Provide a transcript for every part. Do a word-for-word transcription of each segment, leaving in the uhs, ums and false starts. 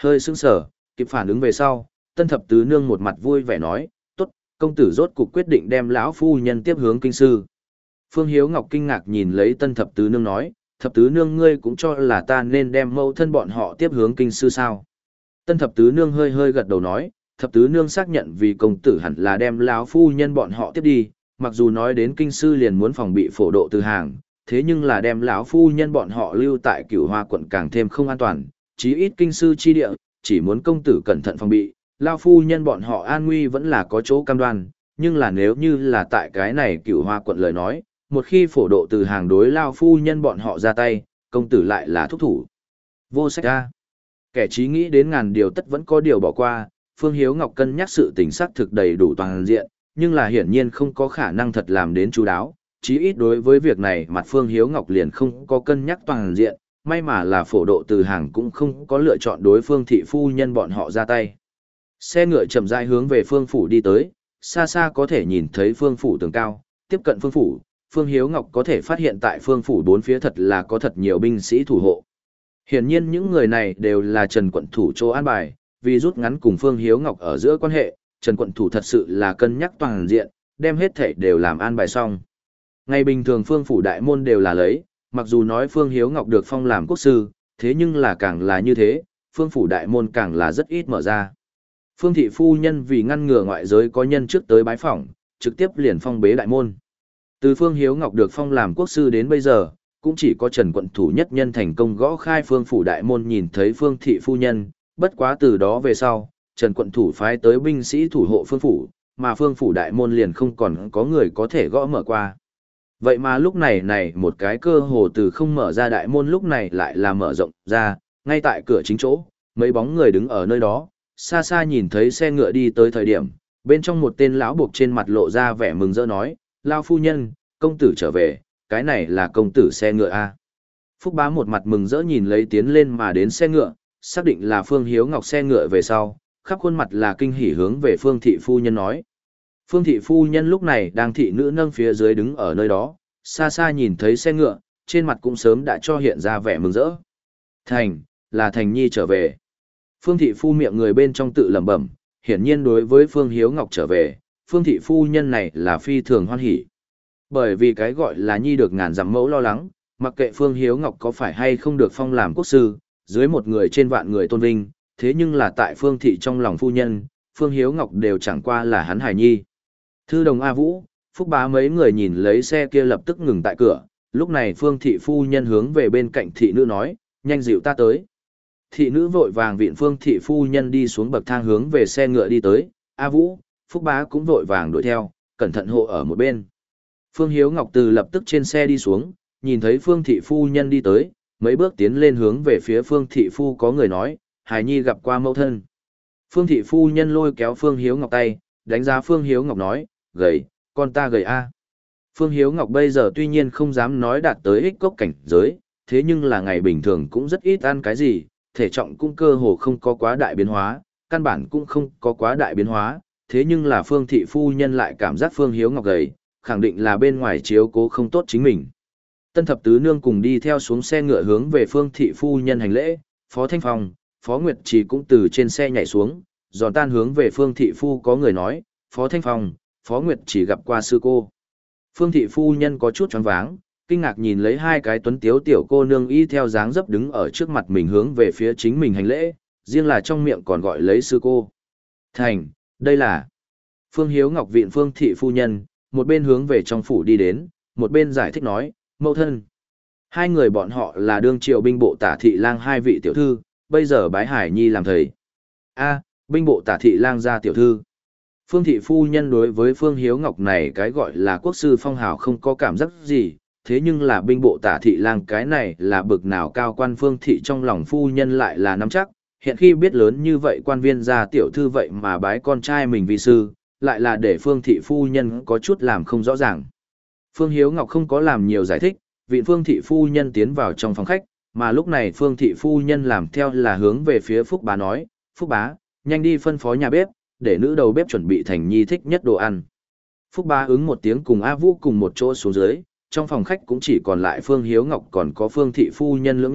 Hơi sững sờ, kịp phản ứng về sau, tân thập tứ nương một mặt vui vẻ nói, tốt, công tử rốt cục quyết định đem lão phu nhân tiếp hướng kinh sư. Phương Hiếu Ngọc kinh ngạc nhìn lấy tân thập tứ nương nói, thập tứ nương ngươi cũng cho là ta nên đem mẫu thân bọn họ tiếp hướng kinh sư sao. Tân thập tứ nương hơi hơi gật đầu nói, thập tứ nương xác nhận vì công tử hẳn là đem lão phu nhân bọn họ tiếp đi, mặc dù nói đến kinh sư liền muốn phòng bị phổ độ từ hàng, thế nhưng là đem lão phu nhân bọn họ lưu tại Cửu Hoa quận càng thêm không an toàn, chí ít kinh sư chi địa, chỉ muốn công tử cẩn thận phòng bị, lão phu nhân bọn họ an nguy vẫn là có chỗ cam đoan, nhưng là nếu như là tại cái này Cửu Hoa quận lời nói, một khi phổ độ từ hàng đối lão phu nhân bọn họ ra tay, công tử lại là thúc thủ. Vô sách ra. Kẻ trí nghĩ đến ngàn điều tất vẫn có điều bỏ qua, Phương Hiếu Ngọc cân nhắc sự tình xác thực đầy đủ toàn diện, nhưng là hiển nhiên không có khả năng thật làm đến chú đáo, chí ít đối với việc này mặt Phương Hiếu Ngọc liền không có cân nhắc toàn diện, may mà là phổ độ từ hàng cũng không có lựa chọn đối phương thị phu nhân bọn họ ra tay. Xe ngựa chậm rãi hướng về phương phủ đi tới, xa xa có thể nhìn thấy phương phủ tường cao, tiếp cận phương phủ, Phương Hiếu Ngọc có thể phát hiện tại phương phủ bốn phía thật là có thật nhiều binh sĩ thủ hộ. Hiển nhiên những người này đều là Trần quận thủ chỗ an bài, vì rút ngắn cùng Phương Hiếu Ngọc ở giữa quan hệ, Trần quận thủ thật sự là cân nhắc toàn diện, đem hết thảy đều làm an bài xong. Ngày bình thường phương phủ đại môn đều là lấy, mặc dù nói Phương Hiếu Ngọc được phong làm quốc sư, thế nhưng là càng là như thế, phương phủ đại môn càng là rất ít mở ra. Phương thị phu nhân vì ngăn ngừa ngoại giới có nhân trước tới bái phỏng, trực tiếp liền phong bế đại môn. Từ Phương Hiếu Ngọc được phong làm quốc sư đến bây giờ, cũng chỉ có Trần quận thủ nhất nhân thành công gõ khai phương phủ đại môn nhìn thấy phương thị phu nhân, bất quá từ đó về sau, Trần quận thủ phái tới binh sĩ thủ hộ phương phủ, mà phương phủ đại môn liền không còn có người có thể gõ mở qua. Vậy mà lúc này này một cái cơ hồ từ không mở ra đại môn lúc này lại là mở rộng ra, ngay tại cửa chính chỗ, mấy bóng người đứng ở nơi đó, xa xa nhìn thấy xe ngựa đi tới thời điểm, bên trong một tên lão buộc trên mặt lộ ra vẻ mừng rỡ nói, lao phu nhân, công tử trở về, cái này là công tử xe ngựa a. Phúc Bá một mặt mừng rỡ nhìn lấy tiến lên mà đến xe ngựa, xác định là Phương Hiếu Ngọc xe ngựa về sau, khắp khuôn mặt là kinh hỉ hướng về Phương thị phu nhân nói. Phương thị phu nhân lúc này đang thị nữ nâng phía dưới đứng ở nơi đó, xa xa nhìn thấy xe ngựa, trên mặt cũng sớm đã cho hiện ra vẻ mừng rỡ. Thành, là Thành Nhi trở về. Phương thị phu miệng người bên trong tự lẩm bẩm, hiển nhiên đối với Phương Hiếu Ngọc trở về, Phương thị phu nhân này là phi thường hoan hỉ. Bởi vì cái gọi là Nhi được ngàn dặm mẫu lo lắng, mặc kệ Phương Hiếu Ngọc có phải hay không được phong làm quốc sư, dưới một người trên vạn người tôn vinh, thế nhưng là tại Phương thị trong lòng phu nhân, Phương Hiếu Ngọc đều chẳng qua là hắn hài nhi. Thư đồng A Vũ, Phúc Bá mấy người nhìn lấy xe kia lập tức ngừng tại cửa, lúc này Phương thị phu nhân hướng về bên cạnh thị nữ nói, nhanh dịu ta tới. Thị nữ vội vàng viện Phương thị phu nhân đi xuống bậc thang hướng về xe ngựa đi tới, A Vũ, Phúc Bá cũng vội vàng đuổi theo, cẩn thận hộ ở một bên. Phương Hiếu Ngọc từ lập tức trên xe đi xuống, nhìn thấy Phương thị phu nhân đi tới, mấy bước tiến lên hướng về phía Phương thị phu có người nói, Hải Nhi gặp qua mẫu thân. Phương thị phu nhân lôi kéo Phương Hiếu Ngọc tay, đánh giá Phương Hiếu Ngọc nói, gầy, con ta gầy a. Phương Hiếu Ngọc bây giờ tuy nhiên không dám nói đạt tới ích cốc cảnh giới, thế nhưng là ngày bình thường cũng rất ít ăn cái gì, thể trọng cũng cơ hồ không có quá đại biến hóa, căn bản cũng không có quá đại biến hóa, thế nhưng là Phương thị phu nhân lại cảm giác Phương Hiếu Ngọc gầy, khẳng định là bên ngoài chiếu cố không tốt chính mình. Tân thập tứ nương cùng đi theo xuống xe ngựa hướng về Phương thị phu nhân hành lễ, Phó Thanh Phong, Phó Nguyệt Trì cũng từ trên xe nhảy xuống, giòn tan hướng về Phương thị phu có người nói, Phó Thanh Phong, Phó Nguyệt Trì gặp qua sư cô. Phương thị phu nhân có chút choáng váng, kinh ngạc nhìn lấy hai cái tuấn tiếu tiểu cô nương y theo dáng dấp đứng ở trước mặt mình hướng về phía chính mình hành lễ, riêng là trong miệng còn gọi lấy sư cô. Thành, đây là Phương Hiếu Ngọc viện Phương thị phu nhân, một bên hướng về trong phủ đi đến, một bên giải thích nói, mẫu thân. Hai người bọn họ là đương triều binh bộ tả thị lang hai vị tiểu thư, bây giờ bái Hải Nhi làm thầy. A, binh bộ tả thị lang gia tiểu thư. Phương thị phu nhân đối với Phương Hiếu Ngọc này cái gọi là quốc sư phong hào không có cảm giác gì, thế nhưng là binh bộ tả thị lang cái này là bực nào cao quan Phương thị trong lòng phu nhân lại là nắm chắc, hiện khi biết lớn như vậy quan viên gia tiểu thư vậy mà bái con trai mình vì sư, lại là để Phương thị phu nhân có chút làm không rõ ràng. Phương Hiếu Ngọc không có làm nhiều giải thích, vị Phương thị phu nhân tiến vào trong phòng khách, mà lúc này Phương thị phu nhân làm theo là hướng về phía Phúc Bá nói, Phúc Bá, nhanh đi phân phó nhà bếp, để nữ đầu bếp chuẩn bị Thành Nhi thích nhất đồ ăn. Phúc Bá ứng một tiếng cùng A Vũ cùng một chỗ xuống dưới, trong phòng khách cũng chỉ còn lại Phương Hiếu Ngọc còn có Phương thị phu nhân lưỡng nhân,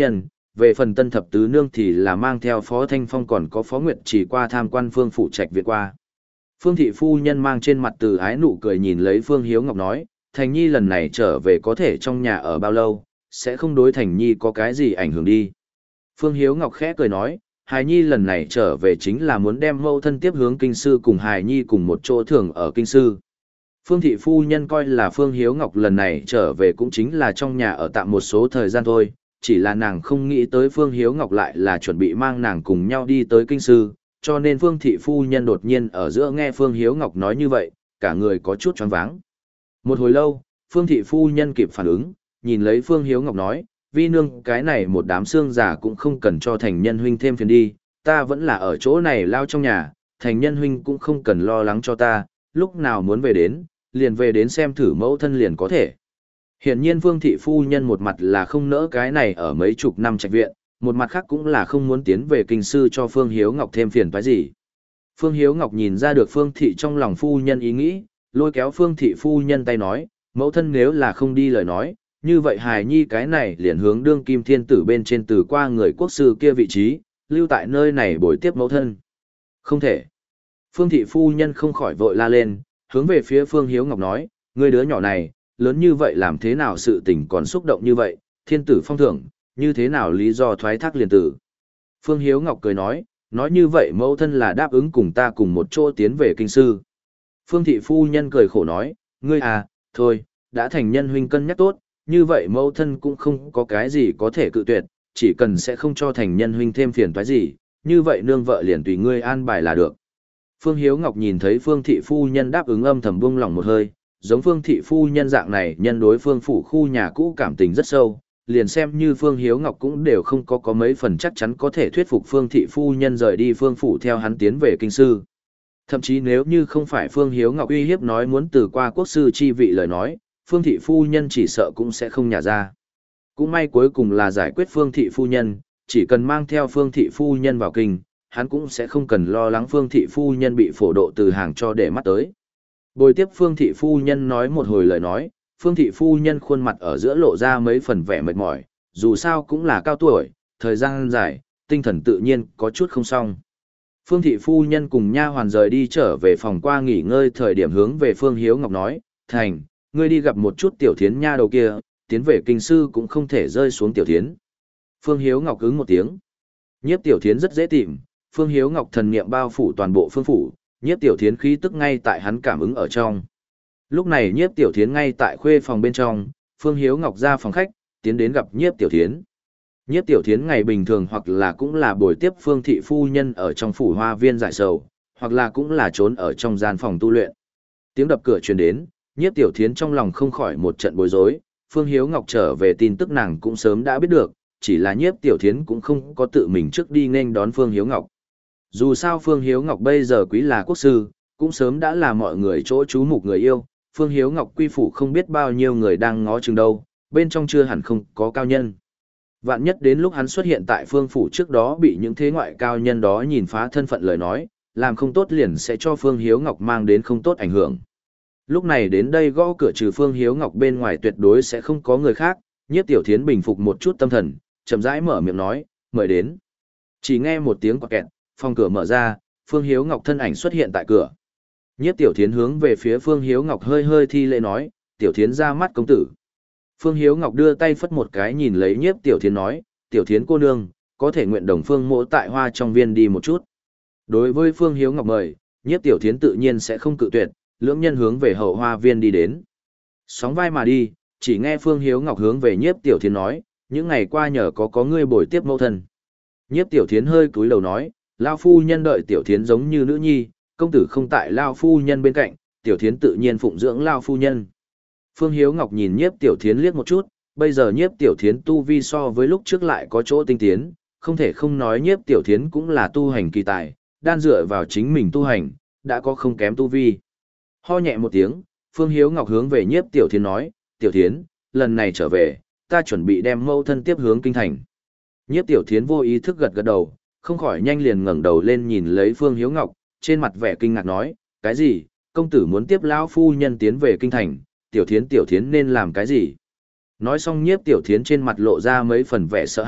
về phần tân thập tứ nương thì là mang theo Phó Thanh Phong còn có Phó Nguyệt chỉ qua tham quan Phương phủ trạch viện qua. Phương thị phu nhân mang trên mặt từ ái nụ cười nhìn lấy Phương Hiếu Ngọc nói, Thành Nhi lần này trở về có thể trong nhà ở bao lâu, sẽ không đối Thành Nhi có cái gì ảnh hưởng đi. Phương Hiếu Ngọc khẽ cười nói, Hài Nhi lần này trở về chính là muốn đem mẫu thân tiếp hướng kinh sư cùng Hài Nhi cùng một chỗ thường ở kinh sư. Phương thị phu nhân coi là Phương Hiếu Ngọc lần này trở về cũng chính là trong nhà ở tạm một số thời gian thôi, chỉ là nàng không nghĩ tới Phương Hiếu Ngọc lại là chuẩn bị mang nàng cùng nhau đi tới kinh sư, cho nên Phương thị phu nhân đột nhiên ở giữa nghe Phương Hiếu Ngọc nói như vậy, cả người có chút choáng váng. Một hồi lâu, Phương thị phu nhân kịp phản ứng, nhìn lấy Phương Hiếu Ngọc nói, vi nương cái này một đám xương giả cũng không cần cho thành nhân huynh thêm phiền đi, ta vẫn là ở chỗ này lao trong nhà, thành nhân huynh cũng không cần lo lắng cho ta, lúc nào muốn về đến, liền về đến xem thử mẫu thân liền có thể. Hiển nhiên Phương thị phu nhân một mặt là không nỡ cái này ở mấy chục năm trạch viện, một mặt khác cũng là không muốn tiến về kinh sư cho Phương Hiếu Ngọc thêm phiền toái gì. Phương Hiếu Ngọc nhìn ra được Phương thị trong lòng phu nhân ý nghĩ, lôi kéo Phương thị phu nhân tay nói, mẫu thân nếu là không đi lời nói, như vậy hài nhi cái này liền hướng đương kim thiên tử bên trên từ qua người quốc sư kia vị trí, lưu tại nơi này bồi tiếp mẫu thân. Không thể. Phương thị phu nhân không khỏi vội la lên, hướng về phía Phương Hiếu Ngọc nói, ngươi đứa nhỏ này, lớn như vậy làm thế nào sự tình còn xúc động như vậy, thiên tử phong thưởng, như thế nào lý do thoái thác liền tử. Phương Hiếu Ngọc cười nói, nói như vậy mẫu thân là đáp ứng cùng ta cùng một chỗ tiến về kinh sư. Phương thị phu nhân cười khổ nói, ngươi à, thôi, đã thành nhân huynh cân nhắc tốt, như vậy mẫu thân cũng không có cái gì có thể cự tuyệt, chỉ cần sẽ không cho thành nhân huynh thêm phiền toái gì, như vậy nương vợ liền tùy ngươi an bài là được. Phương Hiếu Ngọc nhìn thấy Phương thị phu nhân đáp ứng âm thầm buông lòng một hơi, giống Phương thị phu nhân dạng này nhân đối Phương phủ khu nhà cũ cảm tình rất sâu, liền xem như Phương Hiếu Ngọc cũng đều không có có mấy phần chắc chắn có thể thuyết phục Phương thị phu nhân rời đi Phương phủ theo hắn tiến về kinh sư. Thậm chí nếu như không phải Phương Hiếu Ngọc uy hiếp nói muốn từ qua quốc sư chi vị lời nói, Phương thị phu nhân chỉ sợ cũng sẽ không nhả ra. Cũng may cuối cùng là giải quyết Phương thị phu nhân, chỉ cần mang theo Phương thị phu nhân vào kinh, hắn cũng sẽ không cần lo lắng Phương thị phu nhân bị phổ độ từ hàng cho để mắt tới. Bồi tiếp Phương thị phu nhân nói một hồi lời nói, Phương thị phu nhân khuôn mặt ở giữa lộ ra mấy phần vẻ mệt mỏi, dù sao cũng là cao tuổi, thời gian dài, tinh thần tự nhiên có chút không xong. Phương thị phu nhân cùng nha hoàn rời đi trở về phòng qua nghỉ ngơi thời điểm hướng về Phương Hiếu Ngọc nói, Thành, ngươi đi gặp một chút tiểu thiến nha đầu kia, tiến về kinh sư cũng không thể rơi xuống tiểu thiến. Phương Hiếu Ngọc ứng một tiếng. Nhiếp tiểu thiến rất dễ tìm, Phương Hiếu Ngọc thần niệm bao phủ toàn bộ phương phủ, nhiếp tiểu thiến khí tức ngay tại hắn cảm ứng ở trong. Lúc này nhiếp tiểu thiến ngay tại khuê phòng bên trong, Phương Hiếu Ngọc ra phòng khách, tiến đến gặp nhiếp tiểu thiến. Nhiếp tiểu thiến ngày bình thường hoặc là cũng là bồi tiếp Phương thị phu nhân ở trong phủ hoa viên giải sầu, hoặc là cũng là trốn ở trong gian phòng tu luyện. Tiếng đập cửa truyền đến, nhiếp tiểu thiến trong lòng không khỏi một trận bối rối, Phương Hiếu Ngọc trở về tin tức nàng cũng sớm đã biết được, chỉ là nhiếp tiểu thiến cũng không có tự mình trước đi nên đón Phương Hiếu Ngọc. Dù sao Phương Hiếu Ngọc bây giờ quý là quốc sư, cũng sớm đã là mọi người chỗ chú mục người yêu, Phương Hiếu Ngọc quy phủ không biết bao nhiêu người đang ngó chừng đâu, bên trong chưa hẳn không có cao nhân. Vạn nhất đến lúc hắn xuất hiện tại Phương phủ trước đó bị những thế ngoại cao nhân đó nhìn phá thân phận lời nói, làm không tốt liền sẽ cho Phương Hiếu Ngọc mang đến không tốt ảnh hưởng. Lúc này đến đây gõ cửa trừ Phương Hiếu Ngọc bên ngoài tuyệt đối sẽ không có người khác, nhiếp tiểu thiến bình phục một chút tâm thần, chậm rãi mở miệng nói, mời đến. Chỉ nghe một tiếng quạt kẹt, phòng cửa mở ra, Phương Hiếu Ngọc thân ảnh xuất hiện tại cửa. Nhiếp tiểu thiến hướng về phía Phương Hiếu Ngọc hơi hơi thi lễ nói, tiểu thiến ra mắt công tử. Phương Hiếu Ngọc đưa tay phất một cái nhìn lấy nhiếp tiểu thiến nói, tiểu thiến cô nương, có thể nguyện đồng Phương mỗ tại hoa trong viên đi một chút. Đối với Phương Hiếu Ngọc mời, nhiếp tiểu thiến tự nhiên sẽ không cự tuyệt, lưỡng nhân hướng về hậu hoa viên đi đến. Sóng vai mà đi, chỉ nghe Phương Hiếu Ngọc hướng về nhiếp tiểu thiến nói, những ngày qua nhờ có có ngươi bồi tiếp mẫu thân. Nhiếp tiểu thiến hơi cúi đầu nói, lao phu nhân đợi tiểu thiến giống như nữ nhi, công tử không tại lao phu nhân bên cạnh, tiểu thiến tự nhiên phụng dưỡng lao phu nhân. Phương Hiếu Ngọc nhìn nhiếp tiểu thiến liếc một chút, bây giờ nhiếp tiểu thiến tu vi so với lúc trước lại có chỗ tinh tiến, không thể không nói nhiếp tiểu thiến cũng là tu hành kỳ tài, đan dựa vào chính mình tu hành, đã có không kém tu vi. Ho nhẹ một tiếng, Phương Hiếu Ngọc hướng về nhiếp tiểu thiến nói, tiểu thiến, lần này trở về, ta chuẩn bị đem mẫu thân tiếp hướng kinh thành. Nhiếp tiểu thiến vô ý thức gật gật đầu, không khỏi nhanh liền ngẩng đầu lên nhìn lấy Phương Hiếu Ngọc, trên mặt vẻ kinh ngạc nói, cái gì, công tử muốn tiếp lão phu nhân tiến về kinh thành, tiểu thiến tiểu thiến nên làm cái gì? Nói xong nhiếp tiểu thiến trên mặt lộ ra mấy phần vẻ sợ hãi,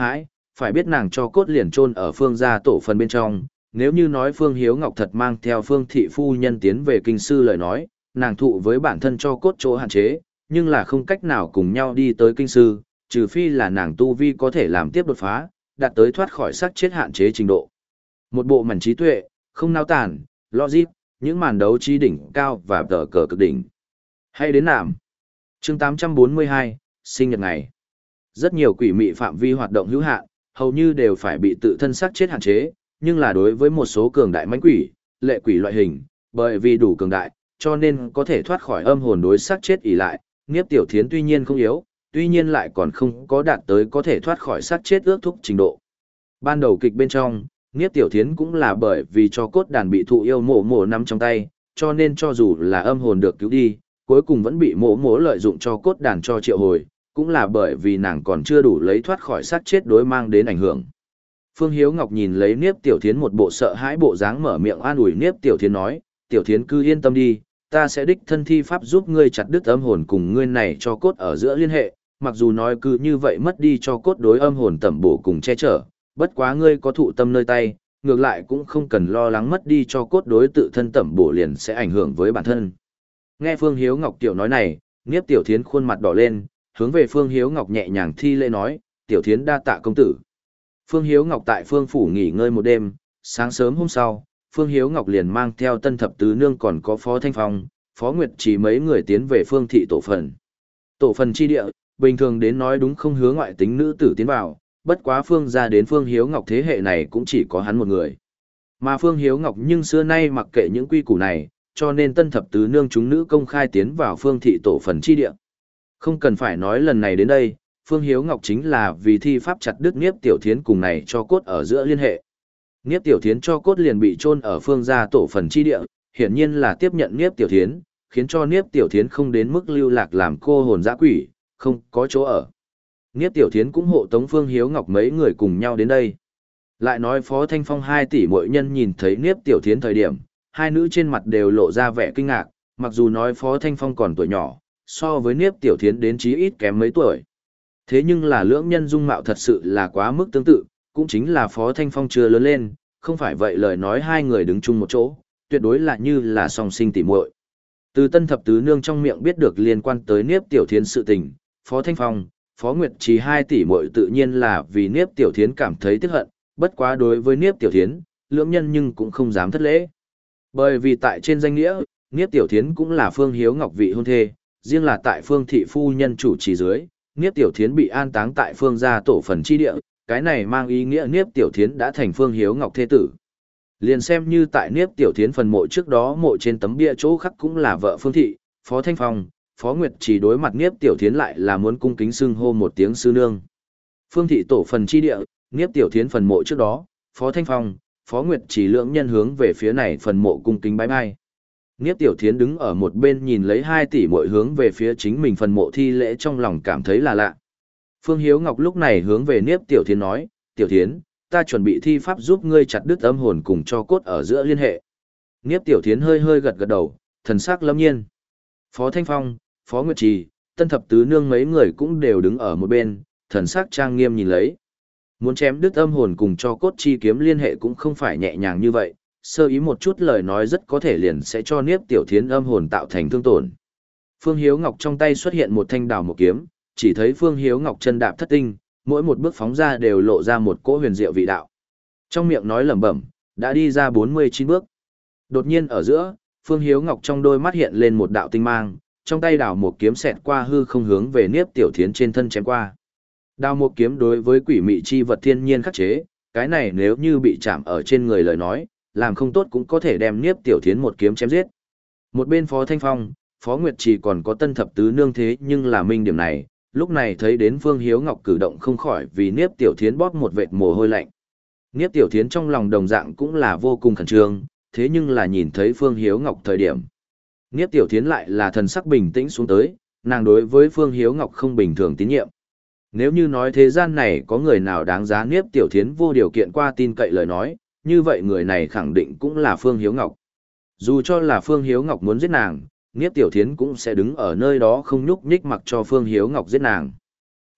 phải biết nàng cho cốt liền chôn ở Phương gia tổ phần bên trong, nếu như nói Phương Hiếu Ngọc thật mang theo Phương thị phu nhân tiến về kinh sư lời nói, nàng thụ với bản thân cho cốt chỗ hạn chế, nhưng là không cách nào cùng nhau đi tới kinh sư, trừ phi là nàng tu vi có thể làm tiếp đột phá, đạt tới thoát khỏi xác chết hạn chế trình độ. Một bộ mảnh trí tuệ, không nao tản, logic, những màn đấu trí đỉnh cao và tờ cờ cực đỉnh. Hay đến nạm. Chương tám trăm bốn mươi hai, sinh nhật ngày. Rất nhiều quỷ mị phạm vi hoạt động hữu hạn, hầu như đều phải bị tự thân xác chết hạn chế, nhưng là đối với một số cường đại mãnh quỷ, lệ quỷ loại hình, bởi vì đủ cường đại, cho nên có thể thoát khỏi âm hồn đối xác chết ỷ lại. Niếp Tiểu Thiến tuy nhiên không yếu, tuy nhiên lại còn không có đạt tới có thể thoát khỏi xác chết ước thúc trình độ. Ban đầu kịch bên trong, Niếp Tiểu Thiến cũng là bởi vì cho cốt đàn bị thụ yêu mộ mộ nắm trong tay, cho nên cho dù là âm hồn được cứu đi, cuối cùng vẫn bị mộ mộ lợi dụng cho cốt đàn cho triệu hồi, cũng là bởi vì nàng còn chưa đủ lấy thoát khỏi xác chết đối mang đến ảnh hưởng. Phương Hiếu Ngọc nhìn lấy Niếp Tiểu Thiến một bộ sợ hãi bộ dáng mở miệng an ủi Niếp Tiểu Thiến nói, Tiểu Thiến cứ yên tâm đi, ta sẽ đích thân thi pháp giúp ngươi chặt đứt âm hồn cùng ngươi này cho cốt ở giữa liên hệ, mặc dù nói cứ như vậy mất đi cho cốt đối âm hồn tẩm bổ cùng che chở, bất quá ngươi có thụ tâm nơi tay, ngược lại cũng không cần lo lắng mất đi cho cốt đối tự thân tẩm bổ liền sẽ ảnh hưởng với bản thân. Nghe Phương Hiếu Ngọc tiểu nói này, Niếp Tiểu Thiến khuôn mặt đỏ lên, hướng về Phương Hiếu Ngọc nhẹ nhàng thi lễ nói, Tiểu Thiến đa tạ công tử. Phương Hiếu Ngọc tại Phương phủ nghỉ ngơi một đêm, sáng sớm hôm sau, Phương Hiếu Ngọc liền mang theo Tân Thập Tứ Nương còn có Phó Thanh Phong, Phó Nguyệt Chỉ mấy người tiến về Phương thị tổ phần. Tổ phần chi địa, bình thường đến nói đúng không hứa ngoại tính nữ tử tiến vào, bất quá Phương gia đến Phương Hiếu Ngọc thế hệ này cũng chỉ có hắn một người. Mà Phương Hiếu Ngọc nhưng xưa nay mặc kệ những quy củ này, cho nên Tân Thập Tứ Nương chúng nữ công khai tiến vào Phương thị tổ phần chi địa. Không cần phải nói lần này đến đây, Phương Hiếu Ngọc chính là vì thi pháp chặt đứt Niếp Tiểu Thiến cùng này cho cốt ở giữa liên hệ. Niếp Tiểu Thiến cho cốt liền bị chôn ở Phương gia tổ phần chi địa, hiển nhiên là tiếp nhận Niếp Tiểu Thiến, khiến cho Niếp Tiểu Thiến không đến mức lưu lạc làm cô hồn dã quỷ, không có chỗ ở. Niếp Tiểu Thiến cũng hộ tống Phương Hiếu Ngọc mấy người cùng nhau đến đây. Lại nói Phó Thanh Phong hai tỷ muội nhân nhìn thấy Niếp Tiểu Thiến thời điểm, hai nữ trên mặt đều lộ ra vẻ kinh ngạc, mặc dù nói Phó Thanh Phong còn tuổi nhỏ, so với Niếp Tiểu Thiến đến chí ít kém mấy tuổi. Thế nhưng là lưỡng nhân dung mạo thật sự là quá mức tương tự, cũng chính là Phó Thanh Phong chưa lớn lên, không phải vậy lời nói hai người đứng chung một chỗ, tuyệt đối là như là song sinh tỷ muội. Từ Tân Thập Tứ Nương trong miệng biết được liên quan tới Niếp Tiểu Thiến sự tình, Phó Thanh Phong, Phó Nguyệt Trì hai tỷ muội tự nhiên là vì Niếp Tiểu Thiến cảm thấy tiếc hận, bất quá đối với Niếp Tiểu Thiến, lưỡng nhân nhưng cũng không dám thất lễ. Bởi vì tại trên danh nghĩa, Niếp Tiểu Thiến cũng là Phương Hiếu Ngọc vị hôn thê, riêng là tại Phương thị phu nhân chủ trì dưới, Niếp Tiểu Thiến bị an táng tại Phương gia tổ phần chi địa, cái này mang ý nghĩa Niếp Tiểu Thiến đã thành Phương Hiếu Ngọc thê tử. Liền xem như tại Niếp Tiểu Thiến phần mộ trước đó mộ trên tấm bia chỗ khắc cũng là vợ Phương thị, Phó Thanh Phong, Phó Nguyệt chỉ đối mặt Niếp Tiểu Thiến lại là muốn cung kính xưng hô một tiếng sư nương. Phương thị tổ phần chi địa, Niếp Tiểu Thiến phần mộ trước đó, Phó Thanh Phong, Phó Nguyệt chỉ lưỡng nhân hướng về phía này phần mộ cung kính bái bai. Niếp Tiểu Thiến đứng ở một bên nhìn lấy hai tỷ muội hướng về phía chính mình phần mộ thi lễ trong lòng cảm thấy là lạ. Phương Hiếu Ngọc lúc này hướng về Niếp Tiểu Thiến nói, Tiểu Thiến, ta chuẩn bị thi pháp giúp ngươi chặt đứt âm hồn cùng cho cốt ở giữa liên hệ. Niếp Tiểu Thiến hơi hơi gật gật đầu, thần sắc lâm nhiên. Phó Thanh Phong, Phó Nguyệt Trì, Tân Thập Tứ Nương mấy người cũng đều đứng ở một bên, thần sắc trang nghiêm nhìn lấy. Muốn chém đứt âm hồn cùng cho cốt chi kiếm liên hệ cũng không phải nhẹ nhàng như vậy, sơ ý một chút lời nói rất có thể liền sẽ cho Niếp Tiểu Thiến âm hồn tạo thành thương tổn. Phương Hiếu Ngọc trong tay xuất hiện một thanh đào một kiếm, chỉ thấy Phương Hiếu Ngọc chân đạp thất tinh, mỗi một bước phóng ra đều lộ ra một cỗ huyền diệu vị đạo. Trong miệng nói lẩm bẩm, đã đi ra bốn mươi chín bước. Đột nhiên ở giữa, Phương Hiếu Ngọc trong đôi mắt hiện lên một đạo tinh mang, trong tay đào một kiếm xẹt qua hư không hướng về Niếp Tiểu Thiến trên thân chém qua. Đào một kiếm đối với quỷ mị chi vật thiên nhiên khắc chế, cái này nếu như bị chạm ở trên người lời nói, làm không tốt cũng có thể đem Niếp Tiểu Thiến một kiếm chém giết. Một bên Phó Thanh Phong, Phó Nguyệt Trì còn có Tân Thập Tứ Nương thế nhưng là minh điểm này, lúc này thấy đến Phương Hiếu Ngọc cử động không khỏi vì Niếp Tiểu Thiến bóp một vệt mồ hôi lạnh. Niếp Tiểu Thiến trong lòng đồng dạng cũng là vô cùng khẩn trương, thế nhưng là nhìn thấy Phương Hiếu Ngọc thời điểm. Niếp Tiểu Thiến lại là thần sắc bình tĩnh xuống tới, nàng đối với Phương Hiếu Ngọc không bình thường tín nhiệm. Nếu như nói thế gian này có người nào đáng giá Niếp Tiểu Thiến vô điều kiện qua tin cậy lời nói, như vậy người này khẳng định cũng là Phương Hiếu Ngọc. Dù cho là Phương Hiếu Ngọc muốn giết nàng, Niếp Tiểu Thiến cũng sẽ đứng ở nơi đó không nhúc nhích mặc cho Phương Hiếu Ngọc giết nàng.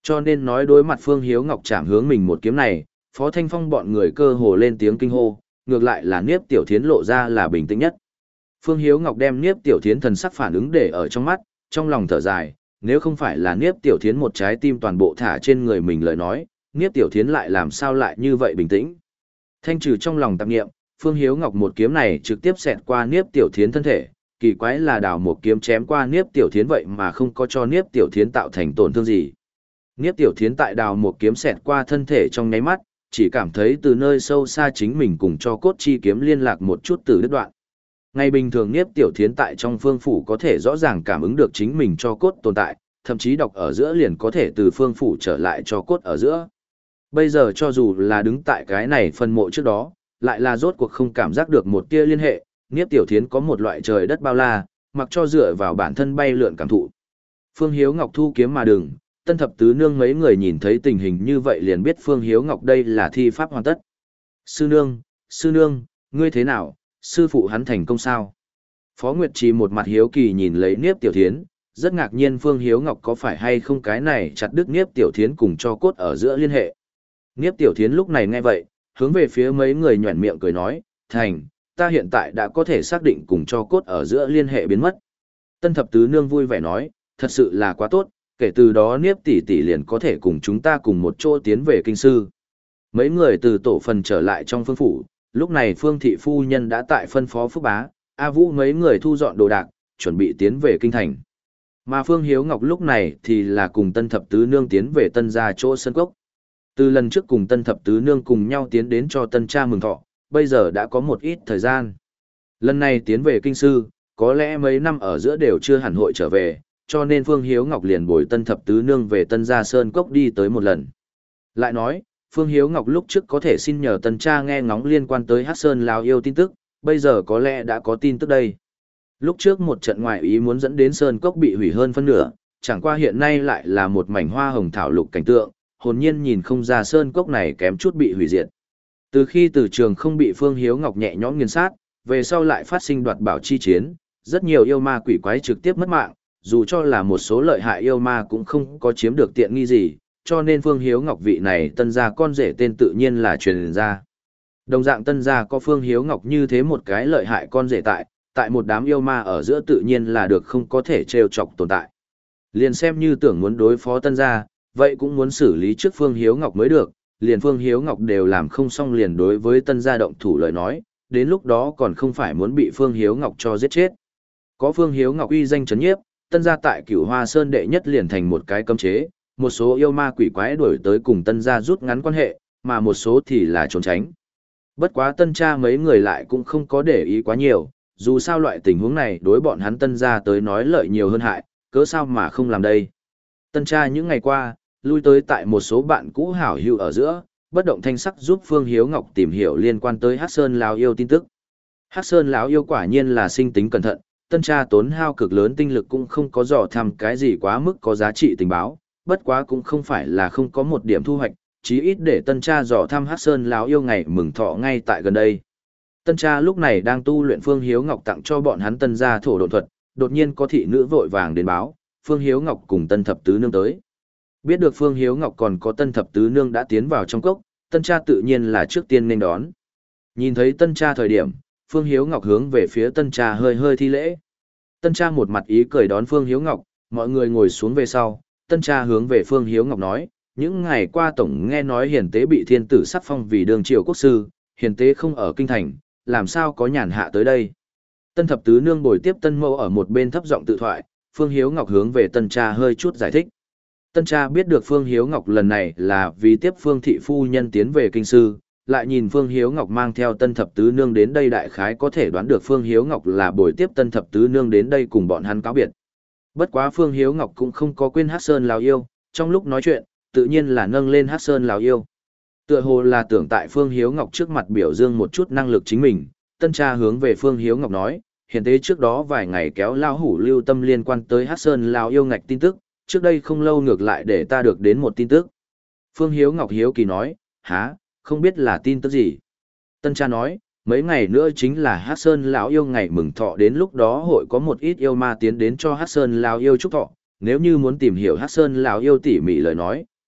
Cho nên nói đối mặt Phương Hiếu Ngọc chạm hướng mình một kiếm này, Phó Thanh Phong bọn người cơ hồ lên tiếng kinh hô, ngược lại là Niếp Tiểu Thiến lộ ra là bình tĩnh nhất. Phương Hiếu Ngọc đem Niếp Tiểu Thiến thần sắc phản ứng để ở trong mắt, trong lòng thở dài, nếu không phải là Niếp Tiểu Thiến một trái tim toàn bộ thả trên người mình lời nói, Niếp Tiểu Thiến lại làm sao lại như vậy bình tĩnh. Thanh trừ trong lòng tạp nghiệm, Phương Hiếu Ngọc một kiếm này trực tiếp xẹt qua Niếp Tiểu Thiến thân thể, kỳ quái là đào một kiếm chém qua Niếp Tiểu Thiến vậy mà không có cho Niếp Tiểu Thiến tạo thành tổn thương gì. Niếp Tiểu Thiến tại đào một kiếm xẹt qua thân thể trong nháy mắt, chỉ cảm thấy từ nơi sâu xa chính mình cùng cho cốt chi kiếm liên lạc một chút từ đứt đoạn. Ngày bình thường Niếp Tiểu Thiến tại trong phương phủ có thể rõ ràng cảm ứng được chính mình cho cốt tồn tại, thậm chí đọc ở giữa liền có thể từ phương phủ trở lại cho cốt ở giữa. Bây giờ cho dù là đứng tại cái này phân mộ trước đó, lại là rốt cuộc không cảm giác được một tia liên hệ, Niếp Tiểu Thiến có một loại trời đất bao la, mặc cho dựa vào bản thân bay lượn cảm thụ. Phương Hiếu Ngọc thu kiếm mà đừng, Tân Thập Tứ Nương mấy người nhìn thấy tình hình như vậy liền biết Phương Hiếu Ngọc đây là thi pháp hoàn tất. Sư Nương, Sư Nương, ngươi thế nào, sư phụ hắn thành công sao? Phó Nguyệt Trì một mặt hiếu kỳ nhìn lấy Niếp Tiểu Thiến, rất ngạc nhiên Phương Hiếu Ngọc có phải hay không cái này chặt đứt Niếp Tiểu Thiến cùng cho cốt ở giữa liên hệ. Niếp Tiểu Thiến lúc này nghe vậy, hướng về phía mấy người nhoẻn miệng cười nói, thành, ta hiện tại đã có thể xác định cùng cho cốt ở giữa liên hệ biến mất. Tân Thập Tứ Nương vui vẻ nói, thật sự là quá tốt, kể từ đó Niếp tỷ tỷ liền có thể cùng chúng ta cùng một chỗ tiến về kinh sư. Mấy người từ tổ phần trở lại trong phương phủ, lúc này Phương thị phu nhân đã tại phân phó Phúc Bá, A Vũ mấy người thu dọn đồ đạc, chuẩn bị tiến về kinh thành. Mà Phương Hiếu Ngọc lúc này thì là cùng Tân Thập Tứ Nương tiến về Tân gia chỗ sân cốc. Từ lần trước cùng Tân Thập Tứ Nương cùng nhau tiến đến cho Tân cha mừng thọ, bây giờ đã có một ít thời gian. Lần này tiến về kinh sư, có lẽ mấy năm ở giữa đều chưa hẳn hội trở về, cho nên Phương Hiếu Ngọc liền bồi Tân Thập Tứ Nương về Tân gia sơn cốc đi tới một lần. Lại nói, Phương Hiếu Ngọc lúc trước có thể xin nhờ Tân cha nghe ngóng liên quan tới Hắc Sơn Lão yêu tin tức, bây giờ có lẽ đã có tin tức đây. Lúc trước một trận ngoại ý muốn dẫn đến sơn cốc bị hủy hơn phân nửa, chẳng qua hiện nay lại là một mảnh hoa hồng thảo lục cảnh tượng, hồn nhiên nhìn không ra sơn cốc này kém chút bị hủy diệt. Từ khi từ trường không bị Phương Hiếu Ngọc nhẹ nhõm nghiền sát, về sau lại phát sinh đoạt bảo chi chiến, rất nhiều yêu ma quỷ quái trực tiếp mất mạng, dù cho là một số lợi hại yêu ma cũng không có chiếm được tiện nghi gì, cho nên Phương Hiếu Ngọc vị này Tân gia con rể tên tự nhiên là truyền ra. Đồng dạng Tân gia có Phương Hiếu Ngọc như thế một cái lợi hại con rể tại, tại một đám yêu ma ở giữa tự nhiên là được không có thể trêu chọc tồn tại. Liền xem như tưởng muốn đối phó Tân gia, vậy cũng muốn xử lý trước Phương Hiếu Ngọc mới được, liền Phương Hiếu Ngọc đều làm không xong liền đối với Tân gia động thủ lời nói, đến lúc đó còn không phải muốn bị Phương Hiếu Ngọc cho giết chết. Có Phương Hiếu Ngọc uy danh chấn nhiếp, Tân gia tại Cửu Hoa Sơn đệ nhất liền thành một cái cấm chế, một số yêu ma quỷ quái đuổi tới cùng Tân gia rút ngắn quan hệ, mà một số thì là trốn tránh. Bất quá Tân cha mấy người lại cũng không có để ý quá nhiều, dù sao loại tình huống này đối bọn hắn Tân gia tới nói lợi nhiều hơn hại, cớ sao mà không làm đây. Tân cha những ngày qua, lui tới tại một số bạn cũ hảo hữu ở giữa, bất động thanh sắc giúp Phương Hiếu Ngọc tìm hiểu liên quan tới Hắc Sơn lão yêu tin tức. Hắc Sơn lão yêu quả nhiên là sinh tính cẩn thận, Tân cha tốn hao cực lớn tinh lực cũng không có dò thăm cái gì quá mức có giá trị tình báo, bất quá cũng không phải là không có một điểm thu hoạch, chí ít để Tân cha dò thăm Hắc Sơn lão yêu ngày mừng thọ ngay tại gần đây. Tân cha lúc này đang tu luyện Phương Hiếu Ngọc tặng cho bọn hắn Tân gia thổ độn thuật, đột nhiên có thị nữ vội vàng đến báo, Phương Hiếu Ngọc cùng Tân Thập Tứ Nương tới. Biết được Phương Hiếu Ngọc còn có Tân Thập Tứ Nương đã tiến vào trong cốc, Tân cha tự nhiên là trước tiên nên đón. Nhìn thấy Tân cha thời điểm, Phương Hiếu Ngọc hướng về phía Tân cha hơi hơi thi lễ. Tân cha một mặt ý cười đón Phương Hiếu Ngọc, mọi người ngồi xuống về sau, Tân cha hướng về Phương Hiếu Ngọc nói, những ngày qua tổng nghe nói hiền tế bị thiên tử sắc phong vì đường triều quốc sư, hiền tế không ở kinh thành, làm sao có nhàn hạ tới đây. Tân Thập Tứ Nương bồi tiếp Tân Mẫu ở một bên thấp giọng tự thoại, Phương Hiếu Ngọc hướng về Tân cha hơi chút giải thích. Tân cha biết được Phương Hiếu Ngọc lần này là vì tiếp Phương thị phu nhân tiến về kinh sư, lại nhìn Phương Hiếu Ngọc mang theo Tân Thập Tứ Nương đến đây đại khái có thể đoán được Phương Hiếu Ngọc là bồi tiếp Tân Thập Tứ Nương đến đây cùng bọn hắn cáo biệt. Bất quá Phương Hiếu Ngọc cũng không có quên Hắc Sơn lão yêu, trong lúc nói chuyện, tự nhiên là nâng lên Hắc Sơn lão yêu. Tựa hồ là tưởng tại Phương Hiếu Ngọc trước mặt biểu dương một chút năng lực chính mình, Tân cha hướng về Phương Hiếu Ngọc nói, hiện tế trước đó vài ngày kéo lão hủ lưu tâm liên quan tới Hắc Sơn lão yêu ngạch tin tức, trước đây không lâu ngược lại để ta được đến một tin tức. Phương Hiếu Ngọc hiếu kỳ nói, há, không biết là tin tức gì. Tân cha nói, mấy ngày nữa chính là Hắc Sơn lão yêu ngày mừng thọ, đến lúc đó hội có một ít yêu ma tiến đến cho Hắc Sơn lão yêu chúc thọ, nếu như muốn tìm hiểu Hắc Sơn lão yêu tỉ mỉ lời nói,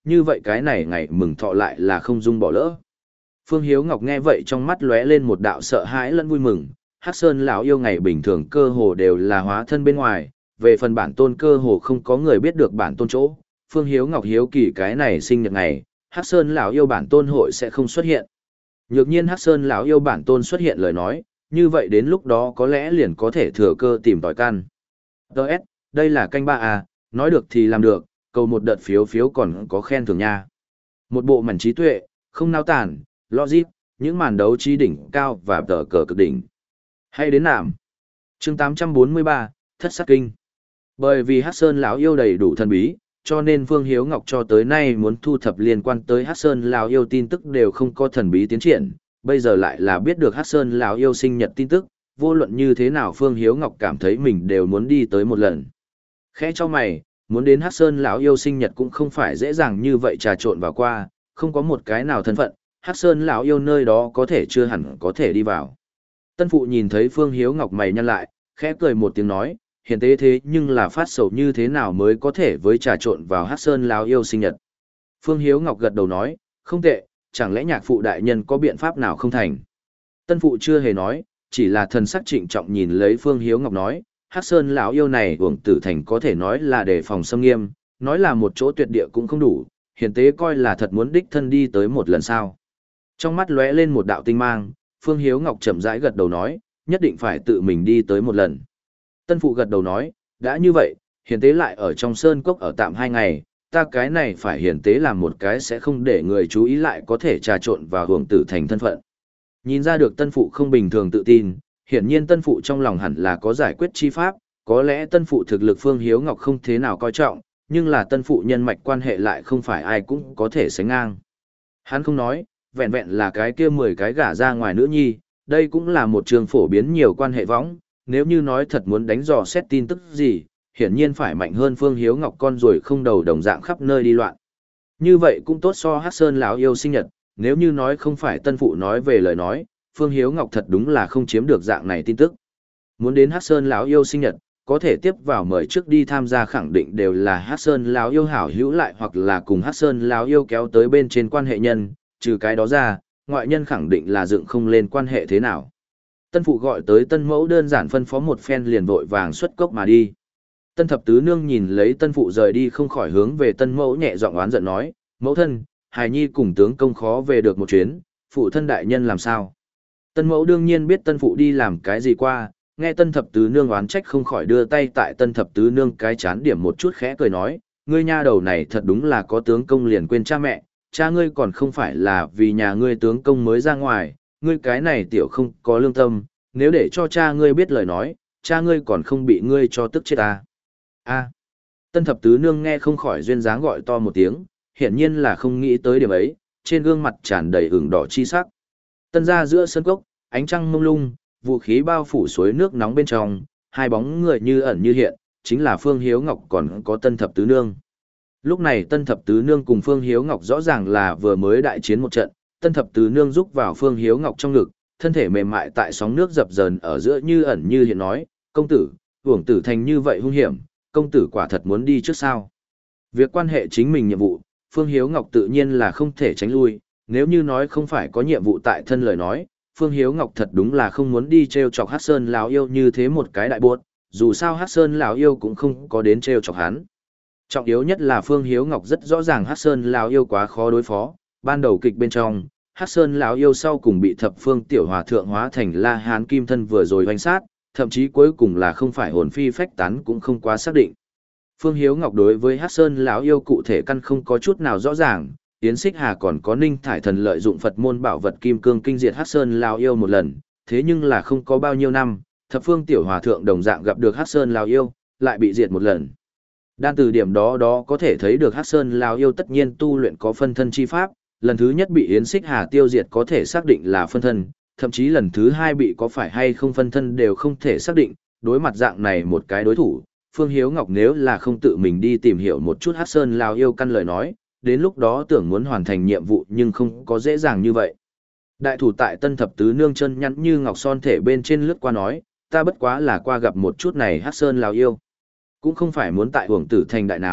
như vậy cái này ngày mừng thọ lại là không dung bỏ lỡ. Phương Hiếu Ngọc nghe vậy trong mắt lóe lên một đạo sợ hãi lẫn vui mừng, Hắc Sơn lão yêu ngày bình thường cơ hồ đều là hóa thân bên ngoài, về phần bản tôn cơ hồ không có người biết được bản tôn chỗ. Phương Hiếu Ngọc hiếu kỳ cái này sinh nhật ngày, Hắc Sơn lão yêu bản tôn hội sẽ không xuất hiện. Nhược nhiên Hắc Sơn lão yêu bản tôn xuất hiện lời nói, như vậy đến lúc đó có lẽ liền có thể thừa cơ tìm tòi căn. đê ét, đây là canh ba à, nói được thì làm được, cầu một đợt phiếu phiếu còn có khen thưởng nha. Một bộ mảnh trí tuệ, không nao tản, logic, những màn đấu trí đỉnh cao và tờ cờ cực đỉnh. Hay đến nạm. Chương tám trăm bốn mươi ba, Thất Sát Kinh. Bởi vì Hắc Sơn lão yêu đầy đủ thần bí, cho nên Phương Hiếu Ngọc cho tới nay muốn thu thập liên quan tới Hắc Sơn lão yêu tin tức đều không có thần bí tiến triển, bây giờ lại là biết được Hắc Sơn lão yêu sinh nhật tin tức, vô luận như thế nào Phương Hiếu Ngọc cảm thấy mình đều muốn đi tới một lần. Khẽ cho mày, muốn đến Hắc Sơn lão yêu sinh nhật cũng không phải dễ dàng như vậy trà trộn vào qua, không có một cái nào thân phận, Hắc Sơn lão yêu nơi đó có thể chưa hẳn có thể đi vào. Tân phụ nhìn thấy Phương Hiếu Ngọc mày nhăn lại, khẽ cười một tiếng nói, hiện tế thế nhưng là phát sầu như thế nào mới có thể với trà trộn vào Hắc Sơn lão yêu sinh nhật. Phương Hiếu Ngọc gật đầu nói, không tệ, chẳng lẽ nhạc phụ đại nhân có biện pháp nào không thành. Tân phụ chưa hề nói, chỉ là thần sắc trịnh trọng nhìn lấy Phương Hiếu Ngọc nói, Hắc Sơn lão yêu này uổng tử thành có thể nói là đề phòng xâm nghiêm, nói là một chỗ tuyệt địa cũng không đủ, hiện tế coi là thật muốn đích thân đi tới một lần sao. Trong mắt lóe lên một đạo tinh mang, Phương Hiếu Ngọc chậm rãi gật đầu nói, nhất định phải tự mình đi tới một lần. Tân phụ gật đầu nói, đã như vậy, hiền tế lại ở trong sơn cốc ở tạm hai ngày, ta cái này phải hiền tế làm một cái sẽ không để người chú ý lại có thể trà trộn vào hưởng tử thành thân phận. Nhìn ra được tân phụ không bình thường tự tin, hiển nhiên tân phụ trong lòng hẳn là có giải quyết chi pháp, có lẽ tân phụ thực lực Phương Hiếu Ngọc không thế nào coi trọng, nhưng là tân phụ nhân mạch quan hệ lại không phải ai cũng có thể sánh ngang. Hắn không nói, vẹn vẹn là cái kia mười cái gả ra ngoài nữ nhi, đây cũng là một trường phổ biến nhiều quan hệ võng, nếu như nói thật muốn đánh dò xét tin tức gì, hiển nhiên phải mạnh hơn Phương Hiếu Ngọc con rồi không đầu đồng dạng khắp nơi đi loạn. Như vậy cũng tốt so Hắc Sơn lão yêu sinh nhật, nếu như nói không phải tân phụ nói về lời nói, Phương Hiếu Ngọc thật đúng là không chiếm được dạng này tin tức. Muốn đến Hắc Sơn lão yêu sinh nhật, có thể tiếp vào mời trước đi tham gia khẳng định đều là Hắc Sơn lão yêu hảo hữu lại hoặc là cùng Hắc Sơn lão yêu kéo tới bên trên quan hệ nhân, trừ cái đó ra, ngoại nhân khẳng định là dựng không lên quan hệ thế nào. Tân phụ gọi tới tân mẫu đơn giản phân phó một phen liền vội vàng xuất cốc mà đi. Tân thập tứ nương nhìn lấy tân phụ rời đi không khỏi hướng về tân mẫu nhẹ giọng oán giận nói, mẫu thân, hài nhi cùng tướng công khó về được một chuyến, phụ thân đại nhân làm sao. Tân mẫu đương nhiên biết tân phụ đi làm cái gì qua, nghe tân thập tứ nương oán trách không khỏi đưa tay tại tân thập tứ nương cái chán điểm một chút khẽ cười nói, ngươi nha đầu này thật đúng là có tướng công liền quên cha mẹ, cha ngươi còn không phải là vì nhà ngươi tướng công mới ra ngoài, ngươi cái này tiểu không có lương tâm, nếu để cho cha ngươi biết lời nói, cha ngươi còn không bị ngươi cho tức chết à. A. Tân thập tứ nương nghe không khỏi duyên dáng gọi to một tiếng, hiển nhiên là không nghĩ tới điểm ấy, trên gương mặt tràn đầy ửng đỏ chi sắc. Tân ra giữa sân cốc, ánh trăng mông lung, vũ khí bao phủ suối nước nóng bên trong, hai bóng người như ẩn như hiện, chính là Phương Hiếu Ngọc còn có Tân thập tứ nương. Lúc này Tân thập tứ nương cùng Phương Hiếu Ngọc rõ ràng là vừa mới đại chiến một trận, Tân thập tứ nương rúc vào Phương Hiếu Ngọc trong ngực, thân thể mềm mại tại sóng nước dập dờn ở giữa như ẩn như hiện nói, công tử, uổng tử thành như vậy hung hiểm, công tử quả thật muốn đi trước sao. Việc quan hệ chính mình nhiệm vụ, Phương Hiếu Ngọc tự nhiên là không thể tránh lui, nếu như nói không phải có nhiệm vụ tại thân lời nói, Phương Hiếu Ngọc thật đúng là không muốn đi treo chọc Hắc Sơn lão yêu như thế một cái đại buốt, dù sao Hắc Sơn lão yêu cũng không có đến treo chọc hắn. Trọng yếu nhất là Phương Hiếu Ngọc rất rõ ràng Hắc Sơn lão yêu quá khó đối phó, ban đầu kịch bên trong, Hắc Sơn lão yêu sau cùng bị Thập Phương tiểu hòa thượng hóa thành La Hán kim thân vừa rồi hoành sát, thậm chí cuối cùng là không phải hồn phi phách tán cũng không quá xác định. Phương Hiếu Ngọc đối với Hắc Sơn lão yêu cụ thể căn không có chút nào rõ ràng, Yến Xích Hà còn có Ninh Thải Thần lợi dụng Phật môn bảo vật Kim Cương kinh diệt Hắc Sơn lão yêu một lần, thế nhưng là không có bao nhiêu năm, Thập Phương tiểu hòa thượng đồng dạng gặp được Hắc Sơn lão yêu, lại bị diệt một lần. Đan từ điểm đó đó có thể thấy được Hắc Sơn lão yêu tất nhiên tu luyện có phân thân chi pháp, lần thứ nhất bị Yến Xích Hà tiêu diệt có thể xác định là phân thân, thậm chí lần thứ hai bị có phải hay không phân thân đều không thể xác định, đối mặt dạng này một cái đối thủ, Phương Hiếu Ngọc nếu là không tự mình đi tìm hiểu một chút Hắc Sơn lão yêu căn lời nói, đến lúc đó tưởng muốn hoàn thành nhiệm vụ nhưng không có dễ dàng như vậy. Đại thủ tại Tân thập tứ nương chân nhắn như ngọc son thể bên trên lướt qua nói, ta bất quá là qua gặp một chút này Hắc Sơn lão yêu, cũng không phải muốn tại Uổng Tử thành đại náo,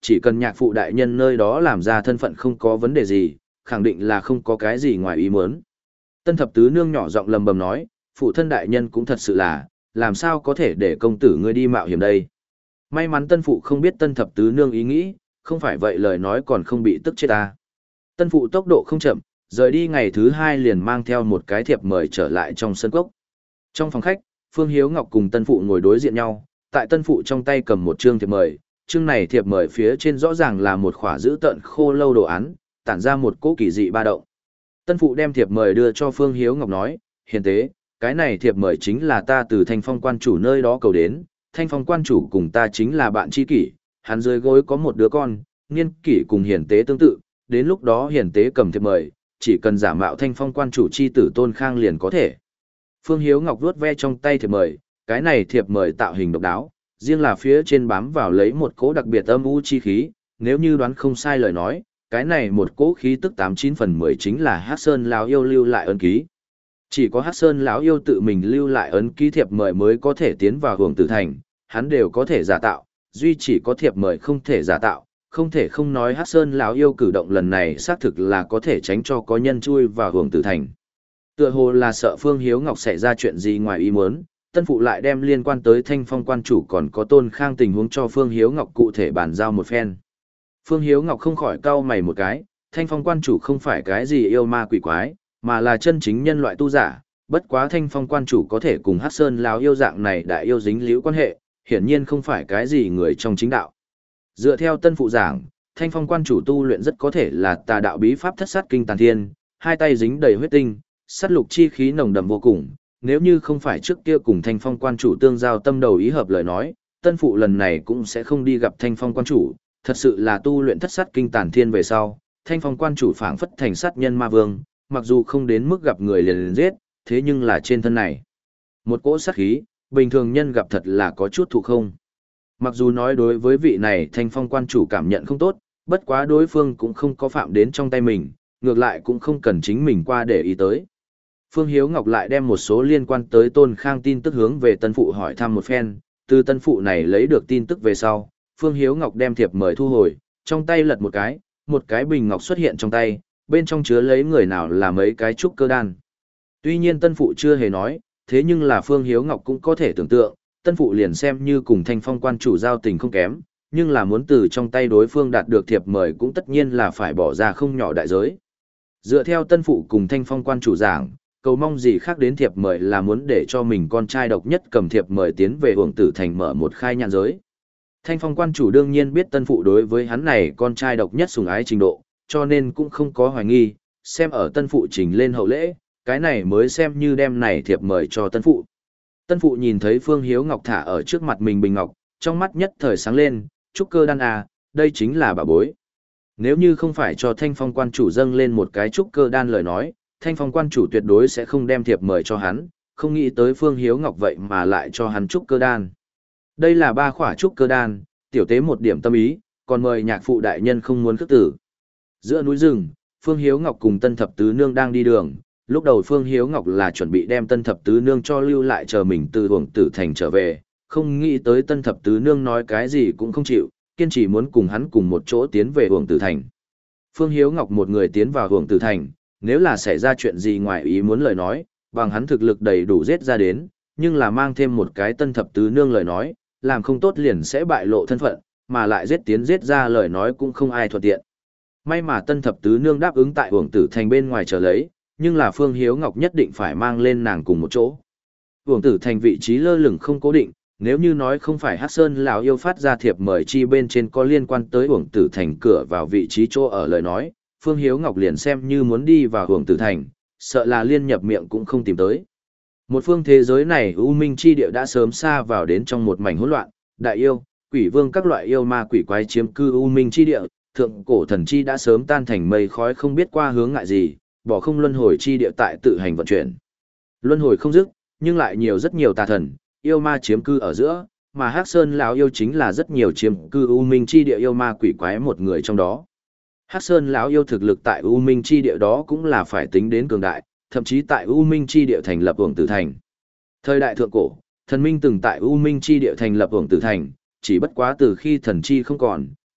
chỉ cần nhạc phụ đại nhân nơi đó làm ra thân phận không có vấn đề gì, khẳng định là không có cái gì ngoài ý muốn. Tân thập tứ nương nhỏ giọng lầm bầm nói, phụ thân đại nhân cũng thật sự là, làm sao có thể để công tử ngươi đi mạo hiểm đây. May mắn tân phụ không biết tân thập tứ nương ý nghĩ, không phải vậy lời nói còn không bị tức chết ta. Tân phụ tốc độ không chậm, rời đi ngày thứ hai liền mang theo một cái thiệp mời trở lại trong sân cốc. Trong phòng khách, Phương Hiếu Ngọc cùng tân phụ ngồi đối diện nhau, tại tân phụ trong tay cầm một chương thiệp mời, chương này thiệp mời phía trên rõ ràng là một khỏa giữ tận khô lâu đồ án, tản ra một cỗ kỳ dị ba động. Tân phụ đem thiệp mời đưa cho Phương Hiếu Ngọc nói, hiền tế, cái này thiệp mời chính là ta từ Thanh Phong quan chủ nơi đó cầu đến, Thanh Phong quan chủ cùng ta chính là bạn tri kỷ, hắn dưới gối có một đứa con, niên kỷ cùng hiền tế tương tự, đến lúc đó hiền tế cầm thiệp mời, chỉ cần giả mạo Thanh Phong quan chủ chi tử Tôn Khang liền có thể. Phương Hiếu Ngọc vuốt ve trong tay thiệp mời, cái này thiệp mời tạo hình độc đáo, riêng là phía trên bám vào lấy một cỗ đặc biệt âm u chi khí, nếu như đoán không sai lời nói, cái này một cỗ khí tức tám chín phần mười chính là Hắc Sơn lão yêu lưu lại ấn ký. Chỉ có Hắc Sơn lão yêu tự mình lưu lại ấn ký thiệp mời mới có thể tiến vào Hưởng Tử Thành, hắn đều có thể giả tạo, duy chỉ có thiệp mời không thể giả tạo, không thể không nói Hắc Sơn lão yêu cử động lần này xác thực là có thể tránh cho có nhân chui vào Hưởng Tử Thành. Tựa hồ là sợ Phương Hiếu Ngọc xảy ra chuyện gì ngoài ý muốn, tân phụ lại đem liên quan tới Thanh Phong quan chủ còn có Tôn Khang tình huống cho Phương Hiếu Ngọc cụ thể bàn giao một phen. Phương Hiếu Ngọc không khỏi cau mày một cái, Thanh Phong quan chủ không phải cái gì yêu ma quỷ quái, mà là chân chính nhân loại tu giả, bất quá Thanh Phong quan chủ có thể cùng Hắc Sơn lão yêu dạng này đại yêu dính liễu quan hệ, hiển nhiên không phải cái gì người trong chính đạo. Dựa theo tân phụ giảng, Thanh Phong quan chủ tu luyện rất có thể là tà đạo bí pháp Thất Sát Kinh Tàn Thiên, hai tay dính đầy huyết tinh, sát lục chi khí nồng đậm vô cùng, nếu như không phải trước kia cùng Thanh Phong quan chủ tương giao tâm đầu ý hợp lời nói, tân phụ lần này cũng sẽ không đi gặp Thanh Phong quan chủ, thật sự là tu luyện Thất Sát Kinh Tàn Thiên về sau, Thanh Phong quan chủ phảng phất thành sát nhân ma vương, mặc dù không đến mức gặp người liền liền giết, thế nhưng là trên thân này một cỗ sát khí, bình thường nhân gặp thật là có chút thụ không. Mặc dù nói đối với vị này Thanh Phong quan chủ cảm nhận không tốt, bất quá đối phương cũng không có phạm đến trong tay mình, ngược lại cũng không cần chính mình qua để ý tới. Phương Hiếu Ngọc lại đem một số liên quan tới Tôn Khang tin tức hướng về tân phụ hỏi thăm một phen, từ tân phụ này lấy được tin tức về sau, Phương Hiếu Ngọc đem thiệp mời thu hồi, trong tay lật một cái, một cái bình ngọc xuất hiện trong tay, bên trong chứa lấy người nào là mấy cái trúc cơ đan. Tuy nhiên tân phụ chưa hề nói, thế nhưng là Phương Hiếu Ngọc cũng có thể tưởng tượng, tân phụ liền xem như cùng Thanh Phong quan chủ giao tình không kém, nhưng là muốn từ trong tay đối phương đạt được thiệp mời cũng tất nhiên là phải bỏ ra không nhỏ đại giới. Dựa theo tân phụ cùng Thanh Phong quan chủ giảng, cầu mong gì khác đến thiệp mời là muốn để cho mình con trai độc nhất cầm thiệp mời tiến về Hưởng Tử Thành mở một khai nhãn giới. Thanh Phong quan chủ đương nhiên biết tân phụ đối với hắn này con trai độc nhất sủng ái trình độ, cho nên cũng không có hoài nghi, xem ở tân phụ trình lên hậu lễ, cái này mới xem như đem này thiệp mời cho tân phụ. Tân phụ nhìn thấy Phương Hiếu Ngọc thả ở trước mặt mình bình ngọc, trong mắt nhất thời sáng lên, trúc cơ đan à, đây chính là bà bối. Nếu như không phải cho Thanh Phong quan chủ dâng lên một cái trúc cơ đan lời nói, Thanh Phong quan chủ tuyệt đối sẽ không đem thiệp mời cho hắn, không nghĩ tới Phương Hiếu Ngọc vậy mà lại cho hắn trúc cơ đan. Đây là ba khỏa trúc cơ đan, tiểu tế một điểm tâm ý, còn mời nhạc phụ đại nhân không muốn khước tử. Giữa núi rừng, Phương Hiếu Ngọc cùng Tân Thập Tứ Nương đang đi đường, lúc đầu Phương Hiếu Ngọc là chuẩn bị đem Tân Thập Tứ Nương cho lưu lại chờ mình từ Hưởng Tử Thành trở về, không nghĩ tới Tân Thập Tứ Nương nói cái gì cũng không chịu, kiên trì muốn cùng hắn cùng một chỗ tiến về Hưởng Tử Thành. Phương Hiếu Ngọc một người tiến vào Hưởng Tử Thành, nếu là xảy ra chuyện gì ngoài ý muốn lời nói, bằng hắn thực lực đầy đủ giết ra đến, nhưng là mang thêm một cái Tân Thập Tứ Nương lời nói, làm không tốt liền sẽ bại lộ thân phận, mà lại giết tiến giết ra lời nói cũng không ai thuận tiện. May mà Tân Thập Tứ Nương đáp ứng tại Hưởng Tử Thành bên ngoài chờ lấy, nhưng là Phương Hiếu Ngọc nhất định phải mang lên nàng cùng một chỗ. Hưởng Tử Thành vị trí lơ lửng không cố định, nếu như nói không phải Hắc Sơn lão yêu phát ra thiệp mời chi bên trên có liên quan tới Hưởng Tử Thành cửa vào vị trí chỗ ở lời nói, Phương Hiếu Ngọc liền xem như muốn đi vào Hưởng Tử Thành, sợ là liên nhập miệng cũng không tìm tới. Một phương thế giới này U Minh chi địa đã sớm xa vào đến trong một mảnh hỗn loạn, đại yêu, quỷ vương các loại yêu ma quỷ quái chiếm cư U Minh chi địa, thượng cổ thần chi đã sớm tan thành mây khói không biết qua hướng ngại gì, bỏ không luân hồi chi địa tại tự hành vận chuyển. Luân hồi không dứt, nhưng lại nhiều rất nhiều tà thần, yêu ma chiếm cư ở giữa, mà Hắc Sơn lão yêu chính là rất nhiều chiếm cư U Minh chi địa yêu ma quỷ quái một người trong đó. Hắc Sơn lão yêu thực lực tại U Minh chi địa đó cũng là phải tính đến cường đại, thậm chí tại U Minh chi địa thành lập Hưởng Tử Thành. Thời đại thượng cổ, thần minh từng tại U Minh chi địa thành lập Hưởng Tử Thành, chỉ bất quá từ khi thần chi không còn,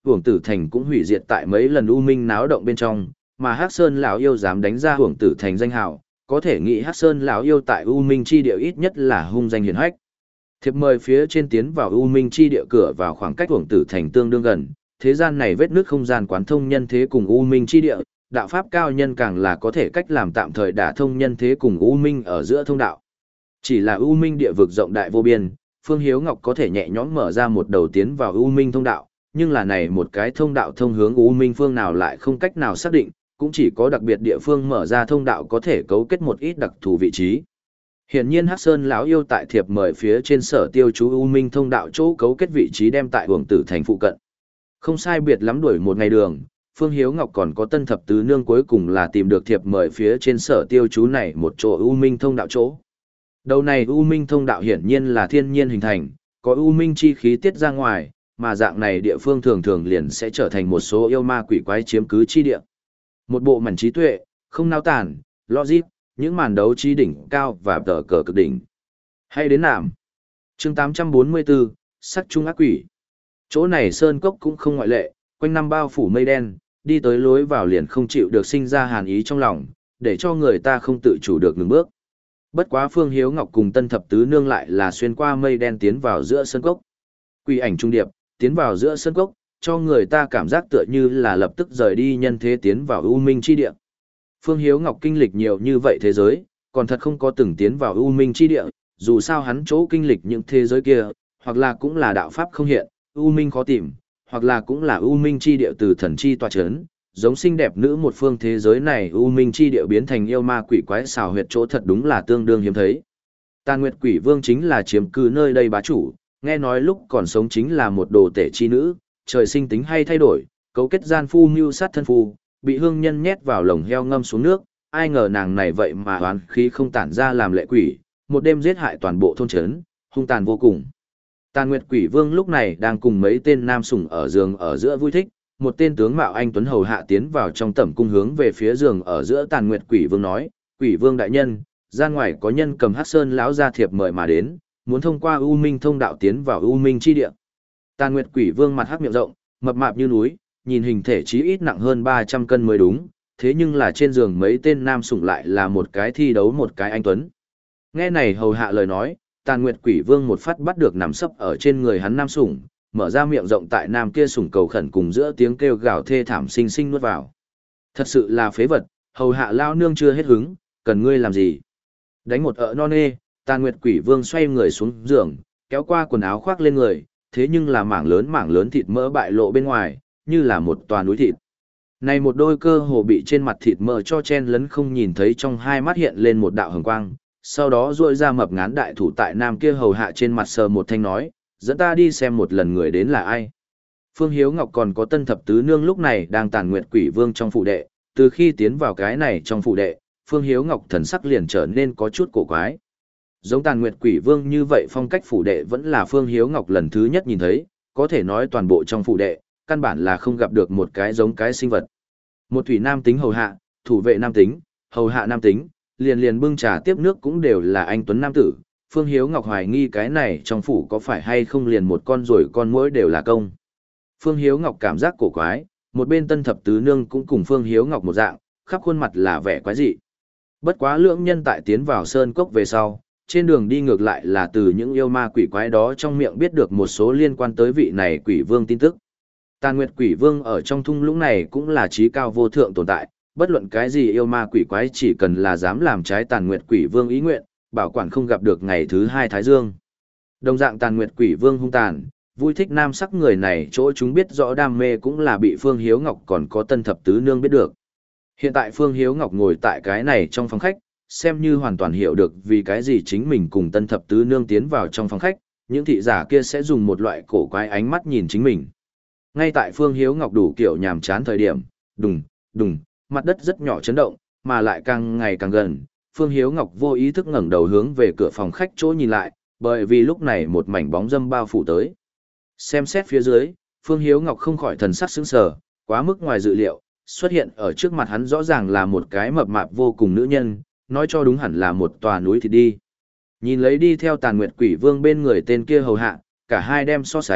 Uổng Tử Thành cũng hủy diệt tại mấy lần u minh náo động bên trong, mà Hắc Sơn lão yêu dám đánh ra Uổng Tử Thành danh hào, có thể nghĩ Hắc Sơn lão yêu tại u minh chi địa ít nhất là hung danh hiển hách. Thiệp mời phía trên tiến vào u minh chi địa cửa vào khoảng cách Uổng Tử Thành tương đương gần, thế gian này vết nước không gian quán thông nhân thế cùng u minh chi địa, đạo pháp cao nhân càng là có thể cách làm tạm thời đả thông nhân thế cùng u minh ở giữa thông đạo. Chỉ là u minh địa vực rộng đại vô biên, Phương Hiếu Ngọc có thể nhẹ nhõm mở ra một đầu tiến vào u minh thông đạo, nhưng là này một cái thông đạo thông hướng u minh phương nào lại không cách nào xác định, cũng chỉ có đặc biệt địa phương mở ra thông đạo có thể cấu kết một ít đặc thù vị trí. Hiển nhiên Hắc Sơn lão yêu tại thiệp mời phía trên sở tiêu chú u minh thông đạo chỗ cấu kết vị trí đem tại Uổng Tử Thành phụ cận. Không sai biệt lắm đuổi một ngày đường, Phương Hiếu Ngọc còn có Tân Thập Tứ Nương cuối cùng là tìm được thiệp mời phía trên sở tiêu chú này một chỗ u minh thông đạo chỗ. Đầu này u minh thông đạo hiển nhiên là thiên nhiên hình thành, có u minh chi khí tiết ra ngoài, mà dạng này địa phương thường thường liền sẽ trở thành một số yêu ma quỷ quái chiếm cứ chi địa. Một bộ mảnh trí tuệ, không nao tản, logic, những màn đấu trí đỉnh cao và tờ cờ cực đỉnh. Hay đến nạm. Chương tám trăm bốn mươi tư, sắc trung ác quỷ. Chỗ này sơn cốc cũng không ngoại lệ, quanh năm bao phủ mây đen, đi tới lối vào liền không chịu được sinh ra hàn ý trong lòng, để cho người ta không tự chủ được ngừng bước. Bất quá Phương Hiếu Ngọc cùng Tân Thập Tứ Nương lại là xuyên qua mây đen tiến vào giữa sơn cốc. Quỷ ảnh trung điệp, tiến vào giữa sơn cốc, cho người ta cảm giác tựa như là lập tức rời đi nhân thế tiến vào u minh chi địa. Phương Hiếu Ngọc kinh lịch nhiều như vậy thế giới, còn thật không có từng tiến vào u minh chi địa, dù sao hắn chỗ kinh lịch những thế giới kia, hoặc là cũng là đạo pháp không hiện, u minh khó tìm, hoặc là cũng là u minh chi địa từ thần chi tọa chấn, giống xinh đẹp nữ một phương thế giới này u minh chi địa biến thành yêu ma quỷ quái xào huyệt chỗ thật đúng là tương đương hiếm thấy. Tàn Nguyệt Quỷ Vương chính là chiếm cư nơi đây bá chủ, nghe nói lúc còn sống chính là một đồ tể chi nữ, trời sinh tính hay thay đổi, cấu kết gian phu mưu sát thân phu, bị hương nhân nhét vào lồng heo ngâm xuống nước, ai ngờ nàng này vậy mà oán khí không tản ra làm lệ quỷ, một đêm giết hại toàn bộ thôn trấn, hung tàn vô cùng. Tàn Nguyệt Quỷ Vương lúc này đang cùng mấy tên nam sủng ở giường ở giữa vui thích, một tên tướng mạo anh tuấn hầu hạ tiến vào trong tẩm cung hướng về phía giường ở giữa Tàn Nguyệt Quỷ Vương nói, Quỷ Vương đại nhân, ra ngoài có nhân cầm Hắc Sơn lão gia thiệp mời mà đến, muốn thông qua U Minh thông đạo tiến vào U Minh chi địa. Tàn Nguyệt Quỷ Vương mặt hắc miệng rộng, mập mạp như núi, nhìn hình thể chí ít nặng hơn ba trăm cân mới đúng, thế nhưng là trên giường mấy tên nam sủng lại là một cái thi đấu một cái anh tuấn. Nghe này hầu hạ lời nói, Tàn Nguyệt Quỷ Vương một phát bắt được nằm sấp ở trên người hắn nam sủng, mở ra miệng rộng tại nam kia sủng cầu khẩn cùng giữa tiếng kêu gào thê thảm sinh sinh nuốt vào. Thật sự là phế vật, hầu hạ lao nương chưa hết hứng, cần ngươi làm gì? Đánh một ợ non nê, Tàn Nguyệt Quỷ Vương xoay người xuống giường, kéo qua quần áo khoác lên người, thế nhưng là mảng lớn mảng lớn thịt mỡ bại lộ bên ngoài, như là một tòa núi thịt. Này một đôi cơ hồ bị trên mặt thịt mỡ cho chen lấn không nhìn thấy, trong hai mắt hiện lên một đạo hồng quang, sau đó duỗi ra mập ngán đại thủ tại nam kia hầu hạ trên mặt sờ một thanh nói, dẫn ta đi xem một lần người đến là ai. Phương Hiếu Ngọc còn có Tân Thập Tứ Nương lúc này đang Tàn Nguyệt Quỷ Vương trong phủ đệ, từ khi tiến vào cái này trong phủ đệ, Phương Hiếu Ngọc thần sắc liền trở nên có chút cổ quái. Giống Tàn Nguyệt Quỷ Vương như vậy phong cách phủ đệ vẫn là Phương Hiếu Ngọc lần thứ nhất nhìn thấy, có thể nói toàn bộ trong phủ đệ, căn bản là không gặp được một cái giống cái sinh vật. Một thủy nam tính hầu hạ, thủ vệ nam tính, hầu hạ nam tính, liền liền bưng trà tiếp nước cũng đều là anh tuấn nam tử. Phương Hiếu Ngọc hoài nghi cái này trong phủ có phải hay không liền một con rồi con muỗi đều là công. Phương Hiếu Ngọc cảm giác cổ quái, một bên Tân Thập Tứ Nương cũng cùng Phương Hiếu Ngọc một dạng, khắp khuôn mặt là vẻ quái dị. Bất quá lưỡng nhân tại tiến vào sơn cốc về sau, trên đường đi ngược lại là từ những yêu ma quỷ quái đó trong miệng biết được một số liên quan tới vị này quỷ vương tin tức. Tàn Nguyệt Quỷ Vương ở trong thung lũng này cũng là trí cao vô thượng tồn tại, bất luận cái gì yêu ma quỷ quái chỉ cần là dám làm trái Tàn Nguyệt Quỷ Vương ý nguyện, bảo quản không gặp được ngày thứ hai Thái Dương. Đồng dạng Tàn Nguyệt Quỷ Vương hung tàn, vui thích nam sắc người này chỗ chúng biết rõ đam mê cũng là bị Phương Hiếu Ngọc còn có Tân Thập Tứ Nương biết được. Hiện tại Phương Hiếu Ngọc ngồi tại cái này trong phòng khách, xem như hoàn toàn hiểu được vì cái gì chính mình cùng Tân Thập Tứ Nương tiến vào trong phòng khách, những thị giả kia sẽ dùng một loại cổ quái ánh mắt nhìn chính mình. Ngay tại Phương Hiếu Ngọc đủ kiểu nhàm chán thời điểm, đùng, đùng, mặt đất rất nhỏ chấn động, mà lại càng ngày càng gần, Phương Hiếu Ngọc vô ý thức ngẩng đầu hướng về cửa phòng khách chỗ nhìn lại, bởi vì lúc này một mảnh bóng dâm bao phủ tới. Xem xét phía dưới, Phương Hiếu Ngọc không khỏi thần sắc sững sờ, quá mức ngoài dự liệu, xuất hiện ở trước mặt hắn rõ ràng là một cái mập mạp vô cùng nữ nhân, nói cho đúng hẳn là một tòa núi thịt đi. Nhìn lấy đi theo Tàn Nguyệt Quỷ Vương bên người tên kia hầu hạ, cả hai đem so sánh,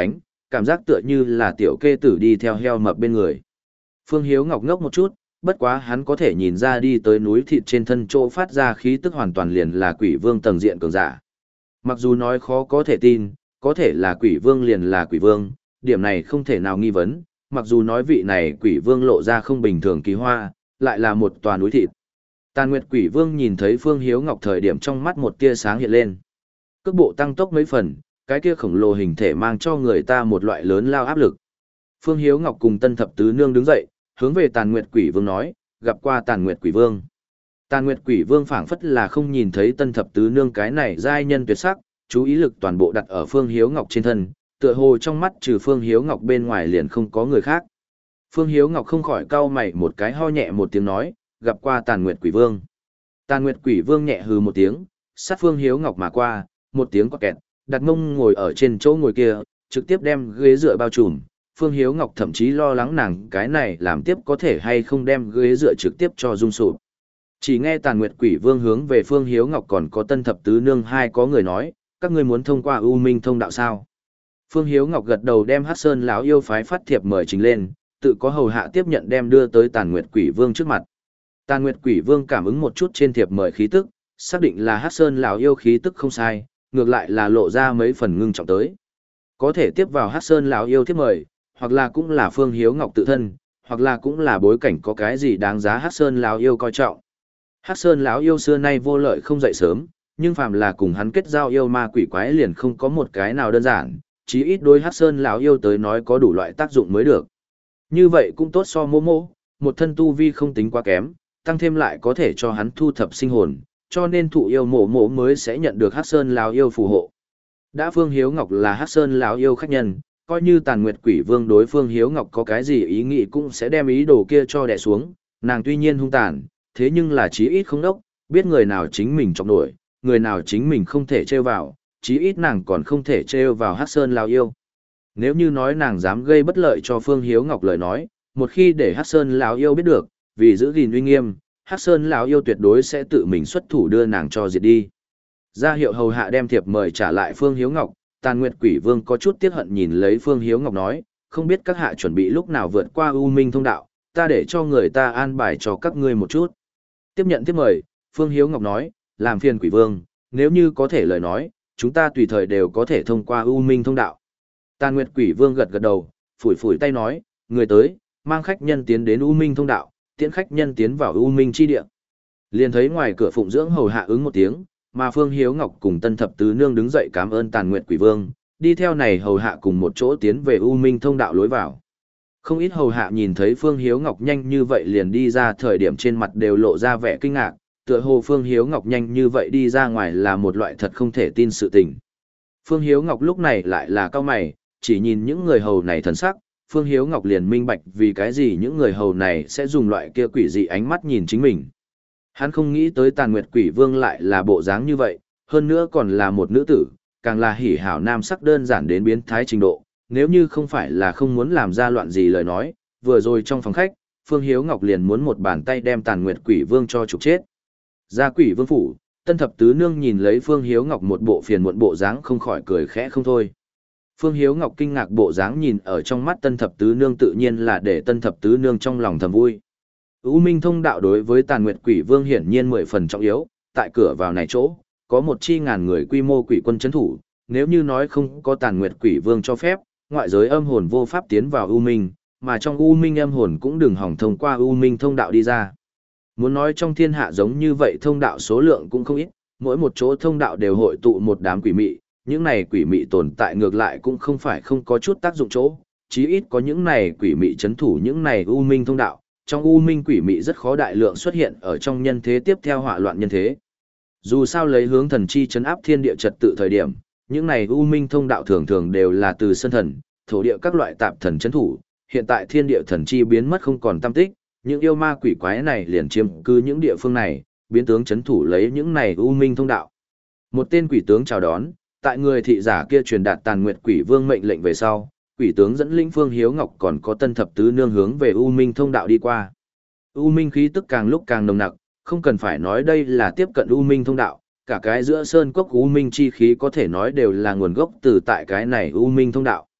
cảm giác tựa như là tiểu kê tử đi theo heo mập bên người. Phương Hiếu Ngọc ngốc một chút, bất quá hắn có thể nhìn ra đi tới núi thịt trên thân chỗ phát ra khí tức hoàn toàn liền là quỷ vương tầng diện cường giả. Mặc dù nói khó có thể tin, có thể là quỷ vương liền là quỷ vương, điểm này không thể nào nghi vấn, mặc dù nói vị này quỷ vương lộ ra không bình thường kỳ hoa, lại là một tòa núi thịt. Tàn Nguyệt Quỷ Vương nhìn thấy Phương Hiếu Ngọc thời điểm trong mắt một tia sáng hiện lên. Cước bộ tăng tốc mấy phần, cái kia khổng lồ hình thể mang cho người ta một loại lớn lao áp lực. Phương Hiếu Ngọc cùng Tân Thập Tứ Nương đứng dậy, hướng về Tàn Nguyệt Quỷ Vương nói, gặp qua Tàn Nguyệt Quỷ Vương. Tàn Nguyệt Quỷ Vương phảng phất là không nhìn thấy Tân Thập Tứ Nương cái này giai nhân tuyệt sắc, chú ý lực toàn bộ đặt ở Phương Hiếu Ngọc trên thân, tựa hồ trong mắt trừ Phương Hiếu Ngọc bên ngoài liền không có người khác. Phương Hiếu Ngọc không khỏi cau mày một cái ho nhẹ một tiếng nói, gặp qua Tàn Nguyệt Quỷ Vương. Tàn Nguyệt Quỷ Vương nhẹ hừ một tiếng, sát Phương Hiếu Ngọc mà qua, một tiếng quạt kẹt, đặt mông ngồi ở trên chỗ ngồi kia, trực tiếp đem ghế dựa bao trùm. Phương Hiếu Ngọc thậm chí lo lắng nàng cái này làm tiếp có thể hay không đem ghế dựa trực tiếp cho rung sụp. Chỉ nghe Tàn Nguyệt Quỷ Vương hướng về Phương Hiếu Ngọc còn có Tân Thập Tứ Nương hai có người nói, các ngươi muốn thông qua U Minh thông đạo sao? Phương Hiếu Ngọc gật đầu đem Hắc Sơn lão yêu phái phát thiệp mời trình lên, tự có hầu hạ tiếp nhận đem đưa tới Tàn Nguyệt Quỷ Vương trước mặt. Tàn Nguyệt Quỷ Vương cảm ứng một chút trên thiệp mời khí tức, xác định là Hắc Sơn lão yêu khí tức không sai, ngược lại là lộ ra mấy phần ngưng trọng tới. Có thể tiếp vào Hắc Sơn lão yêu thiệp mời, hoặc là cũng là Phương Hiếu Ngọc tự thân, hoặc là cũng là bối cảnh có cái gì đáng giá Hắc Sơn lão yêu coi trọng. Hắc Sơn lão yêu xưa nay vô lợi không dậy sớm, nhưng phàm là cùng hắn kết giao yêu ma quỷ quái liền không có một cái nào đơn giản, chí ít đối Hắc Sơn lão yêu tới nói có đủ loại tác dụng mới được. Như vậy cũng tốt so mô mô, một thân tu vi không tính quá kém, tăng thêm lại có thể cho hắn thu thập sinh hồn, cho nên thụ yêu mộ mộ mới sẽ nhận được Hắc Sơn lão yêu phù hộ. Đã Phương Hiếu Ngọc là Hắc Sơn lão yêu khách nhân, coi như Tàn Nguyệt Quỷ Vương đối Phương Hiếu Ngọc có cái gì ý nghĩ cũng sẽ đem ý đồ kia cho đè xuống, nàng tuy nhiên hung tàn, thế nhưng là chí ít không đốc, biết người nào chính mình chọc nổi, người nào chính mình không thể trêu vào, chí ít nàng còn không thể trêu vào Hắc Sơn lão yêu. Nếu như nói nàng dám gây bất lợi cho Phương Hiếu Ngọc lời nói, một khi để Hắc Sơn lão yêu biết được, vì giữ gìn uy nghiêm, Hắc Sơn lão yêu tuyệt đối sẽ tự mình xuất thủ đưa nàng cho diệt đi. Ra hiệu hầu hạ đem thiệp mời trả lại Phương Hiếu Ngọc, Tàn Nguyệt Quỷ Vương có chút tiếc hận nhìn lấy Phương Hiếu Ngọc nói, không biết các hạ chuẩn bị lúc nào vượt qua U Minh thông đạo, ta để cho người ta an bài cho các ngươi một chút. Tiếp nhận thiệp mời, Phương Hiếu Ngọc nói, làm phiền Quỷ Vương, nếu như có thể lời nói, chúng ta tùy thời đều có thể thông qua U Minh thông đạo. Tàn Nguyệt Quỷ Vương gật gật đầu, phủi phủi tay nói, người tới, mang khách nhân tiến đến U Minh thông đạo, tiễn khách nhân tiến vào U Minh chi địa. Liền thấy ngoài cửa phụng dưỡng hầu hạ ứng một tiếng, mà Phương Hiếu Ngọc cùng Tân Thập Tứ Nương đứng dậy cảm ơn Tàn Nguyệt Quỷ Vương, đi theo này hầu hạ cùng một chỗ tiến về U Minh thông đạo lối vào. Không ít hầu hạ nhìn thấy Phương Hiếu Ngọc nhanh như vậy liền đi ra, thời điểm trên mặt đều lộ ra vẻ kinh ngạc, tựa hồ Phương Hiếu Ngọc nhanh như vậy đi ra ngoài là một loại thật không thể tin sự tình. Phương Hiếu Ngọc lúc này lại là cao mày, chỉ nhìn những người hầu này thần sắc, Phương Hiếu Ngọc liền minh bạch vì cái gì những người hầu này sẽ dùng loại kia quỷ dị ánh mắt nhìn chính mình. Hắn không nghĩ tới Tàn Nguyệt Quỷ Vương lại là bộ dáng như vậy, hơn nữa còn là một nữ tử, càng là hỉ hảo nam sắc đơn giản đến biến thái trình độ, nếu như không phải là không muốn làm ra loạn gì lời nói, vừa rồi trong phòng khách, Phương Hiếu Ngọc liền muốn một bàn tay đem Tàn Nguyệt Quỷ Vương cho trục chết. Ra Quỷ Vương phủ, Tân Thập Tứ Nương nhìn lấy Phương Hiếu Ngọc một bộ phiền muộn bộ dáng không khỏi cười khẽ không thôi. Phương Hiếu Ngọc kinh ngạc bộ dáng nhìn ở trong mắt Tân Thập Tứ Nương tự nhiên là để Tân Thập Tứ Nương trong lòng thầm vui. U Minh thông đạo đối với Tàn Nguyệt Quỷ Vương hiển nhiên mười phần trọng yếu, tại cửa vào này chỗ, có một chi ngàn người quy mô quỷ quân chấn thủ, nếu như nói không có Tàn Nguyệt Quỷ Vương cho phép, ngoại giới âm hồn vô pháp tiến vào U Minh, mà trong U Minh âm hồn cũng đừng hỏng thông qua U Minh thông đạo đi ra. Muốn nói trong thiên hạ giống như vậy thông đạo số lượng cũng không ít, mỗi một chỗ thông đạo đều hội tụ một đám quỷ mị, những này quỷ mị tồn tại ngược lại cũng không phải không có chút tác dụng chỗ, chí ít có những này quỷ mị chấn thủ những này U Minh thông đạo, trong U Minh quỷ mị rất khó đại lượng xuất hiện ở trong nhân thế tiếp theo hỏa loạn nhân thế. Dù sao lấy hướng thần chi chấn áp thiên địa trật tự thời điểm, những này U Minh thông đạo thường thường đều là từ sơn thần, thổ địa các loại tạp thần chấn thủ, hiện tại thiên địa thần chi biến mất không còn tăm tích, những yêu ma quỷ quái này liền chiếm cư những địa phương này, biến tướng chấn thủ lấy những này U Minh thông đạo. Một tên quỷ tướng chào đón, tại người thị giả kia truyền đạt Tàn Nguyệt Quỷ Vương mệnh lệnh về sau, quỷ tướng dẫn lĩnh Phương Hiếu Ngọc còn có Tân Thập Tứ Nương hướng về U Minh thông đạo đi qua. U Minh khí tức càng lúc càng nồng nặc, không cần phải nói đây là tiếp cận U Minh thông đạo, cả cái giữa sơn cốc U Minh chi khí có thể nói đều là nguồn gốc từ tại cái này U Minh thông đạo.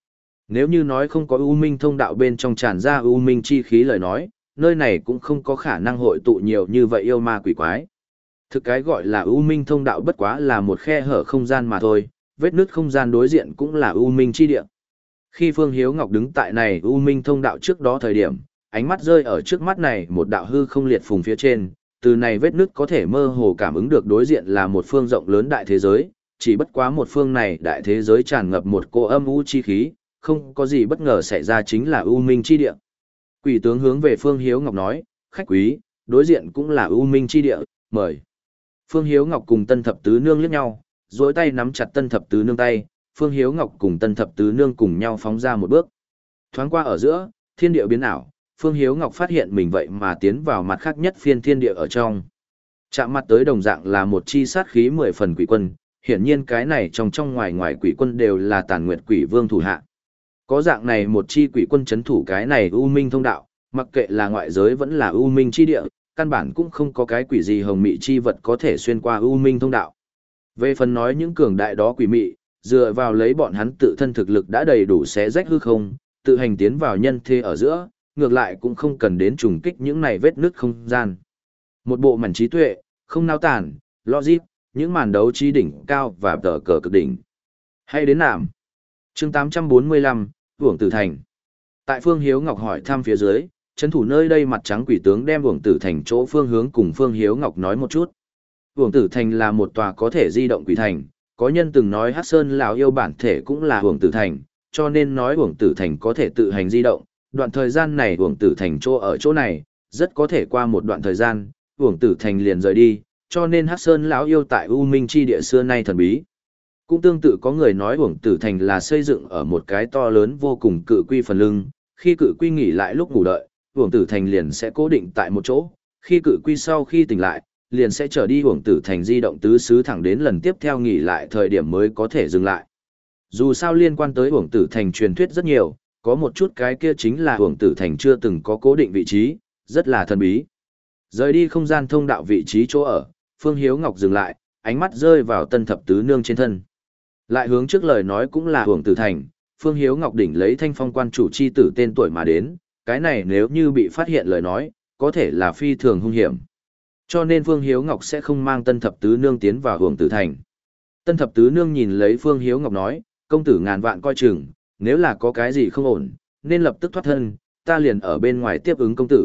Nếu như nói không có U Minh thông đạo bên trong tràn ra U Minh chi khí lời nói, nơi này cũng không có khả năng hội tụ nhiều như vậy yêu ma quỷ quái. Thực cái gọi là U Minh thông đạo bất quá là một khe hở không gian mà thôi, vết nứt không gian đối diện cũng là U Minh chi địa. Khi Phương Hiếu Ngọc đứng tại này U Minh thông đạo trước đó thời điểm, ánh mắt rơi ở trước mắt này một đạo hư không liệt phùng phía trên, từ này vết nứt có thể mơ hồ cảm ứng được đối diện là một phương rộng lớn đại thế giới, chỉ bất quá một phương này đại thế giới tràn ngập một cô âm u chi khí, không có gì bất ngờ xảy ra chính là U Minh chi địa. Quỷ tướng hướng về Phương Hiếu Ngọc nói, khách quý, đối diện cũng là U Minh chi địa, mời. Phương Hiếu Ngọc cùng Tân Thập Tứ Nương liếc nhau, duỗi tay nắm chặt Tân Thập Tứ Nương tay, Phương Hiếu Ngọc cùng Tân Thập Tứ Nương cùng nhau phóng ra một bước. Thoáng qua ở giữa, thiên địa biến ảo, Phương Hiếu Ngọc phát hiện mình vậy mà tiến vào mặt khác nhất phiên thiên địa ở trong. Chạm mặt tới đồng dạng là một chi sát khí mười phần quỷ quân, hiển nhiên cái này trong trong ngoài ngoài quỷ quân đều là Tàn Nguyệt Quỷ Vương thủ hạ. Có dạng này một chi quỷ quân chấn thủ cái này U Minh thông đạo, mặc kệ là ngoại giới vẫn là U Minh chi địa, căn bản cũng không có cái quỷ gì hồng mị chi vật có thể xuyên qua U Minh thông đạo. Về phần nói những cường đại đó quỷ mị, dựa vào lấy bọn hắn tự thân thực lực đã đầy đủ xé rách hư không, tự hành tiến vào nhân thế ở giữa, ngược lại cũng không cần đến trùng kích những này vết nứt không gian. Một bộ mảnh trí tuệ, không nao tản, logic, những màn đấu trí đỉnh cao và tờ cờ cực đỉnh. Hay đến nạm. Chương tám trăm bốn mươi lăm, Uổng Tử Thành. Tại Phương Hiếu Ngọc hỏi thăm phía dưới, trấn thủ nơi đây mặt trắng quỷ tướng đem Uổng Tử Thành chỗ phương hướng cùng Phương Hiếu Ngọc nói một chút. Uổng Tử Thành là một tòa có thể di động quỷ thành, có nhân từng nói Hắc Sơn lão yêu bản thể cũng là Uổng Tử Thành, cho nên nói Uổng Tử Thành có thể tự hành di động. Đoạn thời gian này Uổng Tử Thành chỗ ở chỗ này, rất có thể qua một đoạn thời gian, Uổng Tử Thành liền rời đi, cho nên Hắc Sơn lão yêu tại U Minh chi địa xưa nay thần bí. Cũng tương tự có người nói Uổng Tử Thành là xây dựng ở một cái to lớn vô cùng cự quy phần lưng, khi cự quy nghỉ lại lúc ngủ đợi, Uổng Tử Thành liền sẽ cố định tại một chỗ, khi cự quy sau khi tỉnh lại, liền sẽ trở đi Uổng Tử Thành di động tứ xứ thẳng đến lần tiếp theo nghỉ lại thời điểm mới có thể dừng lại. Dù sao liên quan tới Uổng Tử Thành truyền thuyết rất nhiều, có một chút cái kia chính là Uổng Tử Thành chưa từng có cố định vị trí, rất là thần bí. Rời đi không gian thông đạo vị trí chỗ ở, Phương Hiếu Ngọc dừng lại, ánh mắt rơi vào Tân Thập Tứ Nương trên thân. Lại hướng trước lời nói cũng là Uổng Tử Thành, Phương Hiếu Ngọc đỉnh lấy Thanh Phong quan chủ chi tử tên tuổi mà đến, cái này nếu như bị phát hiện lời nói, có thể là phi thường hung hiểm. Cho nên Phương Hiếu Ngọc sẽ không mang Tân Thập Tứ Nương tiến vào Uổng Tử Thành. Tân Thập Tứ Nương nhìn lấy Phương Hiếu Ngọc nói, công tử ngàn vạn coi chừng, nếu là có cái gì không ổn, nên lập tức thoát thân, ta liền ở bên ngoài tiếp ứng công tử.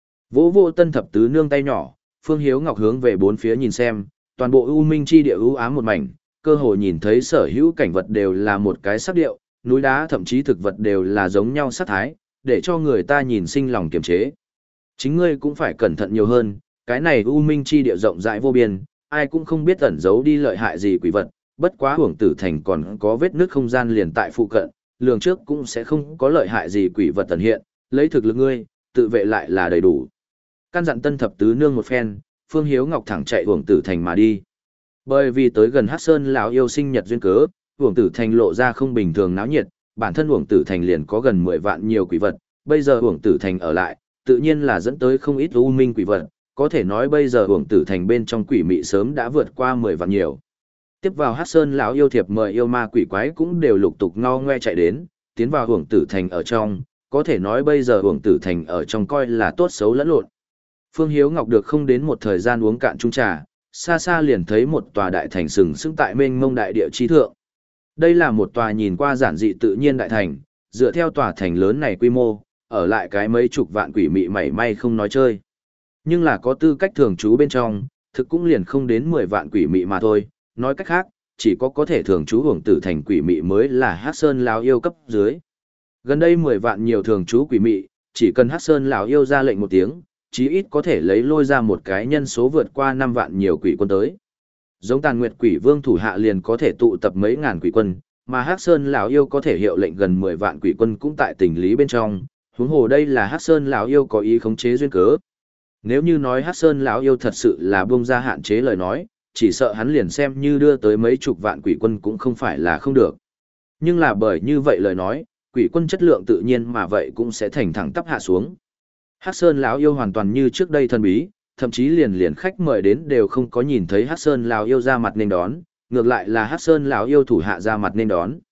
Vỗ vô Tân Thập Tứ Nương tay nhỏ, Phương Hiếu Ngọc hướng về bốn phía nhìn xem, toàn bộ U Minh chi địa u ám một mảnh, cơ hồ nhìn thấy sở hữu cảnh vật đều là một cái sắc điệu, núi đá thậm chí thực vật đều là giống nhau sắc thái, để cho người ta nhìn sinh lòng kiềm chế. Chính ngươi cũng phải cẩn thận nhiều hơn, cái này U Minh chi địa rộng rãi vô biên, ai cũng không biết ẩn giấu đi lợi hại gì quỷ vật, bất quá Uổng Tử Thành còn có vết nứt không gian liền tại phụ cận, lường trước cũng sẽ không có lợi hại gì quỷ vật tần hiện, lấy thực lực ngươi, tự vệ lại là đầy đủ. Căn dặn Tân Thập Tứ Nương một phen, Phương Hiếu Ngọc thẳng chạy Uổng Tử Thành mà đi. Bởi vì tới gần Hắc Sơn lão yêu sinh nhật duyên cớ, Uổng Tử Thành lộ ra không bình thường náo nhiệt, bản thân Uổng Tử Thành liền có gần mười vạn nhiều quỷ vật, bây giờ Uổng Tử Thành ở lại, tự nhiên là dẫn tới không ít u minh quỷ vật, có thể nói bây giờ Uổng Tử Thành bên trong quỷ mị sớm đã vượt qua mười vạn nhiều. Tiếp vào Hắc Sơn lão yêu thiệp mời yêu ma quỷ quái cũng đều lục tục ngo ngoe chạy đến, tiến vào Uổng Tử Thành ở trong, có thể nói bây giờ Uổng Tử Thành ở trong coi là tốt xấu lẫn lộn. Phương Hiếu Ngọc được không đến một thời gian uống cạn chung trà, xa xa liền thấy một tòa đại thành sừng sững tại mênh mông đại địa chi thượng. Đây là một tòa nhìn qua giản dị tự nhiên đại thành, dựa theo tòa thành lớn này quy mô, ở lại cái mấy chục vạn quỷ mị mảy may không nói chơi. Nhưng là có tư cách thường trú bên trong, thực cũng liền không đến mười vạn quỷ mị mà thôi, nói cách khác, chỉ có có thể thường trú Uổng Tử Thành quỷ mị mới là Hắc Sơn lão yêu cấp dưới. Gần đây mười vạn nhiều thường trú quỷ mị, chỉ cần Hắc Sơn lão yêu ra lệnh một tiếng, chí ít có thể lấy lôi ra một cái nhân số vượt qua năm vạn nhiều quỷ quân tới. Giống Tàn Nguyệt Quỷ Vương thủ hạ liền có thể tụ tập mấy ngàn quỷ quân, mà Hắc Sơn lão yêu có thể hiệu lệnh gần mười vạn quỷ quân cũng tại tình lý bên trong, huống hồ đây là Hắc Sơn lão yêu có ý khống chế duyên cớ. Nếu như nói Hắc Sơn lão yêu thật sự là buông ra hạn chế lời nói, chỉ sợ hắn liền xem như đưa tới mấy chục vạn quỷ quân cũng không phải là không được. Nhưng là bởi như vậy lời nói, quỷ quân chất lượng tự nhiên mà vậy cũng sẽ thành thẳng tắp hạ xuống. Hắc Sơn lão yêu hoàn toàn như trước đây thần bí, thậm chí liền liền khách mời đến đều không có nhìn thấy Hắc Sơn lão yêu ra mặt nên đón, ngược lại là Hắc Sơn lão yêu thủ hạ ra mặt nên đón.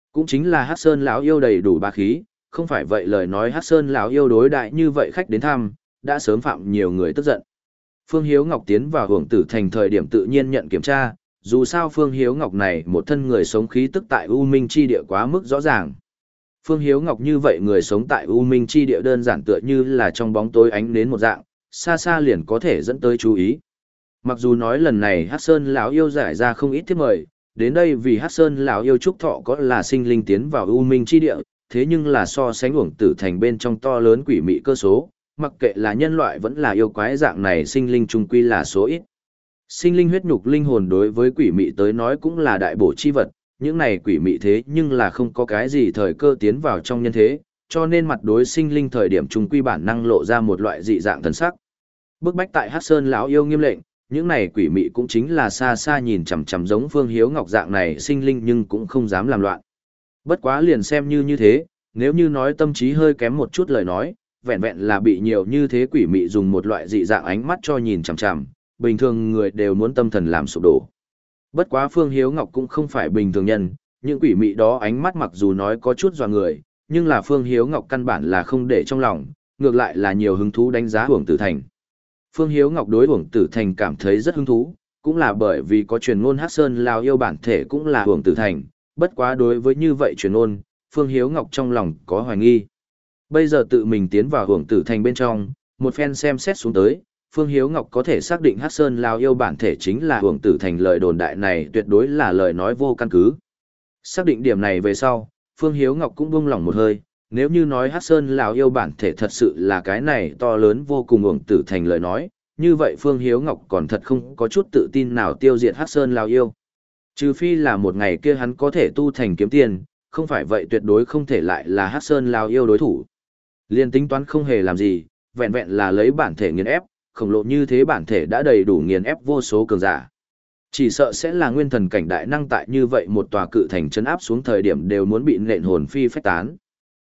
Cũng chính là Hắc Sơn lão yêu đầy đủ bá khí, không phải vậy lời nói Hắc Sơn lão yêu đối đại như vậy khách đến thăm, đã sớm phạm nhiều người tức giận. Phương Hiếu Ngọc tiến vào Hưởng Tử Thành thời điểm tự nhiên nhận kiểm tra, dù sao Phương Hiếu Ngọc này một thân người sống khí tức tại U Minh chi địa quá mức rõ ràng. Phương Hiếu Ngọc như vậy người sống tại U Minh chi địa đơn giản tựa như là trong bóng tối ánh đến một dạng, xa xa liền có thể dẫn tới chú ý. Mặc dù nói lần này Hắc Sơn lão yêu giải ra không ít thiếp mời, đến đây vì Hắc Sơn lão yêu chúc thọ có là sinh linh tiến vào U Minh chi địa, thế nhưng là so sánh Uổng Tử Thành bên trong to lớn quỷ mị cơ số, mặc kệ là nhân loại vẫn là yêu quái dạng này sinh linh trung quy là số ít. Sinh linh huyết nhục linh hồn đối với quỷ mị tới nói cũng là đại bổ chi vật, những này quỷ mị thế nhưng là không có cái gì thời cơ tiến vào trong nhân thế, cho nên mặt đối sinh linh thời điểm trung quy bản năng lộ ra một loại dị dạng thần sắc. Bức bách tại Hắc Sơn lão yêu nghiêm lệnh, những này quỷ mị cũng chính là xa xa nhìn chằm chằm giống Phương Hiếu Ngọc dạng này sinh linh nhưng cũng không dám làm loạn. Bất quá liền xem như như thế, nếu như nói tâm trí hơi kém một chút lời nói, vẹn vẹn là bị nhiều như thế quỷ mị dùng một loại dị dạng ánh mắt cho nhìn chằm chằm, bình thường người đều muốn tâm thần làm sụp đổ. Bất quá Phương Hiếu Ngọc cũng không phải bình thường nhân, những quỷ mị đó ánh mắt mặc dù nói có chút dọa người, nhưng là Phương Hiếu Ngọc căn bản là không để trong lòng, ngược lại là nhiều hứng thú đánh giá Uổng Tử Thành. Phương Hiếu Ngọc đối Uổng Tử Thành cảm thấy rất hứng thú, cũng là bởi vì có truyền ngôn Hắc Sơn lão yêu bản thể cũng là Uổng Tử Thành, bất quá đối với như vậy truyền ngôn, Phương Hiếu Ngọc trong lòng có hoài nghi. Bây giờ tự mình tiến vào Uổng Tử Thành bên trong, một phen xem xét xuống tới, Phương Hiếu Ngọc có thể xác định Hắc Sơn lão yêu bản thể chính là Uổng Tử Thành, lời đồn đại này tuyệt đối là lời nói vô căn cứ. Xác định điểm này về sau, Phương Hiếu Ngọc cũng buông lỏng một hơi, nếu như nói Hắc Sơn lão yêu bản thể thật sự là cái này to lớn vô cùng Uổng Tử Thành lời nói, như vậy Phương Hiếu Ngọc còn thật không có chút tự tin nào tiêu diệt Hắc Sơn lão yêu. Trừ phi là một ngày kia hắn có thể tu thành kiếm tiền, không phải vậy tuyệt đối không thể lại là Hắc Sơn lão yêu đối thủ. Liên tính toán không hề làm gì, vẹn vẹn là lấy bản thể nghiền ép, khổng lồ như thế bản thể đã đầy đủ nghiền ép vô số cường giả. Chỉ sợ sẽ là nguyên thần cảnh đại năng tại như vậy một tòa cự thành trấn áp xuống thời điểm đều muốn bị nện hồn phi phách tán.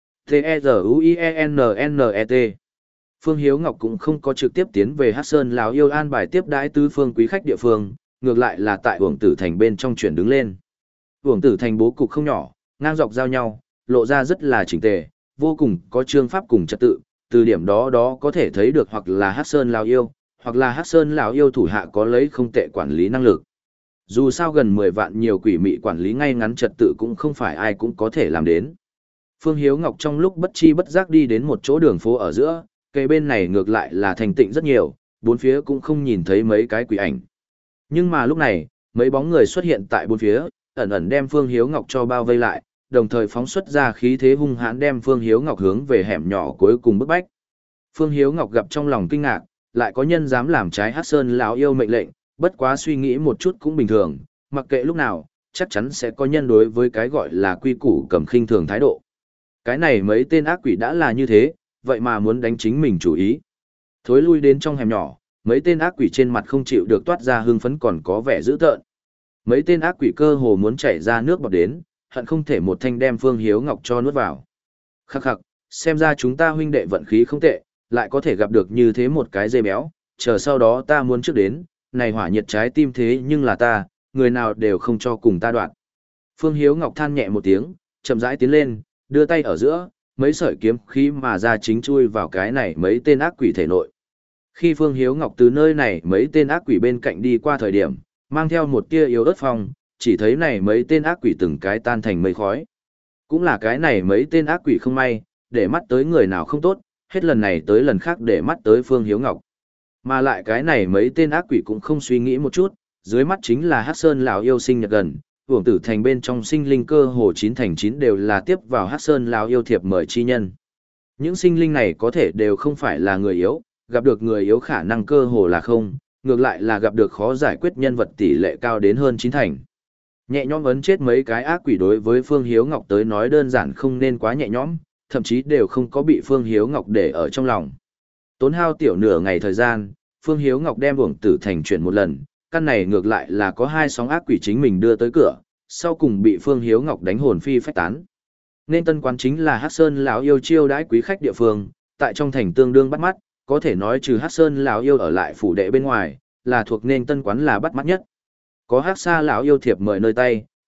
T-E-Z-U-I-E-N-N-E-T Phương Hiếu Ngọc cũng không có trực tiếp tiến về Hắc Sơn lão yêu an bài tiếp đãi tứ phương quý khách địa phương, ngược lại là tại Uổng Tử Thành bên trong chuyển đứng lên. Uổng Tử Thành bố cục không nhỏ, ngang dọc giao nhau, lộ ra rất là chỉnh tề, vô cùng có chương pháp cùng trật tự, từ điểm đó đó có thể thấy được hoặc là Hắc Sơn lão yêu, hoặc là Hắc Sơn lão yêu thủ hạ có lấy không tệ quản lý năng lực. Dù sao gần mười vạn nhiều quỷ mị quản lý ngay ngắn trật tự cũng không phải ai cũng có thể làm đến. Phương Hiếu Ngọc trong lúc bất chi bất giác đi đến một chỗ đường phố ở giữa, cây bên này ngược lại là thành tịnh rất nhiều, bốn phía cũng không nhìn thấy mấy cái quỷ ảnh. Nhưng mà lúc này, mấy bóng người xuất hiện tại bốn phía, ẩn ẩn đem Phương Hiếu Ngọc cho bao vây lại, đồng thời phóng xuất ra khí thế hung hãn đem Phương Hiếu Ngọc hướng về hẻm nhỏ cuối cùng bức bách. Phương Hiếu Ngọc gặp trong lòng kinh ngạc, lại có nhân dám làm trái Hắc Sơn lão yêu mệnh lệnh, bất quá suy nghĩ một chút cũng bình thường, mặc kệ lúc nào, chắc chắn sẽ có nhân đối với cái gọi là quy củ cầm khinh thường thái độ. Cái này mấy tên ác quỷ đã là như thế, vậy mà muốn đánh chính mình chủ ý. Thối lui đến trong hẻm nhỏ, mấy tên ác quỷ trên mặt không chịu được toát ra hưng phấn còn có vẻ dữ tợn. Mấy tên ác quỷ cơ hồ muốn chảy ra nước bọt đến, hận không thể một thanh đem Phương Hiếu Ngọc cho nuốt vào. Khắc khắc, xem ra chúng ta huynh đệ vận khí không tệ, lại có thể gặp được như thế một cái dây béo, chờ sau đó ta muốn trước đến, này hỏa nhiệt trái tim thế nhưng là ta, người nào đều không cho cùng ta đoạn. Phương Hiếu Ngọc than nhẹ một tiếng, chậm rãi tiến lên, đưa tay ở giữa, mấy sợi kiếm khí mà ra chính chui vào cái này mấy tên ác quỷ thể nội. Khi Phương Hiếu Ngọc từ nơi này mấy tên ác quỷ bên cạnh đi qua thời điểm, mang theo một tia yếu ớt phong, chỉ thấy này mấy tên ác quỷ từng cái tan thành mây khói. Cũng là cái này mấy tên ác quỷ không may, để mắt tới người nào không tốt, hết lần này tới lần khác để mắt tới Phương Hiếu Ngọc. Mà lại cái này mấy tên ác quỷ cũng không suy nghĩ một chút, dưới mắt chính là Hắc Sơn lão yêu sinh nhật gần, Uổng Tử Thành bên trong sinh linh cơ hồ chín thành chín đều là tiếp vào Hắc Sơn lão yêu thiệp mời chi nhân. Những sinh linh này có thể đều không phải là người yếu, gặp được người yếu khả năng cơ hồ là không, ngược lại là gặp được khó giải quyết nhân vật tỷ lệ cao đến hơn chín thành. Nhẹ nhõm ấn chết mấy cái ác quỷ đối với Phương Hiếu Ngọc tới nói đơn giản không nên quá nhẹ nhõm, thậm chí đều không có bị Phương Hiếu Ngọc để ở trong lòng. Tốn hao tiểu nửa ngày thời gian, Phương Hiếu Ngọc đem Uổng Tử Thành chuyển một lần, căn này ngược lại là có hai sóng ác quỷ chính mình đưa tới cửa, sau cùng bị Phương Hiếu Ngọc đánh hồn phi phách tán. Nên tân quán chính là Hắc Sơn lão yêu chiêu đãi quý khách địa phương, tại trong thành tương đương bắt mắt, có thể nói trừ Hắc Sơn lão yêu ở lại phủ đệ bên ngoài, là thuộc nên tân quán là bắt mắt nhất. Có Hắc Sa lão yêu thiệp mời nơi tay,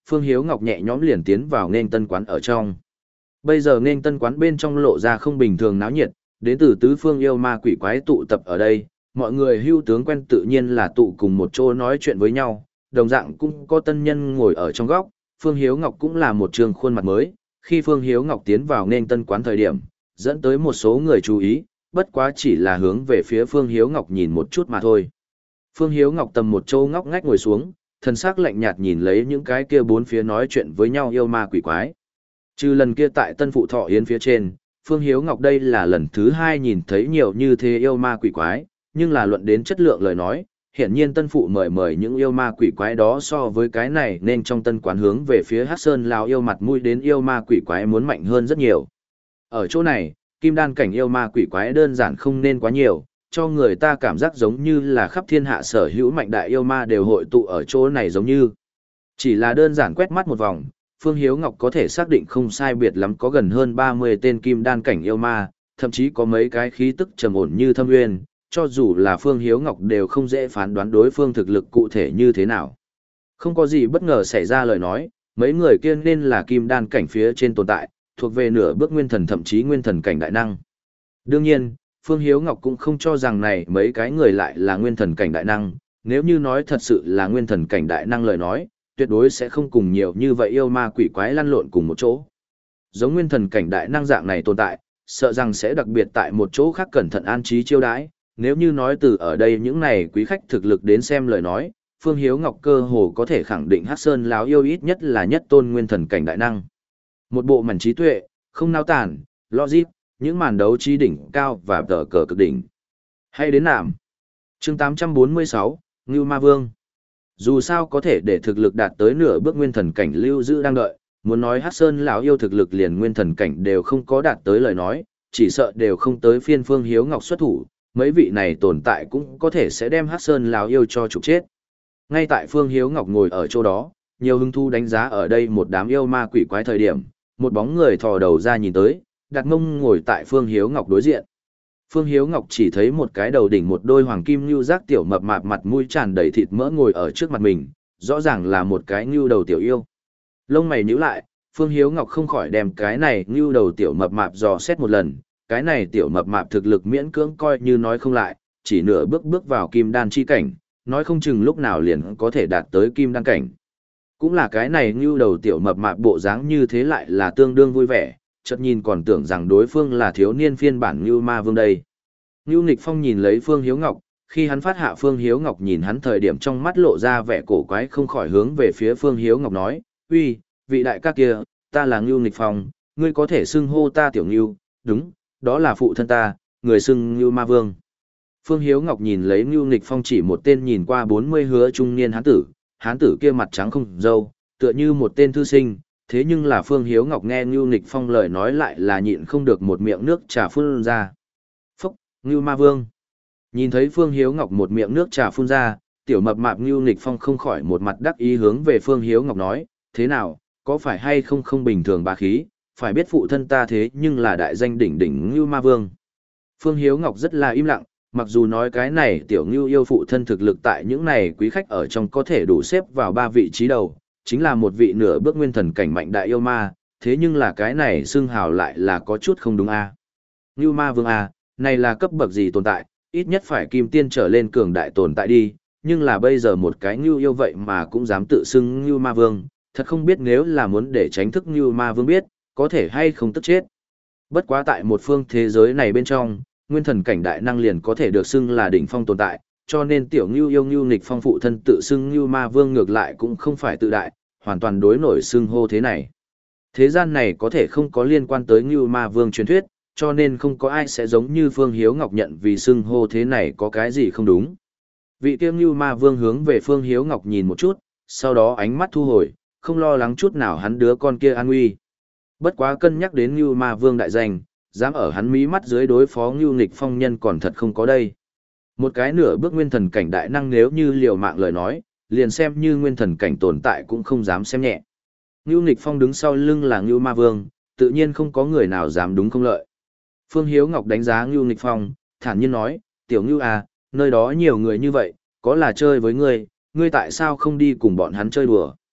Phương Hiếu Ngọc nhẹ nhõm liền tiến vào nên tân quán ở trong. Bây giờ nên tân quán bên trong lộ ra không bình thường náo nhiệt, đến từ tứ phương yêu ma quỷ quái tụ tập ở đây, mọi người hưu tướng quen tự nhiên là tụ cùng một chỗ nói chuyện với nhau, đồng dạng cũng có tân nhân ngồi ở trong góc, Phương Hiếu Ngọc cũng là một trường khuôn mặt mới, khi Phương Hiếu Ngọc tiến vào nên tân quán thời điểm, dẫn tới một số người chú ý, bất quá chỉ là hướng về phía Phương Hiếu Ngọc nhìn một chút mà thôi. Phương Hiếu Ngọc tầm một châu ngóc ngách ngồi xuống, thần sắc lạnh nhạt nhìn lấy những cái kia bốn phía nói chuyện với nhau yêu ma quỷ quái. Trừ lần kia tại Tân Phụ Thọ Yến phía trên, Phương Hiếu Ngọc đây là lần thứ hai nhìn thấy nhiều như thế yêu ma quỷ quái, nhưng là luận đến chất lượng lời nói, hiển nhiên Tân Phụ mời mời những yêu ma quỷ quái đó so với cái này nên trong tân quán hướng về phía Hắc Sơn Lão yêu mặt mũi đến yêu ma quỷ quái muốn mạnh hơn rất nhiều. Ở chỗ này, kim đan cảnh yêu ma quỷ quái đơn giản không nên quá nhiều, cho người ta cảm giác giống như là khắp thiên hạ sở hữu mạnh đại yêu ma đều hội tụ ở chỗ này giống như. Chỉ là đơn giản quét mắt một vòng, Phương Hiếu Ngọc có thể xác định không sai biệt lắm có gần hơn ba mươi tên kim đan cảnh yêu ma, thậm chí có mấy cái khí tức trầm ổn như thâm nguyên, cho dù là Phương Hiếu Ngọc đều không dễ phán đoán đối phương thực lực cụ thể như thế nào. Không có gì bất ngờ xảy ra lời nói, mấy người kia nên là kim đan cảnh phía trên tồn tại, thuộc về nửa bước nguyên thần thậm chí nguyên thần cảnh đại năng. Đương nhiên, Phương Hiếu Ngọc cũng không cho rằng này mấy cái người lại là nguyên thần cảnh đại năng, nếu như nói thật sự là nguyên thần cảnh đại năng lời nói, tuyệt đối sẽ không cùng nhiều như vậy yêu ma quỷ quái lăn lộn cùng một chỗ. Giống nguyên thần cảnh đại năng dạng này tồn tại, sợ rằng sẽ đặc biệt tại một chỗ khác cẩn thận an trí chiêu đãi, nếu như nói từ ở đây những này quý khách thực lực đến xem lời nói, Phương Hiếu Ngọc cơ hồ có thể khẳng định Hắc Sơn lão yêu ít nhất là nhất tôn nguyên thần cảnh đại năng. Một bộ mảnh trí tuệ, không nao tản, logic, những màn đấu trí đỉnh cao và tờ cờ cực đỉnh. Hay đến nạm. Chương tám trăm bốn mươi sáu, Ngưu Ma Vương. Dù sao có thể để thực lực đạt tới nửa bước nguyên thần cảnh lưu giữ đang đợi, muốn nói Hắc Sơn lão yêu thực lực liền nguyên thần cảnh đều không có đạt tới lời nói, chỉ sợ đều không tới phiên Phương Hiếu Ngọc xuất thủ, mấy vị này tồn tại cũng có thể sẽ đem Hắc Sơn lão yêu trục chết. Ngay tại Phương Hiếu Ngọc ngồi ở chỗ đó, nhiều hứng thu đánh giá ở đây một đám yêu ma quỷ quái thời điểm, một bóng người thò đầu ra nhìn tới, đặt mông ngồi tại Phương Hiếu Ngọc đối diện. Phương Hiếu Ngọc chỉ thấy một cái đầu đỉnh một đôi hoàng kim nhưu giác tiểu mập mạp mặt mũi tràn đầy thịt mỡ ngồi ở trước mặt mình, rõ ràng là một cái nhưu đầu tiểu yêu. Lông mày nhíu lại, Phương Hiếu Ngọc không khỏi đem cái này nhưu đầu tiểu mập mạp dò xét một lần, cái này tiểu mập mạp thực lực miễn cưỡng coi như nói không lại, chỉ nửa bước bước vào kim đan chi cảnh, nói không chừng lúc nào liền có thể đạt tới kim đan cảnh. Cũng là cái này nhưu đầu tiểu mập mạp bộ dáng như thế lại là tương đương vui vẻ, chợt nhìn còn tưởng rằng đối phương là thiếu niên phiên bản Ngưu Ma Vương đây. Ngưu Nghịch Phong nhìn lấy Phương Hiếu Ngọc, khi hắn phát hạ Phương Hiếu Ngọc nhìn hắn thời điểm trong mắt lộ ra vẻ cổ quái không khỏi hướng về phía Phương Hiếu Ngọc nói, uy, vị đại ca kia, ta là Ngưu Nghịch Phong, ngươi có thể xưng hô ta tiểu Ngưu, đúng, đó là phụ thân ta, người xưng Ngưu Ma Vương. Phương Hiếu Ngọc nhìn lấy Ngưu Nghịch Phong chỉ một tên nhìn qua bốn mươi hứa trung niên hán tử, hán tử kia mặt trắng không râu, tựa như một tên thư sinh, thế nhưng là Phương Hiếu Ngọc nghe Ngưu Nghịch Phong lời nói lại là nhịn không được một miệng nước trà phun ra. Phúc, Ngưu Ma Vương. Nhìn thấy Phương Hiếu Ngọc một miệng nước trà phun ra, tiểu mập mạp Ngưu Nghịch Phong không khỏi một mặt đắc ý hướng về Phương Hiếu Ngọc nói, thế nào, có phải hay không không bình thường bá khí, phải biết phụ thân ta thế nhưng là đại danh đỉnh đỉnh Ngưu Ma Vương. Phương Hiếu Ngọc rất là im lặng, mặc dù nói cái này tiểu Ngưu yêu phụ thân thực lực tại những này quý khách ở trong có thể đủ xếp vào ba vị trí đầu, chính là một vị nửa bước nguyên thần cảnh mạnh đại yêu ma, thế nhưng là cái này xưng hào lại là có chút không đúng a. À. Ngưu Ma Vương a, à, này là cấp bậc gì tồn tại, ít nhất phải kim tiên trở lên cường đại tồn tại đi, nhưng là bây giờ một cái Ngưu yêu vậy mà cũng dám tự xưng Ngưu Ma Vương, thật không biết nếu là muốn để tránh thức Ngưu Ma Vương biết, có thể hay không tức chết. Bất quá tại một phương thế giới này bên trong, nguyên thần cảnh đại năng liền có thể được xưng là đỉnh phong tồn tại, cho nên tiểu Ngưu yêu Ngưu Nghịch Phong phụ thân tự xưng Ngưu Ma Vương ngược lại cũng không phải tự đại, hoàn toàn đối nổi xưng hô thế này. Thế gian này có thể không có liên quan tới Ngưu Ma Vương truyền thuyết, cho nên không có ai sẽ giống như Phương Hiếu Ngọc nhận vì xưng hô thế này có cái gì không đúng. Vị tiêu Ngưu Ma Vương hướng về Phương Hiếu Ngọc nhìn một chút, sau đó ánh mắt thu hồi, không lo lắng chút nào hắn đứa con kia an nguy. Bất quá cân nhắc đến Ngưu Ma Vương đại danh, dám ở hắn mí mắt dưới đối phó Ngưu Nghịch Phong nhân còn thật không có đây. Một cái nửa bước nguyên thần cảnh đại năng nếu như liều mạng lời nói, liền xem như nguyên thần cảnh tồn tại cũng không dám xem nhẹ. Ngưu Nghịch Phong đứng sau lưng là Ngưu Ma Vương, tự nhiên không có người nào dám đúng không lợi. Phương Hiếu Ngọc đánh giá Ngưu Nghịch Phong, thản nhiên nói, tiểu Ngưu à, nơi đó nhiều người như vậy, có là chơi với ngươi, ngươi tại sao không đi cùng bọn hắn chơi đùa.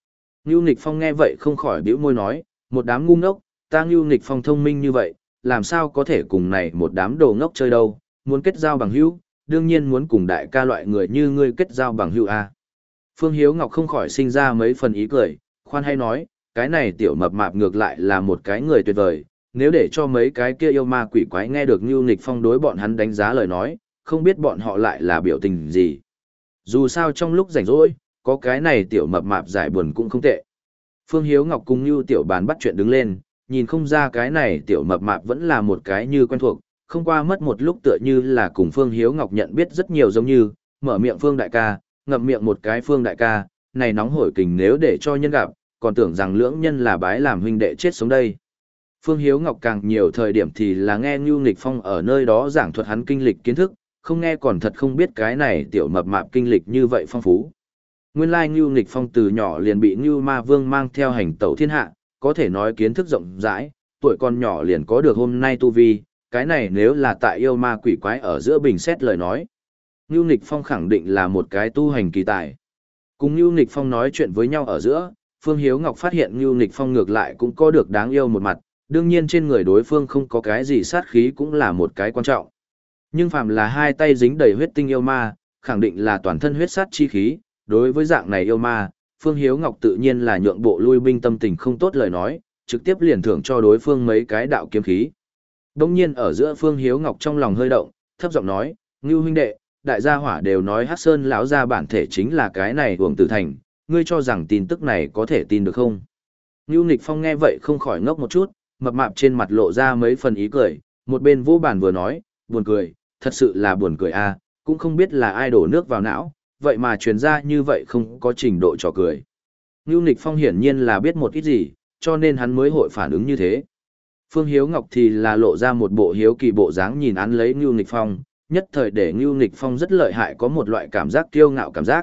Ngưu Nghịch Phong nghe vậy không khỏi bĩu môi nói, một đám ngu ngốc, ta Ngưu Nghịch Phong thông minh như vậy, làm sao có thể cùng này một đám đồ ngốc chơi đâu, muốn kết giao bằng hữu, đương nhiên muốn cùng đại ca loại người như ngươi kết giao bằng hữu a. Phương Hiếu Ngọc không khỏi sinh ra mấy phần ý cười, khoan hay nói, cái này tiểu mập mạp ngược lại là một cái người tuyệt vời, nếu để cho mấy cái kia yêu ma quỷ quái nghe được Ngưu Nghịch Phong đối bọn hắn đánh giá lời nói, không biết bọn họ lại là biểu tình gì. Dù sao trong lúc rảnh rỗi, có cái này tiểu mập mạp giải buồn cũng không tệ. Phương Hiếu Ngọc cùng Ngưu Tiểu Bàn bắt chuyện đứng lên, nhìn không ra cái này tiểu mập mạp vẫn là một cái như quen thuộc, không qua mất một lúc tựa như là cùng Phương Hiếu Ngọc nhận biết rất nhiều giống như, mở miệng Phương đại ca, ngậm miệng một cái Phương đại ca, này nóng hổi kình nếu để cho nhân gặp, còn tưởng rằng lưỡng nhân là bái làm huynh đệ chết sống đây. Phương Hiếu Ngọc càng nhiều thời điểm thì là nghe Ngưu Nghịch Phong ở nơi đó giảng thuật hắn kinh lịch kiến thức, không nghe còn thật không biết cái này tiểu mập mạp kinh lịch như vậy phong phú. Nguyên lai Ngưu Nghịch Phong từ nhỏ liền bị Ngưu Ma Vương mang theo hành tẩu thiên hạ, có thể nói kiến thức rộng rãi, tuổi còn nhỏ liền có được hôm nay tu vi, cái này nếu là tại yêu ma quỷ quái ở giữa bình xét lời nói. Ngưu Nghịch Phong khẳng định là một cái tu hành kỳ tài. Cùng Ngưu Nghịch Phong nói chuyện với nhau ở giữa, Phương Hiếu Ngọc phát hiện Ngưu Nghịch Phong ngược lại cũng có được đáng yêu một mặt, đương nhiên trên người đối phương không có cái gì sát khí cũng là một cái quan trọng. Nhưng phàm là hai tay dính đầy huyết tinh yêu ma, khẳng định là toàn thân huyết sát chi khí, đối với dạng này yêu ma, Phương Hiếu Ngọc tự nhiên là nhượng bộ lui binh tâm tình không tốt lời nói, trực tiếp liền thưởng cho đối phương mấy cái đạo kiếm khí. Đông nhiên ở giữa Phương Hiếu Ngọc trong lòng hơi động, thấp giọng nói, Ngưu huynh đệ, đại gia hỏa đều nói Hắc Sơn lão gia bản thể chính là cái này Uổng Tử Thành, ngươi cho rằng tin tức này có thể tin được không? Ngưu Nghịch Phong nghe vậy không khỏi ngốc một chút, mập mạp trên mặt lộ ra mấy phần ý cười, một bên vô bàn vừa nói, buồn cười, thật sự là buồn cười a, cũng không biết là ai đổ nước vào não, vậy mà truyền ra như vậy không có trình độ trò cười. Ngưu Nghịch Phong hiển nhiên là biết một ít gì, cho nên hắn mới hội phản ứng như thế. Phương Hiếu Ngọc thì là lộ ra một bộ hiếu kỳ bộ dáng nhìn án lấy Ngưu Nghịch Phong, nhất thời để Ngưu Nghịch Phong rất lợi hại có một loại cảm giác kiêu ngạo cảm giác.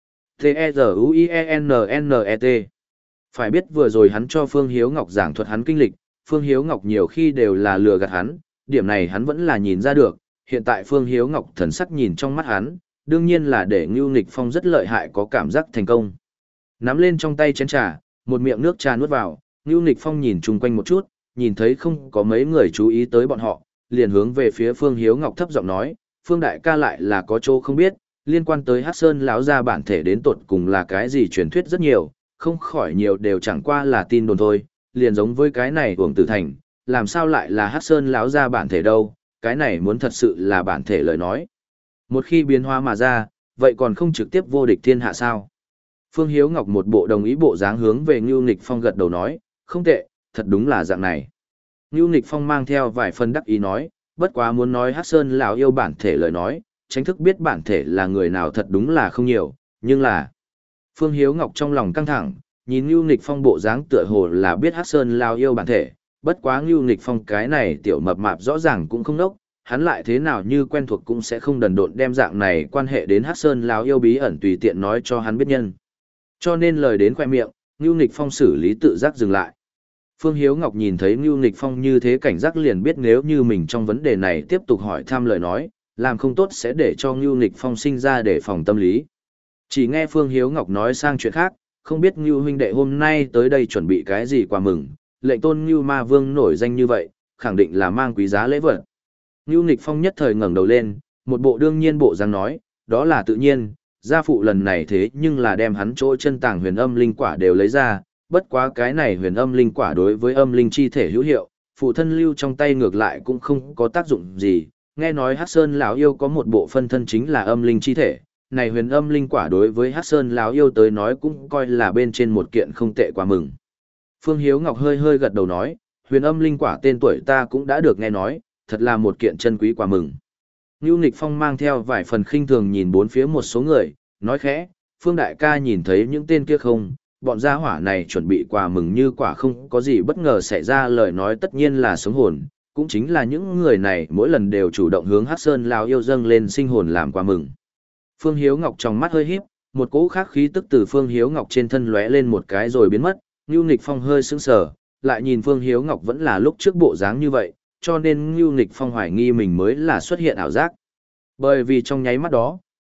T-E-Z-U-I-E-N-N-E-T Phải biết vừa rồi hắn cho Phương Hiếu Ngọc giảng thuật hắn kinh lịch, Phương Hiếu Ngọc nhiều khi đều là lừa gạt hắn, điểm này hắn vẫn là nhìn ra được, hiện tại Phương Hiếu Ngọc thần sắc nhìn trong mắt hắn, đương nhiên là để Ngưu Nghịch Phong rất lợi hại có cảm giác thành công. Nắm lên trong tay chén trà, một miệng nước trà nuốt vào, Ngưu Nghịch Phong nhìn chung quanh một chút, nhìn thấy không có mấy người chú ý tới bọn họ, liền hướng về phía Phương Hiếu Ngọc thấp giọng nói, Phương đại ca lại là có chỗ không biết, liên quan tới Hắc Sơn lão gia bản thể đến tột cùng là cái gì truyền thuyết rất nhiều, không khỏi nhiều đều chẳng qua là tin đồn thôi, liền giống với cái này Uổng Tử Thành, làm sao lại là Hắc Sơn lão gia bản thể đâu, cái này muốn thật sự là bản thể lời nói. Một khi biến hóa mà ra, vậy còn không trực tiếp vô địch thiên hạ sao? Phương Hiếu Ngọc một bộ đồng ý bộ dáng hướng về Ngưu Nghịch Phong gật đầu nói, không tệ, thật đúng là dạng này. Ngưu Nghịch Phong mang theo vài phần đắc ý nói, bất quá muốn nói Hắc Sơn lão yêu bản thể lời nói, tránh thức biết bản thể là người nào thật đúng là không nhiều, nhưng là... Phương Hiếu Ngọc trong lòng căng thẳng, nhìn Ngưu Nghịch Phong bộ dáng tựa hồ là biết Hắc Sơn lão yêu bản thể, bất quá Ngưu Nghịch Phong cái này tiểu mập mạp rõ ràng cũng không nốc, hắn lại thế nào như quen thuộc cũng sẽ không đần độn đem dạng này quan hệ đến Hắc Sơn lão yêu bí ẩn tùy tiện nói cho hắn biết nhân. Cho nên lời đến khoe miệng, Ngưu Nghịch Phong xử lý tự giác dừng lại. Phương Hiếu Ngọc nhìn thấy Ngưu Nghịch Phong như thế cảnh giác liền biết nếu như mình trong vấn đề này tiếp tục hỏi thăm lời nói, làm không tốt sẽ để cho Ngưu Nghịch Phong sinh ra để phòng tâm lý. Chỉ nghe Phương Hiếu Ngọc nói sang chuyện khác, không biết Ngưu huynh đệ hôm nay tới đây chuẩn bị cái gì quà mừng, lệnh tôn Ngưu Ma Vương nổi danh như vậy, khẳng định là mang quý giá lễ vật. Ngưu Nghịch Phong nhất thời ngẩng đầu lên, một bộ đương nhiên bộ dáng nói, đó là tự nhiên, gia phụ lần này thế nhưng là đem hắn chỗ chân tàng huyền âm linh quả đều lấy ra, bất quá cái này huyền âm linh quả đối với âm linh chi thể hữu hiệu, phụ thân lưu trong tay ngược lại cũng không có tác dụng gì, nghe nói Hắc Sơn lão yêu có một bộ phân thân chính là âm linh chi thể, này huyền âm linh quả đối với Hắc Sơn lão yêu tới nói cũng coi là bên trên một kiện không tệ quà mừng. Phương Hiếu Ngọc hơi hơi gật đầu nói, huyền âm linh quả tên tuổi ta cũng đã được nghe nói, thật là một kiện chân quý quà mừng. Ngưu Nghịch Phong mang theo vài phần khinh thường nhìn bốn phía một số người, nói khẽ, Phương đại ca nhìn thấy những tên kia không, bọn gia hỏa này chuẩn bị quà mừng như quả không có gì bất ngờ xảy ra lời nói tất nhiên là sống hồn, cũng chính là những người này mỗi lần đều chủ động hướng Hắc Sơn lão yêu dâng lên sinh hồn làm quà mừng. Phương Hiếu Ngọc trong mắt hơi híp, một cỗ khác khí tức từ Phương Hiếu Ngọc trên thân lóe lên một cái rồi biến mất, Ngưu Nghịch Phong hơi sững sờ, lại nhìn Phương Hiếu Ngọc vẫn là lúc trước bộ dáng như vậy, cho nên Ngưu Nghịch Phong hoài nghi mình mới là xuất hiện ảo giác. Bởi vì trong nháy mắt đó,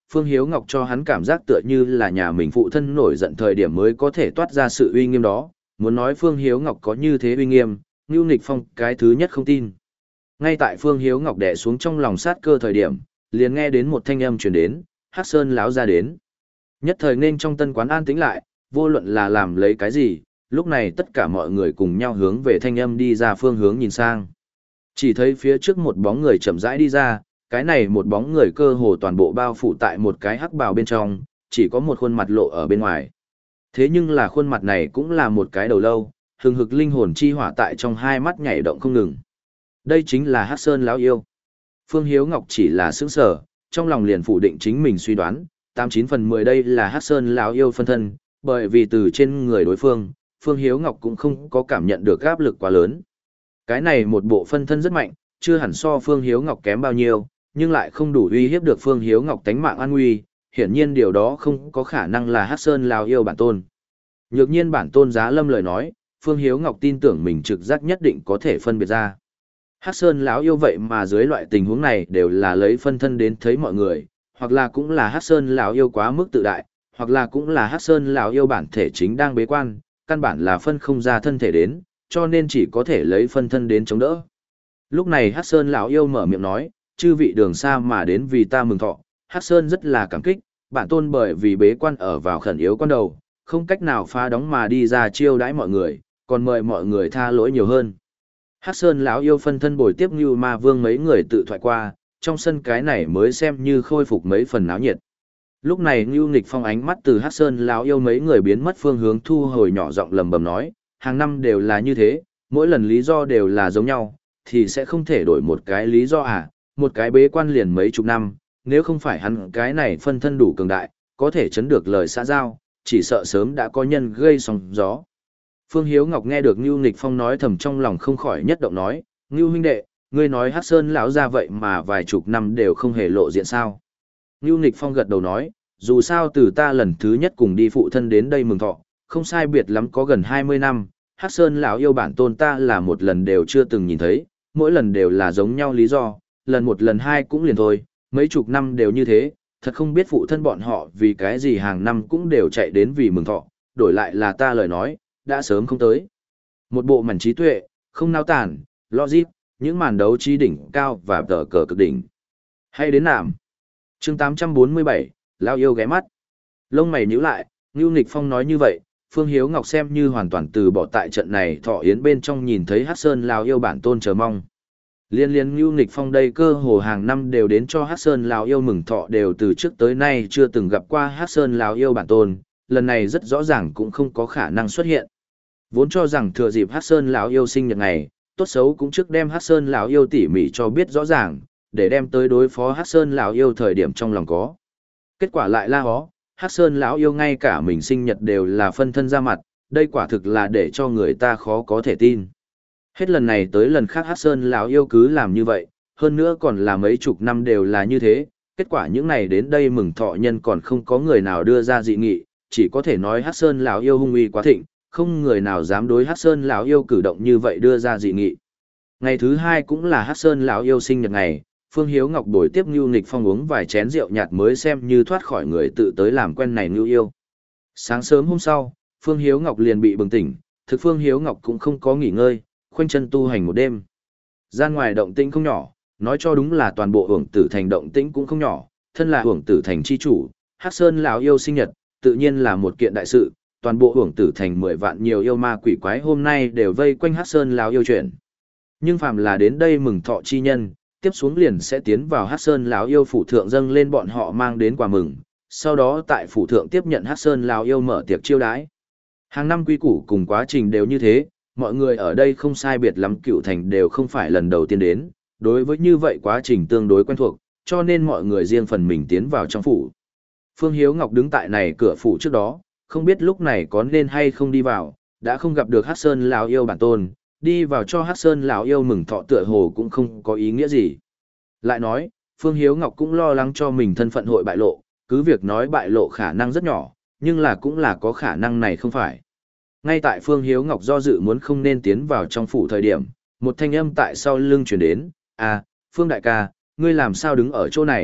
Phương Hiếu Ngọc cho hắn cảm giác tựa như là nhà mình phụ thân nổi giận thời điểm mới có thể toát ra sự uy nghiêm đó, muốn nói Phương Hiếu Ngọc có như thế uy nghiêm, Ngưu Nghịch Phong cái thứ nhất không tin. Ngay tại Phương Hiếu Ngọc đè xuống trong lòng sát cơ thời điểm, liền nghe đến một thanh âm truyền đến, Hắc Sơn lão ra đến. Nhất thời nên trong tân quán an tĩnh lại, vô luận là làm lấy cái gì, lúc này tất cả mọi người cùng nhau hướng về thanh âm đi ra phương hướng nhìn sang. Chỉ thấy phía trước một bóng người chậm rãi đi ra, cái này một bóng người cơ hồ toàn bộ bao phủ tại một cái hắc bào bên trong, chỉ có một khuôn mặt lộ ở bên ngoài. Thế nhưng là khuôn mặt này cũng là một cái đầu lâu, hừng hực linh hồn chi hỏa tại trong hai mắt nhảy động không ngừng. Đây chính là Hắc Sơn lão yêu. Phương Hiếu Ngọc chỉ là sững sờ, trong lòng liền phủ định chính mình suy đoán, tám chín phần mười đây là Hắc Sơn lão yêu phân thân, bởi vì từ trên người đối phương, Phương Hiếu Ngọc cũng không có cảm nhận được áp lực quá lớn. Cái này một bộ phân thân rất mạnh, chưa hẳn so Phương Hiếu Ngọc kém bao nhiêu, nhưng lại không đủ uy hiếp được Phương Hiếu Ngọc tánh mạng an nguy, hiển nhiên điều đó không có khả năng là Hắc Sơn lão yêu bản tôn. Nhược nhiên bản tôn Giá Lâm lời nói, Phương Hiếu Ngọc tin tưởng mình trực giác nhất định có thể phân biệt ra. Hắc Sơn lão yêu vậy mà dưới loại tình huống này đều là lấy phân thân đến thấy mọi người, hoặc là cũng là Hắc Sơn lão yêu quá mức tự đại, hoặc là cũng là Hắc Sơn lão yêu bản thể chính đang bế quan, căn bản là phân không ra thân thể đến, cho nên chỉ có thể lấy phân thân đến chống đỡ. Lúc này Hắc Sơn lão yêu mở miệng nói, chư vị đường xa mà đến vì ta mừng thọ, Hắc Sơn rất là cảm kích, bản tôn bởi vì bế quan ở vào khẩn yếu quan đầu, không cách nào phá đóng mà đi ra chiêu đãi mọi người, còn mời mọi người tha lỗi nhiều hơn. Hắc Sơn lão yêu phân thân bồi tiếp Như Ma Vương mấy người tự thoại qua, trong sân cái này mới xem như khôi phục mấy phần náo nhiệt. Lúc này Ngưu Nghịch Phong ánh mắt từ Hắc Sơn lão yêu mấy người biến mất phương hướng thu hồi nhỏ giọng lầm bầm nói, hàng năm đều là như thế, mỗi lần lý do đều là giống nhau, thì sẽ không thể đổi một cái lý do à, một cái bế quan liền mấy chục năm, nếu không phải hắn cái này phân thân đủ cường đại, có thể chấn được lời xã giao, chỉ sợ sớm đã có nhân gây sóng gió. Phương Hiếu Ngọc nghe được Ngưu Nghịch Phong nói thầm trong lòng không khỏi nhất động nói, Ngưu huynh đệ, ngươi nói Hắc Sơn lão ra vậy mà vài chục năm đều không hề lộ diện sao. Ngưu Nghịch Phong gật đầu nói, dù sao từ ta lần thứ nhất cùng đi phụ thân đến đây mừng thọ, không sai biệt lắm có gần hai mươi năm, Hắc Sơn lão yêu bản tôn ta là một lần đều chưa từng nhìn thấy, mỗi lần đều là giống nhau lý do, lần một lần hai cũng liền thôi, mấy chục năm đều như thế, thật không biết phụ thân bọn họ vì cái gì hàng năm cũng đều chạy đến vì mừng thọ, đổi lại là ta lời nói, đã sớm không tới. Một bộ mảnh trí tuệ, không nao tản, logic, những màn đấu trí đỉnh cao và tờ cờ cực đỉnh. Hay đến nạm. Chương tám trăm bốn mươi bảy, Lao yêu ghé mắt. Lông mày nhíu lại, Ngưu Nghịch Phong nói như vậy, Phương Hiếu Ngọc xem như hoàn toàn từ bỏ tại trận này thọ yến bên trong nhìn thấy Hắc Sơn Lao yêu bản tôn chờ mong. Liên liên Ngưu Nghịch Phong đây cơ hồ hàng năm đều đến cho Hắc Sơn Lao yêu mừng thọ đều từ trước tới nay chưa từng gặp qua Hắc Sơn Lao yêu bản tôn, lần này rất rõ ràng cũng không có khả năng xuất hiện. Vốn cho rằng thừa dịp Hắc Sơn lão yêu sinh nhật ngày, tốt xấu cũng trước đem Hắc Sơn lão yêu tỉ mỉ cho biết rõ ràng, để đem tới đối phó Hắc Sơn lão yêu thời điểm trong lòng có. Kết quả lại la hó, Hắc Sơn lão yêu ngay cả mình sinh nhật đều là phân thân ra mặt, đây quả thực là để cho người ta khó có thể tin. Hết lần này tới lần khác Hắc Sơn lão yêu cứ làm như vậy, hơn nữa còn là mấy chục năm đều là như thế, kết quả những này đến đây mừng thọ nhân còn không có người nào đưa ra dị nghị, chỉ có thể nói Hắc Sơn lão yêu hung uy quá thịnh, không người nào dám đối Hắc Sơn lão yêu cử động như vậy đưa ra dị nghị. Ngày thứ hai cũng là Hắc Sơn lão yêu sinh nhật ngày, Phương Hiếu Ngọc đổi tiếp Ngưu Nghịch Phong uống vài chén rượu nhạt mới xem như thoát khỏi người tự tới làm quen này Ngưu yêu. Sáng sớm hôm sau, Phương Hiếu Ngọc liền bị bừng tỉnh, thực Phương Hiếu Ngọc cũng không có nghỉ ngơi, khoanh chân tu hành một đêm. Gian ngoài động tĩnh không nhỏ, nói cho đúng là toàn bộ Hưởng Tử Thành động tĩnh cũng không nhỏ, thân là Hưởng Tử Thành chi chủ, Hắc Sơn lão yêu sinh nhật, tự nhiên là một kiện đại sự, toàn bộ Hưởng Tử Thành mười vạn nhiều yêu ma quỷ quái hôm nay đều vây quanh Hắc Sơn lão yêu chuyện. Nhưng phàm là đến đây mừng thọ chi nhân, tiếp xuống liền sẽ tiến vào Hắc Sơn lão yêu phủ thượng dâng lên bọn họ mang đến quà mừng, sau đó tại phủ thượng tiếp nhận Hắc Sơn lão yêu mở tiệc chiêu đãi. Hàng năm quy củ cùng quá trình đều như thế, mọi người ở đây không sai biệt lắm Cựu Thành đều không phải lần đầu tiên đến, đối với như vậy quá trình tương đối quen thuộc, cho nên mọi người riêng phần mình tiến vào trong phủ. Phương Hiếu Ngọc đứng tại này cửa phủ trước đó, không biết lúc này có nên hay không đi vào, đã không gặp được Hắc Sơn lão yêu bản tôn, đi vào cho Hắc Sơn lão yêu mừng thọ tựa hồ cũng không có ý nghĩa gì. Lại nói, Phương Hiếu Ngọc cũng lo lắng cho mình thân phận hội bại lộ, cứ việc nói bại lộ khả năng rất nhỏ, nhưng là cũng là có khả năng này không phải. Ngay tại Phương Hiếu Ngọc do dự muốn không nên tiến vào trong phủ thời điểm, một thanh âm tại sau lưng truyền đến, "À, Phương đại ca, ngươi làm sao đứng ở chỗ này,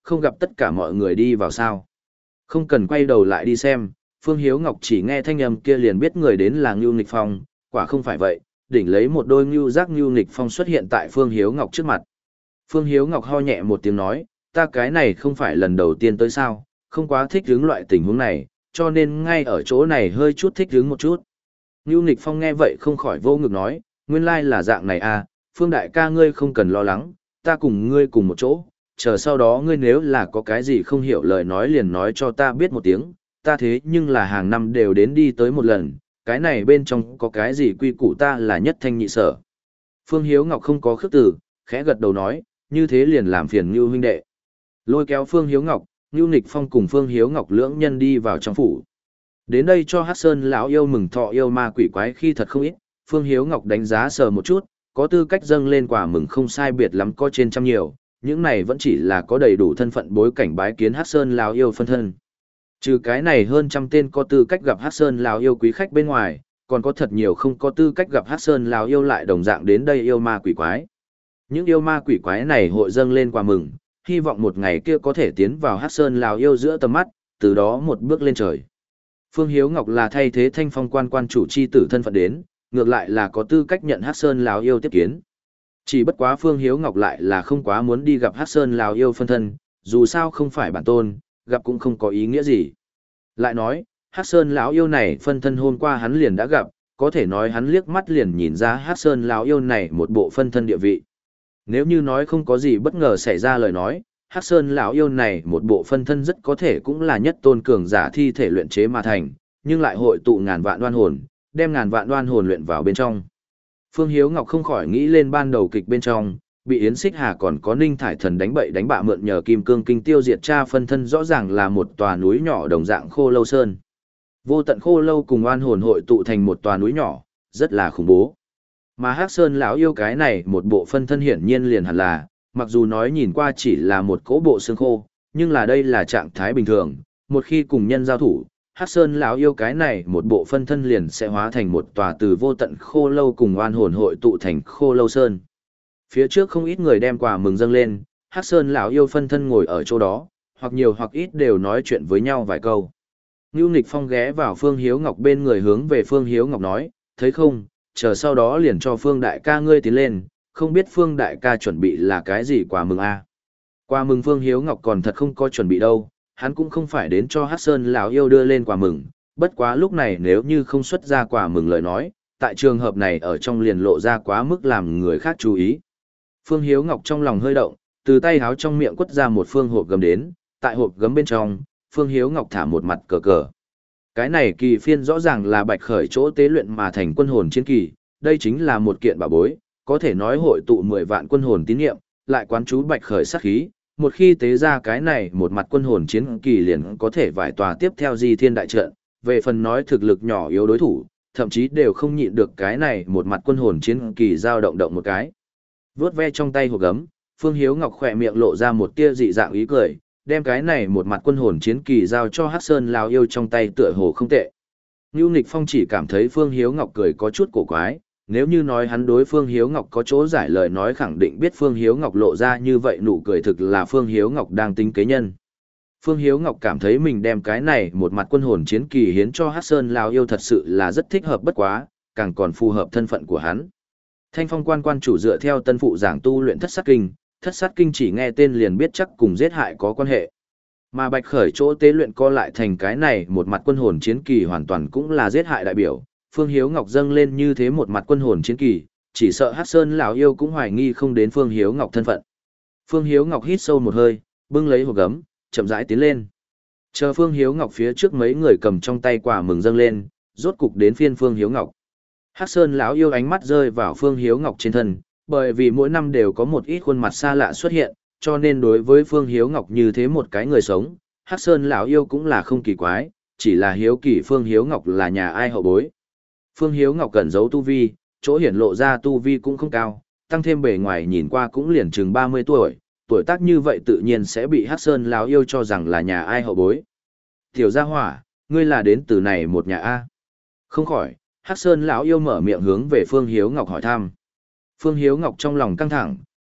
không gặp tất cả mọi người đi vào sao. Không cần quay đầu lại đi xem, Phương Hiếu Ngọc chỉ nghe thanh âm kia liền biết người đến là Ngưu Nghịch Phong, quả không phải vậy, đỉnh lấy một đôi ngưu giác Ngưu Nghịch Phong xuất hiện tại Phương Hiếu Ngọc trước mặt. Phương Hiếu Ngọc ho nhẹ một tiếng nói, ta cái này không phải lần đầu tiên tới sao, không quá thích hứng loại tình huống này, cho nên ngay ở chỗ này hơi chút thích hứng một chút. Ngưu Nghịch Phong nghe vậy không khỏi vô ngực nói, nguyên lai là dạng này à, Phương đại ca ngươi không cần lo lắng, ta cùng ngươi cùng một chỗ, chờ sau đó ngươi nếu là có cái gì không hiểu lời nói liền nói cho ta biết một tiếng, ta thế nhưng là hàng năm đều đến đi tới một lần, cái này bên trong có cái gì quy củ ta là nhất thanh nhị sở. Phương Hiếu Ngọc không có khước từ, khẽ gật đầu nói, như thế liền làm phiền Ngưu huynh đệ. Lôi kéo Phương Hiếu Ngọc, Ngưu Nghịch Phong cùng Phương Hiếu Ngọc lưỡng nhân đi vào trong phủ. Đến đây cho Hắc Sơn lão yêu mừng thọ yêu ma quỷ quái khi thật không ít, Phương Hiếu Ngọc đánh giá sờ một chút, có tư cách dâng lên quả mừng không sai biệt lắm có trên trăm nhiều, những này vẫn chỉ là có đầy đủ thân phận bối cảnh bái kiến Hắc Sơn lão yêu phân thân. Trừ cái này hơn trăm tên có tư cách gặp Hắc Sơn lão yêu quý khách bên ngoài, còn có thật nhiều không có tư cách gặp Hắc Sơn lão yêu lại đồng dạng đến đây yêu ma quỷ quái. Những yêu ma quỷ quái này hội dâng lên quả mừng, hy vọng một ngày kia có thể tiến vào Hắc Sơn lão yêu giữa tầm mắt, từ đó một bước lên trời. Phương Hiếu Ngọc là thay thế Thanh Phong quan quan chủ chi tử thân phận đến, ngược lại là có tư cách nhận Hắc Sơn lão yêu tiếp kiến. Chỉ bất quá Phương Hiếu Ngọc lại là không quá muốn đi gặp Hắc Sơn lão yêu phân thân, dù sao không phải bản tôn, gặp cũng không có ý nghĩa gì. Lại nói, Hắc Sơn lão yêu này phân thân hôm qua hắn liền đã gặp, có thể nói hắn liếc mắt liền nhìn ra Hắc Sơn lão yêu này một bộ phân thân địa vị. Nếu như nói không có gì bất ngờ xảy ra lời nói, Hắc Sơn lão yêu này một bộ phân thân rất có thể cũng là nhất tôn cường giả thi thể luyện chế mà thành, nhưng lại hội tụ ngàn vạn đoan hồn, đem ngàn vạn đoan hồn luyện vào bên trong. Phương Hiếu Ngọc không khỏi nghĩ lên ban đầu kịch bên trong, bị Yến Xích Hà còn có Ninh Thải Thần đánh bậy đánh bạ mượn nhờ Kim Cương Kinh tiêu diệt cha phân thân rõ ràng là một tòa núi nhỏ đồng dạng Khô Lâu Sơn. Vô tận Khô Lâu cùng oan hồn hội tụ thành một tòa núi nhỏ, rất là khủng bố. Mà Hắc Sơn lão yêu cái này một bộ phân thân hiển nhiên liền hẳn là, mặc dù nói nhìn qua chỉ là một cỗ bộ xương khô, nhưng là đây là trạng thái bình thường, một khi cùng nhân giao thủ, Hắc Sơn lão yêu cái này một bộ phân thân liền sẽ hóa thành một tòa từ vô tận Khô Lâu cùng oan hồn hội tụ thành Khô Lâu Sơn. Phía trước không ít người đem quà mừng dâng lên, Hắc Sơn lão yêu phân thân ngồi ở chỗ đó, hoặc nhiều hoặc ít đều nói chuyện với nhau vài câu. Ngưu Nghịch Phong ghé vào Phương Hiếu Ngọc bên người hướng về Phương Hiếu Ngọc nói, thấy không, chờ sau đó liền cho Phương đại ca ngươi tiến lên, không biết Phương đại ca chuẩn bị là cái gì quà mừng a? Quà mừng Phương Hiếu Ngọc còn thật không có chuẩn bị đâu, hắn cũng không phải đến cho Hắc Sơn lão yêu đưa lên quà mừng, bất quá lúc này nếu như không xuất ra quà mừng lời nói, tại trường hợp này ở trong liền lộ ra quá mức làm người khác chú ý. Phương Hiếu Ngọc trong lòng hơi động, từ tay háo trong miệng quất ra một phương hộp gấm đến, tại hộp gấm bên trong, Phương Hiếu Ngọc thả một mặt cờ cờ. Cái này kỳ phiên rõ ràng là Bạch Khởi chỗ tế luyện mà thành quân hồn chiến kỳ, đây chính là một kiện bảo bối, có thể nói hội tụ mười vạn quân hồn tín niệm, lại quán chú Bạch Khởi sát khí, một khi tế ra cái này một mặt quân hồn chiến kỳ liền có thể vải tòa tiếp theo di thiên đại trận, về phần nói thực lực nhỏ yếu đối thủ, thậm chí đều không nhịn được cái này một mặt quân hồn chiến kỳ dao động động một cái. Vướt ve trong tay hộp gấm, Phương Hiếu Ngọc khỏe miệng lộ ra một tia dị dạng ý cười, đem cái này một mặt quân hồn chiến kỳ giao cho Hắc Sơn lão yêu trong tay tựa hồ không tệ. Ngưu Nghịch Phong chỉ cảm thấy Phương Hiếu Ngọc cười có chút cổ quái, nếu như nói hắn đối Phương Hiếu Ngọc có chỗ giải lời nói khẳng định biết Phương Hiếu Ngọc lộ ra như vậy nụ cười thực là Phương Hiếu Ngọc đang tính kế nhân. Phương Hiếu Ngọc cảm thấy mình đem cái này một mặt quân hồn chiến kỳ hiến cho Hắc Sơn lão yêu thật sự là rất thích hợp bất quá, càng còn phù hợp thân phận của hắn. Thanh Phong quan quan chủ dựa theo tân phụ giảng tu luyện thất sát kinh, thất sát kinh chỉ nghe tên liền biết chắc cùng giết hại có quan hệ. Mà Bạch Khởi chỗ tế luyện co lại thành cái này một mặt quân hồn chiến kỳ hoàn toàn cũng là giết hại đại biểu. Phương Hiếu Ngọc dâng lên như thế một mặt quân hồn chiến kỳ, chỉ sợ Hắc Sơn lão yêu cũng hoài nghi không đến Phương Hiếu Ngọc thân phận. Phương Hiếu Ngọc hít sâu một hơi, bưng lấy hộp gấm, chậm rãi tiến lên. Chờ Phương Hiếu Ngọc phía trước mấy người cầm trong tay quả mừng dâng lên, rốt cục đến phiên Phương Hiếu Ngọc. Hắc Sơn lão yêu ánh mắt rơi vào Phương Hiếu Ngọc trên thân, bởi vì mỗi năm đều có một ít khuôn mặt xa lạ xuất hiện, cho nên đối với Phương Hiếu Ngọc như thế một cái người sống, Hắc Sơn lão yêu cũng là không kỳ quái, chỉ là hiếu kỳ Phương Hiếu Ngọc là nhà ai hậu bối. Phương Hiếu Ngọc cẩn giấu tu vi, chỗ hiển lộ ra tu vi cũng không cao, tăng thêm bề ngoài nhìn qua cũng liền chừng ba mươi tuổi, tuổi tác như vậy tự nhiên sẽ bị Hắc Sơn lão yêu cho rằng là nhà ai hậu bối. Tiểu gia hỏa, ngươi là đến từ này một nhà A. Không khỏi, Hắc Sơn lão yêu mở miệng hướng về Phương Hiếu Ngọc hỏi thăm. Phương Hiếu Ngọc trong lòng căng thẳng,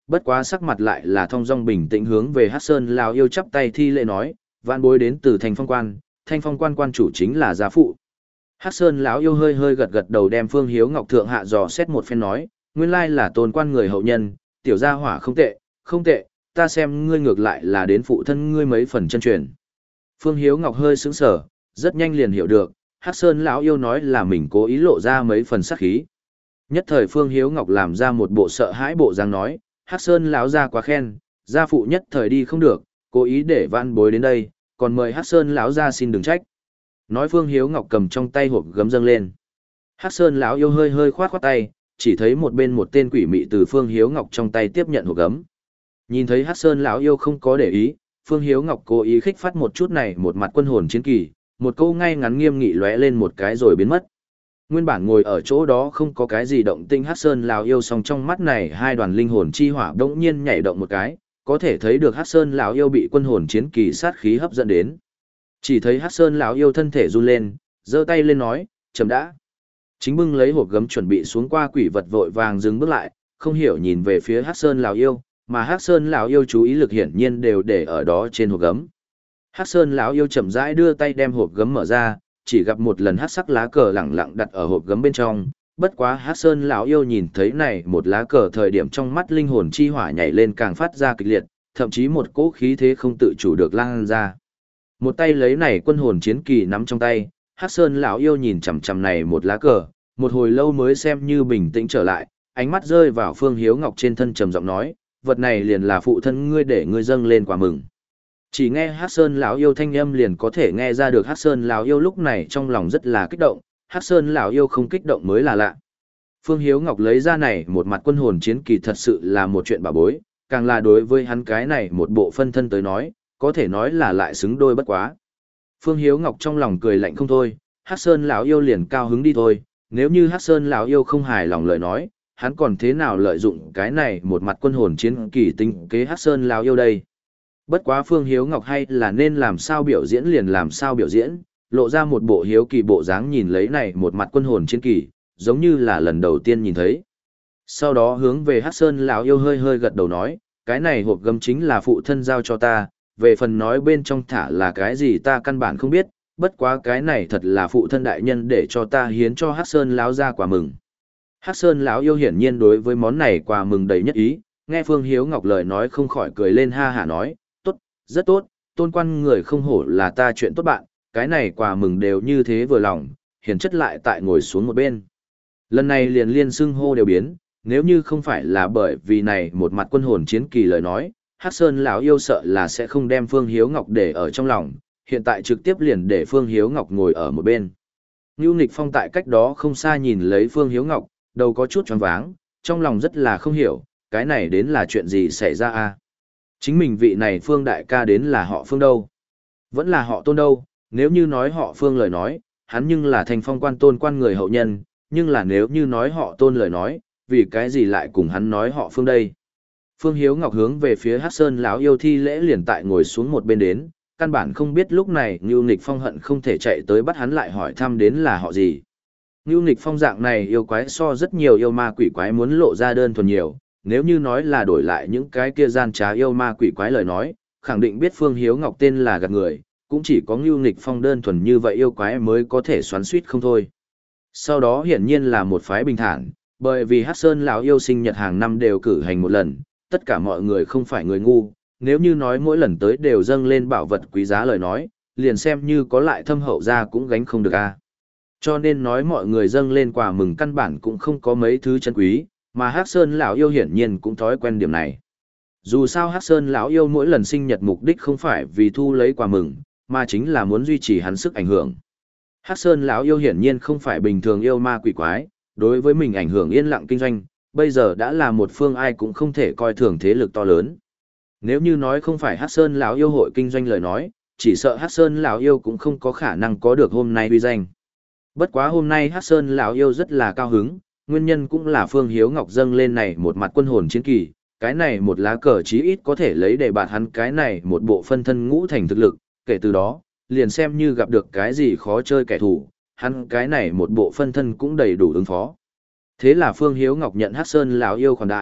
bất quá sắc mặt lại là thong dong bình tĩnh hướng về Hắc Sơn lão yêu chắp tay thi lễ nói, vạn bối đến từ Thanh Phong quan, Thanh Phong quan quan chủ chính là gia phụ. Hắc Sơn lão yêu hơi hơi gật gật đầu đem Phương Hiếu Ngọc thượng hạ dò xét một phen nói, nguyên lai là tôn quan người hậu nhân, tiểu gia hỏa không tệ, không tệ, ta xem ngươi ngược lại là đến phụ thân ngươi mấy phần chân truyền. Phương Hiếu Ngọc hơi sững sờ, rất nhanh liền hiểu được, Hắc Sơn lão yêu nói là mình cố ý lộ ra mấy phần sát khí. Nhất thời Phương Hiếu Ngọc làm ra một bộ sợ hãi bộ dáng nói, Hắc Sơn lão gia quá khen, gia phụ nhất thời đi không được, cố ý để vãn bối đến đây, còn mời Hắc Sơn lão gia xin đừng trách. Nói Phương Hiếu Ngọc cầm trong tay hộp gấm dâng lên. Hắc Sơn lão yêu hơi hơi khoát khoát tay, chỉ thấy một bên một tên quỷ mị từ Phương Hiếu Ngọc trong tay tiếp nhận hộp gấm. Nhìn thấy Hắc Sơn lão yêu không có để ý, Phương Hiếu Ngọc cố ý khích phát một chút này một mặt quân hồn chiến kỳ, một câu ngay ngắn nghiêm nghị lóe lên một cái rồi biến mất. Nguyên bản ngồi ở chỗ đó không có cái gì động tinh Hắc Sơn lão yêu, song trong mắt này hai đoàn linh hồn chi hỏa đống nhiên nhảy động một cái, có thể thấy được Hắc Sơn lão yêu bị quân hồn chiến kỳ sát khí hấp dẫn đến. Chỉ thấy Hắc Sơn lão yêu thân thể run lên, giơ tay lên nói, "Chấm đã." Chính bưng lấy hộp gấm chuẩn bị xuống qua quỷ vật vội vàng dừng bước lại, không hiểu nhìn về phía Hắc Sơn lão yêu, mà Hắc Sơn lão yêu chú ý lực hiển nhiên đều để ở đó trên hộp gấm. Hắc Sơn lão yêu chậm rãi đưa tay đem hộp gấm mở ra, chỉ gặp một lần hắc sắc lá cờ lẳng lặng đặt ở hộp gấm bên trong, bất quá Hắc Sơn lão yêu nhìn thấy này một lá cờ thời điểm trong mắt linh hồn chi hỏa nhảy lên càng phát ra kịch liệt, thậm chí một cỗ khí thế không tự chủ được lan ra. Một tay lấy này quân hồn chiến kỳ nắm trong tay, Hắc Sơn lão yêu nhìn chằm chằm này một lá cờ, một hồi lâu mới xem như bình tĩnh trở lại, ánh mắt rơi vào Phương Hiếu Ngọc trên thân trầm giọng nói, vật này liền là phụ thân ngươi để ngươi dâng lên quà mừng. Chỉ nghe Hắc Sơn lão yêu thanh âm liền có thể nghe ra được Hắc Sơn lão yêu lúc này trong lòng rất là kích động, Hắc Sơn lão yêu không kích động mới là lạ. Phương Hiếu Ngọc lấy ra này một mặt quân hồn chiến kỳ thật sự là một chuyện bà bối, càng là đối với hắn cái này một bộ phân thân tới nói, có thể nói là lại xứng đôi bất quá. Phương Hiếu Ngọc trong lòng cười lạnh không thôi, Hắc Sơn lão yêu liền cao hứng đi thôi, nếu như Hắc Sơn lão yêu không hài lòng lời nói, hắn còn thế nào lợi dụng cái này một mặt quân hồn chiến kỳ tinh kế Hắc Sơn lão yêu đây. Bất quá Phương Hiếu Ngọc hay là nên làm sao biểu diễn liền làm sao biểu diễn, lộ ra một bộ hiếu kỳ bộ dáng nhìn lấy này một mặt quân hồn chiến kỳ, giống như là lần đầu tiên nhìn thấy. Sau đó hướng về Hắc Sơn lão yêu hơi hơi gật đầu nói, cái này hộp gấm chính là phụ thân giao cho ta, về phần nói bên trong thả là cái gì ta căn bản không biết, bất quá cái này thật là phụ thân đại nhân để cho ta hiến cho Hắc Sơn lão ra quà mừng. Hắc Sơn lão yêu hiển nhiên đối với món này quà mừng đầy nhất ý, nghe Phương Hiếu Ngọc lời nói không khỏi cười lên ha hả nói, tốt, rất tốt, tôn quan người không hổ là ta chuyện tốt bạn, cái này quà mừng đều như thế vừa lòng, hiền chất lại tại ngồi xuống một bên. Lần này liền liên xưng hô đều biến, nếu như không phải là bởi vì này một mặt quân hồn chiến kỳ lời nói, Hắc Sơn lão yêu sợ là sẽ không đem Phương Hiếu Ngọc để ở trong lòng, hiện tại trực tiếp liền để Phương Hiếu Ngọc ngồi ở một bên. Nưu Nghịch Phong tại cách đó không xa nhìn lấy Phương Hiếu Ngọc, đầu có chút choáng váng, trong lòng rất là không hiểu, cái này đến là chuyện gì xảy ra a? Chính mình vị này Phương đại ca đến là họ Phương đâu? Vẫn là họ Tôn đâu? Nếu như nói họ Phương lời nói, hắn nhưng là Thanh Phong quan Tôn quan người hậu nhân, nhưng là nếu như nói họ Tôn lời nói, vì cái gì lại cùng hắn nói họ Phương đây? Phương Hiếu Ngọc hướng về phía Hắc Sơn lão yêu thi lễ liền tại ngồi xuống một bên đến, căn bản không biết lúc này Nưu Nghịch Phong hận không thể chạy tới bắt hắn lại hỏi thăm đến là họ gì. Nưu Nghịch Phong dạng này yêu quái so rất nhiều yêu ma quỷ quái muốn lộ ra đơn thuần nhiều, nếu như nói là đổi lại những cái kia gian trá yêu ma quỷ quái lời nói, khẳng định biết Phương Hiếu Ngọc tên là gạt người, cũng chỉ có Nưu Nghịch Phong đơn thuần như vậy yêu quái mới có thể xoắn suýt không thôi. Sau đó hiển nhiên là một phái bình thản, bởi vì Hắc Sơn lão yêu sinh nhật hàng năm đều cử hành một lần, tất cả mọi người không phải người ngu, nếu như nói mỗi lần tới đều dâng lên bảo vật quý giá lời nói, liền xem như có lại thâm hậu ra cũng gánh không được a. Cho nên nói mọi người dâng lên quà mừng căn bản cũng không có mấy thứ chân quý, mà Hắc Sơn lão yêu hiển nhiên cũng thói quen điểm này. Dù sao Hắc Sơn lão yêu mỗi lần sinh nhật mục đích không phải vì thu lấy quà mừng, mà chính là muốn duy trì hắn sức ảnh hưởng. Hắc Sơn lão yêu hiển nhiên không phải bình thường yêu ma quỷ quái, đối với mình ảnh hưởng yên lặng kinh doanh, bây giờ đã là một phương ai cũng không thể coi thường thế lực to lớn. Nếu như nói không phải Hắc Sơn lão yêu hội kinh doanh lời nói, chỉ sợ Hắc Sơn lão yêu cũng không có khả năng có được hôm nay uy danh. Bất quá hôm nay Hắc Sơn lão yêu rất là cao hứng, nguyên nhân cũng là Phương Hiếu Ngọc dâng lên này một mặt quân hồn chiến kỳ, cái này một lá cờ chí ít có thể lấy để bạt hắn cái này một bộ phân thân ngũ thành thực lực, kể từ đó, liền xem như gặp được cái gì khó chơi kẻ thù, hắn cái này một bộ phân thân cũng đầy đủ ứng phó. Thế là Phương Hiếu Ngọc nhận Hắc Sơn lão yêu khoản đãi,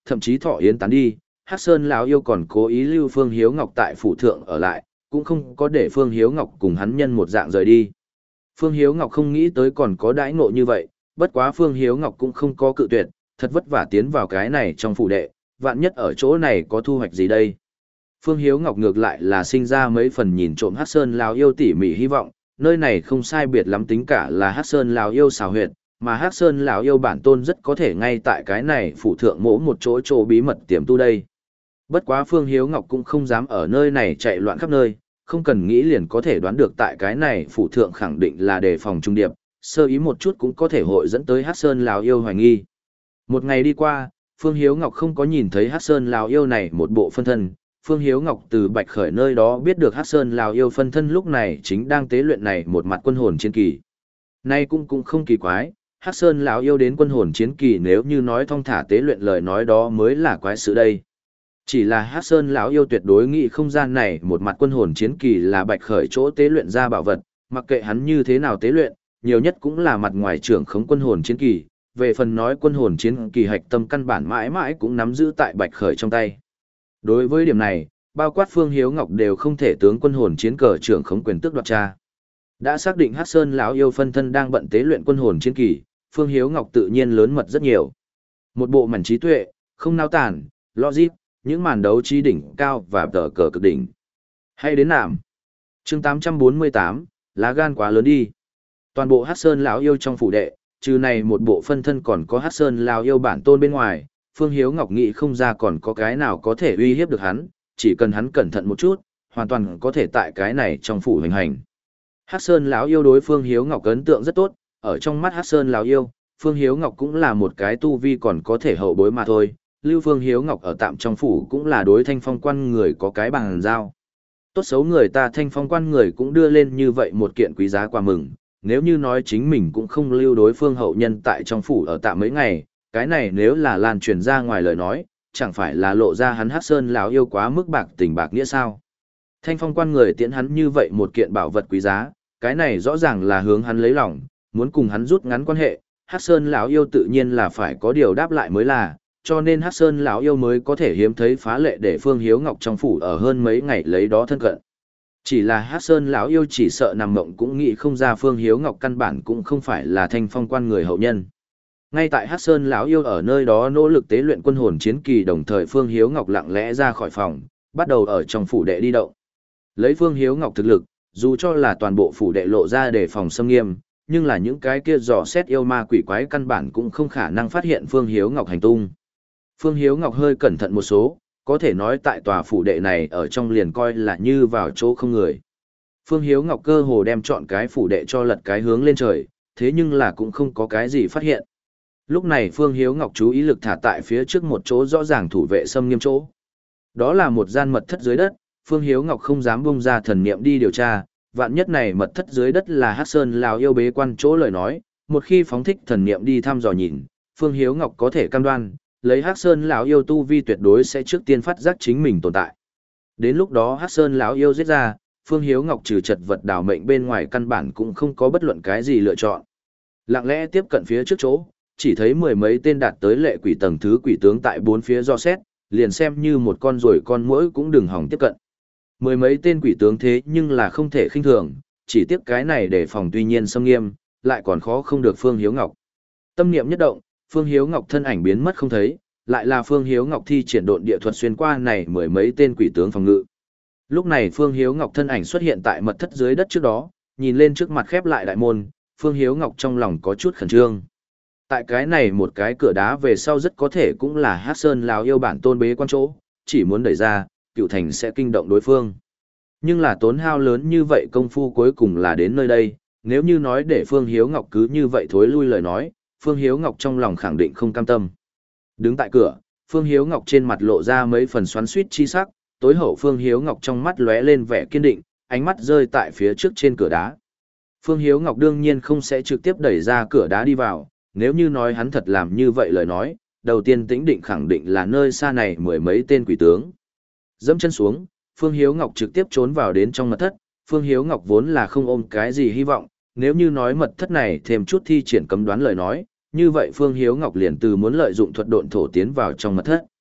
thậm chí thọ yến tán đi, Hắc Sơn lão yêu còn cố ý lưu Phương Hiếu Ngọc tại phủ thượng ở lại, cũng không có để Phương Hiếu Ngọc cùng hắn nhân một dạng rời đi. Phương Hiếu Ngọc không nghĩ tới còn có đãi ngộ như vậy, bất quá Phương Hiếu Ngọc cũng không có cự tuyệt, thật vất vả tiến vào cái này trong phủ đệ, vạn nhất ở chỗ này có thu hoạch gì đây. Phương Hiếu Ngọc ngược lại là sinh ra mấy phần nhìn trộm Hắc Sơn lão yêu tỉ mỉ hy vọng, nơi này không sai biệt lắm tính cả là Hắc Sơn lão yêu xào huyệt, mà Hắc Sơn lão yêu bản tôn rất có thể ngay tại cái này phủ thượng mỗ một chỗ chỗ bí mật tiềm tu đây. Bất quá Phương Hiếu Ngọc cũng không dám ở nơi này chạy loạn khắp nơi, không cần nghĩ liền có thể đoán được tại cái này phủ thượng khẳng định là đề phòng trung điệp, sơ ý một chút cũng có thể hội dẫn tới Hắc Sơn lão yêu hoài nghi. Một ngày đi qua, Phương Hiếu Ngọc không có nhìn thấy Hắc Sơn lão yêu này một bộ phân thân. Phương Hiếu Ngọc từ Bạch Khởi nơi đó biết được Hắc Sơn lão yêu phân thân lúc này chính đang tế luyện này một mặt quân hồn chiến kỳ. Nay cũng cũng không kỳ quái, Hắc Sơn lão yêu đến quân hồn chiến kỳ nếu như nói thong thả tế luyện lời nói đó mới là quái sự đây. Chỉ là Hắc Sơn lão yêu tuyệt đối nghĩ không gian này một mặt quân hồn chiến kỳ là Bạch Khởi chỗ tế luyện ra bảo vật, mặc kệ hắn như thế nào tế luyện, nhiều nhất cũng là mặt ngoài trưởng khống quân hồn chiến kỳ, về phần nói quân hồn chiến kỳ hạch tâm căn bản mãi mãi cũng nắm giữ tại Bạch Khởi trong tay. Đối với điểm này, bao quát Phương Hiếu Ngọc đều không thể tướng quân hồn chiến cờ trưởng khống quyền tước đoạt tra. Đã xác định Hắc Sơn lão yêu phân thân đang bận tế luyện quân hồn chiến kỳ, Phương Hiếu Ngọc tự nhiên lớn mật rất nhiều. Một bộ mảnh trí tuệ, không nao tản, logic, những màn đấu trí đỉnh cao và tờ cờ cực đỉnh. Hay đến nạm. Chương tám trăm bốn mươi tám, lá gan quá lớn đi. Toàn bộ Hắc Sơn lão yêu trong phủ đệ, trừ này một bộ phân thân còn có Hắc Sơn lão yêu bản tôn bên ngoài, Phương Hiếu Ngọc nghĩ không ra còn có cái nào có thể uy hiếp được hắn, chỉ cần hắn cẩn thận một chút, hoàn toàn có thể tại cái này trong phủ hành hành. Hắc Sơn lão yêu đối Phương Hiếu Ngọc ấn tượng rất tốt, ở trong mắt Hắc Sơn lão yêu, Phương Hiếu Ngọc cũng là một cái tu vi còn có thể hậu bối mà thôi. Lưu Phương Hiếu Ngọc ở tạm trong phủ cũng là đối Thanh Phong quan người có cái bằng giao. Tốt xấu người ta Thanh Phong quan người cũng đưa lên như vậy một kiện quý giá quà mừng, nếu như nói chính mình cũng không lưu đối phương hậu nhân tại trong phủ ở tạm mấy ngày, cái này nếu là lan truyền ra ngoài lời nói, chẳng phải là lộ ra hắn Hắc Sơn lão yêu quá mức bạc tình bạc nghĩa sao. Thanh Phong quan người tiễn hắn như vậy một kiện bảo vật quý giá, cái này rõ ràng là hướng hắn lấy lòng, muốn cùng hắn rút ngắn quan hệ, Hắc Sơn lão yêu tự nhiên là phải có điều đáp lại mới là, cho nên Hắc Sơn lão yêu mới có thể hiếm thấy phá lệ để Phương Hiếu Ngọc trong phủ ở hơn mấy ngày lấy đó thân cận. Chỉ là Hắc Sơn lão yêu chỉ sợ nằm mộng cũng nghĩ không ra Phương Hiếu Ngọc căn bản cũng không phải là Thanh Phong quan người hậu nhân. Ngay tại Hắc Sơn lão yêu ở nơi đó nỗ lực tế luyện quân hồn chiến kỳ, đồng thời Phương Hiếu Ngọc lặng lẽ ra khỏi phòng, bắt đầu ở trong phủ đệ đi động. Lấy Phương Hiếu Ngọc thực lực, dù cho là toàn bộ phủ đệ lộ ra để phòng xâm nghiêm, nhưng là những cái kia dò xét yêu ma quỷ quái căn bản cũng không khả năng phát hiện Phương Hiếu Ngọc hành tung. Phương Hiếu Ngọc hơi cẩn thận một số, có thể nói tại tòa phủ đệ này ở trong liền coi là như vào chỗ không người. Phương Hiếu Ngọc cơ hồ đem chọn cái phủ đệ cho lật cái hướng lên trời, thế nhưng là cũng không có cái gì phát hiện. Lúc này Phương Hiếu Ngọc chú ý lực thả tại phía trước một chỗ rõ ràng thủ vệ xâm nghiêm chỗ. Đó là một gian mật thất dưới đất, Phương Hiếu Ngọc không dám bung ra thần niệm đi điều tra, vạn nhất này mật thất dưới đất là Hắc Sơn lão yêu bế quan chỗ lời nói, một khi phóng thích thần niệm đi thăm dò nhìn, Phương Hiếu Ngọc có thể cam đoan, lấy Hắc Sơn lão yêu tu vi tuyệt đối sẽ trước tiên phát giác chính mình tồn tại. Đến lúc đó Hắc Sơn lão yêu giết ra, Phương Hiếu Ngọc trừ chật vật đào mệnh bên ngoài căn bản cũng không có bất luận cái gì lựa chọn. Lặng lẽ tiếp cận phía trước chỗ, chỉ thấy mười mấy tên đạt tới lệ quỷ tầng thứ quỷ tướng tại bốn phía do xét, liền xem như một con rồi con muỗi cũng đừng hòng tiếp cận. Mười mấy tên quỷ tướng thế nhưng là không thể khinh thường, chỉ tiếp cái này để phòng tuy nhiên xâm nghiêm, lại còn khó không được Phương Hiếu Ngọc. Tâm niệm nhất động, Phương Hiếu Ngọc thân ảnh biến mất không thấy, lại là Phương Hiếu Ngọc thi triển độn địa thuật xuyên qua này mười mấy tên quỷ tướng phòng ngự. Lúc này Phương Hiếu Ngọc thân ảnh xuất hiện tại mật thất dưới đất trước đó, nhìn lên trước mặt khép lại đại môn, Phương Hiếu Ngọc trong lòng có chút khẩn trương. Tại cái này một cái cửa đá về sau rất có thể cũng là Hắc Sơn lão yêu bản tôn bế quan chỗ, chỉ muốn đẩy ra, Cựu Thành sẽ kinh động đối phương. Nhưng là tốn hao lớn như vậy công phu cuối cùng là đến nơi đây, nếu như nói để Phương Hiếu Ngọc cứ như vậy thối lui lời nói, Phương Hiếu Ngọc trong lòng khẳng định không cam tâm. Đứng tại cửa, Phương Hiếu Ngọc trên mặt lộ ra mấy phần xoắn xuýt chi sắc, tối hậu Phương Hiếu Ngọc trong mắt lóe lên vẻ kiên định, ánh mắt rơi tại phía trước trên cửa đá. Phương Hiếu Ngọc đương nhiên không sẽ trực tiếp đẩy ra cửa đá đi vào, nếu như nói hắn thật làm như vậy lời nói, đầu tiên tĩnh định khẳng định là nơi xa này mười mấy tên quỷ tướng. Dẫm chân xuống, Phương Hiếu Ngọc trực tiếp trốn vào đến trong mật thất, Phương Hiếu Ngọc vốn là không ôm cái gì hy vọng, nếu như nói mật thất này thêm chút thi triển cấm đoán lời nói, như vậy Phương Hiếu Ngọc liền từ muốn lợi dụng thuật độn thổ tiến vào trong mật thất.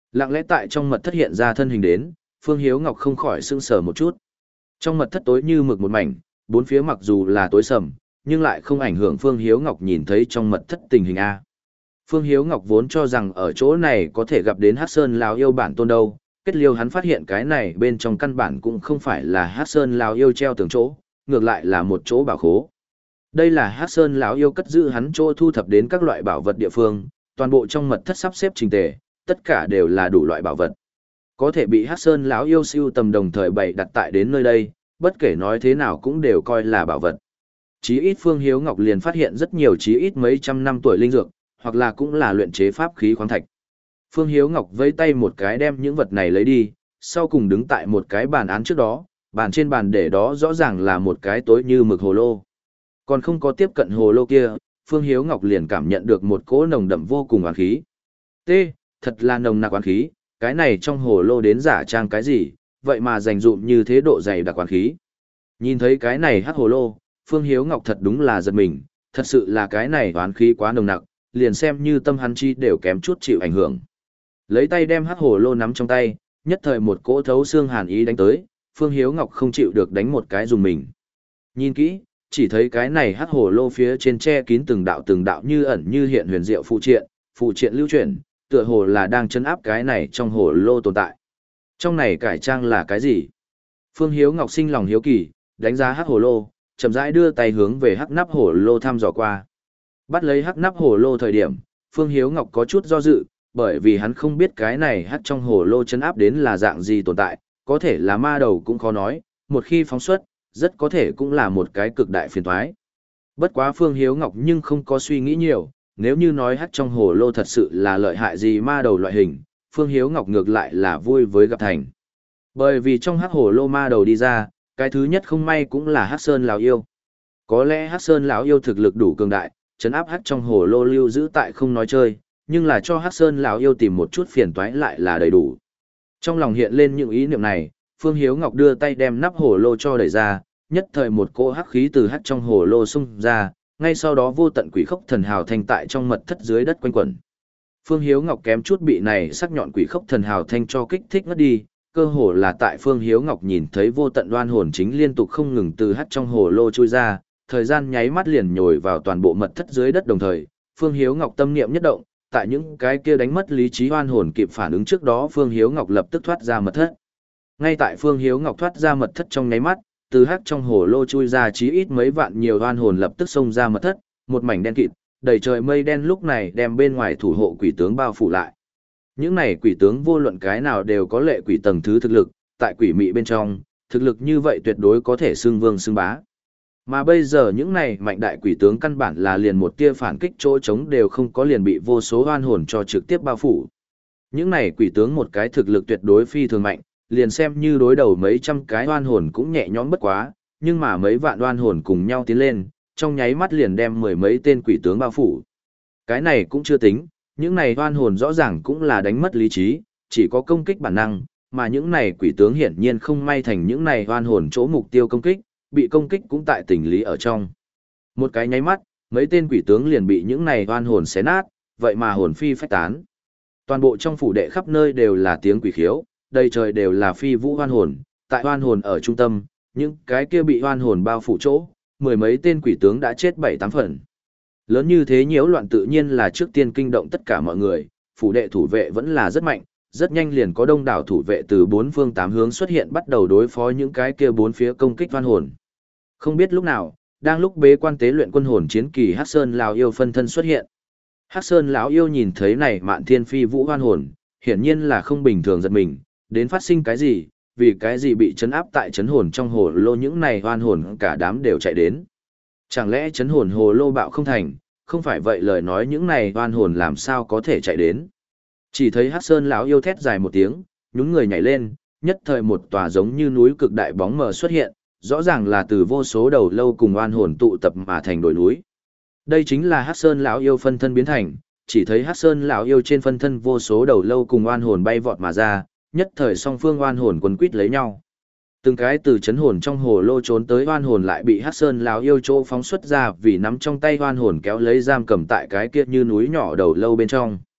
Lặng lẽ tại trong mật thất hiện ra thân hình đến, Phương Hiếu Ngọc không khỏi sững sờ một chút. Trong mật thất tối như mực một mảnh, bốn phía mặc dù là tối sầm, nhưng lại không ảnh hưởng Phương Hiếu Ngọc nhìn thấy trong mật thất tình hình A. Phương Hiếu Ngọc vốn cho rằng ở chỗ này có thể gặp đến Hắc Sơn lão yêu bản tôn đâu, kết liêu hắn phát hiện cái này bên trong căn bản cũng không phải là Hắc Sơn lão yêu treo tường chỗ, ngược lại là một chỗ bảo khố. Đây là Hắc Sơn lão yêu cất giữ hắn chỗ thu thập đến các loại bảo vật địa phương, toàn bộ trong mật thất sắp xếp chỉnh tề, tất cả đều là đủ loại bảo vật. Có thể bị Hắc Sơn lão yêu siêu tầm đồng thời bày đặt tại đến nơi đây, bất kể nói thế nào cũng đều coi là bảo vật. Chí ít Phương Hiếu Ngọc liền phát hiện rất nhiều chí ít mấy trăm năm tuổi linh dược, hoặc là cũng là luyện chế pháp khí khoáng thạch. Phương Hiếu Ngọc vẫy tay một cái đem những vật này lấy đi, sau cùng đứng tại một cái bàn án trước đó, bàn trên bàn để đó rõ ràng là một cái tối như mực hồ lô. Còn không có tiếp cận hồ lô kia, Phương Hiếu Ngọc liền cảm nhận được một cỗ nồng đậm vô cùng oán khí. T, thật là nồng nặc oán khí, cái này trong hồ lô đến giả trang cái gì, vậy mà dành dụm như thế độ dày đặc oán khí. Nhìn thấy cái này hắc hồ lô, Phương Hiếu Ngọc thật đúng là giật mình, thật sự là cái này oán khí quá nồng nặc, liền xem như tâm hắn chi đều kém chút chịu ảnh hưởng. Lấy tay đem hắc hồ lô nắm trong tay, nhất thời một cỗ thấu xương hàn ý đánh tới, Phương Hiếu Ngọc không chịu được đánh một cái dùng mình. Nhìn kỹ, chỉ thấy cái này hắc hồ lô phía trên che kín từng đạo từng đạo như ẩn như hiện huyền diệu phụ triện, phụ triện lưu chuyển, tựa hồ là đang chấn áp cái này trong hồ lô tồn tại. Trong này cải trang là cái gì? Phương Hiếu Ngọc sinh lòng hiếu kỳ, đánh giá hắc hồ lô, chậm rãi đưa tay hướng về hắc nắp hồ lô thăm dò qua. Bắt lấy hắc nắp hồ lô thời điểm, Phương Hiếu Ngọc có chút do dự, bởi vì hắn không biết cái này hắc trong hồ lô chấn áp đến là dạng gì tồn tại, có thể là ma đầu cũng khó nói, một khi phóng xuất, rất có thể cũng là một cái cực đại phiền toái. Bất quá Phương Hiếu Ngọc nhưng không có suy nghĩ nhiều, nếu như nói hắc trong hồ lô thật sự là lợi hại gì ma đầu loại hình, Phương Hiếu Ngọc ngược lại là vui với gặp thành. Bởi vì trong hắc hồ lô ma đầu đi ra, cái thứ nhất không may cũng là Hắc Sơn lão yêu. Có lẽ Hắc Sơn lão yêu thực lực đủ cường đại, trấn áp hắc trong hồ lô lưu giữ tại không nói chơi, nhưng là cho Hắc Sơn lão yêu tìm một chút phiền toái lại là đầy đủ. Trong lòng hiện lên những ý niệm này, Phương Hiếu Ngọc đưa tay đem nắp hồ lô cho đẩy ra, nhất thời một cỗ hắc khí từ hắc trong hồ lô xung ra, ngay sau đó vô tận quỷ khốc thần hào thanh tại trong mật thất dưới đất quanh quẩn. Phương Hiếu Ngọc kém chút bị này sắc nhọn quỷ khốc thần hào thanh cho kích thích ngất đi, cơ hồ là tại Phương Hiếu Ngọc nhìn thấy vô tận đoan hồn chính liên tục không ngừng từ hắc trong hồ lô chui ra, thời gian nháy mắt liền nhồi vào toàn bộ mật thất dưới đất đồng thời, Phương Hiếu Ngọc tâm niệm nhất động, tại những cái kia đánh mất lý trí đoan hồn kịp phản ứng trước đó Phương Hiếu Ngọc lập tức thoát ra mật thất. Ngay tại Phương Hiếu Ngọc thoát ra mật thất trong nháy mắt, từ hắc trong hồ lô chui ra chí ít mấy vạn nhiều đoan hồn lập tức xông ra mật thất, một mảnh đen kịt, đầy trời mây đen lúc này đem bên ngoài thủ hộ quỷ tướng bao phủ lại. Những này quỷ tướng vô luận cái nào đều có lệ quỷ tầng thứ thực lực, tại quỷ mị bên trong, thực lực như vậy tuyệt đối có thể xưng vương xưng bá. Mà bây giờ những này mạnh đại quỷ tướng căn bản là liền một tia phản kích chỗ trống đều không có, liền bị vô số oan hồn cho trực tiếp bao phủ. Những này quỷ tướng một cái thực lực tuyệt đối phi thường mạnh, liền xem như đối đầu mấy trăm cái oan hồn cũng nhẹ nhõm bất quá, nhưng mà mấy vạn oan hồn cùng nhau tiến lên, trong nháy mắt liền đem mười mấy tên quỷ tướng bao phủ. Cái này cũng chưa tính, những này oan hồn rõ ràng cũng là đánh mất lý trí, chỉ có công kích bản năng, mà những này quỷ tướng hiển nhiên không may thành những này oan hồn chỗ mục tiêu công kích, bị công kích cũng tại tình lý ở trong. Một cái nháy mắt, mấy tên quỷ tướng liền bị những này oan hồn xé nát, vậy mà hồn phi phách tán. Toàn bộ trong phủ đệ khắp nơi đều là tiếng quỷ khiếu, đầy trời đều là phi vũ oan hồn, tại oan hồn ở trung tâm, những cái kia bị oan hồn bao phủ chỗ, mười mấy tên quỷ tướng đã chết bảy tám phần. Lớn như thế nhiễu loạn tự nhiên là trước tiên kinh động tất cả mọi người, phủ đệ thủ vệ vẫn là rất mạnh, rất nhanh liền có đông đảo thủ vệ từ bốn phương tám hướng xuất hiện bắt đầu đối phó những cái kia bốn phía công kích oan hồn. Không biết lúc nào, đang lúc bế quan tế luyện quân hồn chiến kỳ Hắc Sơn lão yêu phân thân xuất hiện. Hắc Sơn lão yêu nhìn thấy này mạn thiên phi vũ oan hồn, hiển nhiên là không bình thường giật mình, đến phát sinh cái gì, vì cái gì bị chấn áp tại chấn hồn trong hồ lô những này oan hồn cả đám đều chạy đến. Chẳng lẽ chấn hồn hồ lô bạo không thành, không phải vậy lời nói những này oan hồn làm sao có thể chạy đến. Chỉ thấy Hắc Sơn lão yêu thét dài một tiếng, nhún người nhảy lên, nhất thời một tòa giống như núi cực đại bóng mờ xuất hiện, rõ ràng là từ vô số đầu lâu cùng oan hồn tụ tập mà thành đồi núi. Đây chính là Hắc Sơn lão yêu phân thân biến thành, chỉ thấy Hắc Sơn lão yêu trên phân thân vô số đầu lâu cùng oan hồn bay vọt mà ra, nhất thời song phương oan hồn quấn quýt lấy nhau. Từng cái từ chấn hồn trong hồ lô trốn tới oan hồn lại bị Hắc Sơn lão yêu chỗ phóng xuất ra vì nắm trong tay oan hồn kéo lấy giam cầm tại cái kia như núi nhỏ đầu lâu bên trong.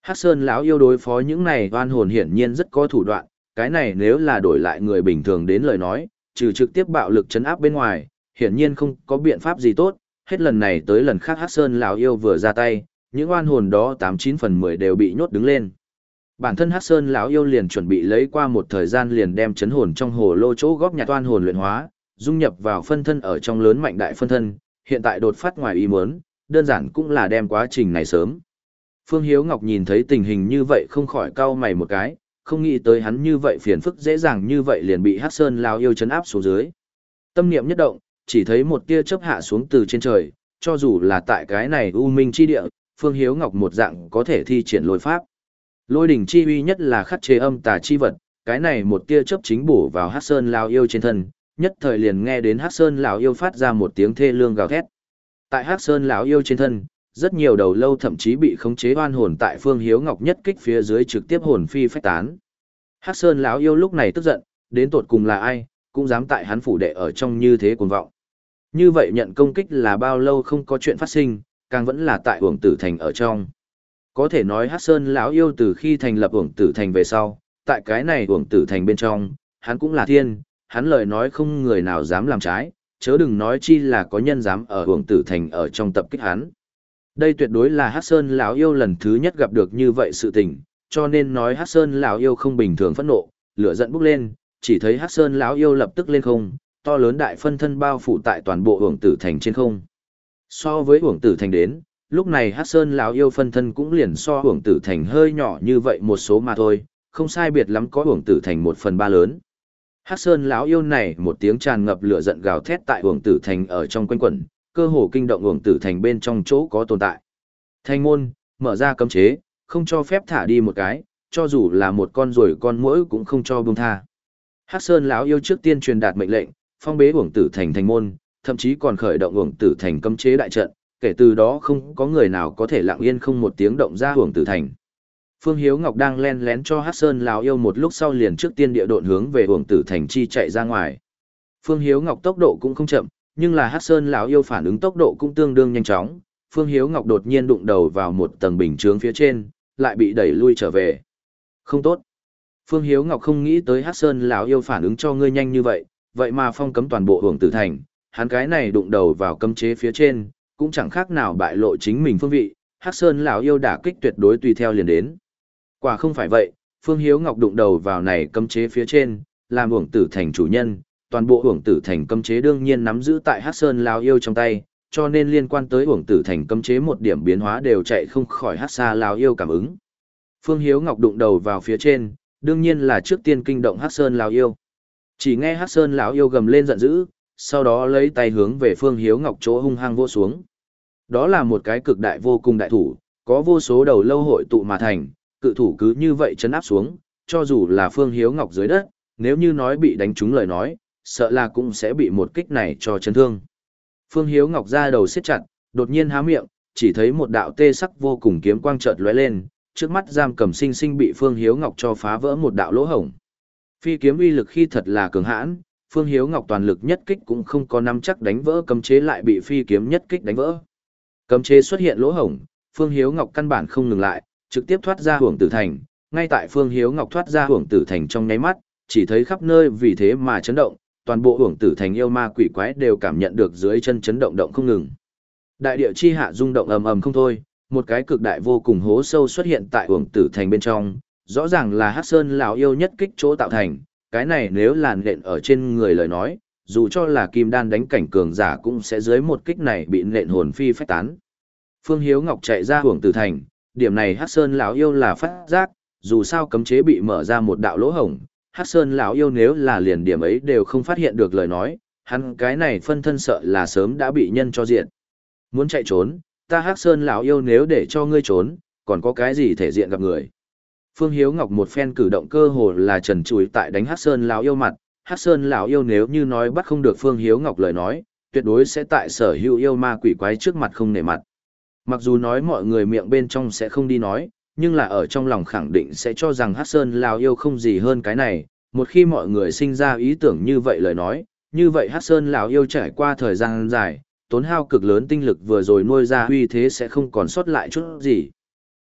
Hắc Sơn lão yêu đối phó những này oan hồn hiển nhiên rất có thủ đoạn, cái này nếu là đổi lại người bình thường đến lời nói, trừ trực tiếp bạo lực chấn áp bên ngoài, hiển nhiên không có biện pháp gì tốt, hết lần này tới lần khác Hắc Sơn lão yêu vừa ra tay, những oan hồn đó tám chín phần mười đều bị nhốt đứng lên. Bản thân Hắc Sơn lão yêu liền chuẩn bị lấy qua một thời gian liền đem chấn hồn trong hồ lô chỗ góp nhặt oan hồn luyện hóa, dung nhập vào phân thân ở trong lớn mạnh đại phân thân, hiện tại đột phát ngoài ý muốn, đơn giản cũng là đem quá trình này sớm. Phương Hiếu Ngọc nhìn thấy tình hình như vậy không khỏi cau mày một cái, không nghĩ tới hắn như vậy phiền phức dễ dàng như vậy liền bị Hắc Sơn lão yêu trấn áp xuống dưới. Tâm niệm nhất động, chỉ thấy một tia chớp hạ xuống từ trên trời, cho dù là tại cái này u minh chi địa, Phương Hiếu Ngọc một dạng có thể thi triển lôi pháp. Lôi đỉnh chi uy nhất là khắc chế âm tà chi vật, cái này một tia chớp chính bổ vào Hắc Sơn lão yêu trên thân, nhất thời liền nghe đến Hắc Sơn lão yêu phát ra một tiếng thê lương gào thét. Tại Hắc Sơn lão yêu trên thân, rất nhiều đầu lâu thậm chí bị khống chế oan hồn tại Phương Hiếu Ngọc nhất kích phía dưới trực tiếp hồn phi phách tán. Hắc Sơn lão yêu lúc này tức giận, đến tột cùng là ai, cũng dám tại hắn phủ đệ ở trong như thế cuồng vọng. Như vậy nhận công kích là bao lâu không có chuyện phát sinh, càng vẫn là tại Uổng Tử Thành ở trong. Có thể nói Hắc Sơn lão yêu từ khi thành lập Uổng Tử Thành về sau, tại cái này Uổng Tử Thành bên trong, hắn cũng là thiên, hắn lời nói không người nào dám làm trái, chớ đừng nói chi là có nhân dám ở Uổng Tử Thành ở trong tập kích hắn. Đây tuyệt đối là Hắc Sơn lão yêu lần thứ nhất gặp được như vậy sự tình, cho nên nói Hắc Sơn lão yêu không bình thường phẫn nộ, lửa giận bốc lên, chỉ thấy Hắc Sơn lão yêu lập tức lên không, to lớn đại phân thân bao phủ tại toàn bộ Uổng Tử Thành trên không. So với Uổng Tử Thành đến, lúc này Hắc Sơn lão yêu phân thân cũng liền so Uổng Tử Thành hơi nhỏ như vậy một số mà thôi, không sai biệt lắm có Uổng Tử Thành một phần ba lớn. Hắc Sơn lão yêu này một tiếng tràn ngập lửa giận gào thét tại Uổng Tử Thành ở trong quanh quẩn, cơ hồ kinh động Uổng Tử Thành bên trong chỗ có tồn tại. Thành môn, mở ra cấm chế, không cho phép thả đi một cái, cho dù là một con ruồi con muỗi cũng không cho buông tha. Hắc Sơn lão yêu trước tiên truyền đạt mệnh lệnh, phong bế Uổng Tử Thành thành môn, thậm chí còn khởi động Uổng Tử Thành cấm chế đại trận, kể từ đó không có người nào có thể lặng yên không một tiếng động ra Uổng Tử Thành. Phương Hiếu Ngọc đang len lén cho Hắc Sơn lão yêu một lúc sau liền trước tiên địa độn hướng về Uổng Tử Thành chi chạy ra ngoài. Phương Hiếu Ngọc tốc độ cũng không chậm, nhưng là Hắc Sơn lão yêu phản ứng tốc độ cũng tương đương nhanh chóng. Phương Hiếu Ngọc đột nhiên đụng đầu vào một tầng bình chướng phía trên, lại bị đẩy lui trở về. Không tốt. Phương Hiếu Ngọc không nghĩ tới Hắc Sơn lão yêu phản ứng cho ngươi nhanh như vậy, vậy mà phong cấm toàn bộ Uổng Tử Thành, hắn cái này đụng đầu vào cấm chế phía trên, cũng chẳng khác nào bại lộ chính mình phương vị, Hắc Sơn lão yêu đả kích tuyệt đối tùy theo liền đến. Quả không phải vậy, Phương Hiếu Ngọc đụng đầu vào này cấm chế phía trên, làm Uổng Tử Thành chủ nhân, toàn bộ Uổng Tử Thành cấm chế đương nhiên nắm giữ tại Hắc Sơn lão yêu trong tay, cho nên liên quan tới Uổng Tử Thành cấm chế một điểm biến hóa đều chạy không khỏi Hắc Sa lão yêu cảm ứng. Phương Hiếu Ngọc đụng đầu vào phía trên, đương nhiên là trước tiên kinh động Hắc Sơn lão yêu. Chỉ nghe Hắc Sơn lão yêu gầm lên giận dữ, sau đó lấy tay hướng về Phương Hiếu Ngọc chỗ hung hăng vỗ xuống. Đó là một cái cực đại vô cùng đại thủ, có vô số đầu lâu hội tụ mà thành, cự thủ cứ như vậy chấn áp xuống, cho dù là Phương Hiếu Ngọc dưới đất, nếu như nói bị đánh trúng lời nói, sợ là cũng sẽ bị một kích này cho chấn thương. Phương Hiếu Ngọc ra đầu siết chặt, đột nhiên há miệng, chỉ thấy một đạo tê sắc vô cùng kiếm quang chợt lóe lên, trước mắt giam cầm sinh sinh bị Phương Hiếu Ngọc cho phá vỡ một đạo lỗ hổng. Phi kiếm uy lực khi thật là cường hãn, Phương Hiếu Ngọc toàn lực nhất kích cũng không có nắm chắc đánh vỡ cấm chế lại bị phi kiếm nhất kích đánh vỡ. Cấm chế xuất hiện lỗ hổng, Phương Hiếu Ngọc căn bản không ngừng lại, trực tiếp thoát ra Uổng Tử Thành, ngay tại Phương Hiếu Ngọc thoát ra Uổng Tử Thành trong nháy mắt, chỉ thấy khắp nơi vì thế mà chấn động, toàn bộ Uổng Tử Thành yêu ma quỷ quái đều cảm nhận được dưới chân chấn động động không ngừng. Đại địa chi hạ rung động ầm ầm không thôi, một cái cực đại vô cùng hố sâu xuất hiện tại Uổng Tử Thành bên trong, rõ ràng là Hắc Sơn lão yêu nhất kích chỗ tạo thành, cái này nếu làn nện ở trên người lời nói, dù cho là kim đan đánh cảnh cường giả cũng sẽ dưới một kích này bị nện hồn phi phách tán. Phương Hiếu Ngọc chạy ra Uổng Tử Thành, điểm này Hắc Sơn lão yêu là phát giác, dù sao cấm chế bị mở ra một đạo lỗ hổng, Hắc Sơn lão yêu nếu là liền điểm ấy đều không phát hiện được lời nói, hắn cái này phân thân sợ là sớm đã bị nhân cho diện. Muốn chạy trốn, ta Hắc Sơn lão yêu nếu để cho ngươi trốn, còn có cái gì thể diện gặp người. Phương Hiếu Ngọc một phen cử động cơ hồ là trần trụi tại đánh Hắc Sơn lão yêu mặt, Hắc Sơn lão yêu nếu như nói bắt không được Phương Hiếu Ngọc lời nói, tuyệt đối sẽ tại sở hữu yêu ma quỷ quái trước mặt không nể mặt. Mặc dù nói mọi người miệng bên trong sẽ không đi nói, nhưng là ở trong lòng khẳng định sẽ cho rằng Hắc Sơn lão yêu không gì hơn cái này, một khi mọi người sinh ra ý tưởng như vậy lời nói, như vậy Hắc Sơn lão yêu trải qua thời gian dài, tốn hao cực lớn tinh lực vừa rồi nuôi ra uy thế sẽ không còn sót lại chút gì.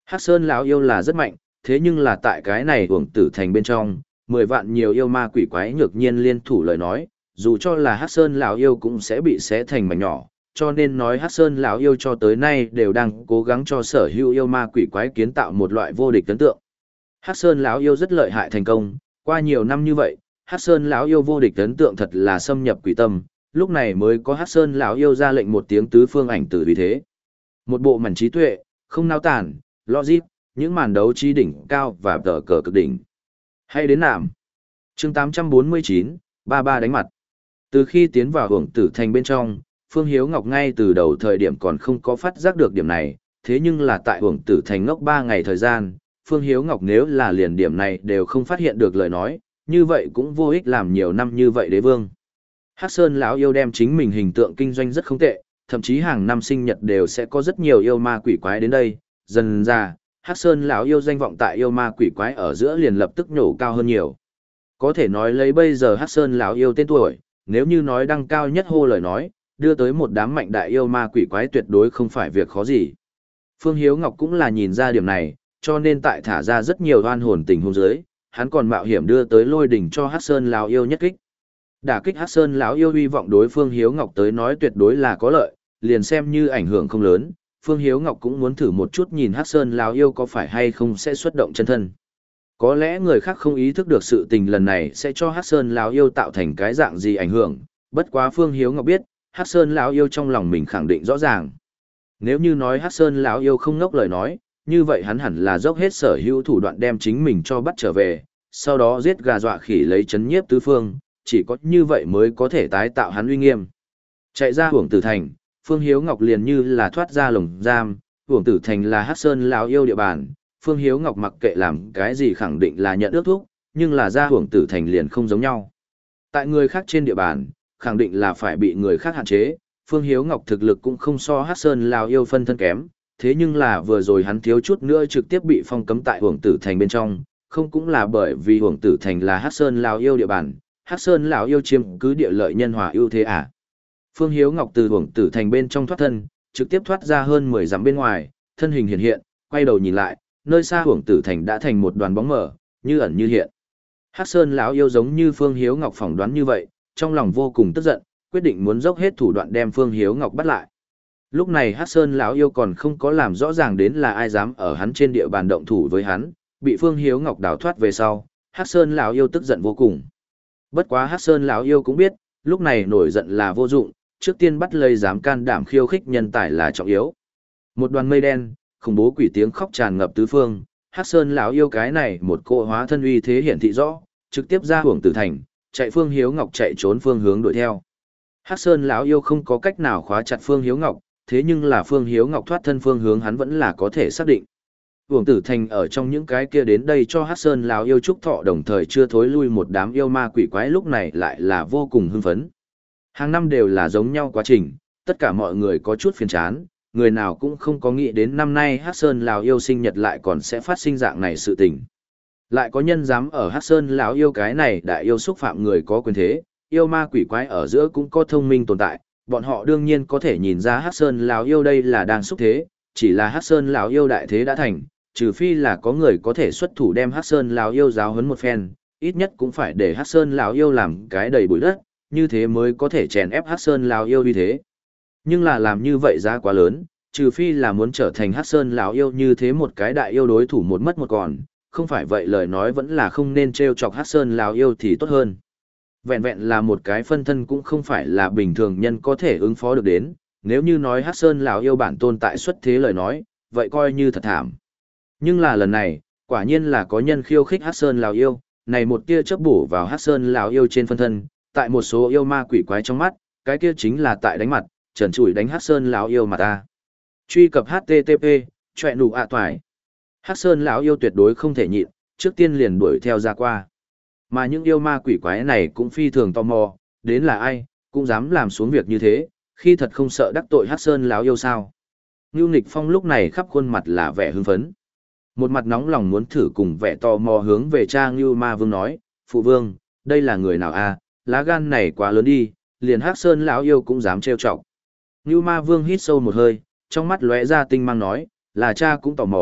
Hắc Sơn lão yêu là rất mạnh, thế nhưng là tại cái này uổng tử thành bên trong, mười vạn nhiều yêu ma quỷ quái nhược nhiên liên thủ lời nói, dù cho là Hắc Sơn lão yêu cũng sẽ bị xé thành mảnh nhỏ, cho nên nói Hắc Sơn lão yêu cho tới nay đều đang cố gắng cho sở hữu yêu ma quỷ quái kiến tạo một loại vô địch ấn tượng. Hắc Sơn lão yêu rất lợi hại thành công, qua nhiều năm như vậy, Hắc Sơn lão yêu vô địch ấn tượng thật là xâm nhập quỷ tâm, lúc này mới có Hắc Sơn lão yêu ra lệnh một tiếng tứ phương ảnh tử vì thế. Một bộ mảnh trí tuệ, không nao tản, logic, những màn đấu trí đỉnh cao và tờ cờ cực đỉnh. Hay đến nạm. Chương tám trăm bốn mươi chín, ba ba đánh mặt. Từ khi tiến vào hưởng tử thành bên trong, Phương Hiếu Ngọc ngay từ đầu thời điểm còn không có phát giác được điểm này, thế nhưng là tại hưởng tử thành ngốc ba ngày thời gian, Phương Hiếu Ngọc nếu là liền điểm này đều không phát hiện được lời nói, như vậy cũng vô ích làm nhiều năm như vậy đế vương. Hắc Sơn lão yêu đem chính mình hình tượng kinh doanh rất không tệ, thậm chí hàng năm sinh nhật đều sẽ có rất nhiều yêu ma quỷ quái đến đây, dần ra, Hắc Sơn lão yêu danh vọng tại yêu ma quỷ quái ở giữa liền lập tức nhổ cao hơn nhiều. Có thể nói lấy bây giờ Hắc Sơn lão yêu tên tuổi, nếu như nói đăng cao nhất hô lời nói, đưa tới một đám mạnh đại yêu ma quỷ quái tuyệt đối không phải việc khó gì. Phương Hiếu Ngọc cũng là nhìn ra điểm này, cho nên tại thả ra rất nhiều oan hồn tình huống dưới, hắn còn mạo hiểm đưa tới lôi đỉnh cho Hắc Sơn lão yêu nhất kích. Đả kích Hắc Sơn lão yêu hy vọng đối Phương Hiếu Ngọc tới nói tuyệt đối là có lợi, liền xem như ảnh hưởng không lớn, Phương Hiếu Ngọc cũng muốn thử một chút nhìn Hắc Sơn lão yêu có phải hay không sẽ xuất động chân thân. Có lẽ người khác không ý thức được sự tình lần này sẽ cho Hắc Sơn lão yêu tạo thành cái dạng gì ảnh hưởng, bất quá Phương Hiếu Ngọc biết, Hắc Sơn lão yêu trong lòng mình khẳng định rõ ràng. Nếu như nói Hắc Sơn lão yêu không ngốc lời nói, như vậy hắn hẳn là dốc hết sở hữu thủ đoạn đem chính mình cho bắt trở về, sau đó giết gà dọa khỉ lấy chấn nhiếp tứ phương, chỉ có như vậy mới có thể tái tạo hắn uy nghiêm. Chạy ra Hưởng Tử Thành, Phương Hiếu Ngọc liền như là thoát ra lồng giam, Hưởng Tử Thành là Hắc Sơn lão yêu địa bàn, Phương Hiếu Ngọc mặc kệ làm cái gì khẳng định là nhận ước thúc, nhưng là ra Hưởng Tử Thành liền không giống nhau. Tại người khác trên địa bàn, khẳng định là phải bị người khác hạn chế, Phương Hiếu Ngọc thực lực cũng không so Hắc Sơn lão yêu phân thân kém, thế nhưng là vừa rồi hắn thiếu chút nữa trực tiếp bị phong cấm tại Hưởng Tử Thành bên trong, không cũng là bởi vì Hưởng Tử Thành là Hắc Sơn lão yêu địa bàn, Hắc Sơn lão yêu chiếm cứ địa lợi nhân hòa ưu thế à? Phương Hiếu Ngọc từ Hưởng Tử Thành bên trong thoát thân, trực tiếp thoát ra hơn mười dặm bên ngoài, thân hình hiện hiện, quay đầu nhìn lại, nơi xa Hưởng Tử Thành đã thành một đoàn bóng mờ, như ẩn như hiện. Hắc Sơn lão yêu giống như Phương Hiếu Ngọc phỏng đoán như vậy, trong lòng vô cùng tức giận, quyết định muốn dốc hết thủ đoạn đem Phương Hiếu Ngọc bắt lại. Lúc này Hắc Sơn lão yêu còn không có làm rõ ràng đến là ai dám ở hắn trên địa bàn động thủ với hắn, bị Phương Hiếu Ngọc đào thoát về sau, Hắc Sơn lão yêu tức giận vô cùng. Bất quá Hắc Sơn lão yêu cũng biết, lúc này nổi giận là vô dụng, trước tiên bắt lấy dám can đảm khiêu khích nhân tài là trọng yếu. Một đoàn mây đen, khủng bố quỷ tiếng khóc tràn ngập tứ phương, Hắc Sơn lão yêu cái này một cỗ hóa thân uy thế hiển thị rõ, trực tiếp ra Hưởng Tử Thành, chạy Phương Hiếu Ngọc chạy trốn phương hướng đuổi theo. Hắc Sơn lão yêu không có cách nào khóa chặt Phương Hiếu Ngọc, thế nhưng là Phương Hiếu Ngọc thoát thân phương hướng hắn vẫn là có thể xác định. Hưởng Tử Thành ở trong những cái kia đến đây cho Hắc Sơn lão yêu chúc thọ đồng thời chưa thối lui một đám yêu ma quỷ quái lúc này lại là vô cùng hưng phấn. Hàng năm đều là giống nhau quá trình, tất cả mọi người có chút phiền chán, người nào cũng không có nghĩ đến năm nay Hắc Sơn lão yêu sinh nhật lại còn sẽ phát sinh dạng này sự tình. Lại có nhân dám ở Hắc Sơn lão yêu cái này đại yêu xúc phạm người có quyền thế, yêu ma quỷ quái ở giữa cũng có thông minh tồn tại, bọn họ đương nhiên có thể nhìn ra Hắc Sơn lão yêu đây là đang xúc thế, chỉ là Hắc Sơn lão yêu đại thế đã thành, trừ phi là có người có thể xuất thủ đem Hắc Sơn lão yêu giáo huấn một phen, ít nhất cũng phải để Hắc Sơn lão yêu làm cái đầy bụi đất, như thế mới có thể chèn ép Hắc Sơn lão yêu như thế. Nhưng là làm như vậy giá quá lớn, trừ phi là muốn trở thành Hắc Sơn lão yêu như thế một cái đại yêu đối thủ một mất một còn, không phải vậy lời nói vẫn là không nên trêu chọc Hắc Sơn lão yêu thì tốt hơn. Vẹn vẹn là một cái phân thân cũng không phải là bình thường nhân có thể ứng phó được đến, nếu như nói Hắc Sơn lão yêu bản tôn tại xuất thế lời nói, vậy coi như thật thảm. Nhưng là lần này, quả nhiên là có nhân khiêu khích Hắc Sơn lão yêu, này một tia chớp bổ vào Hắc Sơn lão yêu trên phân thân, tại một số yêu ma quỷ quái trong mắt, cái kia chính là tại đánh mặt, trần trụi đánh Hắc Sơn lão yêu mà ta. Truy cập hát tê tê pê, choẹ nụ ạ toài. Hắc Sơn lão yêu tuyệt đối không thể nhịn, trước tiên liền đuổi theo ra qua. Mà những yêu ma quỷ quái này cũng phi thường tò mò, đến là ai, cũng dám làm xuống việc như thế, khi thật không sợ đắc tội Hắc Sơn lão yêu sao. Ngưu Nghịch Phong lúc này khắp khuôn mặt là vẻ hưng phấn. Một mặt nóng lòng muốn thử cùng vẻ tò mò hướng về cha Ngưu Ma Vương nói, phụ vương, đây là người nào a? Lá gan này quá lớn đi, liền Hắc Sơn lão yêu cũng dám trêu chọc. Ngưu Ma Vương hít sâu một hơi, trong mắt lóe ra tinh mang nói, là cha cũng tò mò,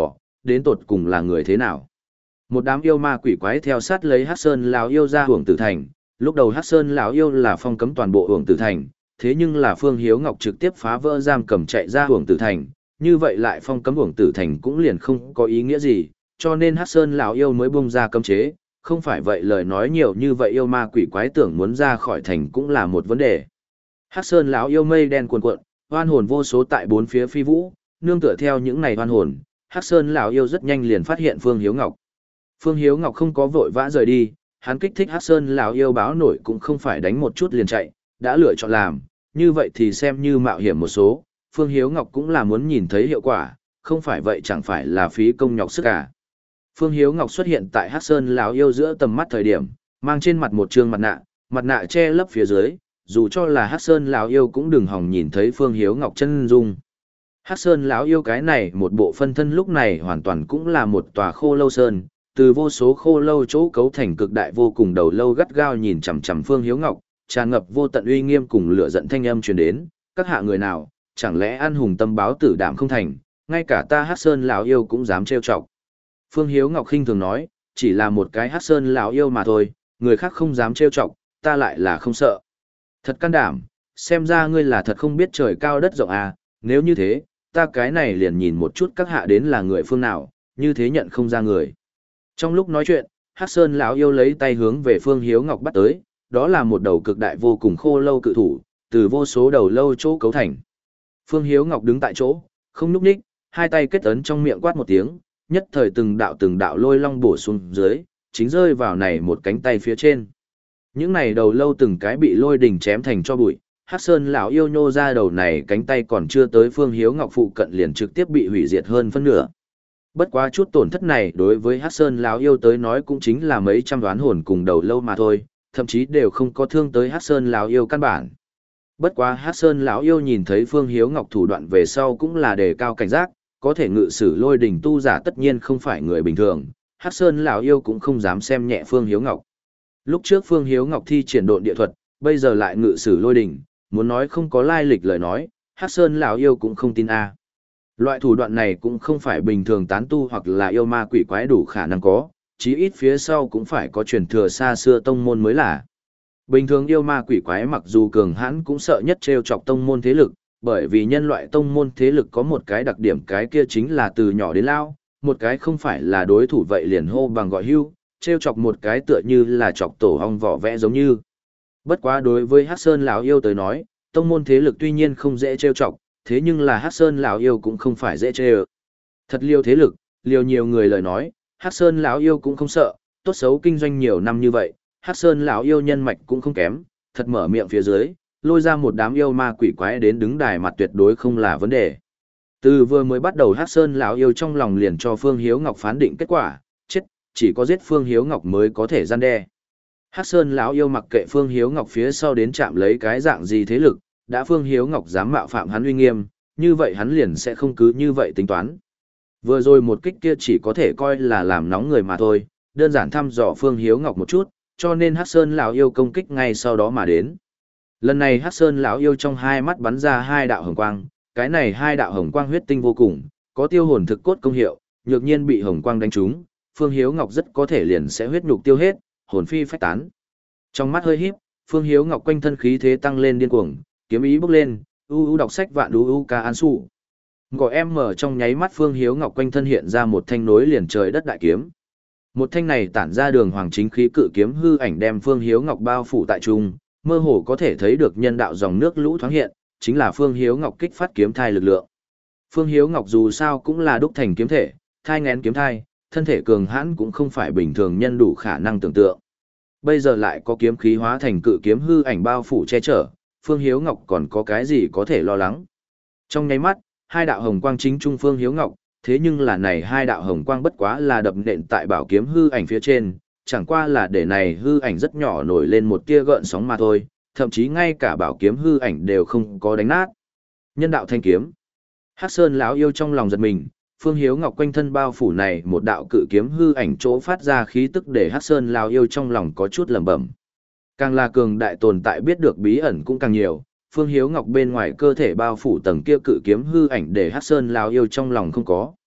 đến tột cùng là người thế nào. Một đám yêu ma quỷ quái theo sát lấy Hắc Sơn lão yêu ra Hưởng Tử Thành, lúc đầu Hắc Sơn lão yêu là phong cấm toàn bộ Hưởng Tử Thành, thế nhưng là Phương Hiếu Ngọc trực tiếp phá vỡ giam cầm chạy ra Hưởng Tử Thành, như vậy lại phong cấm Hưởng Tử Thành cũng liền không có ý nghĩa gì, cho nên Hắc Sơn lão yêu mới bung ra cấm chế, không phải vậy lời nói nhiều như vậy yêu ma quỷ quái tưởng muốn ra khỏi thành cũng là một vấn đề. Hắc Sơn lão yêu mây đen cuồn cuộn, oan hồn vô số tại bốn phía phi vũ, nương tựa theo những này oan hồn, Hắc Sơn lão yêu rất nhanh liền phát hiện Phương Hiếu Ngọc. Phương Hiếu Ngọc không có vội vã rời đi, hắn kích thích Hắc Sơn lão yêu báo nổi cũng không phải đánh một chút liền chạy, đã lựa chọn làm, như vậy thì xem như mạo hiểm một số, Phương Hiếu Ngọc cũng là muốn nhìn thấy hiệu quả, không phải vậy chẳng phải là phí công nhọc sức cả. Phương Hiếu Ngọc xuất hiện tại Hắc Sơn lão yêu giữa tầm mắt thời điểm, mang trên mặt một trương mặt nạ, mặt nạ che lấp phía dưới, dù cho là Hắc Sơn lão yêu cũng đừng hòng nhìn thấy Phương Hiếu Ngọc chân dung. Hắc Sơn lão yêu cái này một bộ phân thân lúc này hoàn toàn cũng là một tòa khô lâu sơn, từ vô số khô lâu chỗ cấu thành cực đại vô cùng đầu lâu gắt gao nhìn chằm chằm Phương Hiếu Ngọc, tràn ngập vô tận uy nghiêm cùng lửa giận thanh âm truyền đến, các hạ người nào, chẳng lẽ ăn hùng tâm báo tử đảm không thành, ngay cả ta Hắc Sơn lão yêu cũng dám trêu chọc. Phương Hiếu Ngọc khinh thường nói, chỉ là một cái Hắc Sơn lão yêu mà thôi, người khác không dám trêu chọc, ta lại là không sợ. Thật can đảm, xem ra ngươi là thật không biết trời cao đất rộng à, nếu như thế, ta cái này liền nhìn một chút các hạ đến là người phương nào, như thế nhận không ra người. Trong lúc nói chuyện, Hắc Sơn lão yêu lấy tay hướng về Phương Hiếu Ngọc bắt tới, đó là một đầu cực đại vô cùng khô lâu cự thủ, từ vô số đầu lâu chỗ cấu thành. Phương Hiếu Ngọc đứng tại chỗ, không nhúc nhích, hai tay kết ấn trong miệng quát một tiếng, nhất thời từng đạo từng đạo lôi long bổ xuống dưới, chính rơi vào này một cánh tay phía trên. Những này đầu lâu từng cái bị lôi đỉnh chém thành cho bụi, Hắc Sơn lão yêu nhô ra đầu này cánh tay còn chưa tới Phương Hiếu Ngọc phụ cận liền trực tiếp bị hủy diệt hơn phân nửa. Bất quá chút tổn thất này đối với Hắc Sơn lão yêu tới nói cũng chính là mấy trăm đoán hồn cùng đầu lâu mà thôi, thậm chí đều không có thương tới Hắc Sơn lão yêu căn bản. Bất quá Hắc Sơn lão yêu nhìn thấy Phương Hiếu Ngọc thủ đoạn về sau cũng là đề cao cảnh giác, có thể ngự sử lôi đỉnh tu giả tất nhiên không phải người bình thường, Hắc Sơn lão yêu cũng không dám xem nhẹ Phương Hiếu Ngọc. Lúc trước Phương Hiếu Ngọc thi triển độn địa thuật, bây giờ lại ngự sử lôi đỉnh, muốn nói không có lai lịch lời nói, Hắc Sơn lão yêu cũng không tin a. Loại thủ đoạn này cũng không phải bình thường tán tu hoặc là yêu ma quỷ quái đủ khả năng có, chí ít phía sau cũng phải có truyền thừa xa xưa tông môn mới là. Bình thường yêu ma quỷ quái mặc dù cường hãn cũng sợ nhất trêu chọc tông môn thế lực, bởi vì nhân loại tông môn thế lực có một cái đặc điểm, cái kia chính là từ nhỏ đến lao, một cái không phải là đối thủ vậy liền hô bằng gọi hưu, trêu chọc một cái tựa như là chọc tổ ong vỏ vẽ giống như. Bất quá đối với Hắc Sơn lão yêu tới nói, tông môn thế lực tuy nhiên không dễ trêu chọc, thế nhưng là Hắc Sơn lão yêu cũng không phải dễ trêu. Thật liều thế lực, liều nhiều người lời nói, Hắc Sơn lão yêu cũng không sợ, tốt xấu kinh doanh nhiều năm như vậy, Hắc Sơn lão yêu nhân mạch cũng không kém, thật mở miệng phía dưới, lôi ra một đám yêu ma quỷ quái đến đứng đài mặt tuyệt đối không là vấn đề. Từ vừa mới bắt đầu Hắc Sơn lão yêu trong lòng liền cho Phương Hiếu Ngọc phán định kết quả, chết, chỉ có giết Phương Hiếu Ngọc mới có thể gian đe. Hắc Sơn lão yêu mặc kệ Phương Hiếu Ngọc phía sau đến chạm lấy cái dạng gì thế lực, đã Phương Hiếu Ngọc dám mạo phạm hắn uy nghiêm, như vậy hắn liền sẽ không cứ như vậy tính toán. Vừa rồi một kích kia chỉ có thể coi là làm nóng người mà thôi, đơn giản thăm dò Phương Hiếu Ngọc một chút, cho nên Hắc Sơn lão yêu công kích ngay sau đó mà đến. Lần này Hắc Sơn lão yêu trong hai mắt bắn ra hai đạo hồng quang, cái này hai đạo hồng quang huyết tinh vô cùng, có tiêu hồn thực cốt công hiệu, nhược nhiên bị hồng quang đánh trúng, Phương Hiếu Ngọc rất có thể liền sẽ huyết nhục tiêu hết, hồn phi phách tán. Trong mắt hơi híp, Phương Hiếu Ngọc quanh thân khí thế tăng lên điên cuồng, kiếm ý bốc lên, u u đọc sách vạn u u ca an su. Gọi em mở trong nháy mắt Phương Hiếu Ngọc quanh thân hiện ra một thanh nối liền trời đất đại kiếm. Một thanh này tản ra đường hoàng chính khí cự kiếm hư ảnh đem Phương Hiếu Ngọc bao phủ tại trung, mơ hồ có thể thấy được nhân đạo dòng nước lũ thoáng hiện, chính là Phương Hiếu Ngọc kích phát kiếm thai lực lượng. Phương Hiếu Ngọc dù sao cũng là đúc thành kiếm thể, thai ngén kiếm thai, thân thể cường hãn cũng không phải bình thường nhân đủ khả năng tưởng tượng. Bây giờ lại có kiếm khí hóa thành cự kiếm hư ảnh bao phủ che chở, Phương Hiếu Ngọc còn có cái gì có thể lo lắng. Trong nháy mắt, hai đạo hồng quang chính trung Phương Hiếu Ngọc, thế nhưng là này hai đạo hồng quang bất quá là đập nện tại bảo kiếm hư ảnh phía trên, chẳng qua là để này hư ảnh rất nhỏ nổi lên một tia gợn sóng mà thôi, thậm chí ngay cả bảo kiếm hư ảnh đều không có đánh nát. Nhân đạo thanh kiếm. Hắc Sơn lão yêu trong lòng giật mình, Phương Hiếu Ngọc quanh thân bao phủ này một đạo cự kiếm hư ảnh chỗ phát ra khí tức để Hắc Sơn lão yêu trong lòng có chút lẩm bẩm. Càng là cường đại tồn tại biết được bí ẩn cũng càng nhiều, Phương Hiếu Ngọc bên ngoài cơ thể bao phủ tầng kia cự kiếm hư ảnh để Hắc Sơn lão yêu trong lòng không có.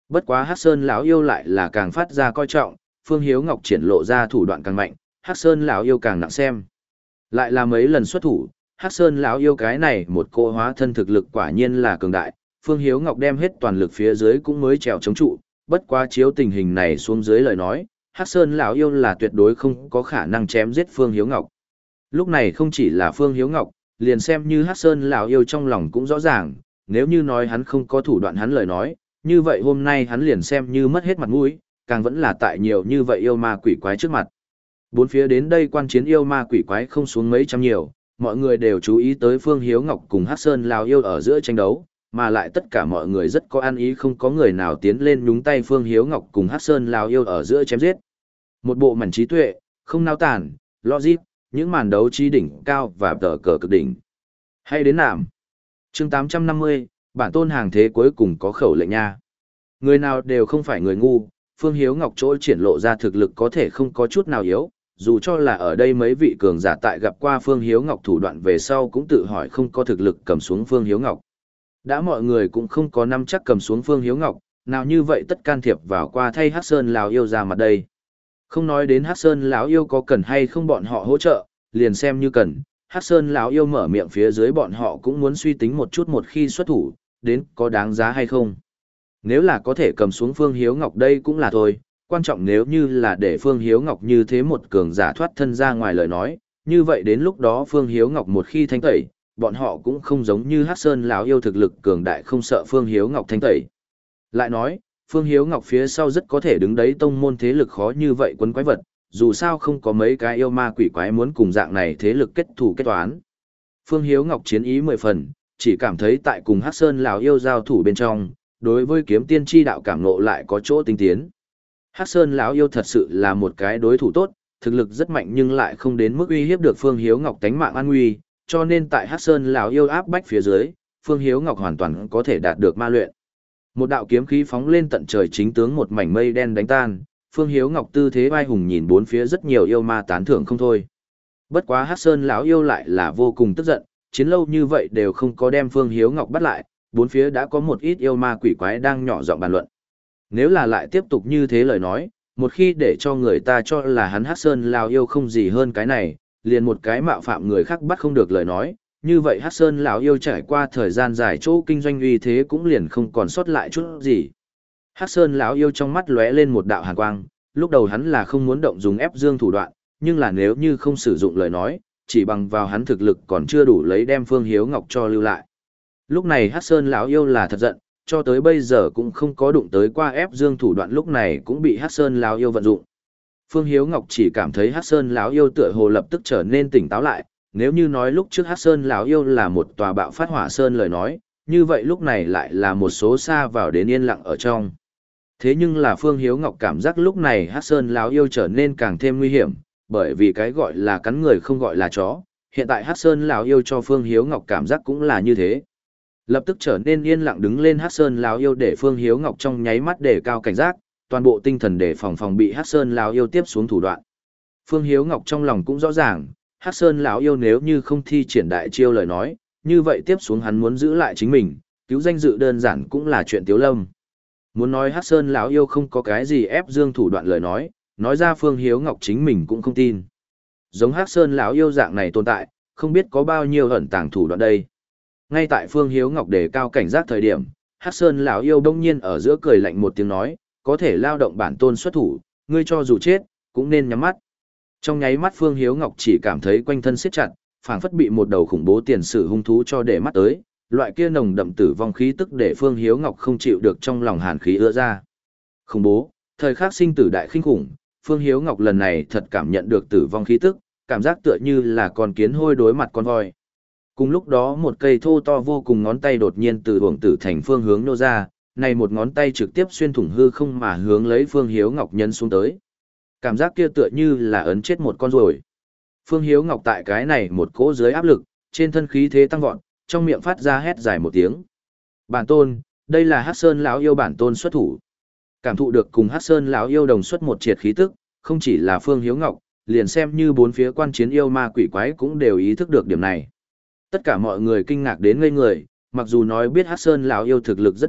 Bất quá Hắc Sơn lão yêu lại là càng phát ra coi trọng, Phương Hiếu Ngọc triển lộ ra thủ đoạn càng mạnh, Hắc Sơn lão yêu càng nặng xem. Lại là mấy lần xuất thủ, Hắc Sơn lão yêu cái này một cô hóa thân thực lực quả nhiên là cường đại, Phương Hiếu Ngọc đem hết toàn lực phía dưới cũng mới trèo chống trụ, bất quá chiếu tình hình này xuống dưới lời nói, Hắc Sơn lão yêu là tuyệt đối không có khả năng chém giết Phương Hiếu Ngọc. Lúc này không chỉ là Phương Hiếu Ngọc, liền xem như Hắc Sơn lão yêu trong lòng cũng rõ ràng, nếu như nói hắn không có thủ đoạn hắn lời nói, như vậy hôm nay hắn liền xem như mất hết mặt mũi, càng vẫn là tại nhiều như vậy yêu ma quỷ quái trước mặt. Bốn phía đến đây quan chiến yêu ma quỷ quái không xuống mấy trăm nhiều, mọi người đều chú ý tới Phương Hiếu Ngọc cùng Hắc Sơn lão yêu ở giữa tranh đấu, mà lại tất cả mọi người rất có ăn ý, không có người nào tiến lên nhúng tay Phương Hiếu Ngọc cùng Hắc Sơn lão yêu ở giữa chém giết. Một bộ mảnh trí tuệ, không nao tản, logic, những màn đấu trí đỉnh cao và tờ cờ cực đỉnh. Hay đến nạm. Chương tám trăm năm mươi, bản tôn hàng thế cuối cùng có khẩu lệnh nha. Người nào đều không phải người ngu, Phương Hiếu Ngọc chỗ triển lộ ra thực lực có thể không có chút nào yếu, dù cho là ở đây mấy vị cường giả tại gặp qua Phương Hiếu Ngọc thủ đoạn về sau cũng tự hỏi không có thực lực cầm xuống Phương Hiếu Ngọc. Đã mọi người cũng không có nắm chắc cầm xuống Phương Hiếu Ngọc, nào như vậy tất can thiệp vào qua thay Hắc Sơn lão yêu ra mặt đây. Không nói đến Hắc Sơn lão yêu có cần hay không bọn họ hỗ trợ, liền xem như cần, Hắc Sơn lão yêu mở miệng phía dưới bọn họ cũng muốn suy tính một chút một khi xuất thủ, đến có đáng giá hay không. Nếu là có thể cầm xuống Phương Hiếu Ngọc đây cũng là thôi, quan trọng nếu như là để Phương Hiếu Ngọc như thế một cường giả thoát thân ra ngoài lời nói, như vậy đến lúc đó Phương Hiếu Ngọc một khi thanh tẩy, bọn họ cũng không giống như Hắc Sơn lão yêu thực lực cường đại không sợ Phương Hiếu Ngọc thanh tẩy. Lại nói, Phương Hiếu Ngọc phía sau rất có thể đứng đấy tông môn thế lực khó như vậy quấn quái vật, dù sao không có mấy cái yêu ma quỷ quái muốn cùng dạng này thế lực kết thù kết toán. Phương Hiếu Ngọc chiến ý mười phần, chỉ cảm thấy tại cùng Hắc Sơn lão yêu giao thủ bên trong, đối với kiếm tiên tri đạo cảm ngộ lại có chỗ tinh tiến. Hắc Sơn lão yêu thật sự là một cái đối thủ tốt, thực lực rất mạnh nhưng lại không đến mức uy hiếp được Phương Hiếu Ngọc tánh mạng an nguy, cho nên tại Hắc Sơn lão yêu áp bách phía dưới, Phương Hiếu Ngọc hoàn toàn có thể đạt được ma luyện. Một đạo kiếm khí phóng lên tận trời chính tướng một mảnh mây đen đánh tan, Phương Hiếu Ngọc tư thế vai hùng nhìn bốn phía rất nhiều yêu ma tán thưởng không thôi. Bất quá Hắc Sơn lão yêu lại là vô cùng tức giận, chiến lâu như vậy đều không có đem Phương Hiếu Ngọc bắt lại, bốn phía đã có một ít yêu ma quỷ quái đang nhỏ giọng bàn luận. Nếu là lại tiếp tục như thế lời nói, một khi để cho người ta cho là hắn Hắc Sơn lão yêu không gì hơn cái này, liền một cái mạo phạm người khác bắt không được lời nói, như vậy Hắc Sơn lão yêu trải qua thời gian dài chỗ kinh doanh uy thế cũng liền không còn sót lại chút gì. Hắc Sơn lão yêu trong mắt lóe lên một đạo hàn quang, lúc đầu hắn là không muốn động dùng ép dương thủ đoạn, nhưng là nếu như không sử dụng lời nói, chỉ bằng vào hắn thực lực còn chưa đủ lấy đem Phương Hiếu Ngọc cho lưu lại. Lúc này Hắc Sơn lão yêu là thật giận, cho tới bây giờ cũng không có đụng tới qua ép dương thủ đoạn, lúc này cũng bị Hắc Sơn lão yêu vận dụng. Phương Hiếu Ngọc chỉ cảm thấy Hắc Sơn lão yêu tựa hồ lập tức trở nên tỉnh táo lại, nếu như nói lúc trước Hắc Sơn lão yêu là một tòa bạo phát hỏa sơn lời nói, như vậy lúc này lại là một số xa vào đến yên lặng ở trong. Thế nhưng là Phương Hiếu Ngọc cảm giác lúc này Hắc Sơn lão yêu trở nên càng thêm nguy hiểm, bởi vì cái gọi là cắn người không gọi là chó, hiện tại Hắc Sơn lão yêu cho Phương Hiếu Ngọc cảm giác cũng là như thế. Lập tức trở nên yên lặng đứng lên Hắc Sơn lão yêu để Phương Hiếu Ngọc trong nháy mắt đề cao cảnh giác, toàn bộ tinh thần để phòng phòng bị Hắc Sơn lão yêu tiếp xuống thủ đoạn. Phương Hiếu Ngọc trong lòng cũng rõ ràng, Hắc Sơn lão yêu nếu như không thi triển đại chiêu lời nói, như vậy tiếp xuống hắn muốn giữ lại chính mình, cứu danh dự đơn giản cũng là chuyện tiếu lâm. Muốn nói Hắc Sơn lão yêu không có cái gì ép dương thủ đoạn lời nói, nói ra Phương Hiếu Ngọc chính mình cũng không tin. Giống Hắc Sơn lão yêu dạng này tồn tại, không biết có bao nhiêu ẩn tàng thủ đoạn đây. Ngay tại Phương Hiếu Ngọc đề cao cảnh giác thời điểm, Hắc Sơn lão yêu bỗng nhiên ở giữa cười lạnh một tiếng nói, có thể lao động bản tôn xuất thủ, ngươi cho dù chết, cũng nên nhắm mắt. Trong nháy mắt Phương Hiếu Ngọc chỉ cảm thấy quanh thân siết chặt, phảng phất bị một đầu khủng bố tiền sử hung thú cho để mắt tới, loại kia nồng đậm tử vong khí tức để Phương Hiếu Ngọc không chịu được trong lòng hàn khí ứa ra. Khủng bố, thời khắc sinh tử đại khinh khủng, Phương Hiếu Ngọc lần này thật cảm nhận được tử vong khí tức, cảm giác tựa như là con kiến hôi đối mặt con voi. Cùng lúc đó một cây thô to vô cùng ngón tay đột nhiên từ uổng tử thành phương hướng nô ra, này một ngón tay trực tiếp xuyên thủng hư không mà hướng lấy Phương Hiếu Ngọc nhân xuống tới. Cảm giác kia tựa như là ấn chết một con ruồi. Phương Hiếu Ngọc tại cái này một cỗ dưới áp lực, trên thân khí thế tăng vọt, trong miệng phát ra hét dài một tiếng. Bản tôn, đây là Hắc Sơn lão yêu bản tôn xuất thủ. Cảm thụ được cùng Hắc Sơn lão yêu đồng xuất một triệt khí tức, không chỉ là Phương Hiếu Ngọc, liền xem như bốn phía quan chiến yêu ma quỷ quái cũng đều ý thức được điểm này. Tất cả mọi người kinh ngạc đến ngây người, mặc dù nói biết Hắc Sơn lão yêu thực lực rất mạnh,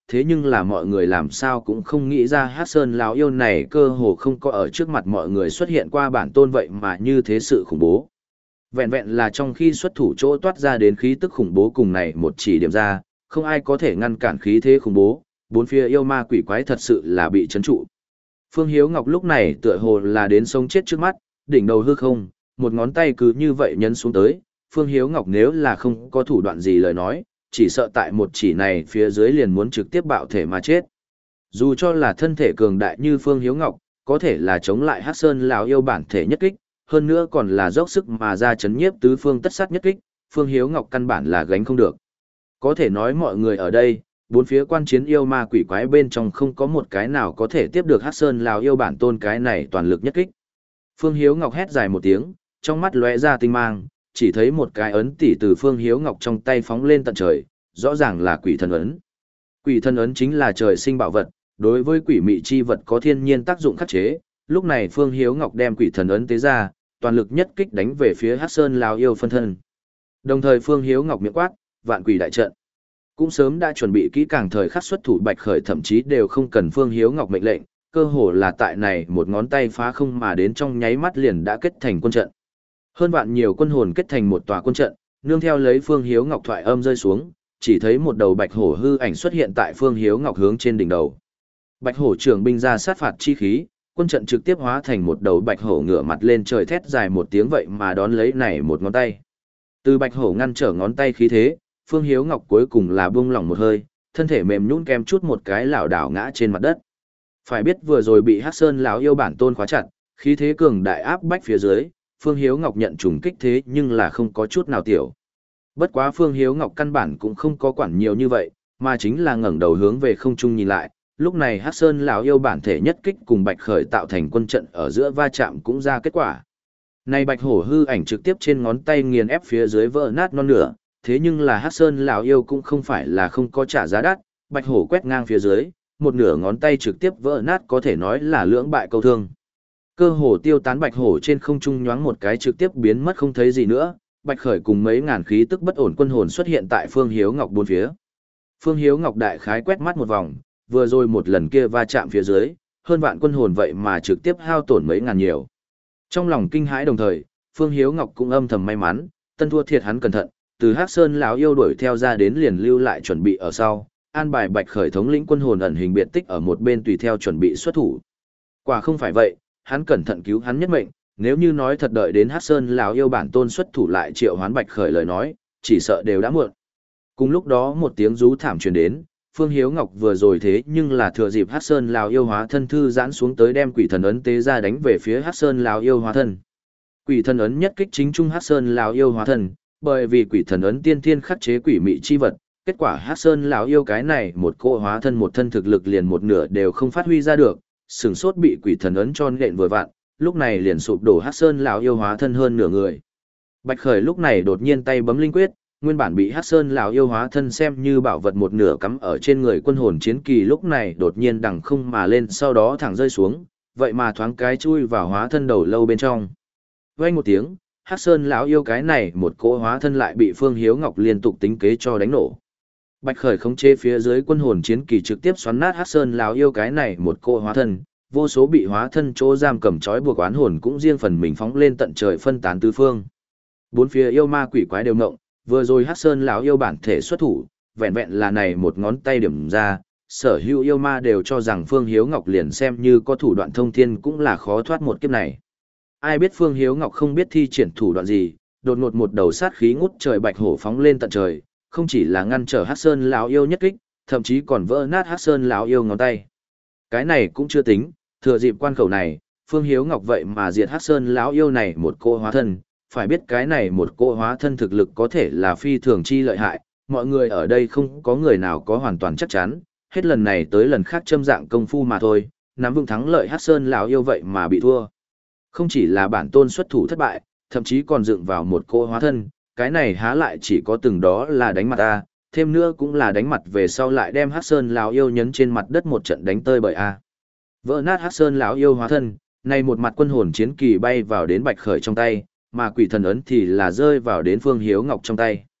thế nhưng là mọi người làm sao cũng không nghĩ ra Hát Sơn lão yêu này cơ hồ không có ở trước mặt mọi người xuất hiện qua bản tôn vậy mà như thế sự khủng bố. Vẹn vẹn là trong khi xuất thủ chỗ toát ra đến khí tức khủng bố cùng này một chỉ điểm ra, không ai có thể ngăn cản khí thế khủng bố, bốn phía yêu ma quỷ quái thật sự là bị chấn trụ. Phương Hiếu Ngọc lúc này tựa hồ là đến sống chết trước mắt, đỉnh đầu hư không, một ngón tay cứ như vậy nhấn xuống tới, Phương Hiếu Ngọc nếu là không có thủ đoạn gì lời nói, chỉ sợ tại một chỉ này phía dưới liền muốn trực tiếp bạo thể mà chết. Dù cho là thân thể cường đại như Phương Hiếu Ngọc, có thể là chống lại Hắc Sơn lão yêu bản thể nhất kích, hơn nữa còn là dốc sức mà ra chấn nhiếp tứ phương tất sát nhất kích, Phương Hiếu Ngọc căn bản là gánh không được. Có thể nói mọi người ở đây, bốn phía quan chiến yêu ma quỷ quái bên trong không có một cái nào có thể tiếp được Hắc Sơn lão yêu bản tôn cái này toàn lực nhất kích. Phương Hiếu Ngọc hét dài một tiếng, trong mắt lóe ra tinh mang, chỉ thấy một cái ấn tỷ từ Phương Hiếu Ngọc trong tay phóng lên tận trời, rõ ràng là quỷ thần ấn. Quỷ thần ấn chính là trời sinh bảo vật, đối với quỷ mị chi vật có thiên nhiên tác dụng khắc chế. Lúc này Phương Hiếu Ngọc đem quỷ thần ấn tế ra, toàn lực nhất kích đánh về phía Hắc Sơn lão yêu phân thân. Đồng thời Phương Hiếu Ngọc miệng quát, vạn quỷ đại trận. Cũng sớm đã chuẩn bị kỹ càng thời khắc xuất thủ Bạch Khởi thậm chí đều không cần Phương Hiếu Ngọc mệnh lệnh, cơ hồ là tại này một ngón tay phá không mà đến trong nháy mắt liền đã kết thành quân trận. Hơn vạn nhiều quân hồn kết thành một tòa quân trận, nương theo lấy Phương Hiếu Ngọc thoại âm rơi xuống, chỉ thấy một đầu bạch hổ hư ảnh xuất hiện tại Phương Hiếu Ngọc hướng trên đỉnh đầu. Bạch hổ trưởng binh ra sát phạt chi khí, quân trận trực tiếp hóa thành một đầu bạch hổ ngửa mặt lên trời thét dài một tiếng vậy mà đón lấy này một ngón tay. Từ bạch hổ ngăn trở ngón tay khí thế, Phương Hiếu Ngọc cuối cùng là buông lỏng một hơi, thân thể mềm nhũn kem chút một cái lảo đảo ngã trên mặt đất. Phải biết vừa rồi bị Hắc Sơn lão yêu bản tôn khóa chặt, khí thế cường đại áp bách phía dưới, Phương Hiếu Ngọc nhận trùng kích thế nhưng là không có chút nào tiểu. Bất quá Phương Hiếu Ngọc căn bản cũng không có quản nhiều như vậy, mà chính là ngẩng đầu hướng về không trung nhìn lại, lúc này Hắc Sơn lão yêu bản thể nhất kích cùng Bạch Khởi tạo thành quân trận ở giữa va chạm cũng ra kết quả. Này Bạch Hổ hư ảnh trực tiếp trên ngón tay nghiền ép phía dưới vỡ nát non nửa, thế nhưng là Hắc Sơn lão yêu cũng không phải là không có trả giá đắt, Bạch Hổ quét ngang phía dưới, một nửa ngón tay trực tiếp vỡ nát có thể nói là lưỡng bại câu thương. Cơ hồ tiêu tán Bạch Hổ trên không trung nhoáng một cái trực tiếp biến mất không thấy gì nữa, Bạch Khởi cùng mấy ngàn khí tức bất ổn quân hồn xuất hiện tại Phương Hiếu Ngọc bốn phía. Phương Hiếu Ngọc đại khái quét mắt một vòng, vừa rồi một lần kia va chạm phía dưới, hơn vạn quân hồn vậy mà trực tiếp hao tổn mấy ngàn nhiều. Trong lòng kinh hãi đồng thời, Phương Hiếu Ngọc cũng âm thầm may mắn, tân thua thiệt hắn cẩn thận, từ Hắc Sơn lão yêu đuổi theo ra đến liền lưu lại chuẩn bị ở sau, an bài Bạch Khởi thống lĩnh quân hồn ẩn hình biệt tích ở một bên tùy theo chuẩn bị xuất thủ. Quả không phải vậy, hắn cẩn thận cứu hắn nhất mệnh, nếu như nói thật đợi đến Hắc Sơn lão yêu bản tôn xuất thủ lại triệu hoán Bạch Khởi lời nói, chỉ sợ đều đã muộn. Cùng lúc đó một tiếng rú thảm truyền đến, Phương Hiếu Ngọc vừa rồi thế nhưng là thừa dịp Hắc Sơn lão yêu hóa thân thư giãn xuống tới đem quỷ thần ấn tế ra đánh về phía Hắc Sơn lão yêu hóa thân. Quỷ thần ấn nhất kích chính trung Hắc Sơn lão yêu hóa thân, bởi vì quỷ thần ấn tiên thiên khắc chế quỷ mị chi vật, kết quả Hắc Sơn lão yêu cái này một cô hóa thân một thân thực lực liền một nửa đều không phát huy ra được, sừng sốt bị quỷ thần ấn cho nện vừa vặn, lúc này liền sụp đổ Hắc Sơn lão yêu hóa thân hơn nửa người. Bạch Khởi lúc này đột nhiên tay bấm linh quyết, nguyên bản bị Hắc Sơn lão yêu hóa thân xem như bảo vật một nửa cắm ở trên người quân hồn chiến kỳ lúc này đột nhiên đằng không mà lên sau đó thẳng rơi xuống, vậy mà thoáng cái chui vào hóa thân đầu lâu bên trong. Vang một tiếng, Hắc Sơn lão yêu cái này một cỗ hóa thân lại bị Phương Hiếu Ngọc liên tục tính kế cho đánh nổ. Bạch Khởi khống chế phía dưới quân hồn chiến kỳ trực tiếp xoắn nát Hắc Sơn lão yêu cái này một cỗ hóa thân, vô số bị hóa thân chỗ giam cầm trói buộc oán hồn cũng riêng phần mình phóng lên tận trời phân tán tứ phương. Bốn phía yêu ma quỷ quái đều ngộng, vừa rồi Hắc Sơn lão yêu bản thể xuất thủ, vẹn vẹn là này một ngón tay điểm ra, sở hữu yêu ma đều cho rằng Phương Hiếu Ngọc liền xem như có thủ đoạn thông thiên cũng là khó thoát một kiếp này. Ai biết Phương Hiếu Ngọc không biết thi triển thủ đoạn gì, đột ngột một đầu sát khí ngút trời bạch hổ phóng lên tận trời, không chỉ là ngăn trở Hắc Sơn lão yêu nhất kích, thậm chí còn vỡ nát Hắc Sơn lão yêu ngón tay. Cái này cũng chưa tính, thừa dịp quan khẩu này, Phương Hiếu Ngọc vậy mà diệt Hắc Sơn lão yêu này một cô hóa thân, phải biết cái này một cô hóa thân thực lực có thể là phi thường chi lợi hại, mọi người ở đây không có người nào có hoàn toàn chắc chắn, hết lần này tới lần khác châm dạng công phu mà thôi, nắm vững thắng lợi Hắc Sơn lão yêu vậy mà bị thua. Không chỉ là bản tôn xuất thủ thất bại, thậm chí còn dựng vào một cô hóa thân, cái này há lại chỉ có từng đó là đánh mặt ta, thêm nữa cũng là đánh mặt về sau lại đem Hắc Sơn lão yêu nhấn trên mặt đất một trận đánh tơi bời a. Vỡ nát Hắc Sơn lão yêu hóa thân, này một mặt quân hồn chiến kỳ bay vào đến Bạch Khởi trong tay, mà quỷ thần ấn thì là rơi vào đến Phương Hiếu Ngọc trong tay.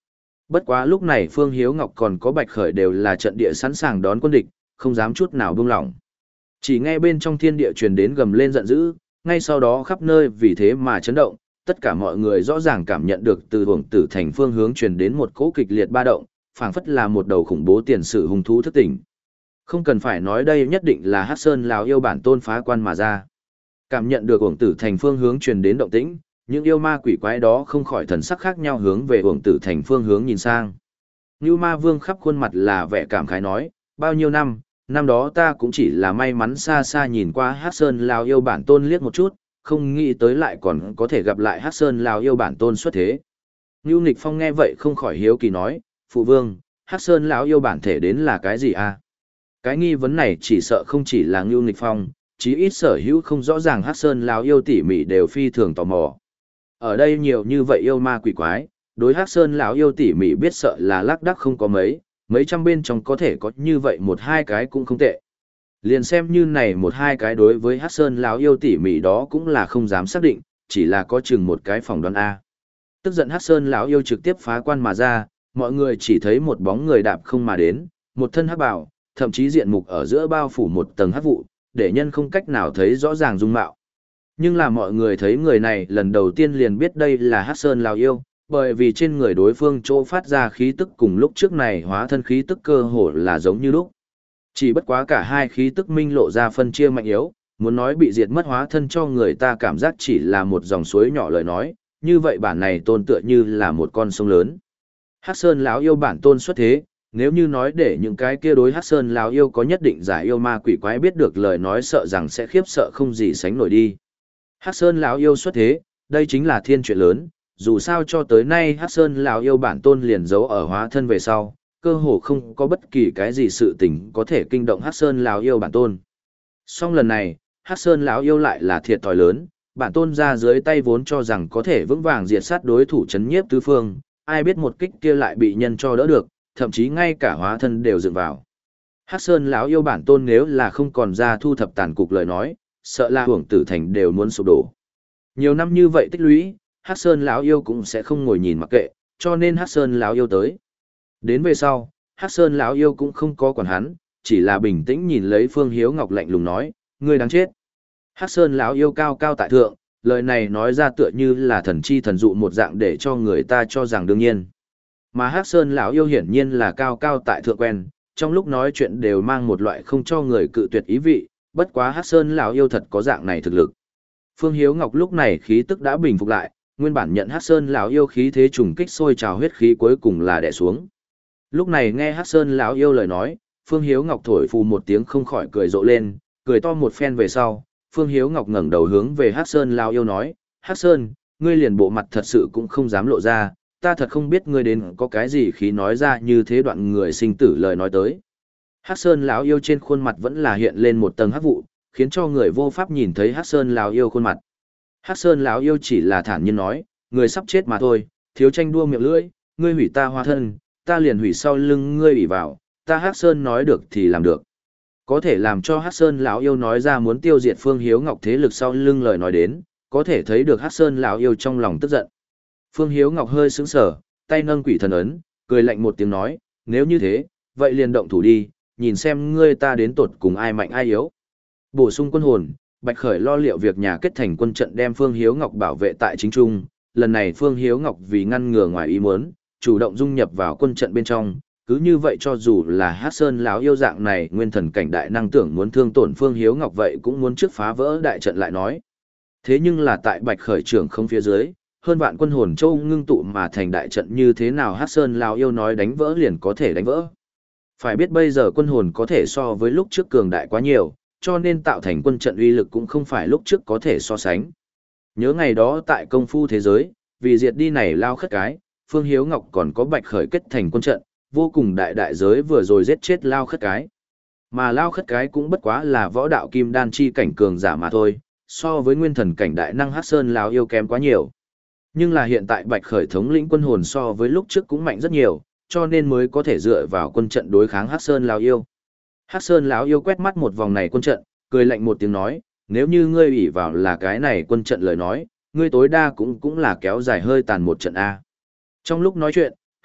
Bất quá lúc này Phương Hiếu Ngọc còn có Bạch Khởi đều là trận địa sẵn sàng đón quân địch, không dám chút nào buông lỏng. Chỉ nghe bên trong thiên địa truyền đến gầm lên giận dữ, ngay sau đó khắp nơi vì thế mà chấn động, tất cả mọi người rõ ràng cảm nhận được từ Hồng Tử Thành phương hướng truyền đến một cỗ kịch liệt ba động, phảng phất là một đầu khủng bố tiền sử hung thú thức tỉnh. Không cần phải nói đây nhất định là Hắc Sơn lão yêu bản tôn phá quan mà ra. Cảm nhận được Hồng Tử Thành phương hướng truyền đến động tĩnh, những yêu ma quỷ quái đó không khỏi thần sắc khác nhau hướng về Hồng Tử Thành phương hướng nhìn sang. Nưu Ma Vương khắp khuôn mặt là vẻ cảm khái nói, bao nhiêu năm, năm đó ta cũng chỉ là may mắn xa xa nhìn qua Hắc Sơn lão yêu bản tôn liếc một chút, không nghĩ tới lại còn có thể gặp lại Hắc Sơn lão yêu bản tôn xuất thế. Nưu Nghịch Phong nghe vậy không khỏi hiếu kỳ nói, phụ vương, Hắc Sơn lão yêu bản thể đến là cái gì a? Cái nghi vấn này chỉ sợ không chỉ là Nưu Nghịch Phong, chí ít sở hữu không rõ ràng Hắc Sơn lão yêu tỉ mỉ đều phi thường tò mò. Ở đây nhiều như vậy yêu ma quỷ quái, đối Hắc Sơn lão yêu tỉ mỉ biết sợ là lác đác không có mấy, mấy trăm bên trong có thể có như vậy một hai cái cũng không tệ. Liền xem như này một hai cái đối với Hắc Sơn lão yêu tỉ mỉ đó cũng là không dám xác định, chỉ là có chừng một cái phỏng đoán a. Tức giận Hắc Sơn lão yêu trực tiếp phá quan mà ra, mọi người chỉ thấy một bóng người đạp không mà đến, một thân hắc bào, thậm chí diện mục ở giữa bao phủ một tầng hắc vụ, để nhân không cách nào thấy rõ ràng dung mạo. Nhưng là mọi người thấy người này lần đầu tiên liền biết đây là Hắc Sơn lão yêu, bởi vì trên người đối phương chỗ phát ra khí tức cùng lúc trước này hóa thân khí tức cơ hồ là giống như lúc. Chỉ bất quá cả hai khí tức minh lộ ra phân chia mạnh yếu, muốn nói bị diệt mất hóa thân cho người ta cảm giác chỉ là một dòng suối nhỏ lời nói, như vậy bản này tôn tựa như là một con sông lớn. Hắc Sơn lão yêu bản tôn xuất thế, nếu như nói để những cái kia đối Hắc Sơn lão yêu có nhất định giải yêu ma quỷ quái biết được lời nói sợ rằng sẽ khiếp sợ không gì sánh nổi đi. Hắc Sơn lão yêu xuất thế, đây chính là thiên chuyện lớn, dù sao cho tới nay Hắc Sơn lão yêu bản tôn liền giấu ở hóa thân về sau, cơ hồ không có bất kỳ cái gì sự tình có thể kinh động Hắc Sơn lão yêu bản tôn. Song lần này, Hắc Sơn lão yêu lại là thiệt thòi lớn, bản tôn ra dưới tay vốn cho rằng có thể vững vàng diệt sát đối thủ chấn nhiếp tứ phương, ai biết một kích kia lại bị nhân cho đỡ được, thậm chí ngay cả hóa thân đều dựng vào. Hắc Sơn lão yêu bản tôn nếu là không còn ra thu thập tàn cục lời nói, sợ là Hưởng Tử Thành đều muốn sụp đổ. Nhiều năm như vậy tích lũy, Hắc Sơn lão yêu cũng sẽ không ngồi nhìn mặc kệ, cho nên Hắc Sơn lão yêu tới. Đến về sau, Hắc Sơn lão yêu cũng không có quản hắn, chỉ là bình tĩnh nhìn lấy Phương Hiếu Ngọc lạnh lùng nói, ngươi đáng chết. Hắc Sơn lão yêu cao cao tại thượng, lời này nói ra tựa như là thần chi thần dụ một dạng để cho người ta cho rằng đương nhiên. Mà Hắc Sơn lão yêu hiển nhiên là cao cao tại thượng quen, trong lúc nói chuyện đều mang một loại không cho người cự tuyệt ý vị, bất quá Hắc Sơn lão yêu thật có dạng này thực lực. Phương Hiếu Ngọc lúc này khí tức đã bình phục lại, nguyên bản nhận Hắc Sơn lão yêu khí thế trùng kích sôi trào huyết khí cuối cùng là đè xuống. Lúc này nghe Hắc Sơn lão yêu lời nói, Phương Hiếu Ngọc thổi phù một tiếng không khỏi cười rộ lên, cười to một phen về sau, Phương Hiếu Ngọc ngẩng đầu hướng về Hắc Sơn lão yêu nói, Hắc Sơn, ngươi liền bộ mặt thật sự cũng không dám lộ ra, ta thật không biết ngươi đến có cái gì khí nói ra như thế đoạn người sinh tử lời nói tới. Hắc Sơn lão yêu trên khuôn mặt vẫn là hiện lên một tầng hắc vụ, khiến cho người vô pháp nhìn thấy Hắc Sơn lão yêu khuôn mặt. Hắc Sơn lão yêu chỉ là thản nhiên nói, người sắp chết mà thôi, thiếu tranh đua miệng lưỡi, ngươi hủy ta hóa thân, ta liền hủy sau lưng ngươi ủy vào, ta Hắc Sơn nói được thì làm được. Có thể làm cho Hắc Sơn lão yêu nói ra muốn tiêu diệt Phương Hiếu Ngọc thế lực sau lưng lời nói đến, có thể thấy được Hắc Sơn lão yêu trong lòng tức giận. Phương Hiếu Ngọc hơi sững sờ, tay nâng quỷ thần ấn, cười lạnh một tiếng nói, nếu như thế, vậy liền động thủ đi, nhìn xem ngươi ta đến tột cùng ai mạnh ai yếu. Bổ sung quân hồn, Bạch Khởi lo liệu việc nhà kết thành quân trận đem Phương Hiếu Ngọc bảo vệ tại chính trung, lần này Phương Hiếu Ngọc vì ngăn ngừa ngoài ý muốn, chủ động dung nhập vào quân trận bên trong, cứ như vậy cho dù là Hắc Sơn lão yêu dạng này nguyên thần cảnh đại năng tưởng muốn thương tổn Phương Hiếu Ngọc vậy cũng muốn trước phá vỡ đại trận lại nói. Thế nhưng là tại Bạch Khởi trưởng không phía dưới, hơn vạn quân hồn châu ngưng tụ mà thành đại trận như thế nào Hắc Sơn lão yêu nói đánh vỡ liền có thể đánh vỡ. Phải biết bây giờ quân hồn có thể so với lúc trước cường đại quá nhiều, cho nên tạo thành quân trận uy lực cũng không phải lúc trước có thể so sánh. Nhớ ngày đó tại công phu thế giới, vì diệt đi này lao khất cái, Phương Hiếu Ngọc còn có Bạch Khởi kết thành quân trận, vô cùng đại đại giới vừa rồi giết chết lao khất cái. Mà lao khất cái cũng bất quá là võ đạo kim đan chi cảnh cường giả mà thôi, so với nguyên thần cảnh đại năng Hắc Sơn lão yêu kém quá nhiều. Nhưng là hiện tại Bạch Khởi thống lĩnh quân hồn so với lúc trước cũng mạnh rất nhiều, cho nên mới có thể dựa vào quân trận đối kháng Hắc Sơn lão yêu. Hắc Sơn lão yêu quét mắt một vòng này quân trận, cười lạnh một tiếng nói, nếu như ngươi ủy vào là cái này quân trận lời nói, ngươi tối đa cũng cũng là kéo dài hơi tàn một trận a. Trong lúc nói chuyện,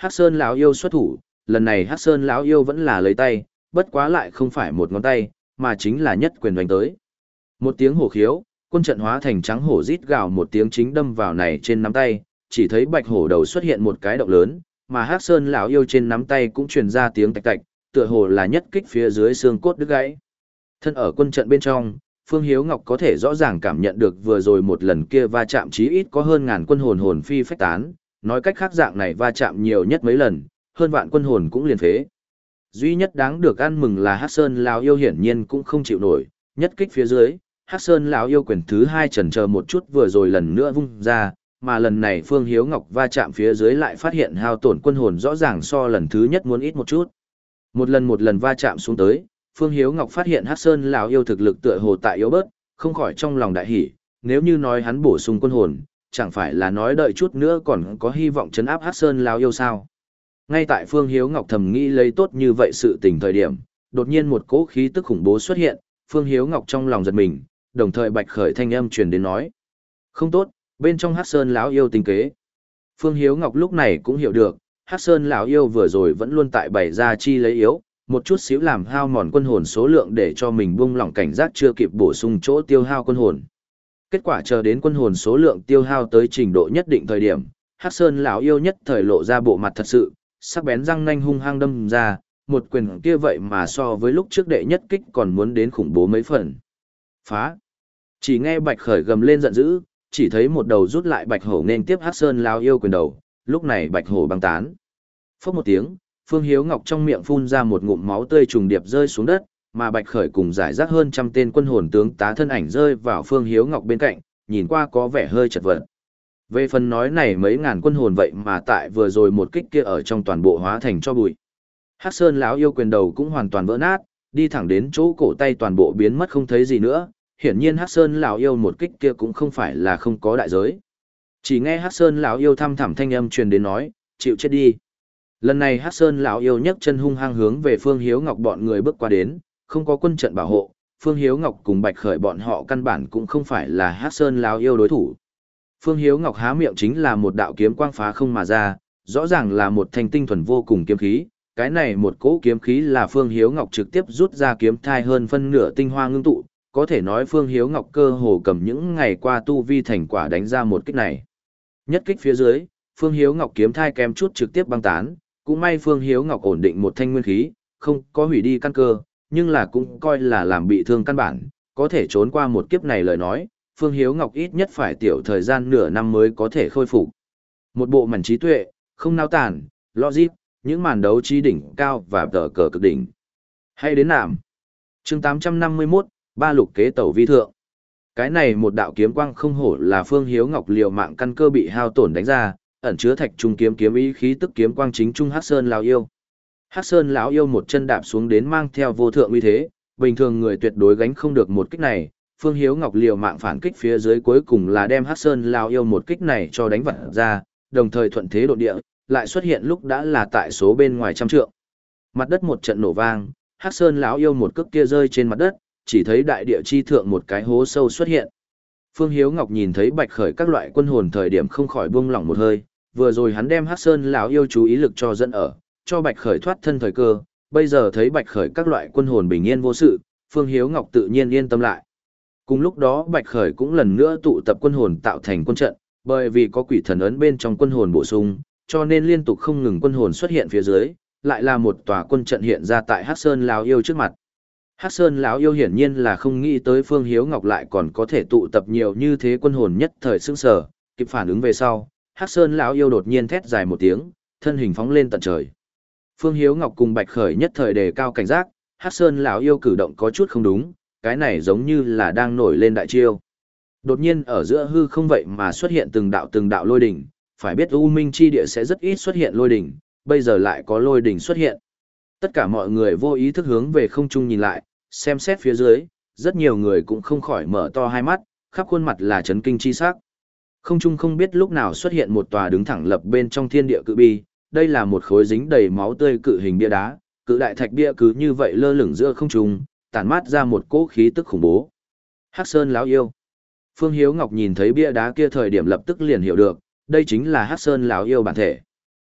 Hắc Sơn lão yêu xuất thủ, lần này Hắc Sơn lão yêu vẫn là lấy tay, bất quá lại không phải một ngón tay, mà chính là nhất quyền đánh tới. Một tiếng hổ khiếu, quân trận hóa thành trắng hổ rít gào một tiếng chính đâm vào này trên nắm tay, chỉ thấy bạch hổ đầu xuất hiện một cái động lớn, mà Hắc Sơn lão yêu trên nắm tay cũng truyền ra tiếng tạch tạch, tựa hồ là nhất kích phía dưới xương cốt đứt gãy. Thân ở quân trận bên trong, Phương Hiếu Ngọc có thể rõ ràng cảm nhận được vừa rồi một lần kia va chạm chí ít có hơn ngàn quân hồn hồn phi phách tán, nói cách khác dạng này va chạm nhiều nhất mấy lần, hơn vạn quân hồn cũng liền phế. Duy nhất đáng được ăn mừng là Hắc Sơn lão yêu hiển nhiên cũng không chịu nổi, nhất kích phía dưới, Hắc Sơn lão yêu quyền thứ hai chần chờ một chút vừa rồi lần nữa vung ra, mà lần này Phương Hiếu Ngọc va chạm phía dưới lại phát hiện hao tổn quân hồn rõ ràng so lần thứ nhất muốn ít một chút. Một lần một lần va chạm xuống tới, Phương Hiếu Ngọc phát hiện Hắc Sơn lão yêu thực lực tựa hồ tại yếu bớt, không khỏi trong lòng đại hỉ, nếu như nói hắn bổ sung quân hồn, chẳng phải là nói đợi chút nữa còn có hy vọng trấn áp Hắc Sơn lão yêu sao? Ngay tại Phương Hiếu Ngọc thầm nghĩ lấy tốt như vậy sự tình thời điểm, đột nhiên một cỗ khí tức khủng bố xuất hiện, Phương Hiếu Ngọc trong lòng giật mình, đồng thời bạch khởi thanh âm truyền đến nói: "Không tốt, bên trong Hắc Sơn lão yêu tính kế." Phương Hiếu Ngọc lúc này cũng hiểu được, Hắc Sơn lão yêu vừa rồi vẫn luôn tại bày ra chi lấy yếu, một chút xíu làm hao mòn quân hồn số lượng để cho mình buông lỏng cảnh giác chưa kịp bổ sung chỗ tiêu hao quân hồn. Kết quả chờ đến quân hồn số lượng tiêu hao tới trình độ nhất định thời điểm, Hắc Sơn lão yêu nhất thời lộ ra bộ mặt thật sự, sắc bén răng nanh hung hăng đâm ra, một quyền kia vậy mà so với lúc trước đệ nhất kích còn muốn đến khủng bố mấy phần. Phá! Chỉ nghe Bạch Khởi gầm lên giận dữ, chỉ thấy một đầu rút lại Bạch Hổ nên tiếp Hắc Sơn lão yêu quyền đầu, lúc này Bạch Hổ băng tán. Phốc một tiếng, Phương Hiếu Ngọc trong miệng phun ra một ngụm máu tươi trùng điệp rơi xuống đất, mà Bạch Khởi cùng giải rác hơn trăm tên quân hồn tướng tá thân ảnh rơi vào Phương Hiếu Ngọc bên cạnh, nhìn qua có vẻ hơi chật vật. Về phần nói này mấy ngàn quân hồn vậy mà tại vừa rồi một kích kia ở trong toàn bộ hóa thành cho bụi. Hắc Sơn lão yêu quyền đầu cũng hoàn toàn vỡ nát, đi thẳng đến chỗ cổ tay toàn bộ biến mất không thấy gì nữa. Hiển nhiên Hắc Sơn lão yêu một kích kia cũng không phải là không có đại giới. Chỉ nghe Hắc Sơn lão yêu thăm thẳm thanh âm truyền đến nói: "Chịu chết đi." Lần này Hắc Sơn lão yêu nhấc chân hung hăng hướng về Phương Hiếu Ngọc bọn người bước qua đến, không có quân trận bảo hộ, Phương Hiếu Ngọc cùng Bạch Khởi bọn họ căn bản cũng không phải là Hắc Sơn lão yêu đối thủ. Phương Hiếu Ngọc há miệng chính là một đạo kiếm quang phá không mà ra, rõ ràng là một thanh tinh thuần vô cùng kiếm khí, cái này một cỗ kiếm khí là Phương Hiếu Ngọc trực tiếp rút ra kiếm thai hơn phân nửa tinh hoa ngưng tụ, có thể nói Phương Hiếu Ngọc cơ hồ cầm những ngày qua tu vi thành quả đánh ra một kích này. Nhất kích phía dưới, Phương Hiếu Ngọc kiếm thai kém chút trực tiếp băng tán, cũng may Phương Hiếu Ngọc ổn định một thanh nguyên khí, không có hủy đi căn cơ, nhưng là cũng coi là làm bị thương căn bản, có thể trốn qua một kiếp này lời nói, Phương Hiếu Ngọc ít nhất phải tiểu thời gian nửa năm mới có thể khôi phục. Một bộ mảnh trí tuệ, không nao tản, logic, những màn đấu trí đỉnh cao và tờ cờ cực đỉnh. Hay đến nạm. Chương tám trăm năm mươi mốt, ba lục kế tẩu vi thượng. Cái này một đạo kiếm quang không hổ là Phương Hiếu Ngọc liều mạng căn cơ bị hao tổn đánh ra, ẩn chứa thạch trung kiếm kiếm ý khí tức kiếm quang chính trung Hắc Sơn lão yêu. Hắc Sơn lão yêu một chân đạp xuống đến mang theo vô thượng uy thế, bình thường người tuyệt đối gánh không được một kích này. Phương Hiếu Ngọc liều mạng phản kích phía dưới cuối cùng là đem Hắc Sơn lão yêu một kích này cho đánh vặt ra, đồng thời thuận thế độ địa, lại xuất hiện lúc đã là tại số bên ngoài trăm trượng. Mặt đất một trận nổ vang, Hắc Sơn lão yêu một cước kia rơi trên mặt đất, chỉ thấy đại địa chi thượng một cái hố sâu xuất hiện. Phương Hiếu Ngọc nhìn thấy Bạch Khởi các loại quân hồn thời điểm không khỏi buông lỏng một hơi, vừa rồi hắn đem Hắc Sơn lão yêu chú ý lực cho dẫn ở, cho Bạch Khởi thoát thân thời cơ, bây giờ thấy Bạch Khởi các loại quân hồn bình yên vô sự, Phương Hiếu Ngọc tự nhiên yên tâm lại. Cùng lúc đó Bạch Khởi cũng lần nữa tụ tập quân hồn tạo thành quân trận, bởi vì có quỷ thần ấn bên trong quân hồn bổ sung, cho nên liên tục không ngừng quân hồn xuất hiện phía dưới, lại là một tòa quân trận hiện ra tại Hắc Sơn lão yêu trước mặt. Hắc Sơn lão yêu hiển nhiên là không nghĩ tới Phương Hiếu Ngọc lại còn có thể tụ tập nhiều như thế quân hồn nhất thời sững sờ, kịp phản ứng về sau, Hắc Sơn lão yêu đột nhiên thét dài một tiếng, thân hình phóng lên tận trời. Phương Hiếu Ngọc cùng Bạch Khởi nhất thời đề cao cảnh giác, Hắc Sơn lão yêu cử động có chút không đúng, cái này giống như là đang nổi lên đại chiêu. Đột nhiên ở giữa hư không vậy mà xuất hiện từng đạo từng đạo lôi đỉnh, phải biết U Minh chi địa sẽ rất ít xuất hiện lôi đỉnh, bây giờ lại có lôi đỉnh xuất hiện. Tất cả mọi người vô ý thức hướng về không trung nhìn lại, xem xét phía dưới, rất nhiều người cũng không khỏi mở to hai mắt, khắp khuôn mặt là chấn kinh chi sắc. Không trung không biết lúc nào xuất hiện một tòa đứng thẳng lập bên trong thiên địa cự bi, đây là một khối dính đầy máu tươi cự hình bia đá, cự đại thạch bia cứ như vậy lơ lửng giữa không trung, tản mát ra một cỗ khí tức khủng bố. Hắc Sơn lão yêu. Phương Hiếu Ngọc nhìn thấy bia đá kia thời điểm lập tức liền hiểu được, đây chính là Hắc Sơn lão yêu bản thể.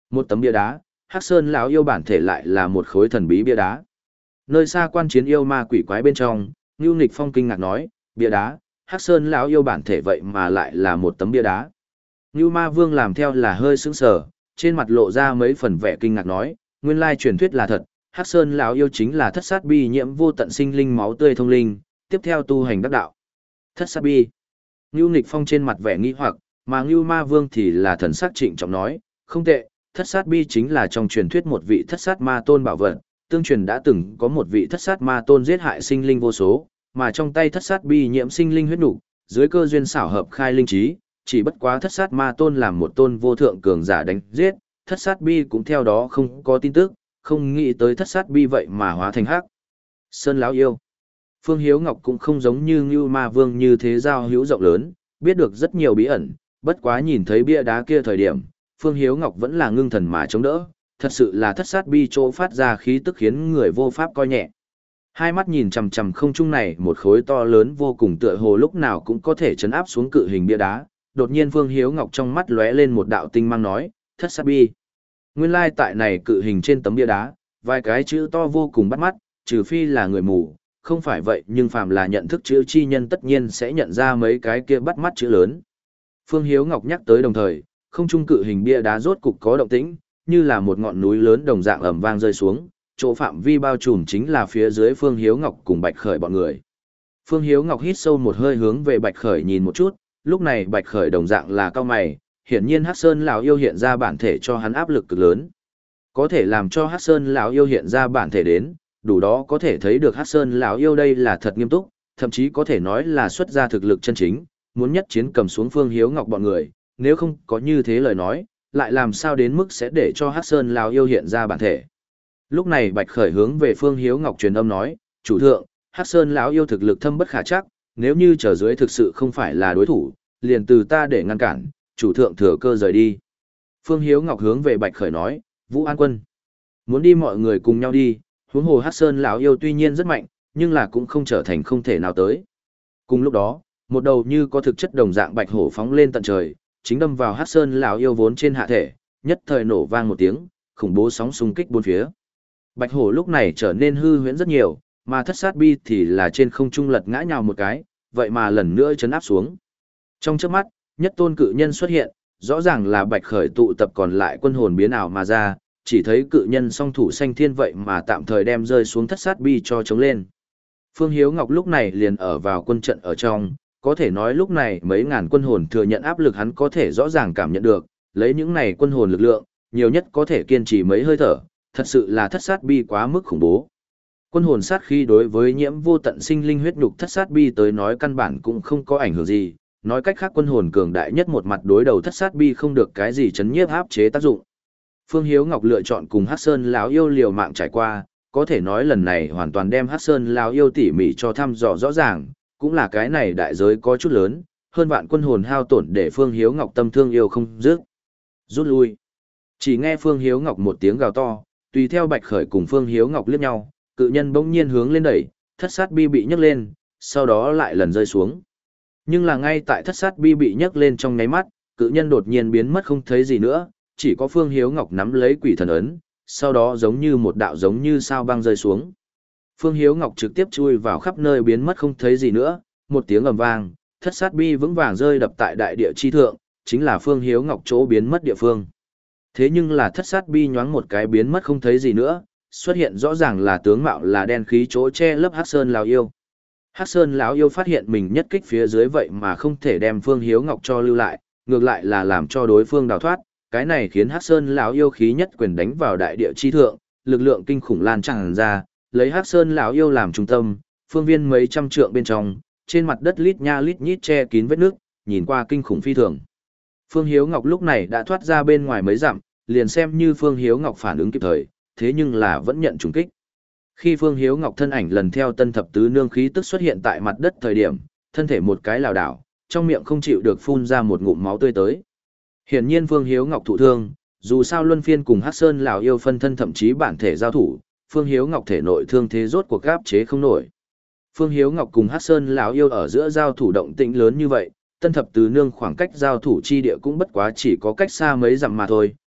Một tấm bia đá, Hắc Sơn lão yêu bản thể lại là một khối thần bí bia đá. Nơi xa quan chiến yêu ma quỷ quái bên trong, Nưu Nghịch Phong kinh ngạc nói, bia đá, Hắc Sơn lão yêu bản thể vậy mà lại là một tấm bia đá. Nưu Ma Vương làm theo là hơi sững sờ, trên mặt lộ ra mấy phần vẻ kinh ngạc nói, nguyên lai truyền thuyết là thật, Hắc Sơn lão yêu chính là thất sát bi nhiễm vô tận sinh linh máu tươi thông linh, tiếp theo tu hành đắc đạo. Thất sát bi. Nưu Nghịch Phong trên mặt vẻ nghi hoặc, mà Nưu Ma Vương thì là thần sắc trịnh trọng nói, không tệ, thất sát bi chính là trong truyền thuyết một vị thất sát ma tôn bảo vật, tương truyền đã từng có một vị thất sát ma tôn giết hại sinh linh vô số, mà trong tay thất sát bi nhiễm sinh linh huyết nục, dưới cơ duyên xảo hợp khai linh trí, chỉ bất quá thất sát ma tôn làm một tôn vô thượng cường giả đánh giết, thất sát bi cũng theo đó không có tin tức, không nghĩ tới thất sát bi vậy mà hóa thành hắc sơn lão yêu. Phương Hiếu Ngọc cũng không giống như Ngưu Ma Vương như thế giao hữu rộng lớn, biết được rất nhiều bí ẩn, bất quá nhìn thấy bia đá kia thời điểm, Phương Hiếu Ngọc vẫn là ngưng thần mà chống đỡ, thật sự là thất sát bi chỗ phát ra khí tức khiến người vô pháp coi nhẹ. Hai mắt nhìn chằm chằm không trung này một khối to lớn vô cùng tựa hồ lúc nào cũng có thể chấn áp xuống cự hình bia đá, đột nhiên Phương Hiếu Ngọc trong mắt lóe lên một đạo tinh mang nói, thất sát bi. Nguyên lai tại này cự hình trên tấm bia đá, vài cái chữ to vô cùng bắt mắt, trừ phi là người mù, không phải vậy nhưng phàm là nhận thức chữ chi nhân tất nhiên sẽ nhận ra mấy cái kia bắt mắt chữ lớn. Phương Hiếu Ngọc nhắc tới đồng thời, không trung cự hình bia đá rốt cục có động tĩnh, như là một ngọn núi lớn đồng dạng ầm vang rơi xuống, chỗ phạm vi bao trùm chính là phía dưới Phương Hiếu Ngọc cùng Bạch Khởi bọn người. Phương Hiếu Ngọc hít sâu một hơi hướng về Bạch Khởi nhìn một chút, lúc này Bạch Khởi đồng dạng là cao mày, hiển nhiên Hắc Sơn lão yêu hiện ra bản thể cho hắn áp lực cực lớn. Có thể làm cho Hắc Sơn lão yêu hiện ra bản thể đến, đủ đó có thể thấy được Hắc Sơn lão yêu đây là thật nghiêm túc, thậm chí có thể nói là xuất ra thực lực chân chính, muốn nhất chiến cầm xuống Phương Hiếu Ngọc bọn người, nếu không có như thế lời nói, lại làm sao đến mức sẽ để cho Hắc Sơn lão yêu hiện ra bản thể. Lúc này Bạch Khởi hướng về Phương Hiếu Ngọc truyền âm nói, chủ thượng, Hắc Sơn lão yêu thực lực thâm bất khả trắc, nếu như trở dưới thực sự không phải là đối thủ, liền từ ta để ngăn cản, chủ thượng thừa cơ rời đi. Phương Hiếu Ngọc hướng về Bạch Khởi nói, Vũ An Quân, muốn đi mọi người cùng nhau đi, huống hồ Hắc Sơn lão yêu tuy nhiên rất mạnh, nhưng là cũng không trở thành không thể nào tới. Cùng lúc đó, một đầu như có thực chất đồng dạng bạch hổ phóng lên tận trời, chính đâm vào Hắc Sơn lão yêu vốn trên hạ thể, nhất thời nổ vang một tiếng, khủng bố sóng xung kích bốn phía. Bạch hổ lúc này trở nên hư huyễn rất nhiều, mà thất sát bi thì là trên không trung lật ngã nhào một cái, vậy mà lần nữa chấn áp xuống. Trong chớp mắt, nhất tôn cự nhân xuất hiện, rõ ràng là Bạch Khởi tụ tập còn lại quân hồn biến ảo mà ra, chỉ thấy cự nhân song thủ xanh thiên vậy mà tạm thời đem rơi xuống thất sát bi cho chống lên. Phương Hiếu Ngọc lúc này liền ở vào quân trận ở trong, có thể nói lúc này mấy ngàn quân hồn thừa nhận áp lực hắn có thể rõ ràng cảm nhận được, lấy những này quân hồn lực lượng, nhiều nhất có thể kiên trì mấy hơi thở, thật sự là thất sát bi quá mức khủng bố. Quân hồn sát khi đối với nhiễm vô tận sinh linh huyết nhục thất sát bi tới nói căn bản cũng không có ảnh hưởng gì, nói cách khác quân hồn cường đại nhất một mặt đối đầu thất sát bi không được cái gì chấn nhiếp áp chế tác dụng. Phương Hiếu Ngọc lựa chọn cùng Hắc Sơn lão yêu liều mạng trải qua, có thể nói lần này hoàn toàn đem Hắc Sơn lão yêu tỉ mỉ cho thăm dò rõ ràng, cũng là cái này đại giới có chút lớn, hơn vạn quân hồn hao tổn để Phương Hiếu Ngọc tâm thương yêu không dứt. Rút lui. Chỉ nghe Phương Hiếu Ngọc một tiếng gào to, tùy theo Bạch Khởi cùng Phương Hiếu Ngọc liếc nhau, cự nhân bỗng nhiên hướng lên đẩy, thất sát bi bị nhấc lên, sau đó lại lần rơi xuống. Nhưng là ngay tại thất sát bi bị nhấc lên trong nháy mắt, cự nhân đột nhiên biến mất không thấy gì nữa, chỉ có Phương Hiếu Ngọc nắm lấy quỷ thần ấn, sau đó giống như một đạo giống như sao băng rơi xuống. Phương Hiếu Ngọc trực tiếp chui vào khắp nơi biến mất không thấy gì nữa, một tiếng ầm vang, thất sát bi vững vàng rơi đập tại đại địa chi thượng, chính là Phương Hiếu Ngọc chỗ biến mất địa phương. Thế nhưng là thất sát bi nhoáng một cái biến mất không thấy gì nữa, xuất hiện rõ ràng là tướng mạo là đen khí chỗ che lấp Hắc Sơn lão yêu. Hắc Sơn lão yêu phát hiện mình nhất kích phía dưới vậy mà không thể đem Phương Hiếu Ngọc cho lưu lại, ngược lại là làm cho đối phương đào thoát, cái này khiến Hắc Sơn lão yêu khí nhất quyền đánh vào đại địa chi thượng, lực lượng kinh khủng lan tràn ra, lấy Hắc Sơn lão yêu làm trung tâm, phương viên mấy trăm trượng bên trong, trên mặt đất lít nha lít nhít che kín vết nước, nhìn qua kinh khủng phi thường. Phương Hiếu Ngọc lúc này đã thoát ra bên ngoài mấy dặm, liền xem như Phương Hiếu Ngọc phản ứng kịp thời, thế nhưng là vẫn nhận trùng kích. Khi Phương Hiếu Ngọc thân ảnh lần theo tân thập tứ nương khí tức xuất hiện tại mặt đất thời điểm, thân thể một cái lảo đảo, trong miệng không chịu được phun ra một ngụm máu tươi tới. Hiển nhiên Phương Hiếu Ngọc thụ thương, dù sao luân phiên cùng Hắc Sơn lão yêu phân thân thậm chí bản thể giao thủ, Phương Hiếu Ngọc thể nội thương thế rốt cuộc áp chế không nổi. Phương Hiếu Ngọc cùng Hắc Sơn lão yêu ở giữa giao thủ động tĩnh lớn như vậy, tân thập tứ nương khoảng cách giao thủ chi địa cũng bất quá chỉ có cách xa mấy dặm mà thôi,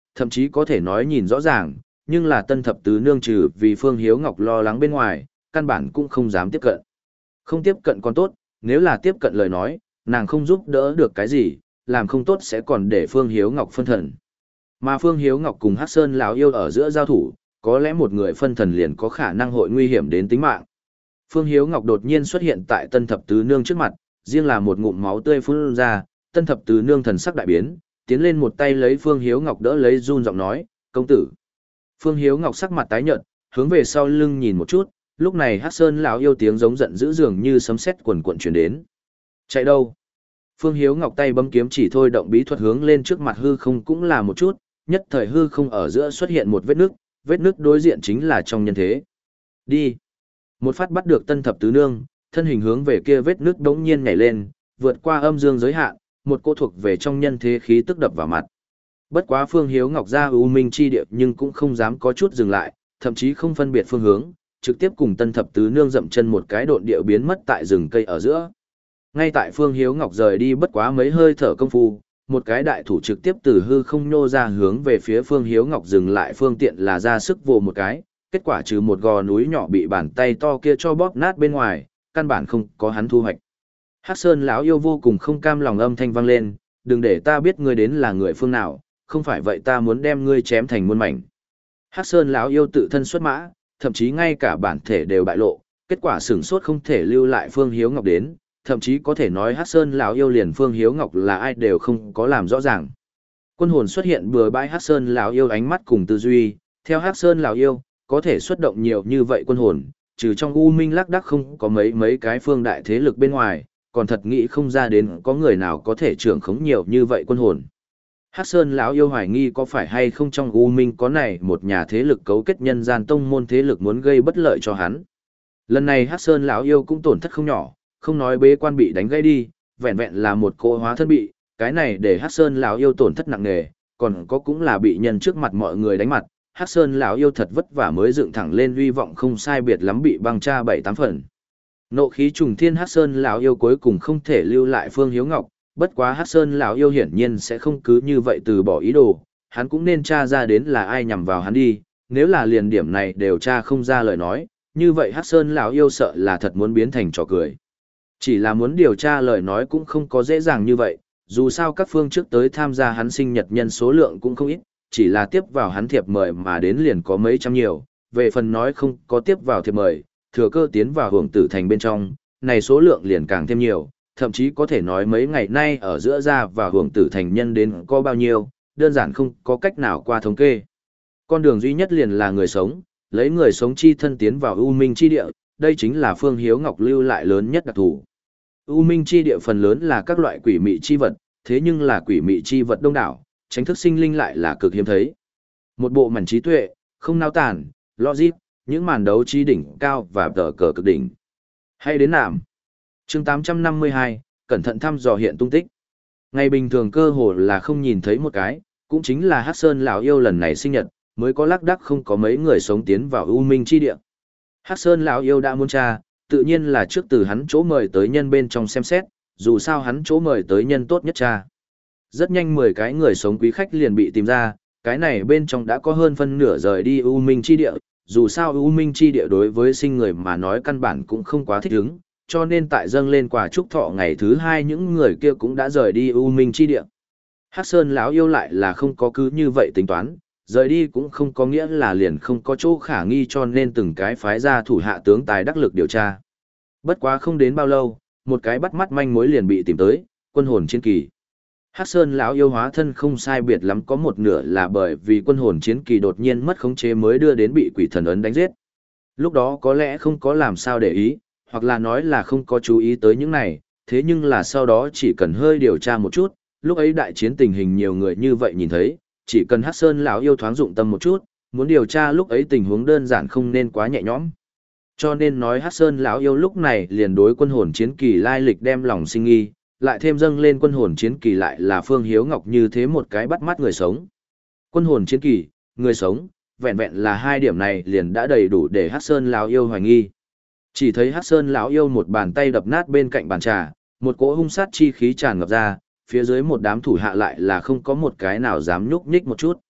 thậm chí có thể nói nhìn rõ ràng, nhưng là tân thập tứ nương trừ vì Phương Hiếu Ngọc lo lắng bên ngoài, căn bản cũng không dám tiếp cận. Không tiếp cận còn tốt, nếu là tiếp cận lời nói, nàng không giúp đỡ được cái gì, làm không tốt sẽ còn để Phương Hiếu Ngọc phân thần. Mà Phương Hiếu Ngọc cùng Hắc Sơn lão yêu ở giữa giao thủ, có lẽ một người phân thần liền có khả năng hội nguy hiểm đến tính mạng. Phương Hiếu Ngọc đột nhiên xuất hiện tại Tân Thập Tứ Nương trước mặt, riêng là một ngụm máu tươi phun ra, Tân Thập Tứ Nương thần sắc đại biến, tiến lên một tay lấy Phương Hiếu Ngọc đỡ lấy run giọng nói, công tử. Phương Hiếu Ngọc sắc mặt tái nhợt, hướng về sau lưng nhìn một chút, lúc này Hắc Sơn lão yêu tiếng giống giận dữ dường như sấm sét quần quần truyền đến. Chạy đâu? Phương Hiếu Ngọc tay bấm kiếm chỉ thôi động bí thuật hướng lên trước mặt hư không cũng là một chút, nhất thời hư không ở giữa xuất hiện một vết nước, vết nước đối diện chính là trong nhân thế. Đi. Một phát bắt được Tân Thập Tứ Nương, thân hình hướng về kia vết nước đống nhiên nhảy lên, vượt qua âm dương giới hạn, một cô thuộc về trong nhân thế khí tức đập vào mặt. Bất quá Phương Hiếu Ngọc ra ưu minh chi địa nhưng cũng không dám có chút dừng lại, thậm chí không phân biệt phương hướng, trực tiếp cùng Tân Thập Tứ Nương dậm chân một cái độn địa biến mất tại rừng cây ở giữa. Ngay tại Phương Hiếu Ngọc rời đi bất quá mấy hơi thở công phu, một cái đại thủ trực tiếp từ hư không nhô ra hướng về phía Phương Hiếu Ngọc dừng lại phương tiện là ra sức vồ một cái, kết quả trừ một gò núi nhỏ bị bàn tay to kia cho bóp nát bên ngoài, căn bản không có hắn thu hoạch. Hắc Sơn lão yêu vô cùng không cam lòng âm thanh vang lên, đừng để ta biết ngươi đến là người phương nào, không phải vậy ta muốn đem ngươi chém thành muôn mảnh. Hắc Sơn lão yêu tự thân xuất mã, thậm chí ngay cả bản thể đều bại lộ, kết quả sửng sốt không thể lưu lại Phương Hiếu Ngọc đến, thậm chí có thể nói Hắc Sơn lão yêu liền Phương Hiếu Ngọc là ai đều không có làm rõ ràng. Quân hồn xuất hiện bừa bãi Hắc Sơn lão yêu ánh mắt cùng tư duy, theo Hắc Sơn lão yêu, có thể xuất động nhiều như vậy quân hồn, trừ trong U Minh Lác Đác không có mấy mấy cái phương đại thế lực bên ngoài, còn thật nghĩ không ra đến có người nào có thể trưởng khống nhiều như vậy quân hồn. Hắc Sơn lão yêu hoài nghi có phải hay không trong U Minh có này một nhà thế lực cấu kết nhân gian tông môn thế lực muốn gây bất lợi cho hắn. Lần này Hắc Sơn lão yêu cũng tổn thất không nhỏ, không nói bế quan bị đánh gãy đi, vẹn vẹn là một cô hóa thân bị, cái này để Hắc Sơn lão yêu tổn thất nặng nề, còn có cũng là bị nhân trước mặt mọi người đánh mặt, Hắc Sơn lão yêu thật vất vả mới dựng thẳng lên uy vọng không sai biệt lắm bị băng tra bảy tám phần. Nộ khí trùng thiên Hắc Sơn lão yêu cuối cùng không thể lưu lại Phương Hiếu Ngọc, bất quá Hắc Sơn lão yêu hiển nhiên sẽ không cứ như vậy từ bỏ ý đồ, hắn cũng nên tra ra đến là ai nhằm vào hắn đi, nếu là liền điểm này đều tra không ra lời nói, như vậy Hắc Sơn lão yêu sợ là thật muốn biến thành trò cười. Chỉ là muốn điều tra lời nói cũng không có dễ dàng như vậy, dù sao các phương trước tới tham gia hắn sinh nhật nhân số lượng cũng không ít, chỉ là tiếp vào hắn thiệp mời mà đến liền có mấy trăm nhiều, về phần nói không có tiếp vào thiệp mời, thừa cơ tiến vào hưởng tử thành bên trong, này số lượng liền càng thêm nhiều, thậm chí có thể nói mấy ngày nay ở giữa ra và hưởng tử thành nhân đến có bao nhiêu, đơn giản không có cách nào qua thống kê. Con đường duy nhất liền là người sống, lấy người sống chi thân tiến vào U Minh chi địa, đây chính là Phương Hiếu Ngọc lưu lại lớn nhất đặc thù. U Minh chi địa phần lớn là các loại quỷ mị chi vật, thế nhưng là quỷ mị chi vật đông đảo, tránh thức sinh linh lại là cực hiếm thấy. Một bộ mảnh trí tuệ, không nao tản, logic, những màn đấu trí đỉnh cao và tờ cờ cực đỉnh. Hay đến nạm. Chương tám trăm năm mươi hai, cẩn thận thăm dò hiện tung tích. Ngày bình thường cơ hồ là không nhìn thấy một cái, cũng chính là Hắc Sơn lão yêu lần này sinh nhật, mới có lác đác không có mấy người sống tiến vào U Minh chi địa. Hắc Sơn lão yêu đã muốn tra, tự nhiên là trước từ hắn chỗ mời tới nhân bên trong xem xét, dù sao hắn chỗ mời tới nhân tốt nhất tra. Rất nhanh mười cái người sống quý khách liền bị tìm ra, cái này bên trong đã có hơn phân nửa rời đi U Minh chi địa, dù sao U Minh chi địa đối với sinh người mà nói căn bản cũng không quá thích ứng, cho nên tại dâng lên quà chúc thọ ngày thứ hai những người kia cũng đã rời đi U Minh chi địa. Hắc Sơn lão yêu lại là không có cứ như vậy tính toán, rời đi cũng không có nghĩa là liền không có chỗ khả nghi cho nên từng cái phái ra thủ hạ tướng tài đắc lực điều tra. Bất quá không đến bao lâu, một cái bắt mắt manh mối liền bị tìm tới, quân hồn chiến kỳ. Hắc Sơn lão yêu hóa thân không sai biệt lắm có một nửa là bởi vì quân hồn chiến kỳ đột nhiên mất khống chế mới đưa đến bị quỷ thần ấn đánh giết. Lúc đó có lẽ không có làm sao để ý, hoặc là nói là không có chú ý tới những này, thế nhưng là sau đó chỉ cần hơi điều tra một chút, lúc ấy đại chiến tình hình nhiều người như vậy nhìn thấy, chỉ cần Hắc Sơn lão yêu thoáng dụng tâm một chút, muốn điều tra lúc ấy tình huống đơn giản không nên quá nhẹ nhõm. Cho nên nói Hắc Sơn lão yêu lúc này liền đối quân hồn chiến kỳ lai lịch đem lòng sinh nghi, lại thêm dâng lên quân hồn chiến kỳ lại là Phương Hiếu Ngọc như thế một cái bắt mắt người sống. Quân hồn chiến kỳ, người sống, vẹn vẹn là hai điểm này liền đã đầy đủ để Hắc Sơn lão yêu hoài nghi. Chỉ thấy Hắc Sơn lão yêu một bàn tay đập nát bên cạnh bàn trà, một cỗ hung sát chi khí tràn ngập ra, phía dưới một đám thủ hạ lại là không có một cái nào dám nhúc nhích một chút.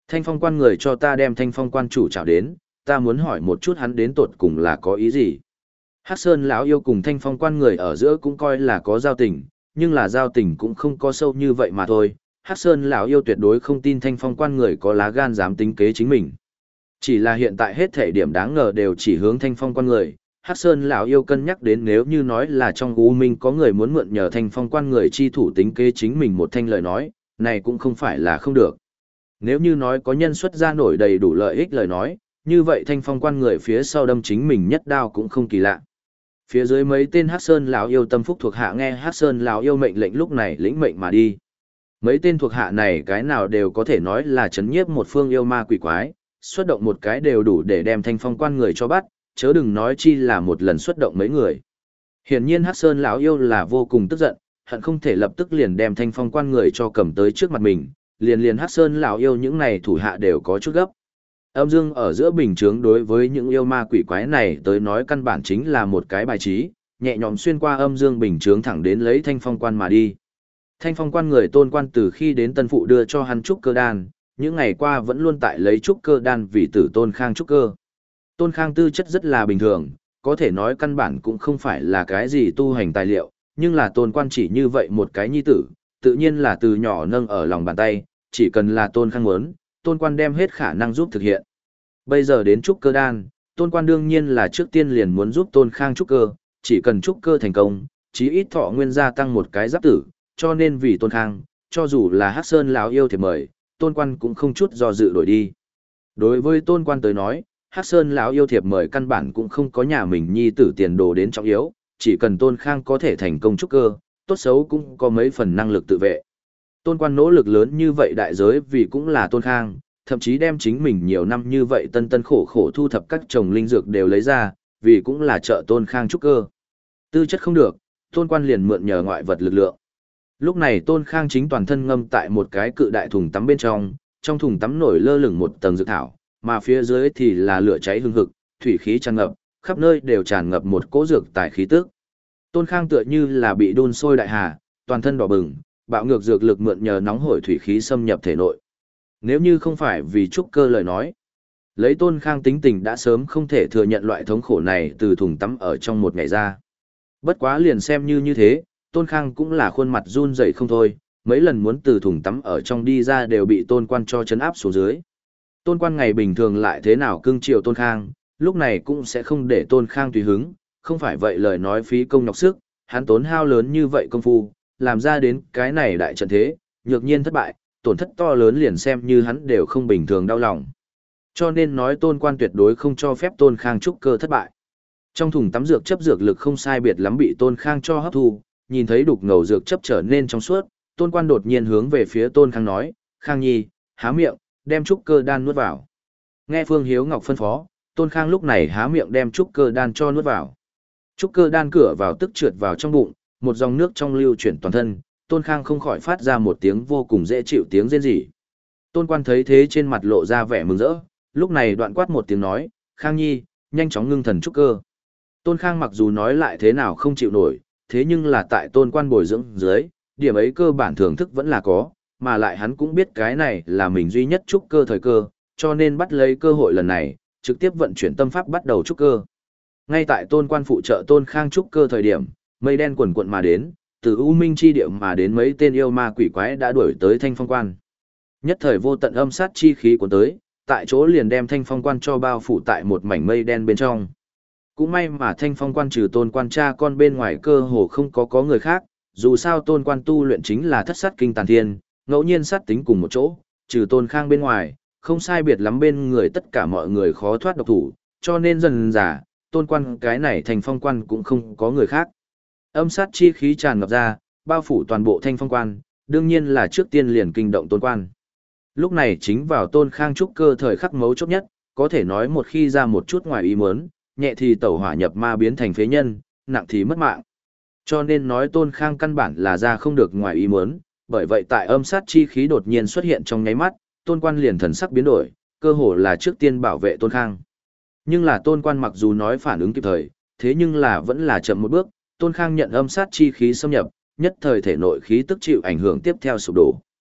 Thanh phong quan người cho ta đem thanh phong quan chủ trảo đến, ta muốn hỏi một chút hắn đến tột cùng là có ý gì. Hắc Sơn lão yêu cùng thanh phong quan người ở giữa cũng coi là có giao tình, nhưng là giao tình cũng không có sâu như vậy mà thôi. Hắc Sơn lão yêu tuyệt đối không tin thanh phong quan người có lá gan dám tính kế chính mình. Chỉ là hiện tại hết thể điểm đáng ngờ đều chỉ hướng thanh phong quan người. Hắc Sơn lão yêu cân nhắc đến nếu như nói là trong U Minh có người muốn mượn nhờ thanh phong quan người chi thủ tính kế chính mình một thanh lời nói, này cũng không phải là không được. Nếu như nói có nhân xuất ra nổi đầy đủ lợi ích lời nói, như vậy thanh phong quan người phía sau đâm chính mình nhất đao cũng không kỳ lạ. Phía dưới mấy tên Hắc Sơn lão yêu tâm phúc thuộc hạ nghe Hắc Sơn lão yêu mệnh lệnh lúc này lĩnh mệnh mà đi. Mấy tên thuộc hạ này cái nào đều có thể nói là chấn nhiếp một phương yêu ma quỷ quái, xuất động một cái đều đủ để đem thanh phong quan người cho bắt, chớ đừng nói chi là một lần xuất động mấy người. Hiển nhiên Hắc Sơn lão yêu là vô cùng tức giận, hận không thể lập tức liền đem thanh phong quan người cho cầm tới trước mặt mình, liền liền Hắc Sơn lão yêu những này thủ hạ đều có chút gấp. Âm dương ở giữa bình chướng đối với những yêu ma quỷ quái này tới nói căn bản chính là một cái bài trí, nhẹ nhõm xuyên qua âm dương bình chướng thẳng đến lấy thanh phong quan mà đi. Thanh phong quan người Tôn Quan từ khi đến Tân Phụ đưa cho hắn trúc cơ đan, những ngày qua vẫn luôn tại lấy trúc cơ đan vì tử Tôn Khang trúc cơ. Tôn Khang tư chất rất là bình thường, có thể nói căn bản cũng không phải là cái gì tu hành tài liệu, nhưng là Tôn Quan chỉ như vậy một cái nhi tử, tự nhiên là từ nhỏ nâng ở lòng bàn tay, chỉ cần là Tôn Khang muốn, Tôn Quan đem hết khả năng giúp thực hiện. Bây giờ đến trúc cơ đan, Tôn Quan đương nhiên là trước tiên liền muốn giúp Tôn Khang trúc cơ, chỉ cần trúc cơ thành công, chí ít thọ nguyên gia tăng một cái giáp tử, cho nên vì Tôn Khang, cho dù là Hắc Sơn lão yêu thì mời, Tôn Quan cũng không chút do dự đổi đi. Đối với Tôn Quan tới nói, Hắc Sơn lão yêu thiệp mời căn bản cũng không có nhà mình nhi tử tiền đồ đến trọng yếu, chỉ cần Tôn Khang có thể thành công trúc cơ, tốt xấu cũng có mấy phần năng lực tự vệ. Tôn Quan nỗ lực lớn như vậy đại giới vì cũng là Tôn Khang, thậm chí đem chính mình nhiều năm như vậy tân tân khổ khổ thu thập các trồng linh dược đều lấy ra, vì cũng là trợ Tôn Khang trúc cơ. Tư chất không được, Tôn Quan liền mượn nhờ ngoại vật lực lượng. Lúc này Tôn Khang chính toàn thân ngâm tại một cái cự đại thùng tắm bên trong, trong thùng tắm nổi lơ lửng một tầng dược thảo, mà phía dưới thì là lửa cháy hừng hực, thủy khí tràn ngập, khắp nơi đều tràn ngập một cỗ dược tài khí tức. Tôn Khang tựa như là bị đun sôi đại hà, toàn thân đỏ bừng, bạo ngược dược lực mượn nhờ nóng hổi thủy khí xâm nhập thể nội. Nếu như không phải vì trúc cơ lời nói, lấy Tôn Khang tính tình đã sớm không thể thừa nhận loại thống khổ này từ thùng tắm ở trong một ngày ra. Bất quá liền xem như như thế, Tôn Khang cũng là khuôn mặt run rẩy không thôi, mấy lần muốn từ thùng tắm ở trong đi ra đều bị Tôn Quan cho chấn áp xuống dưới. Tôn Quan ngày bình thường lại thế nào cưng chiều Tôn Khang, lúc này cũng sẽ không để Tôn Khang tùy hứng, không phải vậy lời nói phí công nhọc sức, hắn tốn hao lớn như vậy công phu, làm ra đến cái này đại trận thế, nhược nhiên thất bại, tổn thất to lớn liền xem như hắn đều không bình thường đau lòng. Cho nên nói Tôn Quan tuyệt đối không cho phép Tôn Khang trúc cơ thất bại. Trong thùng tắm dược chấp dược lực không sai biệt lắm bị Tôn Khang cho hấp thu, nhìn thấy đục ngầu dược chấp trở nên trong suốt, Tôn Quan đột nhiên hướng về phía Tôn Khang nói, Khang Nhi, há miệng, đem trúc cơ đan nuốt vào. Nghe Phương Hiếu Ngọc phân phó, Tôn Khang lúc này há miệng đem trúc cơ đan cho nuốt vào. Trúc cơ đan cửa vào tức trượt vào trong bụng, một dòng nước trong lưu chuyển toàn thân, Tôn Khang không khỏi phát ra một tiếng vô cùng dễ chịu tiếng rên rỉ. Tôn Quan thấy thế trên mặt lộ ra vẻ mừng rỡ, lúc này đoạn quát một tiếng nói, Khang Nhi, nhanh chóng ngưng thần trúc cơ. Tôn Khang mặc dù nói lại thế nào không chịu nổi, thế nhưng là tại Tôn Quan bồi dưỡng dưới, điểm ấy cơ bản thưởng thức vẫn là có, mà lại hắn cũng biết cái này là mình duy nhất trúc cơ thời cơ, cho nên bắt lấy cơ hội lần này, trực tiếp vận chuyển tâm pháp bắt đầu trúc cơ. Ngay tại Tôn Quan phụ trợ Tôn Khang trúc cơ thời điểm, mây đen quần quận mà đến, từ U Minh chi địa mà đến mấy tên yêu ma quỷ quái đã đuổi tới Thanh Phong Quan. Nhất thời vô tận âm sát chi khí cuốn tới, tại chỗ liền đem Thanh Phong Quan cho bao phủ tại một mảnh mây đen bên trong. Cũng may mà Thanh Phong Quan trừ Tôn Quan cha con bên ngoài cơ hồ không có có người khác, dù sao Tôn Quan tu luyện chính là thất sát kinh tàn thiên, ngẫu nhiên sát tính cùng một chỗ, trừ Tôn Khang bên ngoài, không sai biệt lắm bên người tất cả mọi người khó thoát độc thủ, cho nên dần dà, Tôn Quan cái này Thanh Phong Quan cũng không có người khác. Âm sát chi khí tràn ngập ra, bao phủ toàn bộ Thanh Phong Quan, đương nhiên là trước tiên liền kinh động Tôn Quan. Lúc này chính vào Tôn Khang trúc cơ thời khắc mấu chốt nhất, có thể nói một khi ra một chút ngoài ý muốn, nhẹ thì tẩu hỏa nhập ma biến thành phế nhân, nặng thì mất mạng. Cho nên nói Tôn Khang căn bản là ra không được ngoài ý muốn, bởi vậy tại âm sát chi khí đột nhiên xuất hiện trong nháy mắt, Tôn Quan liền thần sắc biến đổi, cơ hồ là trước tiên bảo vệ Tôn Khang. Nhưng là Tôn Quan mặc dù nói phản ứng kịp thời, thế nhưng là vẫn là chậm một bước, Tôn Khang nhận âm sát chi khí xâm nhập, nhất thời thể nội khí tức chịu ảnh hưởng tiếp theo sụp đổ.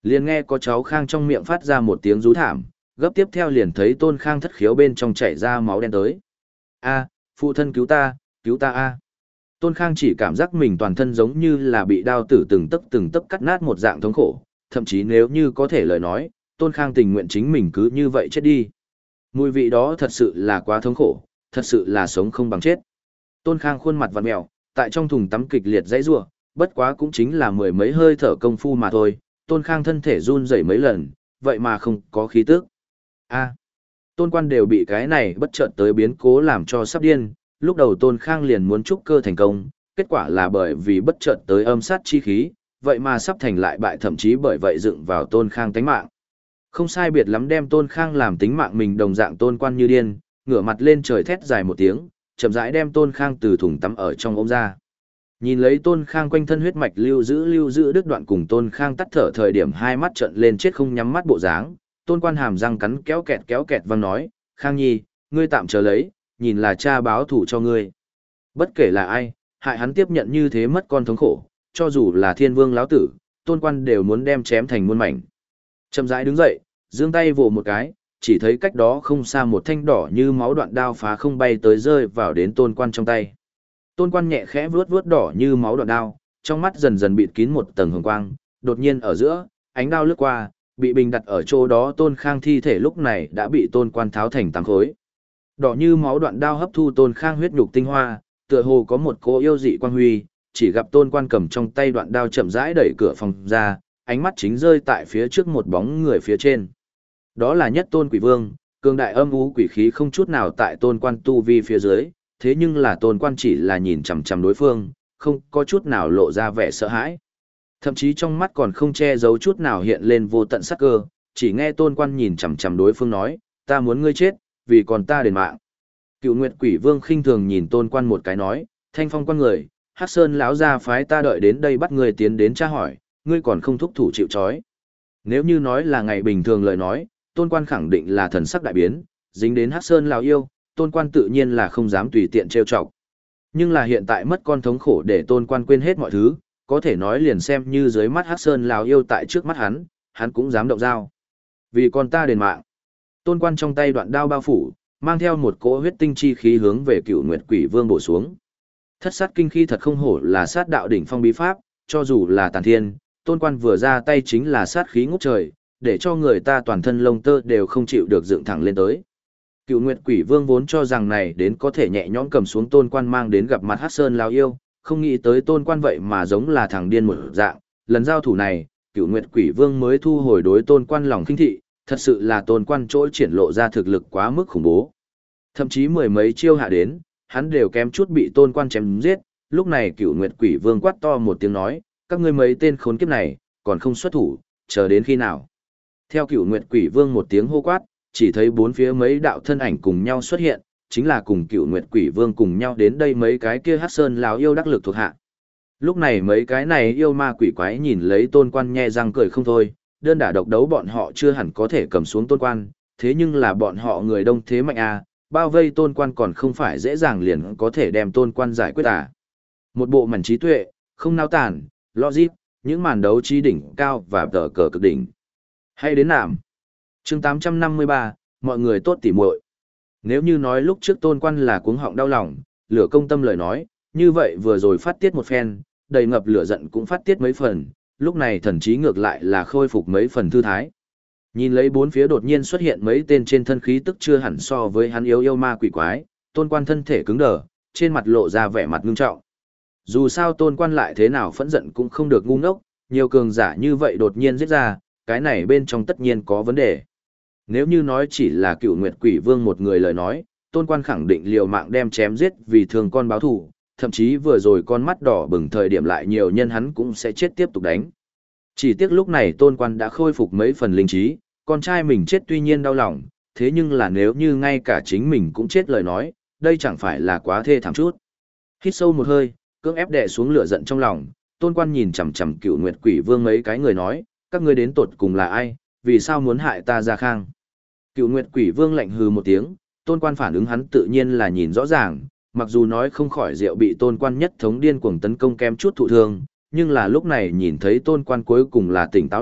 Liền nghe có cháu Khang trong miệng phát ra một tiếng rú thảm, gấp tiếp theo liền thấy Tôn Khang thất khiếu bên trong chảy ra máu đen tới. A, phụ thân cứu ta, cứu ta a. Tôn Khang chỉ cảm giác mình toàn thân giống như là bị đao tử từng tấc từng tấc cắt nát một dạng thống khổ, thậm chí nếu như có thể lời nói, Tôn Khang tình nguyện chính mình cứ như vậy chết đi. Mùi vị đó thật sự là quá thống khổ, thật sự là sống không bằng chết. Tôn Khang khuôn mặt vặn mèo, tại trong thùng tắm kịch liệt dãy rủa, bất quá cũng chính là mười mấy hơi thở công phu mà thôi, Tôn Khang thân thể run rẩy mấy lần, vậy mà không có khí tức. A. Tôn Quan đều bị cái này bất chợt tới biến cố làm cho sắp điên, lúc đầu Tôn Khang liền muốn trúc cơ thành công, kết quả là bởi vì bất chợt tới âm sát chi khí, vậy mà sắp thành lại bại, thậm chí bởi vậy dựng vào Tôn Khang tánh mạng. Không sai biệt lắm đem Tôn Khang làm tính mạng mình đồng dạng Tôn Quan như điên, ngửa mặt lên trời thét dài một tiếng, chậm rãi đem Tôn Khang từ thùng tắm ở trong ôm ra. Nhìn lấy Tôn Khang quanh thân huyết mạch lưu giữ lưu giữ đứt đoạn cùng Tôn Khang tắt thở thời điểm hai mắt trợn lên chết không nhắm mắt bộ dáng, Tôn Quan hàm răng cắn kéo kẹt kéo kẹt vang nói, Khang Nhi, ngươi tạm chờ lấy, nhìn là cha báo thủ cho ngươi. Bất kể là ai, hại hắn tiếp nhận như thế mất con thống khổ, cho dù là thiên vương lão tử, Tôn Quan đều muốn đem chém thành muôn mảnh. Chậm rãi đứng dậy, giương tay vồ một cái, chỉ thấy cách đó không xa một thanh đỏ như máu đoạn đao phá không bay tới rơi vào đến Tôn Quan trong tay. Tôn Quan nhẹ khẽ vuốt vuốt đỏ như máu đoạn đao, trong mắt dần dần bịt kín một tầng hồng quang, đột nhiên ở giữa, ánh đao lướt qua, bị bình đặt ở chỗ đó Tôn Khang thi thể lúc này đã bị Tôn Quan tháo thành tám khối. Đỏ như máu đoạn đao hấp thu Tôn Khang huyết nhục tinh hoa, tựa hồ có một cỗ yêu dị quang huy, chỉ gặp Tôn Quan cầm trong tay đoạn đao chậm rãi đẩy cửa phòng ra, ánh mắt chính rơi tại phía trước một bóng người phía trên. Đó là Nhất Tôn Quỷ Vương, cường đại âm u quỷ khí không chút nào tại Tôn Quan tu vi phía dưới, thế nhưng là Tôn Quan chỉ là nhìn chằm chằm đối phương, không có chút nào lộ ra vẻ sợ hãi. Thậm chí trong mắt còn không che giấu chút nào hiện lên vô tận sắc cơ, chỉ nghe Tôn Quan nhìn chằm chằm đối phương nói, ta muốn ngươi chết, vì còn ta đền mạng. Cựu Nguyệt Quỷ Vương khinh thường nhìn Tôn Quan một cái nói, Thanh Phong quan người, Hắc Sơn lão gia phái ta đợi đến đây bắt ngươi tiến đến tra hỏi, ngươi còn không thúc thủ chịu trói. Nếu như nói là ngày bình thường lời nói, Tôn Quan khẳng định là thần sắc đại biến, dính đến Hắc Sơn lão yêu, Tôn Quan tự nhiên là không dám tùy tiện trêu chọc. Nhưng là hiện tại mất con thống khổ để Tôn Quan quên hết mọi thứ, có thể nói liền xem như dưới mắt Hắc Sơn lão yêu tại trước mắt hắn, hắn cũng dám động dao. Vì con ta đền mạng. Tôn Quan trong tay đoạn đao bao phủ, mang theo một cỗ huyết tinh chi khí hướng về Cựu Nguyệt Quỷ Vương bổ xuống. Thất sát kinh khí thật không hổ là sát đạo đỉnh phong bí pháp, cho dù là tàn thiên, Tôn Quan vừa ra tay chính là sát khí ngút trời, để cho người ta toàn thân lông tơ đều không chịu được dựng thẳng lên tới. Cựu Nguyệt Quỷ Vương vốn cho rằng này đến có thể nhẹ nhõm cầm xuống Tôn Quan mang đến gặp mặt Hắc Sơn lão yêu, không nghĩ tới Tôn Quan vậy mà giống là thằng điên một dạng, lần giao thủ này, Cựu Nguyệt Quỷ Vương mới thu hồi đối Tôn Quan lòng khinh thị, thật sự là Tôn Quan chỗ triển lộ ra thực lực quá mức khủng bố. Thậm chí mười mấy chiêu hạ đến, hắn đều kém chút bị Tôn Quan chém giết, lúc này Cựu Nguyệt Quỷ Vương quát to một tiếng nói, các ngươi mấy tên khốn kiếp này, còn không xuất thủ, chờ đến khi nào. Theo Cựu Nguyệt Quỷ Vương một tiếng hô quát, chỉ thấy bốn phía mấy đạo thân ảnh cùng nhau xuất hiện, chính là cùng Cựu Nguyệt Quỷ Vương cùng nhau đến đây mấy cái kia Hắc Sơn lão yêu đắc lực thuộc hạ. Lúc này mấy cái này yêu ma quỷ quái nhìn lấy Tôn Quan nhe răng cười không thôi, đơn đả độc đấu bọn họ chưa hẳn có thể cầm xuống Tôn Quan, thế nhưng là bọn họ người đông thế mạnh à, bao vây Tôn Quan còn không phải dễ dàng liền có thể đem Tôn Quan giải quyết à. Một bộ mảnh trí tuệ, không nao tản, logic, những màn đấu trí đỉnh cao và tờ cờ cực đỉnh. Hay đến nạm. Chương tám trăm năm mươi ba, mọi người tốt tỉ muội. Nếu như nói lúc trước Tôn Quan là cuống họng đau lòng, lửa công tâm lời nói, như vậy vừa rồi phát tiết một phen, đầy ngập lửa giận cũng phát tiết mấy phần, lúc này thần trí ngược lại là khôi phục mấy phần thư thái. Nhìn lấy bốn phía đột nhiên xuất hiện mấy tên trên thân khí tức chưa hẳn so với hắn yếu yêu ma quỷ quái, Tôn Quan thân thể cứng đờ, trên mặt lộ ra vẻ mặt ngưng trọng. Dù sao Tôn Quan lại thế nào phẫn giận cũng không được ngu ngốc, nhiều cường giả như vậy đột nhiên giết ra, cái này bên trong tất nhiên có vấn đề. Nếu như nói chỉ là Cựu Nguyệt Quỷ Vương một người lời nói, Tôn Quan khẳng định liều mạng đem chém giết vì thường con báo thù, thậm chí vừa rồi con mắt đỏ bừng thời điểm lại nhiều nhân hắn cũng sẽ chết tiếp tục đánh. Chỉ tiếc lúc này Tôn Quan đã khôi phục mấy phần linh trí, con trai mình chết tuy nhiên đau lòng, thế nhưng là nếu như ngay cả chính mình cũng chết lời nói, đây chẳng phải là quá thê thảm chút. Hít sâu một hơi, cưỡng ép đè xuống lửa giận trong lòng, Tôn Quan nhìn chằm chằm Cựu Nguyệt Quỷ Vương mấy cái người nói, các ngươi đến tột cùng là ai, vì sao muốn hại ta Gia Khang? Cựu Nguyệt Quỷ Vương lạnh hừ một tiếng, Tôn Quan phản ứng hắn tự nhiên là nhìn rõ ràng, mặc dù nói không khỏi rượu bị Tôn Quan nhất thống điên cuồng tấn công kém chút thụ thương, nhưng là lúc này nhìn thấy Tôn Quan cuối cùng là tỉnh táo lại,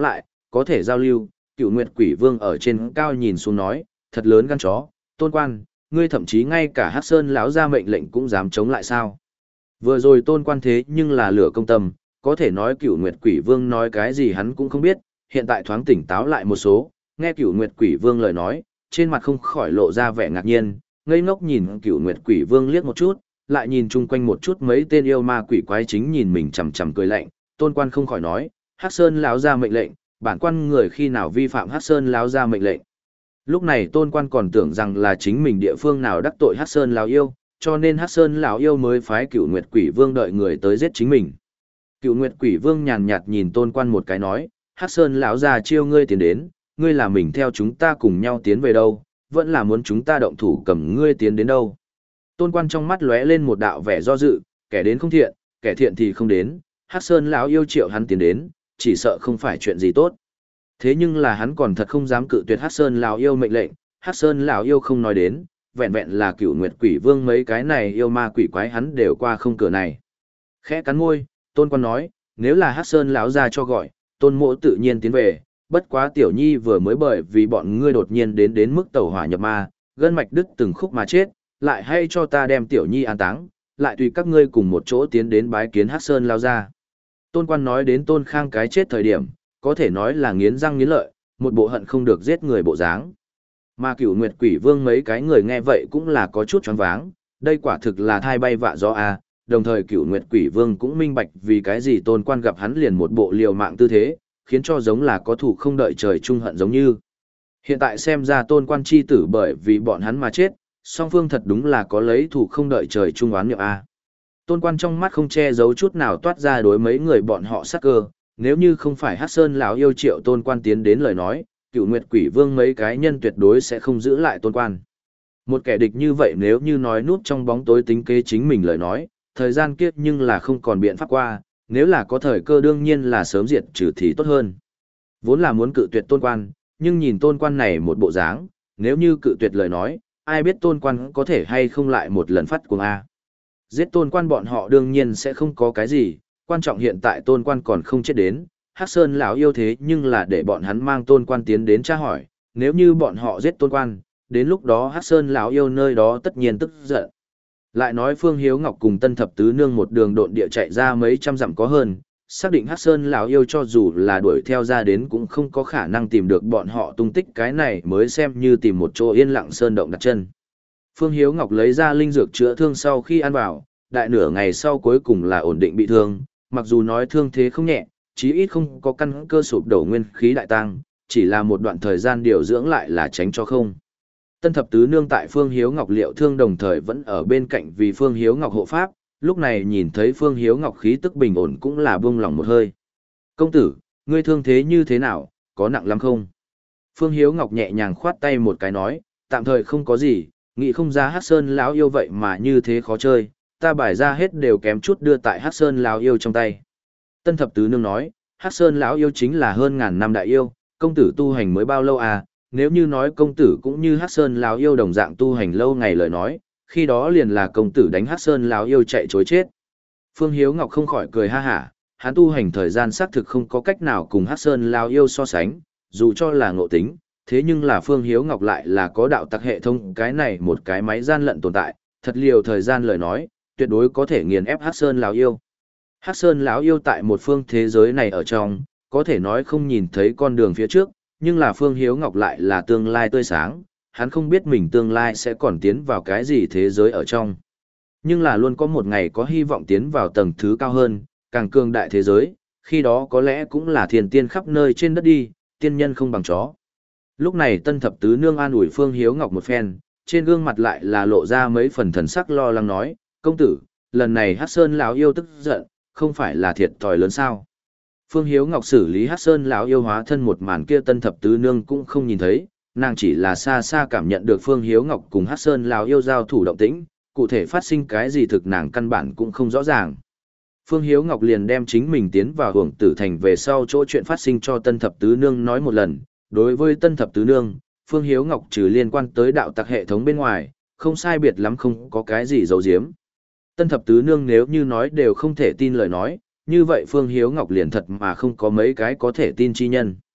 có thể giao lưu, Cựu Nguyệt Quỷ Vương ở trên cao nhìn xuống nói, thật lớn gan chó, Tôn Quan, ngươi thậm chí ngay cả Hắc Sơn lão ra mệnh lệnh cũng dám chống lại sao? Vừa rồi Tôn Quan thế nhưng là lửa công tâm, có thể nói Cựu Nguyệt Quỷ Vương nói cái gì hắn cũng không biết, hiện tại thoáng tỉnh táo lại một số, nghe Cựu Nguyệt Quỷ Vương lời nói, trên mặt không khỏi lộ ra vẻ ngạc nhiên, ngây ngốc nhìn Cựu Nguyệt Quỷ Vương liếc một chút, lại nhìn chung quanh một chút mấy tên yêu ma quỷ quái chính nhìn mình chằm chằm cười lạnh, Tôn Quan không khỏi nói, Hắc Sơn lão ra mệnh lệnh, bản quan người khi nào vi phạm Hắc Sơn lão ra mệnh lệnh. Lúc này Tôn Quan còn tưởng rằng là chính mình địa phương nào đắc tội Hắc Sơn lão yêu, cho nên Hắc Sơn lão yêu mới phái Cựu Nguyệt Quỷ Vương đợi người tới giết chính mình. Cựu Nguyệt Quỷ Vương nhàn nhạt nhìn Tôn Quan một cái nói, Hắc Sơn lão già chiêu ngươi tiến đến, ngươi là mình theo chúng ta cùng nhau tiến về đâu, vẫn là muốn chúng ta động thủ cầm ngươi tiến đến đâu. Tôn Quan trong mắt lóe lên một đạo vẻ do dự, kẻ đến không thiện, kẻ thiện thì không đến, Hắc Sơn lão yêu triệu hắn tiến đến, chỉ sợ không phải chuyện gì tốt. Thế nhưng là hắn còn thật không dám cự tuyệt Hắc Sơn lão yêu mệnh lệnh, Hắc Sơn lão yêu không nói đến, vẹn vẹn là Cựu Nguyệt Quỷ Vương mấy cái này yêu ma quỷ quái hắn đều qua không cửa này. Khẽ cắn môi, Tôn Quan nói, nếu là Hắc Sơn lão ra cho gọi, Tôn Mỗ tự nhiên tiến về, bất quá Tiểu Nhi vừa mới bởi vì bọn ngươi đột nhiên đến đến mức tẩu hỏa nhập ma, gân mạch đứt từng khúc mà chết, lại hay cho ta đem Tiểu Nhi an táng, lại tùy các ngươi cùng một chỗ tiến đến bái kiến Hắc Sơn lão ra. Tôn Quan nói đến Tôn Khang cái chết thời điểm, có thể nói là nghiến răng nghiến lợi, một bộ hận không được giết người bộ dáng. Mà Cựu Nguyệt Quỷ Vương mấy cái người nghe vậy cũng là có chút choáng váng, đây quả thực là thai bay vạ gió a. Đồng thời Cựu Nguyệt Quỷ Vương cũng minh bạch vì cái gì Tôn Quan gặp hắn liền một bộ liều mạng tư thế, khiến cho giống là có thủ không đợi trời chung hận giống như. Hiện tại xem ra Tôn Quan chi tử bởi vì bọn hắn mà chết, song phương thật đúng là có lấy thủ không đợi trời chung oán niệm a. Tôn Quan trong mắt không che giấu chút nào toát ra đối mấy người bọn họ sắc cơ, nếu như không phải Hắc Sơn lão yêu triệu Tôn Quan tiến đến lời nói, Cựu Nguyệt Quỷ Vương mấy cái nhân tuyệt đối sẽ không giữ lại Tôn Quan. Một kẻ địch như vậy nếu như nói núp trong bóng tối tính kế chính mình lời nói, thời gian kiếp nhưng là không còn biện pháp qua, nếu là có thời cơ đương nhiên là sớm diệt trừ thì tốt hơn. Vốn là muốn cự tuyệt Tôn Quan, nhưng nhìn Tôn Quan này một bộ dáng, nếu như cự tuyệt lời nói, ai biết Tôn Quan có thể hay không lại một lần phát cuồng a. Giết Tôn Quan bọn họ đương nhiên sẽ không có cái gì, quan trọng hiện tại Tôn Quan còn không chết đến, Hắc Sơn lão yêu thế nhưng là để bọn hắn mang Tôn Quan tiến đến tra hỏi, nếu như bọn họ giết Tôn Quan, đến lúc đó Hắc Sơn lão yêu nơi đó tất nhiên tức giận. Lại nói Phương Hiếu Ngọc cùng Tân Thập Tứ Nương một đường độn địa chạy ra mấy trăm dặm có hơn, xác định Hắc Sơn lão yêu cho dù là đuổi theo ra đến cũng không có khả năng tìm được bọn họ tung tích, cái này mới xem như tìm một chỗ yên lặng sơn động đặt chân. Phương Hiếu Ngọc lấy ra linh dược chữa thương sau khi ăn vào, đại nửa ngày sau cuối cùng là ổn định bị thương, mặc dù nói thương thế không nhẹ, chí ít không có căn cơ sụp đổ nguyên khí đại tăng, chỉ là một đoạn thời gian điều dưỡng lại là tránh cho không. Tân Thập Tứ Nương tại Phương Hiếu Ngọc liệu thương đồng thời vẫn ở bên cạnh vì Phương Hiếu Ngọc hộ pháp, lúc này nhìn thấy Phương Hiếu Ngọc khí tức bình ổn cũng là buông lòng một hơi. Công tử, ngươi thương thế như thế nào, có nặng lắm không? Phương Hiếu Ngọc nhẹ nhàng khoát tay một cái nói, tạm thời không có gì, nghĩ không ra Hắc Sơn lão yêu vậy mà như thế khó chơi, ta bài ra hết đều kém chút đưa tại Hắc Sơn lão yêu trong tay. Tân Thập Tứ Nương nói, Hắc Sơn lão yêu chính là hơn ngàn năm đại yêu, công tử tu hành mới bao lâu à, nếu như nói công tử cũng như Hắc Sơn lão yêu đồng dạng tu hành lâu ngày lời nói, khi đó liền là công tử đánh Hắc Sơn lão yêu chạy trối chết. Phương Hiếu Ngọc không khỏi cười ha hả, hắn tu hành thời gian xác thực không có cách nào cùng Hắc Sơn lão yêu so sánh, dù cho là ngộ tính, thế nhưng là Phương Hiếu Ngọc lại là có đạo tặc hệ thống cái này một cái máy gian lận tồn tại, thật liều thời gian lời nói, tuyệt đối có thể nghiền ép Hắc Sơn lão yêu. Hắc Sơn lão yêu tại một phương thế giới này ở trong, có thể nói không nhìn thấy con đường phía trước, nhưng là Phương Hiếu Ngọc lại là tương lai tươi sáng, hắn không biết mình tương lai sẽ còn tiến vào cái gì thế giới ở trong. Nhưng là luôn có một ngày có hy vọng tiến vào tầng thứ cao hơn, càng cường đại thế giới, khi đó có lẽ cũng là thiên tiên khắp nơi trên đất đi, tiên nhân không bằng chó. Lúc này Tân Thập Tứ Nương an ủi Phương Hiếu Ngọc một phen, trên gương mặt lại là lộ ra mấy phần thần sắc lo lắng nói, công tử, lần này Hắc Sơn lão yêu tức giận, không phải là thiệt thòi lớn sao? Phương Hiếu Ngọc xử lý Hắc Sơn lão yêu hóa thân một màn kia Tân Thập Tứ Nương cũng không nhìn thấy, nàng chỉ là xa xa cảm nhận được Phương Hiếu Ngọc cùng Hắc Sơn lão yêu giao thủ động tĩnh, cụ thể phát sinh cái gì thực nàng căn bản cũng không rõ ràng. Phương Hiếu Ngọc liền đem chính mình tiến vào Hưởng Tử Thành về sau chỗ chuyện phát sinh cho Tân Thập Tứ Nương nói một lần, đối với Tân Thập Tứ Nương, Phương Hiếu Ngọc trừ liên quan tới đạo tặc hệ thống bên ngoài, không sai biệt lắm không có cái gì giấu giếm. Tân Thập Tứ Nương nếu như nói đều không thể tin lời nói, như vậy Phương Hiếu Ngọc liền thật mà không có mấy cái có thể tin chi nhân.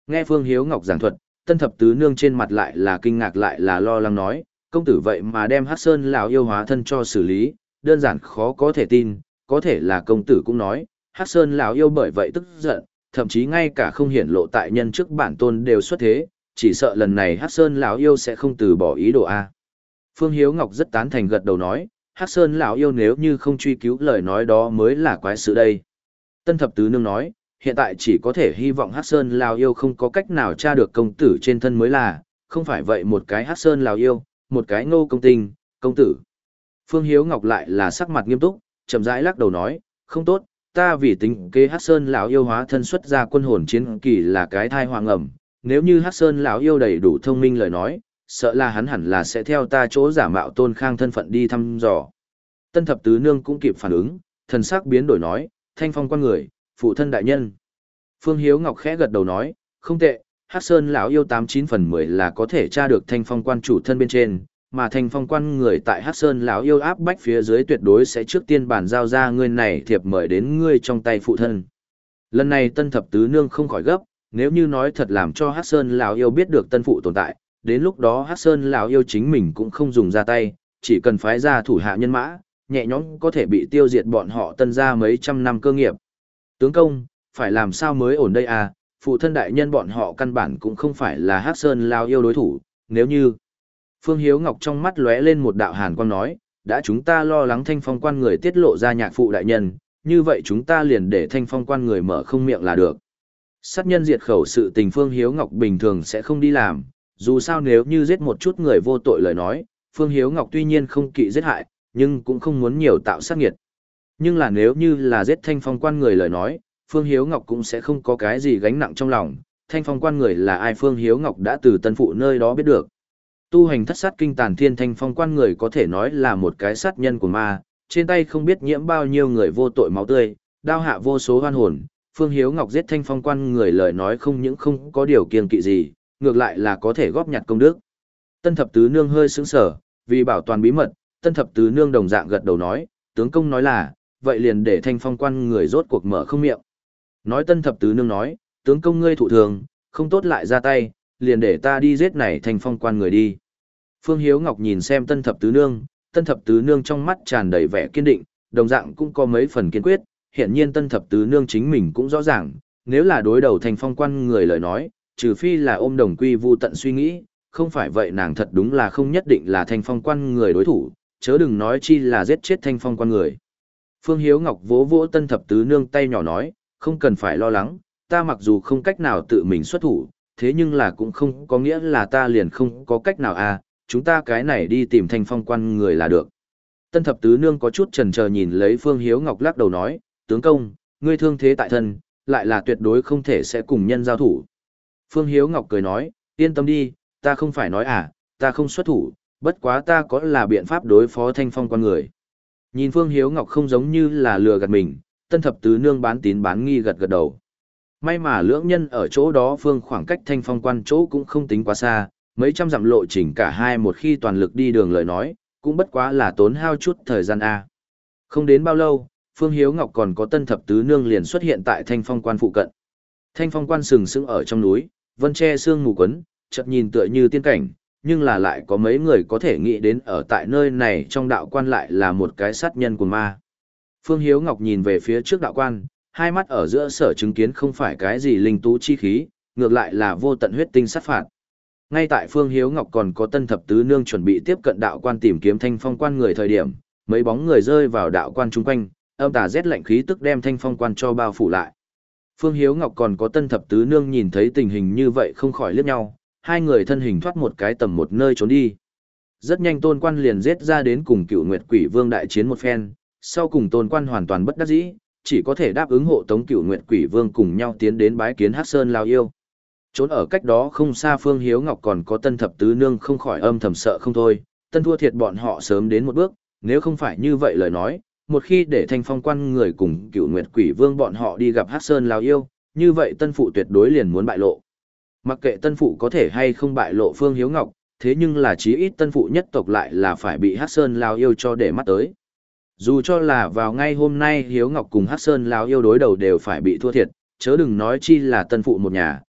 Nghe Phương Hiếu Ngọc giảng thuật, Tân Thập Tứ Nương trên mặt lại là kinh ngạc lại là lo lắng nói, công tử vậy mà đem Hắc Sơn lão yêu hóa thân cho xử lý, đơn giản khó có thể tin, có thể là công tử cũng nói, Hắc Sơn lão yêu bởi vậy tức giận, thậm chí ngay cả không hiển lộ tại nhân trước bản tôn đều xuất thế, chỉ sợ lần này Hắc Sơn lão yêu sẽ không từ bỏ ý đồ a. Phương Hiếu Ngọc rất tán thành gật đầu nói, Hắc Sơn lão yêu nếu như không truy cứu lời nói đó mới là quái sự đây. Tân Thập Tứ Nương nói, hiện tại chỉ có thể hy vọng Hắc Sơn lão yêu không có cách nào tra được công tử trên thân mới là, không phải vậy một cái Hắc Sơn lão yêu, một cái Ngô Công Tinh, công tử. Phương Hiếu Ngọc lại là sắc mặt nghiêm túc, chậm rãi lắc đầu nói, không tốt, ta vì tính kế Hắc Sơn lão yêu hóa thân xuất ra quân hồn chiến kỳ là cái thai hoàng ẩm, nếu như Hắc Sơn lão yêu đầy đủ thông minh lời nói, sợ là hắn hẳn là sẽ theo ta chỗ giả mạo Tôn Khang thân phận đi thăm dò. Tân Thập Tứ Nương cũng kịp phản ứng, thần sắc biến đổi nói, Thanh Phong quan người, phụ thân đại nhân. Phương Hiếu Ngọc khẽ gật đầu nói, không tệ, Hắc Sơn lão yêu tám chín phần mười là có thể tra được Thanh Phong quan chủ thân bên trên, mà Thanh Phong quan người tại Hắc Sơn lão yêu áp bách phía dưới tuyệt đối sẽ trước tiên bàn giao ra ngươi này thiệp mời đến ngươi trong tay phụ thân. Lần này Tân Thập Tứ Nương không khỏi gấp, nếu như nói thật làm cho Hắc Sơn lão yêu biết được tân phụ tồn tại, đến lúc đó Hắc Sơn lão yêu chính mình cũng không dùng ra tay, chỉ cần phái ra thủ hạ nhân mã, nhẹ nhõm có thể bị tiêu diệt bọn họ Tân gia mấy trăm năm cơ nghiệp. Tướng công, phải làm sao mới ổn đây à, phụ thân đại nhân bọn họ căn bản cũng không phải là Hắc Sơn lão yêu đối thủ, nếu như Phương Hiếu Ngọc trong mắt lóe lên một đạo hàn quang nói, đã chúng ta lo lắng Thanh Phong quan người tiết lộ ra nhạc phụ đại nhân, như vậy chúng ta liền để Thanh Phong quan người mở không miệng là được. Sát nhân diệt khẩu sự tình Phương Hiếu Ngọc bình thường sẽ không đi làm, dù sao nếu như giết một chút người vô tội lời nói, Phương Hiếu Ngọc tuy nhiên không kỵ giết hại, nhưng cũng không muốn nhiều tạo sát nghiệt. Nhưng là nếu như là giết Thanh Phong quan người lời nói, Phương Hiếu Ngọc cũng sẽ không có cái gì gánh nặng trong lòng, Thanh Phong quan người là ai Phương Hiếu Ngọc đã từ tân phụ nơi đó biết được. Tu hành thất sát kinh tàn thiên Thanh Phong quan người có thể nói là một cái sát nhân của ma, trên tay không biết nhiễm bao nhiêu người vô tội máu tươi, đao hạ vô số oan hồn, Phương Hiếu Ngọc giết Thanh Phong quan người lời nói không những không có điều kiêng kỵ gì, ngược lại là có thể góp nhặt công đức. Tân Thập Tứ Nương hơi sững sờ, vì bảo toàn bí mật, Tân Thập Tứ Nương đồng dạng gật đầu nói, tướng công nói là, vậy liền để Thanh Phong quan người rốt cuộc mở không miệng. Nói Tân Thập Tứ Nương nói, tướng công ngươi thụ thường, không tốt lại ra tay, liền để ta đi giết này Thanh Phong quan người đi. Phương Hiếu Ngọc nhìn xem Tân Thập Tứ Nương, Tân Thập Tứ Nương trong mắt tràn đầy vẻ kiên định, đồng dạng cũng có mấy phần kiên quyết, hiển nhiên Tân Thập Tứ Nương chính mình cũng rõ ràng, nếu là đối đầu Thanh Phong quan người lời nói, trừ phi là ôm đồng quy vu tận suy nghĩ, không phải vậy nàng thật đúng là không nhất định là Thanh Phong quan người đối thủ, chớ đừng nói chi là giết chết Thanh Phong quan người. Phương Hiếu Ngọc vỗ vỗ Tân Thập Tứ Nương tay nhỏ nói, không cần phải lo lắng, ta mặc dù không cách nào tự mình xuất thủ, thế nhưng là cũng không có nghĩa là ta liền không có cách nào à, chúng ta cái này đi tìm Thanh Phong quan người là được. Tân Thập Tứ Nương có chút chần chờ nhìn lấy Phương Hiếu Ngọc lắc đầu nói, tướng công, ngươi thương thế tại thân, lại là tuyệt đối không thể sẽ cùng nhân giao thủ. Phương Hiếu Ngọc cười nói, yên tâm đi, ta không phải nói à, ta không xuất thủ, bất quá ta có là biện pháp đối phó Thanh Phong quan người. Nhìn Phương Hiếu Ngọc không giống như là lừa gạt mình, Tân Thập Tứ Nương bán tín bán nghi gật gật đầu. May mà lưỡng nhân ở chỗ đó Phương khoảng cách Thanh Phong quan chỗ cũng không tính quá xa, mấy trăm dặm lộ trình cả hai một khi toàn lực đi đường lời nói, cũng bất quá là tốn hao chút thời gian a. Không đến bao lâu, Phương Hiếu Ngọc còn có Tân Thập Tứ Nương liền xuất hiện tại Thanh Phong quan phụ cận. Thanh Phong quan sừng sững ở trong núi, vân tre sương mù quấn, chợt nhìn tựa như tiên cảnh, nhưng là lại có mấy người có thể nghĩ đến ở tại nơi này trong đạo quan lại là một cái sát nhân của ma. Phương Hiếu Ngọc nhìn về phía trước đạo quan, hai mắt ở giữa sở chứng kiến không phải cái gì linh tú chi khí, ngược lại là vô tận huyết tinh sát phạt. Ngay tại Phương Hiếu Ngọc còn có Tân Thập Tứ Nương chuẩn bị tiếp cận đạo quan tìm kiếm Thanh Phong quan người thời điểm, mấy bóng người rơi vào đạo quan chung quanh, âm tà rét lạnh khí tức đem Thanh Phong quan cho bao phủ lại. Phương Hiếu Ngọc còn có Tân Thập Tứ Nương nhìn thấy tình hình như vậy không khỏi liếc nhau, hai người thân hình thoát một cái tầm một nơi trốn đi. Rất nhanh Tôn Quan liền giết ra đến cùng Cựu Nguyệt Quỷ Vương đại chiến một phen, sau cùng Tôn Quan hoàn toàn bất đắc dĩ, chỉ có thể đáp ứng hộ tống Cựu Nguyệt Quỷ Vương cùng nhau tiến đến bái kiến Hắc Sơn lão yêu. Trốn ở cách đó không xa Phương Hiếu Ngọc còn có Tân Thập Tứ Nương không khỏi âm thầm sợ không thôi, Tân thua thiệt bọn họ sớm đến một bước, nếu không phải như vậy lời nói, một khi để Thanh Phong quan người cùng Cựu Nguyệt Quỷ Vương bọn họ đi gặp Hắc Sơn lão yêu, như vậy Tân phụ tuyệt đối liền muốn bại lộ. Mặc kệ Tân phụ có thể hay không bại lộ Phương Hiếu Ngọc, thế nhưng là chí ít Tân phụ nhất tộc lại là phải bị Hắc Sơn lão yêu cho để mắt tới. Dù cho là vào ngay hôm nay Hiếu Ngọc cùng Hắc Sơn lão yêu đối đầu đều phải bị thua thiệt, chớ đừng nói chi là Tân phụ một nhà,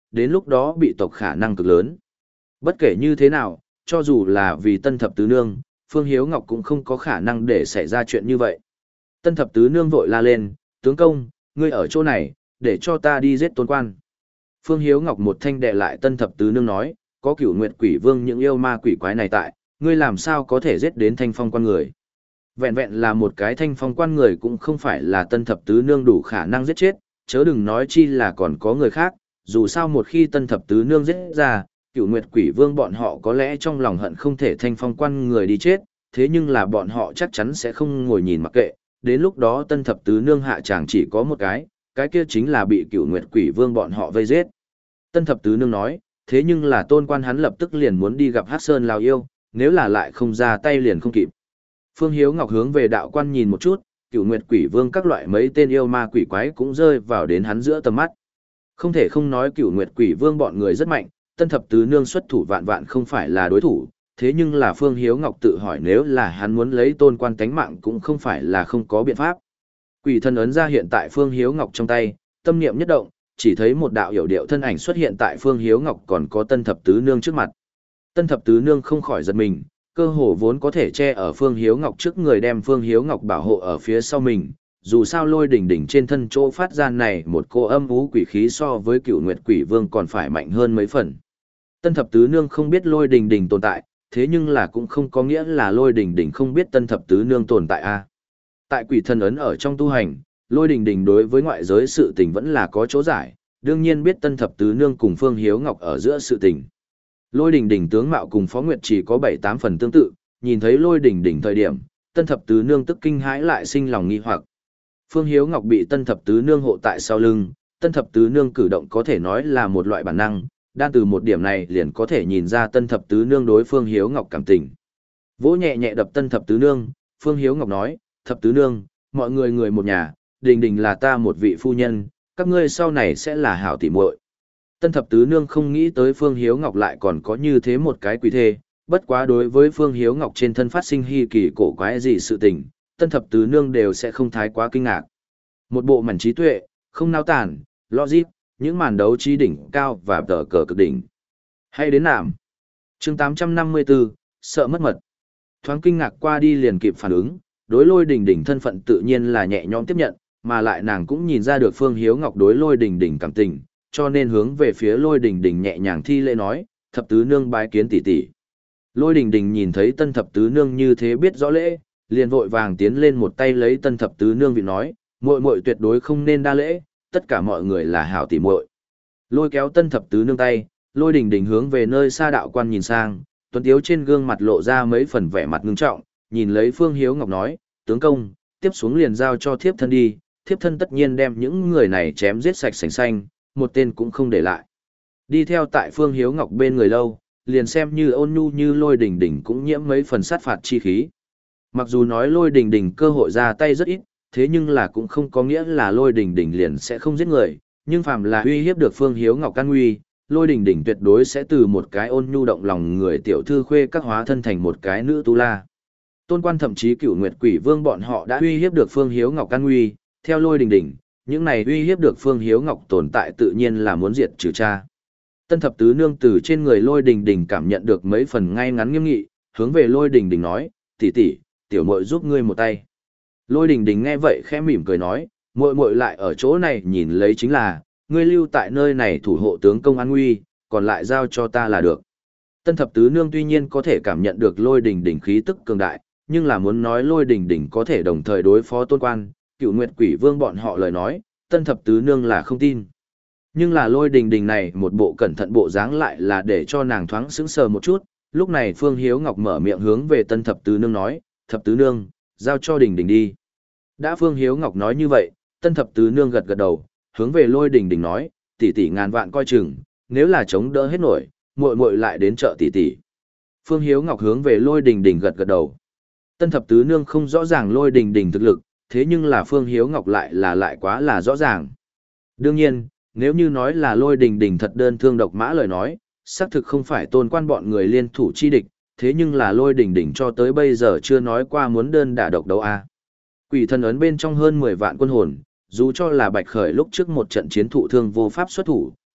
đến lúc đó bị tộc khả năng cực lớn. Bất kể như thế nào, cho dù là vì Tân Thập Tứ Nương, Phương Hiếu Ngọc cũng không có khả năng để xảy ra chuyện như vậy. Tân Thập Tứ Nương vội la lên, tướng công, ngươi ở chỗ này, để cho ta đi giết Tôn Quan. Phương Hiếu Ngọc một thanh đệ lại Tân Thập Tứ Nương nói, có Cửu Nguyệt Quỷ Vương những yêu ma quỷ quái này tại, ngươi làm sao có thể giết đến Thanh Phong Quan người. Vẹn vẹn là một cái Thanh Phong Quan người cũng không phải là Tân Thập Tứ Nương đủ khả năng giết chết, chớ đừng nói chi là còn có người khác, dù sao một khi Tân Thập Tứ Nương giết ra, Cửu Nguyệt Quỷ Vương bọn họ có lẽ trong lòng hận không thể Thanh Phong Quan người đi chết, thế nhưng là bọn họ chắc chắn sẽ không ngồi nhìn mặc kệ, đến lúc đó Tân Thập Tứ Nương hạ chàng chỉ có một cái, cái kia chính là bị Cửu Nguyệt Quỷ Vương bọn họ vây giết. Tân Thập Tứ Nương nói, thế nhưng là Tôn Quan hắn lập tức liền muốn đi gặp Hắc Sơn Lão yêu, nếu là lại không ra tay liền không kịp. Phương Hiếu Ngọc hướng về đạo quan nhìn một chút, Cửu Nguyệt Quỷ Vương các loại mấy tên yêu ma quỷ quái cũng rơi vào đến hắn giữa tầm mắt. Không thể không nói Cửu Nguyệt Quỷ Vương bọn người rất mạnh, Tân Thập Tứ Nương xuất thủ vạn vạn không phải là đối thủ, thế nhưng là Phương Hiếu Ngọc tự hỏi nếu là hắn muốn lấy Tôn Quan tánh mạng cũng không phải là không có biện pháp. Quỷ thần ấn ra hiện tại Phương Hiếu Ngọc trong tay, tâm niệm nhất động, chỉ thấy một đạo hiểu điệu thân ảnh xuất hiện tại Phương Hiếu Ngọc còn có Tân Thập Tứ Nương trước mặt. Tân Thập Tứ Nương không khỏi giật mình, cơ hồ vốn có thể che ở Phương Hiếu Ngọc trước người đem Phương Hiếu Ngọc bảo hộ ở phía sau mình, dù sao lôi đỉnh đỉnh trên thân chỗ phát ra này một cô âm ú quỷ khí so với Cửu Nguyệt Quỷ Vương còn phải mạnh hơn mấy phần. Tân Thập Tứ Nương không biết lôi đỉnh đỉnh tồn tại, thế nhưng là cũng không có nghĩa là lôi đỉnh đỉnh không biết Tân Thập Tứ Nương tồn tại a. Tại quỷ thần ấn ở trong tu hành, lôi đỉnh đỉnh đối với ngoại giới sự tình vẫn là có chỗ giải, đương nhiên biết Tân Thập Tứ Nương cùng Phương Hiếu Ngọc ở giữa sự tình. Lôi đỉnh đỉnh tướng mạo cùng Phó Nguyệt chỉ có bảy tám phần tương tự, nhìn thấy lôi đỉnh đỉnh thời điểm, Tân Thập Tứ Nương tức kinh hãi lại sinh lòng nghi hoặc. Phương Hiếu Ngọc bị Tân Thập Tứ Nương hộ tại sau lưng, Tân Thập Tứ Nương cử động có thể nói là một loại bản năng, đan từ một điểm này liền có thể nhìn ra Tân Thập Tứ Nương đối Phương Hiếu Ngọc cảm tình. Vỗ nhẹ nhẹ đập Tân Thập Tứ Nương, Phương Hiếu Ngọc nói, Thập Tứ Nương, mọi người người một nhà, đình đình là ta một vị phu nhân, các ngươi sau này sẽ là hảo tỉ muội. Tân Thập Tứ Nương không nghĩ tới Phương Hiếu Ngọc lại còn có như thế một cái quỷ thê, bất quá đối với Phương Hiếu Ngọc trên thân phát sinh hy kỳ cổ quái gì sự tình, Tân Thập Tứ Nương đều sẽ không thái quá kinh ngạc. Một bộ mảnh trí tuệ, không nao tản, logic, những màn đấu trí đỉnh cao và tờ cờ cực đỉnh. Hay đến nạm. Chương tám trăm năm mươi tư, sợ mất mật. Thoáng kinh ngạc qua đi liền kịp phản ứng, đối lôi đỉnh đỉnh thân phận tự nhiên là nhẹ nhõm tiếp nhận, mà lại nàng cũng nhìn ra được Phương Hiếu Ngọc đối lôi đỉnh đỉnh cảm tình, cho nên hướng về phía lôi đỉnh đỉnh nhẹ nhàng thi lễ nói, Thập Tứ Nương bái kiến tỷ tỷ. Lôi đỉnh đỉnh nhìn thấy Tân Thập Tứ Nương như thế biết rõ lễ, liền vội vàng tiến lên một tay lấy Tân Thập Tứ Nương vị nói, muội muội tuyệt đối không nên đa lễ, tất cả mọi người là hảo tỷ muội. Lôi kéo Tân Thập Tứ Nương tay, lôi đỉnh đỉnh hướng về nơi xa đạo quan nhìn sang, tuấn tiếu trên gương mặt lộ ra mấy phần vẻ mặt ngưng trọng, nhìn lấy Phương Hiếu Ngọc nói, tướng công, tiếp xuống liền giao cho thiếp thân đi, thiếp thân tất nhiên đem những người này chém giết sạch sành xanh, một tên cũng không để lại. Đi theo tại Phương Hiếu Ngọc bên người lâu, liền xem như ôn nhu như lôi đỉnh đỉnh cũng nhiễm mấy phần sát phạt chi khí. Mặc dù nói lôi đỉnh đỉnh cơ hội ra tay rất ít, thế nhưng là cũng không có nghĩa là lôi đỉnh đỉnh liền sẽ không giết người, nhưng phàm là uy hiếp được Phương Hiếu Ngọc can nguy, lôi đỉnh đỉnh tuyệt đối sẽ từ một cái ôn nhu động lòng người tiểu thư khuê các hóa thân thành một cái nữ tu la. Tôn Quan thậm chí Cửu Nguyệt Quỷ Vương bọn họ đã uy hiếp được Phương Hiếu Ngọc can nguy, theo lôi đỉnh đỉnh, những này uy hiếp được Phương Hiếu Ngọc tồn tại tự nhiên là muốn diệt trừ cha. Tân Thập Tứ Nương từ trên người lôi đỉnh đỉnh cảm nhận được mấy phần ngay ngắn nghiêm nghị, hướng về lôi đỉnh đỉnh nói, tỷ tỷ, tiểu muội giúp ngươi một tay. Lôi đỉnh đỉnh nghe vậy khẽ mỉm cười nói, muội muội lại ở chỗ này nhìn lấy chính là, ngươi lưu tại nơi này thủ hộ tướng công an nguy, còn lại giao cho ta là được. Tân Thập Tứ Nương tuy nhiên có thể cảm nhận được lôi đỉnh đỉnh khí tức cường đại, nhưng là muốn nói lôi đỉnh đỉnh có thể đồng thời đối phó Tôn Quan, Cửu Nguyệt Quỷ Vương bọn họ lời nói, Tân Thập Tứ Nương là không tin. Nhưng là lôi đỉnh đỉnh này một bộ cẩn thận bộ dáng lại là để cho nàng thoáng sững sờ một chút, lúc này Phương Hiếu Ngọc mở miệng hướng về Tân Thập Tứ Nương nói, Thập Tứ Nương, giao cho đỉnh đỉnh đi. Đã Phương Hiếu Ngọc nói như vậy, Tân Thập Tứ Nương gật gật đầu, hướng về lôi đỉnh đỉnh nói, tỷ tỷ ngàn vạn coi chừng, nếu là chống đỡ hết nổi, muội muội lại đến chợ tỷ tỷ. Phương Hiếu Ngọc hướng về lôi đỉnh đỉnh gật gật đầu. Tân Thập Tứ Nương không rõ ràng lôi đỉnh đỉnh thực lực, thế nhưng là Phương Hiếu Ngọc lại là lại quá là rõ ràng. Đương nhiên, nếu như nói là lôi đỉnh đỉnh thật đơn thương độc mã lời nói, xác thực không phải Tôn Quan bọn người liên thủ chi địch, thế nhưng là lôi đỉnh đỉnh cho tới bây giờ chưa nói qua muốn đơn đả độc đấu a. Quỷ thần ấn bên trong hơn mười vạn quân hồn, dù cho là Bạch Khởi lúc trước một trận chiến thụ thương vô pháp xuất thủ,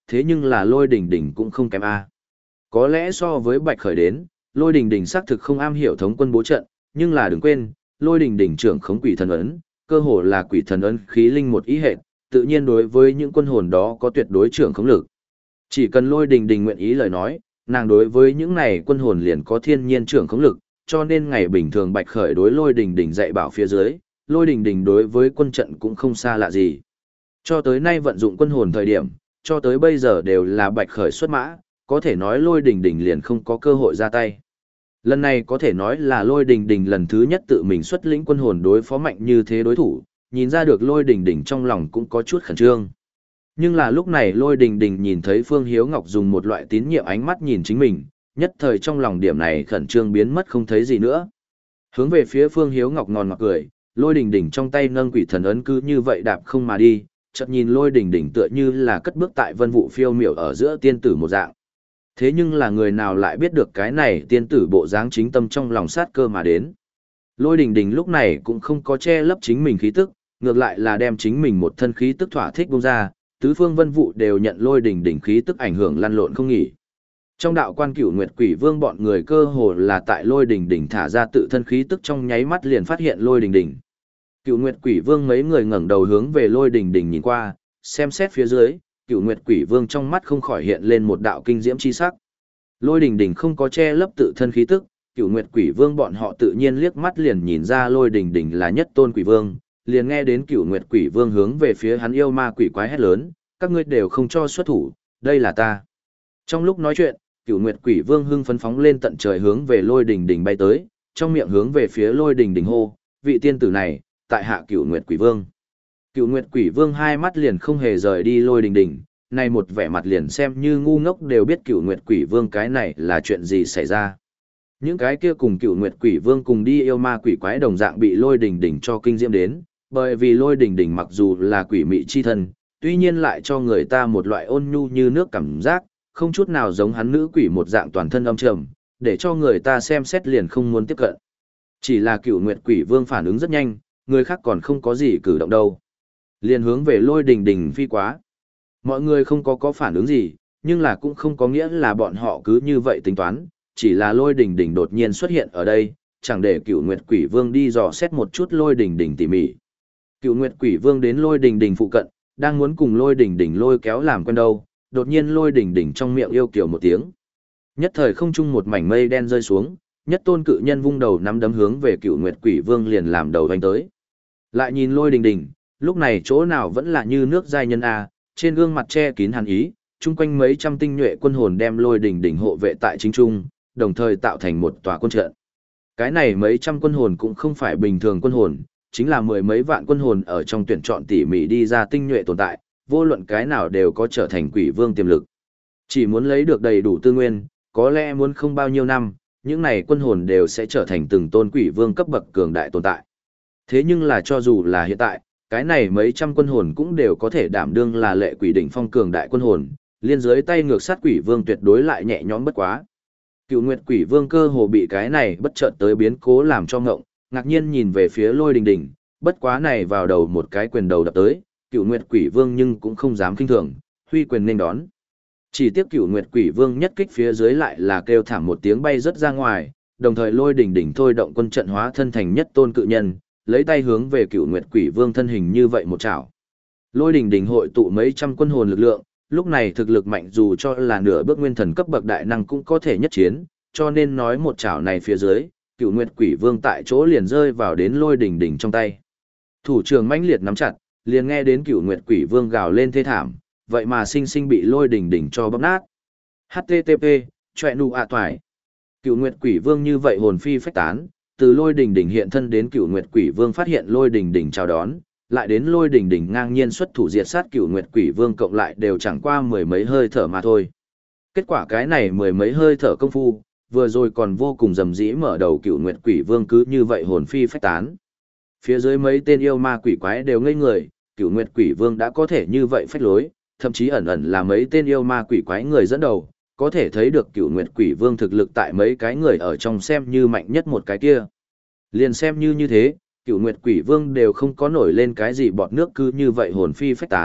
thế nhưng là lôi đình đình cũng không kém a. Có lẽ so với Bạch Khởi đến, lôi đình đình xác thực không am hiểu thống quân bố trận, nhưng là đừng quên, lôi đình đình trưởng khống quỷ thần ấn, cơ hồ là quỷ thần ấn khí linh một ý hệ, tự nhiên đối với những quân hồn đó có tuyệt đối trưởng khống lực. Chỉ cần lôi đình đình nguyện ý lời nói, nàng đối với những này quân hồn liền có thiên nhiên trưởng khống lực, cho nên ngày bình thường Bạch Khởi đối lôi đình đình dạy bảo phía dưới, lôi đình đình đối với quân trận cũng không xa lạ gì. Cho tới nay vận dụng quân hồn thời điểm, cho tới bây giờ đều là Bạch Khởi xuất mã, có thể nói lôi đình đình liền không có cơ hội ra tay. Lần này có thể nói là lôi đình đình lần thứ nhất tự mình xuất lĩnh quân hồn đối phó mạnh như thế đối thủ, nhìn ra được lôi đình đình trong lòng cũng có chút khẩn trương. Nhưng là lúc này lôi đình đình nhìn thấy Phương Hiếu Ngọc dùng một loại tín nhiệm ánh mắt nhìn chính mình, nhất thời trong lòng điểm này khẩn trương biến mất không thấy gì nữa. Hướng về phía Phương Hiếu Ngọc ngòn ngọt cười, lôi đình đình trong tay nâng quỷ thần ấn cứ như vậy đạp không mà đi, chợt nhìn lôi đình đình tựa như là cất bước tại vân vụ phiêu miểu ở giữa tiên tử một dạng. Thế nhưng là người nào lại biết được cái này tiên tử bộ dáng chính tâm trong lòng sát cơ mà đến. Lôi đình đình lúc này cũng không có che lấp chính mình khí tức, ngược lại là đem chính mình một thân khí tức thỏa thích bung ra, tứ phương vân vụ đều nhận lôi đình đình khí tức ảnh hưởng lăn lộn không nghỉ. Trong đạo quan Cửu Nguyệt Quỷ Vương bọn người cơ hồ là tại lôi đình đình thả ra tự thân khí tức trong nháy mắt liền phát hiện lôi đình đình. Cửu Nguyệt Quỷ Vương mấy người ngẩng đầu hướng về lôi đình đình nhìn qua, xem xét phía dưới, Cửu Nguyệt Quỷ Vương trong mắt không khỏi hiện lên một đạo kinh diễm chi sắc. Lôi đình đình không có che lấp tự thân khí tức, Cửu Nguyệt Quỷ Vương bọn họ tự nhiên liếc mắt liền nhìn ra lôi đình đình là nhất tôn quỷ vương, liền nghe đến Cửu Nguyệt Quỷ Vương hướng về phía hắn yêu ma quỷ quái hét lớn, các ngươi đều không cho xuất thủ, đây là ta. Trong lúc nói chuyện, Cửu Nguyệt Quỷ Vương hưng phấn phóng lên tận trời hướng về lôi đình đình bay tới, trong miệng hướng về phía lôi đình đình hô, vị tiên tử này, tại hạ Cửu Nguyệt Quỷ Vương. Cửu Nguyệt Quỷ Vương hai mắt liền không hề rời đi lôi đình đình, này một vẻ mặt liền xem như ngu ngốc đều biết Cửu Nguyệt Quỷ Vương cái này là chuyện gì xảy ra. Những cái kia cùng Cửu Nguyệt Quỷ Vương cùng đi yêu ma quỷ quái đồng dạng bị lôi đình đình cho kinh diễm đến, bởi vì lôi đình đình mặc dù là quỷ mị chi thân, tuy nhiên lại cho người ta một loại ôn nhu như nước cảm giác, không chút nào giống hắn nữ quỷ một dạng toàn thân âm trầm, để cho người ta xem xét liền không muốn tiếp cận. Chỉ là Cửu Nguyệt Quỷ Vương phản ứng rất nhanh, người khác còn không có gì cử động đâu. Liền hướng về lôi đình đình phi quá. Mọi người không có có phản ứng gì, nhưng là cũng không có nghĩa là bọn họ cứ như vậy tính toán, chỉ là lôi đình đình đột nhiên xuất hiện ở đây, chẳng để Cửu Nguyệt Quỷ Vương đi dò xét một chút lôi đình đình tỉ mỉ. Cửu Nguyệt Quỷ Vương đến lôi đình đình phụ cận, đang muốn cùng lôi đình đình lôi kéo làm quen đâu, đột nhiên lôi đình đình trong miệng yêu kiều một tiếng. Nhất thời không trung một mảnh mây đen rơi xuống, nhất tôn cự nhân vung đầu nắm đấm hướng về Cửu Nguyệt Quỷ Vương liền làm đầu vành tới. Lại nhìn lôi đình đình, lúc này chỗ nào vẫn là như nước giai nhân a, trên gương mặt che kín hàn ý, chung quanh mấy trăm tinh nhuệ quân hồn đem lôi đình đình hộ vệ tại chính trung, đồng thời tạo thành một tòa quân trận. Cái này mấy trăm quân hồn cũng không phải bình thường quân hồn, chính là mười mấy vạn quân hồn ở trong tuyển chọn tỉ mỉ đi ra tinh nhuệ tồn tại, vô luận cái nào đều có trở thành quỷ vương tiềm lực. Chỉ muốn lấy được đầy đủ tư nguyên, có lẽ muốn không bao nhiêu năm, những này quân hồn đều sẽ trở thành từng tôn quỷ vương cấp bậc cường đại tồn tại. Thế nhưng là cho dù là hiện tại, cái này mấy trăm quân hồn cũng đều có thể đảm đương là lệ quỷ đỉnh phong cường đại quân hồn, liên dưới tay ngược sát quỷ vương tuyệt đối lại nhẹ nhõm bất quá. Cựu Nguyệt Quỷ Vương cơ hồ bị cái này bất chợt tới biến cố làm cho ngộng, ngạc nhiên nhìn về phía lôi đình đình, bất quá này vào đầu một cái quyền đầu đập tới, Cựu Nguyệt Quỷ Vương nhưng cũng không dám kinh thường, huy quyền nên đón. Chỉ tiếc Cựu Nguyệt Quỷ Vương nhất kích phía dưới lại là kêu thảm một tiếng bay rất ra ngoài, đồng thời lôi đình đình thôi động quân trận hóa thân thành nhất tôn cự nhân, lấy tay hướng về Cựu Nguyệt Quỷ Vương thân hình như vậy một chảo. Lôi đình đình hội tụ mấy trăm quân hồn lực lượng, lúc này thực lực mạnh dù cho là nửa bước nguyên thần cấp bậc đại năng cũng có thể nhất chiến, cho nên nói một chảo này phía dưới, Cựu Nguyệt Quỷ Vương tại chỗ liền rơi vào đến lôi đình đình trong tay. Thủ trưởng mãnh liệt nắm chặt, liền nghe đến Cựu Nguyệt Quỷ Vương gào lên thê thảm, vậy mà sinh sinh bị lôi đình đình cho bóp nát. hát tê tê pê, choẹ nụ ạ toài. Cựu Nguyệt Quỷ Vương như vậy hồn phi phách tán, từ lôi đình đình hiện thân đến Cựu Nguyệt Quỷ Vương phát hiện lôi đình đình chào đón, lại đến lôi đình đình ngang nhiên xuất thủ diệt sát Cựu Nguyệt Quỷ Vương cộng lại đều chẳng qua mười mấy hơi thở mà thôi. Kết quả cái này mười mấy hơi thở công phu, vừa rồi còn vô cùng rầm rĩ mở đầu Cựu Nguyệt Quỷ Vương cứ như vậy hồn phi phách tán. Phía dưới mấy tên yêu ma quỷ quái đều ngây người, Cựu Nguyệt Quỷ Vương đã có thể như vậy phách lối, thậm chí ẩn ẩn là mấy tên yêu ma quỷ quái người dẫn đầu, có thể thấy được Cựu Nguyệt Quỷ Vương thực lực tại mấy cái người ở trong xem như mạnh nhất một cái kia. Liền xem như như thế, Cựu Nguyệt Quỷ Vương đều không có nổi lên cái gì bọt nước cứ như vậy hồn phi phách tán,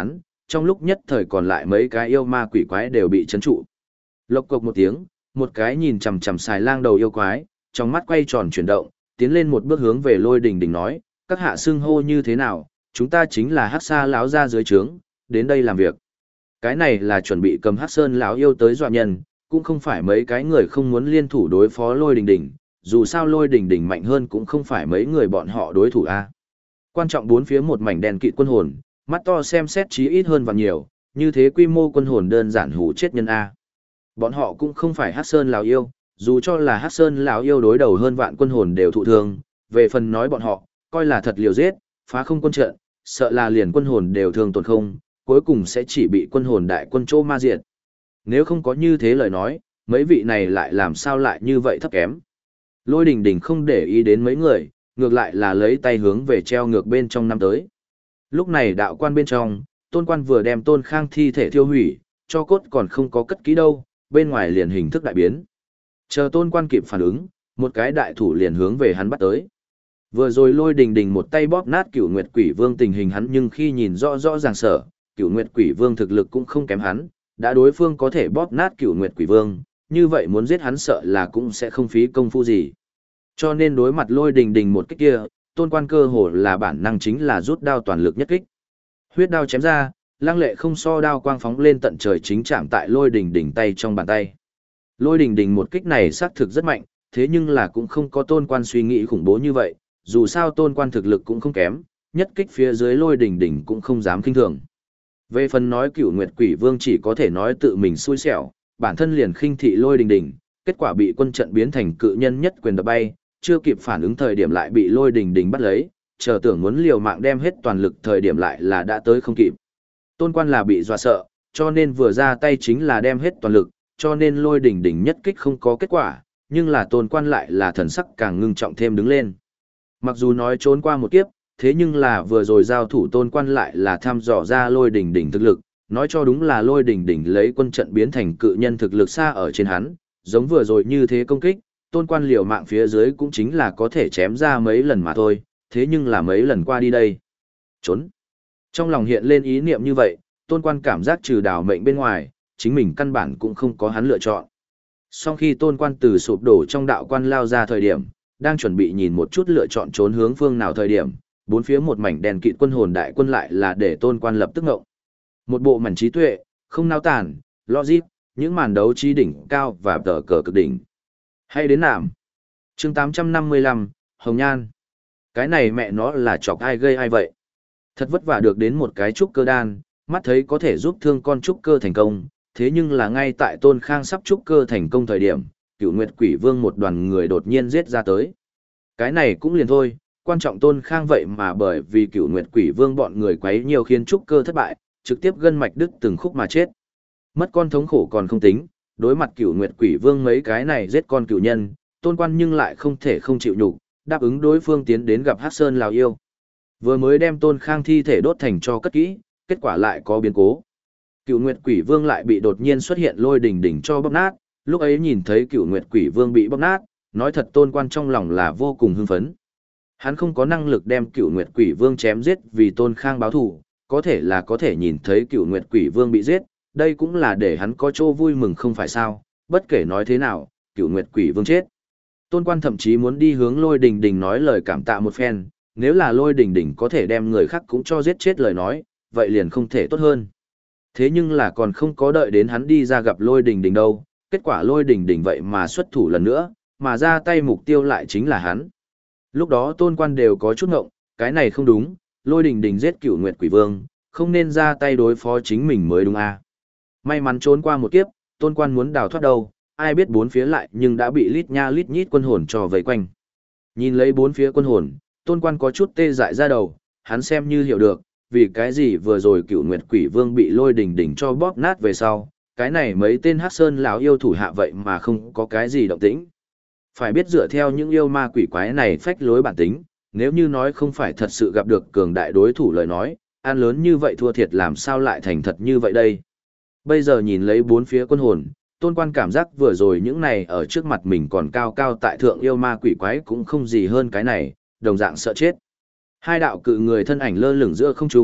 trong lúc nhất thời còn lại mấy cái yêu ma quỷ quái đều bị chấn trụ. Lộc cộc một tiếng, một cái nhìn chằm chằm xài lang đầu yêu quái, trong mắt quay tròn chuyển động, tiến lên một bước hướng về Lôi Đình Đình nói, các hạ xưng hô như thế nào, chúng ta chính là Hắc Sa lão gia dưới trướng, đến đây làm việc. Cái này là chuẩn bị cầm Hắc Sơn lão yêu tới dọa nhân, cũng không phải mấy cái người không muốn liên thủ đối phó Lôi Đình Đình, dù sao Lôi Đình Đình mạnh hơn cũng không phải mấy người bọn họ đối thủ a. Quan trọng bốn phía một mảnh đèn kịt quân hồn, mắt to xem xét chí ít hơn và nhiều, như thế quy mô quân hồn đơn giản hủ chết nhân a. Bọn họ cũng không phải Hắc Sơn lão yêu, dù cho là Hắc Sơn lão yêu đối đầu hơn vạn quân hồn đều thụ thương, về phần nói bọn họ, coi là thật liều giết, phá không quân trận, sợ là liền quân hồn đều thương tổn không, cuối cùng sẽ chỉ bị quân hồn đại quân chỗ ma diệt. Nếu không có như thế lời nói, mấy vị này lại làm sao lại như vậy thấp kém. Lôi Đình Đình không để ý đến mấy người, ngược lại là lấy tay hướng về treo ngược bên trong năm tới. Lúc này đạo quan bên trong, Tôn Quan vừa đem Tôn Khang thi thể thiêu hủy, cho cốt còn không có cất kỹ đâu, bên ngoài liền hình thức đại biến. Chờ Tôn Quan kịp phản ứng, một cái đại thủ liền hướng về hắn bắt tới. Vừa rồi Lôi Đình Đình một tay bóp nát Cửu Nguyệt Quỷ Vương tình hình hắn, nhưng khi nhìn rõ rõ ràng sở, Cửu Nguyệt Quỷ Vương thực lực cũng không kém hắn, đã đối phương có thể bóp nát Cửu Nguyệt Quỷ Vương, như vậy muốn giết hắn sợ là cũng sẽ không phí công phu gì. Cho nên đối mặt Lôi Đình Đình một kích kia, Tôn Quan cơ hồ là bản năng chính là rút đao toàn lực nhất kích. Huyết đao chém ra, lăng lệ không so đao quang phóng lên tận trời, chính chạm tại Lôi Đình Đình tay trong bàn tay. Lôi Đình Đình một kích này xác thực rất mạnh, thế nhưng là cũng không có Tôn Quan suy nghĩ khủng bố như vậy, dù sao Tôn Quan thực lực cũng không kém, nhất kích phía dưới Lôi Đình Đình cũng không dám khinh thường. Về phần nói Cửu Nguyệt Quỷ Vương chỉ có thể nói tự mình xui xẻo, bản thân liền khinh thị Lôi Đình Đình, kết quả bị quân trận biến thành cự nhân nhất quyền đập bay, chưa kịp phản ứng thời điểm lại bị Lôi Đình Đình bắt lấy, chờ tưởng muốn liều mạng đem hết toàn lực thời điểm lại là đã tới không kịp. Tôn Quan là bị dọa sợ, cho nên vừa ra tay chính là đem hết toàn lực, cho nên Lôi Đình Đình nhất kích không có kết quả, nhưng là Tôn Quan lại là thần sắc càng ngưng trọng thêm đứng lên. Mặc dù nói trốn qua một kiếp, thế nhưng là vừa rồi giao thủ Tôn Quan lại là thăm dò ra Lôi Đình Đình thực lực, nói cho đúng là Lôi Đình Đình lấy quân trận biến thành cự nhân thực lực xa ở trên hắn, giống vừa rồi như thế công kích, Tôn Quan liều mạng phía dưới cũng chính là có thể chém ra mấy lần mà thôi, thế nhưng là mấy lần qua đi đây. Trốn. Trong lòng hiện lên ý niệm như vậy, Tôn Quan cảm giác trừ đảo mệnh bên ngoài, chính mình căn bản cũng không có hắn lựa chọn. Sau khi Tôn Quan từ sụp đổ trong đạo quan lao ra thời điểm, đang chuẩn bị nhìn một chút lựa chọn trốn hướng phương nào thời điểm, bốn phía một mảnh đèn kịt quân hồn đại quân lại là để Tôn Quan lập tức ngộng. Một bộ mảnh trí tuệ, không nao tản, logic, những màn đấu trí đỉnh cao và tờ cờ cực đỉnh. Hay đến nạm. chương tám trăm năm mươi lăm, Hồng Nhan. Cái này mẹ nó là chọc ai gây ai vậy? Thật vất vả được đến một cái trúc cơ đan, mắt thấy có thể giúp thương con trúc cơ thành công, thế nhưng là ngay tại Tôn Khang sắp trúc cơ thành công thời điểm, Cửu Nguyệt Quỷ Vương một đoàn người đột nhiên giết ra tới. Cái này cũng liền thôi, quan trọng Tôn Khang vậy mà bởi vì Cửu Nguyệt Quỷ Vương bọn người quấy nhiều khiến trúc cơ thất bại, trực tiếp gân mạch đứt từng khúc mà chết. Mất con thống khổ còn không tính, đối mặt Cửu Nguyệt Quỷ Vương mấy cái này giết con cửu nhân, Tôn Quan nhưng lại không thể không chịu nhục, đáp ứng đối phương tiến đến gặp Hắc Sơn lão yêu. Vừa mới đem Tôn Khang thi thể đốt thành cho cất kỹ, kết quả lại có biến cố. Cửu Nguyệt Quỷ Vương lại bị đột nhiên xuất hiện Lôi Đình Đình cho bóp nát, lúc ấy nhìn thấy Cửu Nguyệt Quỷ Vương bị bóp nát, nói thật Tôn Quan trong lòng là vô cùng hưng phấn. Hắn không có năng lực đem Cửu Nguyệt Quỷ Vương chém giết vì Tôn Khang báo thù, có thể là có thể nhìn thấy Cửu Nguyệt Quỷ Vương bị giết, đây cũng là để hắn có chỗ vui mừng không phải sao, bất kể nói thế nào, Cửu Nguyệt Quỷ Vương chết. Tôn Quan thậm chí muốn đi hướng Lôi Đình Đình nói lời cảm tạ một phen, nếu là Lôi Đình Đình có thể đem người khác cũng cho giết chết lời nói, vậy liền không thể tốt hơn. Thế nhưng là còn không có đợi đến hắn đi ra gặp Lôi Đình Đình đâu, kết quả Lôi Đình Đình vậy mà xuất thủ lần nữa, mà ra tay mục tiêu lại chính là hắn. Lúc đó Tôn Quan đều có chút ngộng, cái này không đúng, Lôi Đình Đình giết Cửu Nguyệt Quỷ Vương, không nên ra tay đối phó chính mình mới đúng à. May mắn trốn qua một kiếp, Tôn Quan muốn đào thoát đâu, ai biết bốn phía lại nhưng đã bị lít nha lít nhít quân hồn cho vây quanh. Nhìn lấy bốn phía quân hồn, Tôn Quan có chút tê dại ra đầu, hắn xem như hiểu được, vì cái gì vừa rồi Cửu Nguyệt Quỷ Vương bị Lôi Đình Đình cho bóp nát về sau, cái này mấy tên Hắc Sơn lão yêu thủ hạ vậy mà không có cái gì động tĩnh. Phải biết dựa theo những yêu ma quỷ quái này phách lối bản tính, nếu như nói không phải thật sự gặp được cường đại đối thủ lời nói, ăn lớn như vậy thua thiệt làm sao lại thành thật như vậy đây. Bây giờ nhìn lấy bốn phía quân hồn, Tôn Quan cảm giác vừa rồi những này ở trước mặt mình còn cao cao tại thượng yêu ma quỷ quái cũng không gì hơn cái này, đồng dạng sợ chết. Hai đạo cự người thân ảnh lơ lửng giữa không trung,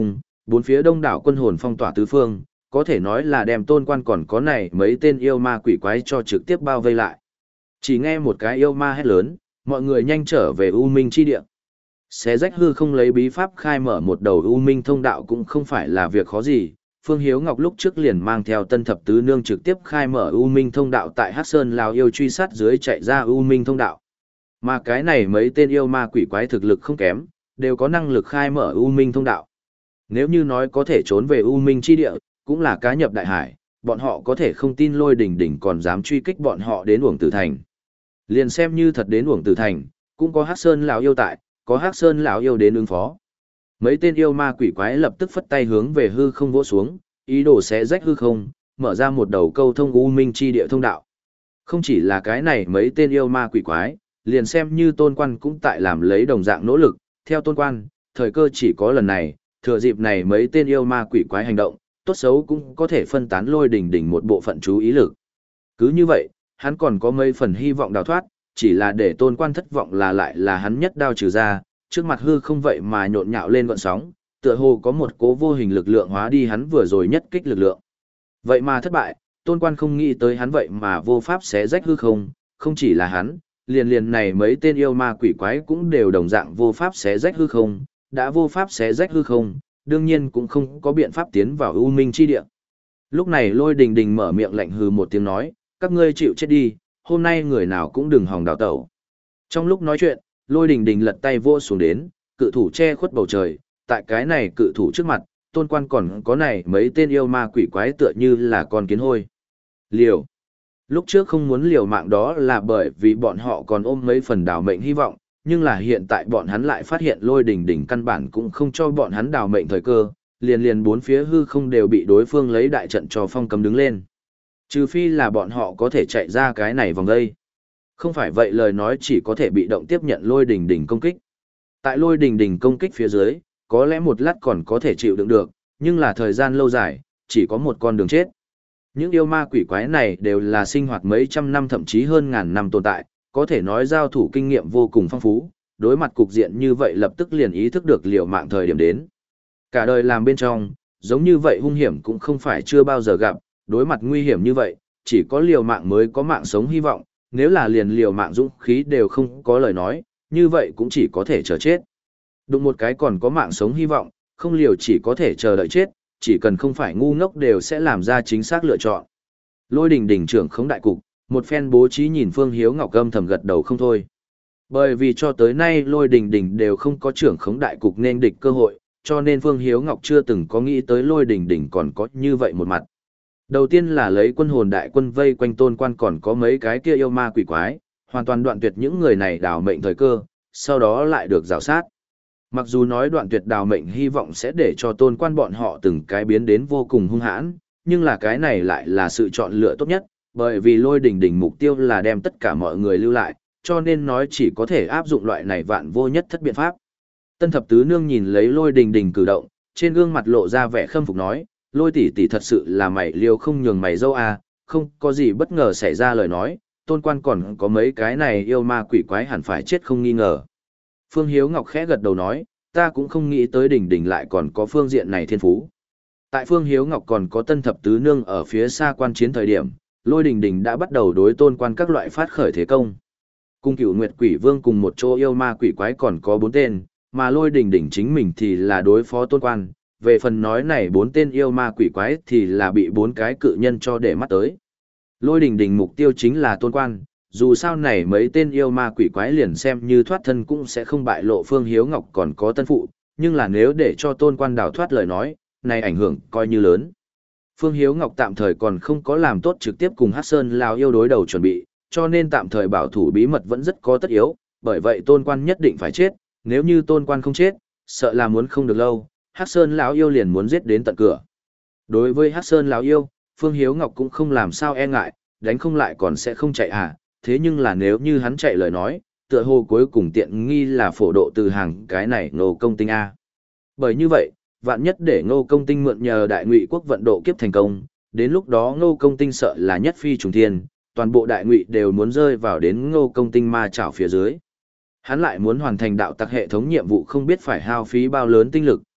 bốn phía đông đảo quân hồn phong tỏa tứ phương, có thể nói là đem tôn quan còn có này mấy tên yêu ma quỷ quái cho trực tiếp bao vây lại. Chỉ nghe một cái yêu ma hét lớn, mọi người nhanh trở về U Minh chi địa. Xé rách hư không lấy bí pháp khai mở một đầu U Minh thông đạo cũng không phải là việc khó gì. Phương Hiếu Ngọc lúc trước liền mang theo Tân Thập Tứ Nương trực tiếp khai mở U Minh thông đạo tại Hắc Sơn Lão yêu truy sát dưới chạy ra U Minh thông đạo. Mà cái này mấy tên yêu ma quỷ quái thực lực không kém, đều có năng lực khai mở U Minh thông đạo. Nếu như nói có thể trốn về U Minh chi địa, cũng là cá nhập đại hải, bọn họ có thể không tin Lôi Đình Đình còn dám truy kích bọn họ đến Uổng Tử Thành. Liền xem như thật đến Uổng Tử Thành, cũng có Hắc Sơn Lão yêu tại, có Hắc Sơn Lão yêu đến ứng phó. Mấy tên yêu ma quỷ quái lập tức phất tay hướng về hư không vỗ xuống, ý đồ xé rách hư không, mở ra một đầu câu thông U Minh chi địa thông đạo. Không chỉ là cái này mấy tên yêu ma quỷ quái, liền xem như Tôn Quan cũng tại làm lấy đồng dạng nỗ lực, theo Tôn Quan, thời cơ chỉ có lần này, thừa dịp này mấy tên yêu ma quỷ quái hành động, tốt xấu cũng có thể phân tán Lôi Đình Đình một bộ phận chú ý lực. Cứ như vậy, hắn còn có mấy phần hy vọng đào thoát, chỉ là để Tôn Quan thất vọng là lại là hắn nhất đao trừ ra, trước mặt hư không vậy mà nhộn nhạo lên gợn sóng, tựa hồ có một cố vô hình lực lượng hóa đi hắn vừa rồi nhất kích lực lượng. Vậy mà thất bại, Tôn Quan không nghĩ tới hắn vậy mà vô pháp xé rách hư không, không chỉ là hắn, liền liền này mấy tên yêu ma quỷ quái cũng đều đồng dạng vô pháp xé rách hư không, đã vô pháp xé rách hư không, đương nhiên cũng không có biện pháp tiến vào U Minh chi địa. Lúc này Lôi Đình Đình mở miệng lạnh hừ một tiếng nói, các ngươi chịu chết đi, hôm nay người nào cũng đừng hòng đào tẩu. Trong lúc nói chuyện, Lôi Đình Đình lật tay vô xuống đến, cự thủ che khuất bầu trời, tại cái này cự thủ trước mặt, Tôn Quan còn có này mấy tên yêu ma quỷ quái tựa như là con kiến hôi. Liều. Lúc trước không muốn liều mạng đó là bởi vì bọn họ còn ôm mấy phần đào mệnh hy vọng, nhưng là hiện tại bọn hắn lại phát hiện Lôi Đình Đình căn bản cũng không cho bọn hắn đào mệnh thời cơ, liền liền bốn phía hư không đều bị đối phương lấy đại trận cho phong cấm đứng lên. Trừ phi là bọn họ có thể chạy ra cái này vòng đây. Không phải vậy lời nói chỉ có thể bị động tiếp nhận Lôi Đình Đình công kích. Tại Lôi Đình Đình công kích phía dưới, có lẽ một lát còn có thể chịu đựng được, nhưng là thời gian lâu dài, chỉ có một con đường chết. Những yêu ma quỷ quái này đều là sinh hoạt mấy trăm năm thậm chí hơn ngàn năm tồn tại, có thể nói giao thủ kinh nghiệm vô cùng phong phú, đối mặt cục diện như vậy lập tức liền ý thức được liều mạng thời điểm đến. Cả đời làm bên trong, giống như vậy hung hiểm cũng không phải chưa bao giờ gặp, đối mặt nguy hiểm như vậy, chỉ có liều mạng mới có mạng sống hy vọng, nếu là liền liều mạng dũng khí đều không có lời nói, như vậy cũng chỉ có thể chờ chết. Đụng một cái còn có mạng sống hy vọng, không liều chỉ có thể chờ đợi chết, chỉ cần không phải ngu ngốc đều sẽ làm ra chính xác lựa chọn. Lôi Đình Đình trưởng khống đại cục, một phen bố trí nhìn Phương Hiếu Ngọc âm thầm gật đầu không thôi. Bởi vì cho tới nay Lôi Đình Đình đều không có trưởng khống đại cục nên địch cơ hội, cho nên Phương Hiếu Ngọc chưa từng có nghĩ tới Lôi Đình Đình còn có như vậy một mặt. Đầu tiên là lấy quân hồn đại quân vây quanh Tôn Quan còn có mấy cái kia yêu ma quỷ quái, hoàn toàn đoạn tuyệt những người này đào mệnh thời cơ, sau đó lại được rào sát. Mặc dù nói đoạn tuyệt đào mệnh hy vọng sẽ để cho Tôn Quan bọn họ từng cái biến đến vô cùng hung hãn, nhưng là cái này lại là sự chọn lựa tốt nhất, bởi vì Lôi Đình Đình mục tiêu là đem tất cả mọi người lưu lại, cho nên nói chỉ có thể áp dụng loại này vạn vô nhất thất biện pháp. Tân Thập Tứ Nương nhìn lấy Lôi Đình Đình cử động, trên gương mặt lộ ra vẻ khâm phục nói, Lôi tỷ tỷ thật sự là mày liêu không nhường mày dâu à, không có gì bất ngờ xảy ra lời nói, Tôn Quan còn có mấy cái này yêu ma quỷ quái hẳn phải chết không nghi ngờ. Phương Hiếu Ngọc khẽ gật đầu nói, ta cũng không nghĩ tới Đình Đình lại còn có phương diện này thiên phú. Tại Phương Hiếu Ngọc còn có Tân Thập Tứ Nương ở phía xa quan chiến thời điểm, Lôi Đình Đình đã bắt đầu đối Tôn Quan các loại phát khởi thế công. Cung Cửu Nguyệt Quỷ Vương cùng một chỗ yêu ma quỷ quái còn có bốn tên, mà Lôi Đình Đình chính mình thì là đối phó Tôn Quan. Về phần nói này bốn tên yêu ma quỷ quái thì là bị bốn cái cự nhân cho để mắt tới. Lôi Đình Đình mục tiêu chính là Tôn Quan, dù sao này mấy tên yêu ma quỷ quái liền xem như thoát thân cũng sẽ không bại lộ Phương Hiếu Ngọc còn có tân phụ, nhưng là nếu để cho Tôn Quan đào thoát lời nói, này ảnh hưởng coi như lớn. Phương Hiếu Ngọc tạm thời còn không có làm tốt trực tiếp cùng Hắc Sơn Lão yêu đối đầu chuẩn bị, cho nên tạm thời bảo thủ bí mật vẫn rất có tất yếu, bởi vậy Tôn Quan nhất định phải chết, nếu như Tôn Quan không chết, sợ là muốn không được lâu, Hắc Sơn Lão yêu liền muốn giết đến tận cửa. Đối với Hắc Sơn Lão yêu, Phương Hiếu Ngọc cũng không làm sao e ngại, đánh không lại còn sẽ không chạy à, thế nhưng là nếu như hắn chạy lời nói, tựa hồ cuối cùng tiện nghi là phổ độ từ hàng cái này Ngô Công Tinh a. Bởi như vậy, vạn nhất để Ngô Công Tinh mượn nhờ Đại Ngụy quốc vận độ kiếp thành công, đến lúc đó Ngô Công Tinh sợ là nhất phi trùng thiên, toàn bộ Đại Ngụy đều muốn rơi vào đến Ngô Công Tinh ma chảo phía dưới. Hắn lại muốn hoàn thành đạo tặc hệ thống nhiệm vụ không biết phải hao phí bao lớn tinh lực,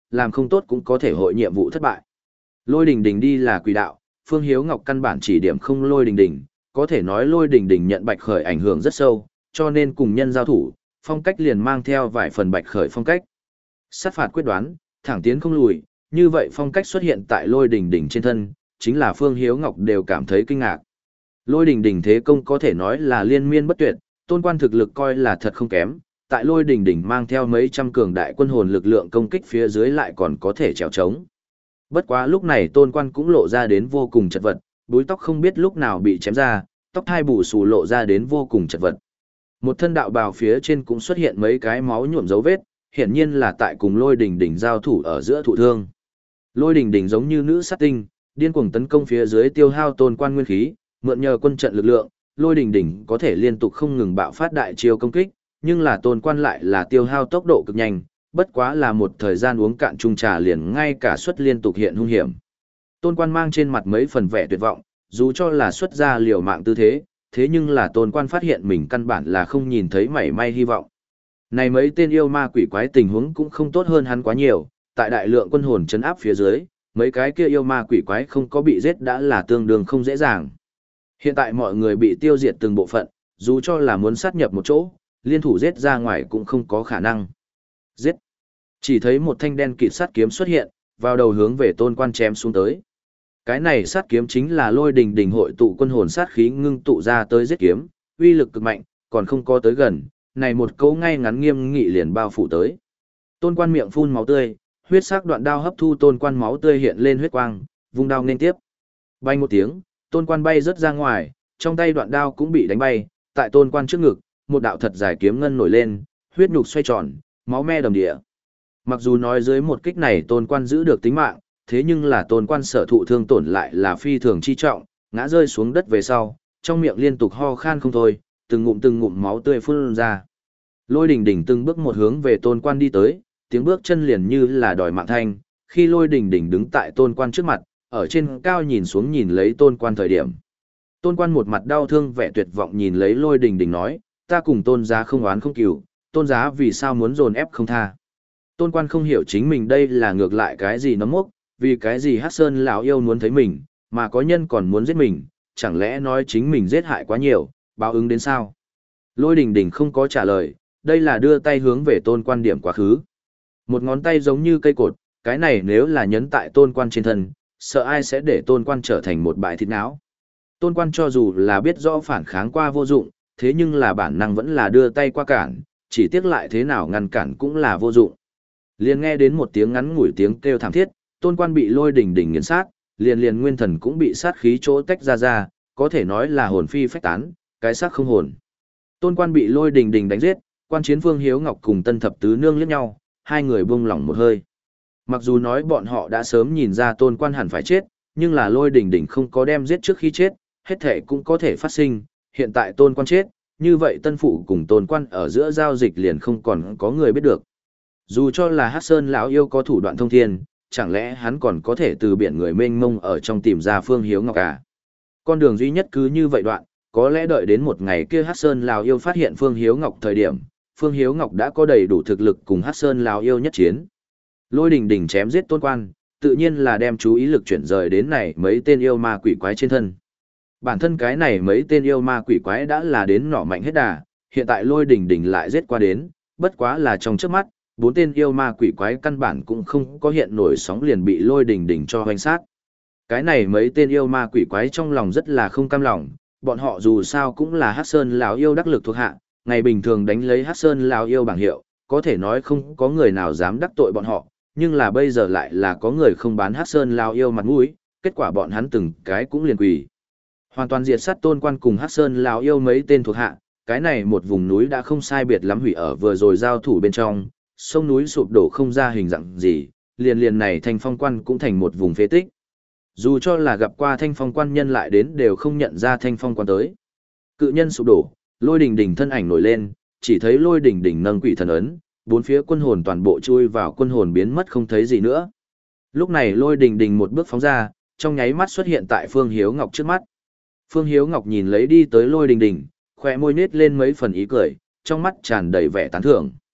làm không tốt cũng có thể hội nhiệm vụ thất bại. Lôi Đình Đình đi là quỷ đạo, Phương Hiếu Ngọc căn bản chỉ điểm không Lôi Đình Đình, có thể nói Lôi Đình Đình nhận Bạch Khởi ảnh hưởng rất sâu, cho nên cùng nhân giao thủ, phong cách liền mang theo vài phần Bạch Khởi phong cách. Sát phạt quyết đoán, thẳng tiến không lùi, như vậy phong cách xuất hiện tại Lôi Đình Đình trên thân, chính là Phương Hiếu Ngọc đều cảm thấy kinh ngạc. Lôi Đình Đình thế công có thể nói là liên miên bất tuyệt, Tôn Quan thực lực coi là thật không kém, tại Lôi Đình Đình mang theo mấy trăm cường đại quân hồn lực lượng công kích phía dưới lại còn có thể trèo trống. Bất quá lúc này Tôn Quan cũng lộ ra đến vô cùng chật vật, búi tóc không biết lúc nào bị chém ra, tóc hai bù xù lộ ra đến vô cùng chật vật. Một thân đạo bào phía trên cũng xuất hiện mấy cái máu nhuộm dấu vết, hiển nhiên là tại cùng Lôi Đình Đình giao thủ ở giữa thụ thương. Lôi Đình Đình giống như nữ sát tinh, điên cuồng tấn công phía dưới tiêu hao Tôn Quan nguyên khí, mượn nhờ quân trận lực lượng, Lôi Đình Đình có thể liên tục không ngừng bạo phát đại chiêu công kích, nhưng là Tôn Quan lại là tiêu hao tốc độ cực nhanh, bất quá là một thời gian uống cạn chung trà liền ngay cả suất liên tục hiện hung hiểm. Tôn Quan mang trên mặt mấy phần vẻ tuyệt vọng, dù cho là xuất ra liều mạng tư thế, thế nhưng là Tôn Quan phát hiện mình căn bản là không nhìn thấy mảy may hy vọng. Này mấy tên yêu ma quỷ quái tình huống cũng không tốt hơn hắn quá nhiều, tại đại lượng quân hồn trấn áp phía dưới, mấy cái kia yêu ma quỷ quái không có bị giết đã là tương đương không dễ dàng. Hiện tại mọi người bị tiêu diệt từng bộ phận, dù cho là muốn sát nhập một chỗ, liên thủ giết ra ngoài cũng không có khả năng. Giết! Chỉ thấy một thanh đen kịt sát kiếm xuất hiện, vào đầu hướng về Tôn Quan chém xuống tới. Cái này sát kiếm chính là Lôi Đình Đình hội tụ quân hồn sát khí ngưng tụ ra tới giết kiếm, uy lực cực mạnh, còn không có tới gần, này một câu ngay ngắn nghiêm nghị liền bao phủ tới. Tôn Quan miệng phun máu tươi, huyết sắc đoạn đao hấp thu Tôn Quan máu tươi hiện lên huyết quang, vung đao nên tiếp. Bay một tiếng, Tôn Quan bay rất ra ngoài, trong tay đoạn đao cũng bị đánh bay, tại Tôn Quan trước ngực, một đạo thật dài kiếm ngân nổi lên, huyết nhục xoay tròn, máu me đầm địa. Mặc dù nói dưới một kích này Tôn Quan giữ được tính mạng, thế nhưng là Tôn Quan sở thụ thương tổn lại là phi thường chi trọng, ngã rơi xuống đất về sau, trong miệng liên tục ho khan không thôi, từng ngụm từng ngụm máu tươi phun ra. Lôi Đình Đình từng bước một hướng về Tôn Quan đi tới, tiếng bước chân liền như là đòi mạng thanh, khi Lôi Đình Đình đứng tại Tôn Quan trước mặt, ở trên cao nhìn xuống nhìn lấy Tôn Quan thời điểm. Tôn Quan một mặt đau thương vẻ tuyệt vọng nhìn lấy Lôi Đình Đình nói, ta cùng Tôn giá không oán không cừu, Tôn giá vì sao muốn dồn ép không tha. Tôn Quan không hiểu chính mình đây là ngược lại cái gì nấm mốc, vì cái gì Hắc Sơn lão yêu muốn thấy mình, mà có nhân còn muốn giết mình, chẳng lẽ nói chính mình giết hại quá nhiều, báo ứng đến sao? Lôi Đình Đình không có trả lời, đây là đưa tay hướng về Tôn Quan điểm quá khứ. Một ngón tay giống như cây cột, cái này nếu là nhấn tại Tôn Quan trên thân, sợ ai sẽ để Tôn Quan trở thành một bãi thịt não. Tôn Quan cho dù là biết rõ phản kháng qua vô dụng, thế nhưng là bản năng vẫn là đưa tay qua cản, chỉ tiếc lại thế nào ngăn cản cũng là vô dụng. Liền nghe đến một tiếng ngắn ngủi tiếng kêu thảm thiết, Tôn Quan bị Lôi Đình Đình nghiền sát, liền liền nguyên thần cũng bị sát khí chỗ tách ra ra, có thể nói là hồn phi phách tán, cái xác không hồn. Tôn Quan bị Lôi Đình Đình đánh giết, Quan Chiến Phương Hiếu Ngọc cùng Tân Thập Tứ Nương liếc nhau, hai người buông lỏng một hơi. Mặc dù nói bọn họ đã sớm nhìn ra Tôn Quan hẳn phải chết, nhưng là Lôi Đình Đình không có đem giết trước khi chết, hết thể cũng có thể phát sinh, hiện tại Tôn Quan chết, như vậy Tân Phụ cùng Tôn Quan ở giữa giao dịch liền không còn có người biết được. Dù cho là Hắc Sơn lão yêu có thủ đoạn thông thiên, chẳng lẽ hắn còn có thể từ biển người mênh mông ở trong tìm ra Phương Hiếu Ngọc à? Con đường duy nhất cứ như vậy đoạn, có lẽ đợi đến một ngày kia Hắc Sơn lão yêu phát hiện Phương Hiếu Ngọc thời điểm, Phương Hiếu Ngọc đã có đầy đủ thực lực cùng Hắc Sơn lão yêu nhất chiến. Lôi Đình Đình chém giết Tôn Quan, tự nhiên là đem chú ý lực chuyển rời đến này mấy tên yêu ma quỷ quái trên thân. Bản thân cái này mấy tên yêu ma quỷ quái đã là đến nỏ mạnh hết đà, hiện tại Lôi Đình Đình lại giết qua đến, bất quá là trong trước mắt, bốn tên yêu ma quỷ quái căn bản cũng không có hiện nổi sóng liền bị Lôi Đình Đình cho hoành sát. Cái này mấy tên yêu ma quỷ quái trong lòng rất là không cam lòng, bọn họ dù sao cũng là Hắc Sơn lão yêu đắc lực thuộc hạ, ngày bình thường đánh lấy Hắc Sơn lão yêu bảng hiệu, có thể nói không có người nào dám đắc tội bọn họ, nhưng là bây giờ lại là có người không bán Hắc Sơn lão yêu mặt mũi, kết quả bọn hắn từng cái cũng liền quỳ. Hoàn toàn diệt sát Tôn Quan cùng Hắc Sơn lão yêu mấy tên thuộc hạ, cái này một vùng núi đã không sai biệt lắm hủy ở vừa rồi giao thủ bên trong, sông núi sụp đổ không ra hình dạng gì, liền liền này Thanh Phong Quan cũng thành một vùng phế tích. Dù cho là gặp qua Thanh Phong Quan nhân lại đến đều không nhận ra Thanh Phong Quan tới. Cự nhân sụp đổ, Lôi Đình Đình thân ảnh nổi lên, chỉ thấy Lôi Đình Đình nâng quỷ thần ấn, bốn phía quân hồn toàn bộ chui vào quân hồn biến mất không thấy gì nữa. Lúc này Lôi Đình Đình một bước phóng ra, trong nháy mắt xuất hiện tại Phương Hiếu Ngọc trước mắt. Phương Hiếu Ngọc nhìn lấy đi tới Lôi Đình Đình, khóe môi nết lên mấy phần ý cười, trong mắt tràn đầy vẻ tán thưởng.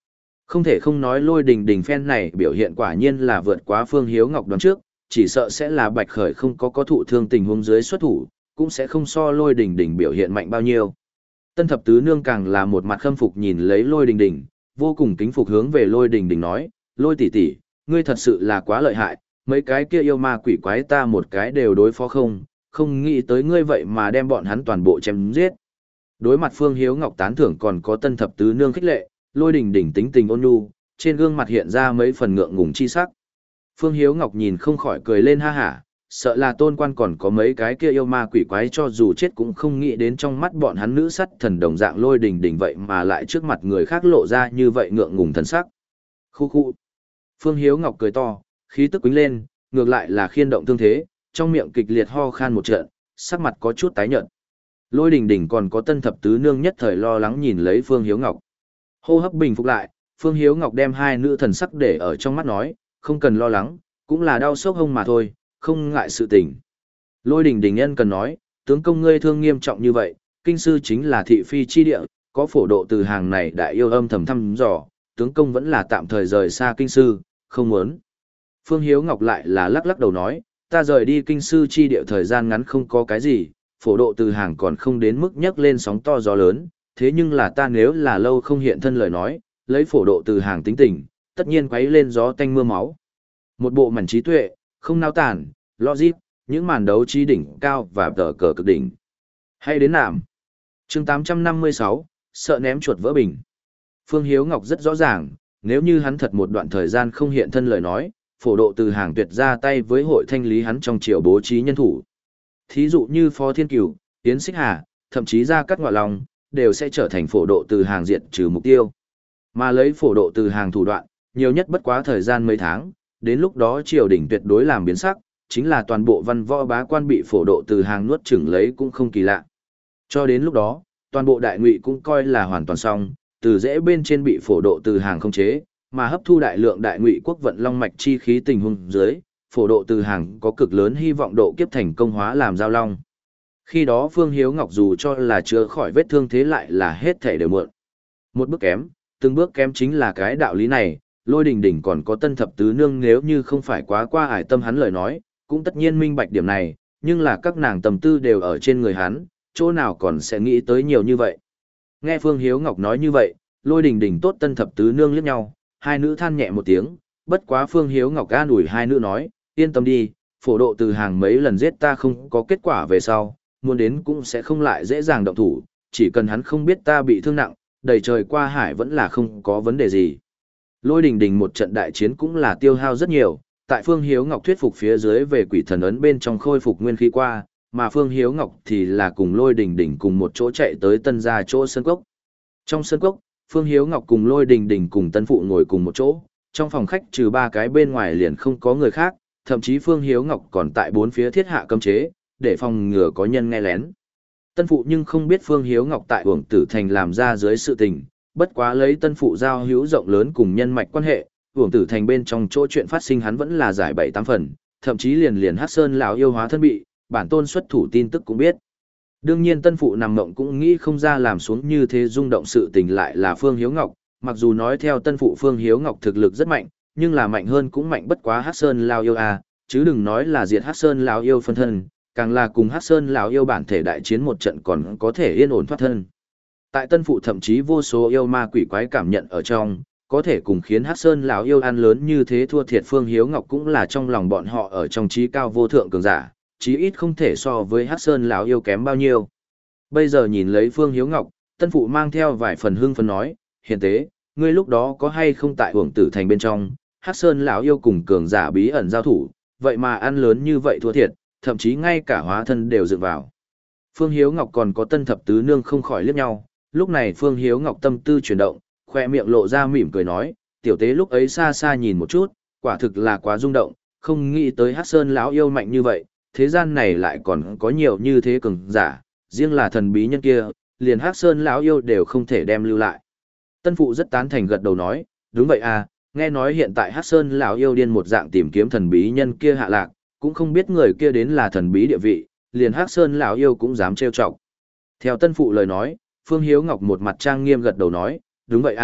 Không thể không nói Lôi Đình Đình phen này biểu hiện quả nhiên là vượt quá Phương Hiếu Ngọc đoán trước, chỉ sợ sẽ là Bạch Khởi không có có thụ thương tình huống dưới xuất thủ, cũng sẽ không so Lôi Đình Đình biểu hiện mạnh bao nhiêu. Tân thập tứ nương càng là một mặt khâm phục nhìn lấy Lôi Đình Đình, vô cùng kính phục hướng về Lôi Đình Đình nói, Lôi tỷ tỷ, ngươi thật sự là quá lợi hại, mấy cái kia yêu ma quỷ quái ta một cái đều đối phó không, không nghĩ tới ngươi vậy mà đem bọn hắn toàn bộ chém giết. Đối mặt Phương Hiếu Ngọc tán thưởng còn có Tân thập tứ nương khích lệ, Lôi Đình Đình tính tình ôn nhu, trên gương mặt hiện ra mấy phần ngượng ngùng chi sắc. Phương Hiếu Ngọc nhìn không khỏi cười lên ha hả, sợ là tôn quan còn có mấy cái kia yêu ma quỷ quái cho dù chết cũng không nghĩ đến trong mắt bọn hắn nữ sắt thần đồng dạng Lôi Đình Đình vậy mà lại trước mặt người khác lộ ra như vậy ngượng ngùng thần sắc. Khu khu. Phương Hiếu Ngọc cười to, khí tức quính lên, ngược lại là khiên động thương thế, trong miệng kịch liệt ho khan một trận, sắc mặt có chút tái nhợt. Lôi Đình Đình còn có Tân thập tứ nương nhất thời lo lắng nhìn lấy Phương Hiếu Ngọc. Hô hấp bình phục lại, Phương Hiếu Ngọc đem hai nữ thần sắc để ở trong mắt nói, không cần lo lắng, cũng là đau sốc hông mà thôi, không ngại sự tình. Lôi Đình Đình nhân cần nói, tướng công ngươi thương nghiêm trọng như vậy, kinh sư chính là thị phi chi địa, có phổ độ từ hàng này đại yêu âm thầm thăm dò, tướng công vẫn là tạm thời rời xa kinh sư, không muốn. Phương Hiếu Ngọc lại là lắc lắc đầu nói, ta rời đi kinh sư chi địa thời gian ngắn không có cái gì, phổ độ từ hàng còn không đến mức nhấc lên sóng to gió lớn, thế nhưng là ta nếu là lâu không hiện thân lời nói, lấy phổ độ từ hàng tính tình, tất nhiên quấy lên gió tanh mưa máu. Một bộ mảnh trí tuệ, không nao tản, logic, những màn đấu trí đỉnh cao và tờ cờ cực đỉnh. Hay đến nạm. chương tám trăm năm mươi sáu, sợ ném chuột vỡ bình. Phương Hiếu Ngọc rất rõ ràng, nếu như hắn thật một đoạn thời gian không hiện thân lời nói, phổ độ từ hàng tuyệt ra tay với hội thanh lý hắn trong triều bố trí nhân thủ. Thí dụ như Phó Thiên Cửu, Yến Xích Hà, thậm chí ra cắt ngọa lòng, đều sẽ trở thành phổ độ từ hàng diệt trừ mục tiêu. Mà lấy phổ độ từ hàng thủ đoạn, nhiều nhất bất quá thời gian mấy tháng, đến lúc đó triều đình tuyệt đối làm biến sắc, chính là toàn bộ văn võ bá quan bị phổ độ từ hàng nuốt chửng lấy cũng không kỳ lạ. Cho đến lúc đó, toàn bộ đại ngụy cũng coi là hoàn toàn xong, từ dễ bên trên bị phổ độ từ hàng không chế, mà hấp thu đại lượng đại ngụy quốc vận long mạch chi khí tình huống dưới, phổ độ từ hàng có cực lớn hy vọng độ kiếp thành công hóa làm giao long. Khi đó Phương Hiếu Ngọc dù cho là chữa khỏi vết thương thế lại là hết thể đều muộn. Một bước kém, từng bước kém chính là cái đạo lý này, Lôi Đình Đình còn có Tân thập tứ nương nếu như không phải quá qua ải tâm hắn lời nói, cũng tất nhiên minh bạch điểm này, nhưng là các nàng tầm tư đều ở trên người hắn, chỗ nào còn sẽ nghĩ tới nhiều như vậy. Nghe Phương Hiếu Ngọc nói như vậy, Lôi Đình Đình tốt Tân thập tứ nương liếc nhau, hai nữ than nhẹ một tiếng, bất quá Phương Hiếu Ngọc an ủi hai nữ nói, yên tâm đi, phổ độ từ hàng mấy lần giết ta không có kết quả về sau, muốn đến cũng sẽ không lại dễ dàng động thủ, chỉ cần hắn không biết ta bị thương nặng, đầy trời qua hải vẫn là không có vấn đề gì. Lôi Đình Đình một trận đại chiến cũng là tiêu hao rất nhiều, tại Phương Hiếu Ngọc thuyết phục phía dưới về quỷ thần ấn bên trong khôi phục nguyên khí qua, mà Phương Hiếu Ngọc thì là cùng Lôi Đình Đình cùng một chỗ chạy tới tân gia chỗ sân cốc. Trong sân cốc, Phương Hiếu Ngọc cùng Lôi Đình Đình cùng tân phụ ngồi cùng một chỗ, trong phòng khách trừ ba cái bên ngoài liền không có người khác, thậm chí Phương Hiếu Ngọc còn tại bốn phía thiết hạ cấm chế, để phòng ngừa có nhân nghe lén. Tân phụ nhưng không biết Phương Hiếu Ngọc tại Uổng Tử Thành làm ra dưới sự tình, bất quá lấy tân phụ giao hữu rộng lớn cùng nhân mạch quan hệ, Uổng Tử Thành bên trong chỗ chuyện phát sinh hắn vẫn là giải bảy tám phần, thậm chí liền liền Hắc Sơn lão yêu hóa thân bị, bản tôn xuất thủ tin tức cũng biết. Đương nhiên tân phụ nằm mộng cũng nghĩ không ra làm xuống như thế rung động sự tình lại là Phương Hiếu Ngọc, mặc dù nói theo tân phụ Phương Hiếu Ngọc thực lực rất mạnh, nhưng là mạnh hơn cũng mạnh bất quá Hắc Sơn lão yêu a, chứ đừng nói là diệt Hắc Sơn lão yêu phân thân, càng là cùng Hắc Sơn lão yêu bản thể đại chiến một trận còn có thể yên ổn thoát thân. Tại tân phụ thậm chí vô số yêu ma quỷ quái cảm nhận ở trong, có thể cùng khiến Hắc Sơn lão yêu ăn lớn như thế thua thiệt Phương Hiếu Ngọc cũng là trong lòng bọn họ ở trong trí cao vô thượng cường giả, chí ít không thể so với Hắc Sơn lão yêu kém bao nhiêu. Bây giờ nhìn lấy Phương Hiếu Ngọc, tân phụ mang theo vài phần hưng phấn nói, hiền tế, ngươi lúc đó có hay không tại Uổng Tử Thành bên trong, Hắc Sơn lão yêu cùng cường giả bí ẩn giao thủ, vậy mà ăn lớn như vậy thua thiệt, thậm chí ngay cả hóa thân đều dựng vào. Phương Hiếu Ngọc còn có tân thập tứ nương không khỏi liếc nhau, lúc này Phương Hiếu Ngọc tâm tư chuyển động, khoe miệng lộ ra mỉm cười nói, tiểu tế lúc ấy xa xa nhìn một chút, quả thực là quá rung động, không nghĩ tới Hắc Sơn lão yêu mạnh như vậy, thế gian này lại còn có nhiều như thế cường giả, riêng là thần bí nhân kia, liền Hắc Sơn lão yêu đều không thể đem lưu lại. Tân phụ rất tán thành gật đầu nói, đúng vậy à, nghe nói hiện tại Hắc Sơn lão yêu điên một dạng tìm kiếm thần bí nhân kia hạ lạc, cũng không biết người kia đến là thần bí địa vị, liền Hắc Sơn lão yêu cũng dám trêu chọc. Theo tân phụ lời nói, Phương Hiếu Ngọc một mặt trang nghiêm gật đầu nói, đúng vậy à,